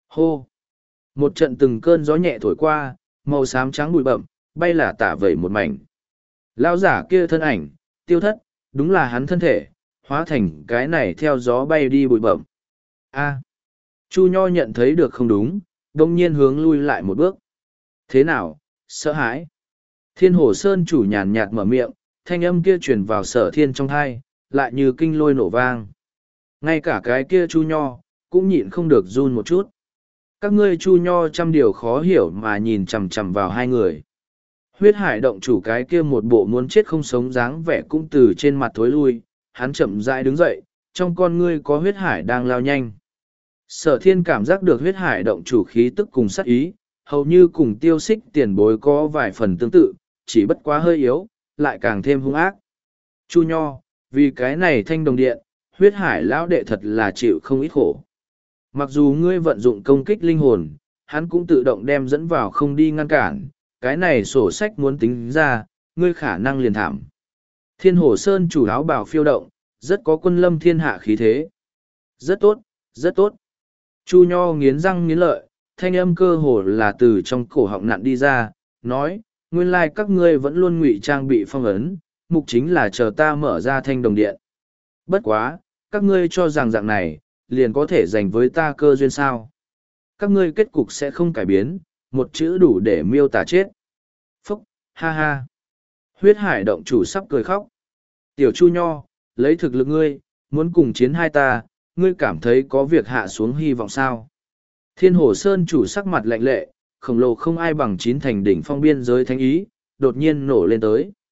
Hô! Một trận từng cơn gió nhẹ thổi qua, màu xám trắng bụi bậm, bay là tả vẩy một mảnh. Lão giả kia thân ảnh, tiêu thất, đúng là hắn thân thể, hóa thành cái này theo gió bay đi bụi bậm. A! Chu Nho nhận thấy được không đúng, đông nhiên hướng lui lại một bước. Thế nào, sợ hãi? Thiên Hồ Sơn chủ nhàn nhạt mở miệng, thanh âm kia truyền vào Sở Thiên trong thai, lại như kinh lôi nổ vang. Ngay cả cái kia Chu Nho, cũng nhịn không được run một chút. Các ngươi Chu Nho trăm điều khó hiểu mà nhìn chằm chằm vào hai người. Huyết hải động chủ cái kia một bộ muốn chết không sống dáng vẻ cũng từ trên mặt thối lui, hắn chậm rãi đứng dậy, trong con ngươi có huyết hải đang lao nhanh. Sở Thiên cảm giác được huyết hải động chủ khí tức cùng sát ý, hầu như cùng tiêu xích tiền bối có vài phần tương tự, chỉ bất quá hơi yếu, lại càng thêm hung ác. Chu Nho, vì cái này thanh đồng điện, huyết hải lão đệ thật là chịu không ít khổ. Mặc dù ngươi vận dụng công kích linh hồn, hắn cũng tự động đem dẫn vào không đi ngăn cản, cái này sổ sách muốn tính ra, ngươi khả năng liền thảm. Thiên Hồ Sơn chủ áo bào phiêu động, rất có quân lâm thiên hạ khí thế. Rất tốt, rất tốt. Chu Nho nghiến răng nghiến lợi, thanh âm cơ hồ là từ trong cổ họng nặn đi ra, nói, nguyên lai các ngươi vẫn luôn ngụy trang bị phong ấn, mục chính là chờ ta mở ra thanh đồng điện. Bất quá, các ngươi cho rằng dạng này, liền có thể giành với ta cơ duyên sao. Các ngươi kết cục sẽ không cải biến, một chữ đủ để miêu tả chết. Phúc, ha ha. Huyết hải động chủ sắp cười khóc. Tiểu Chu Nho, lấy thực lực ngươi, muốn cùng chiến hai ta, ngươi cảm thấy có việc hạ xuống hy vọng sao. Thiên Hồ Sơn chủ sắc mặt lạnh lệ, khổng lồ không ai bằng chín thành đỉnh phong biên giới thánh ý, đột nhiên nổ lên tới.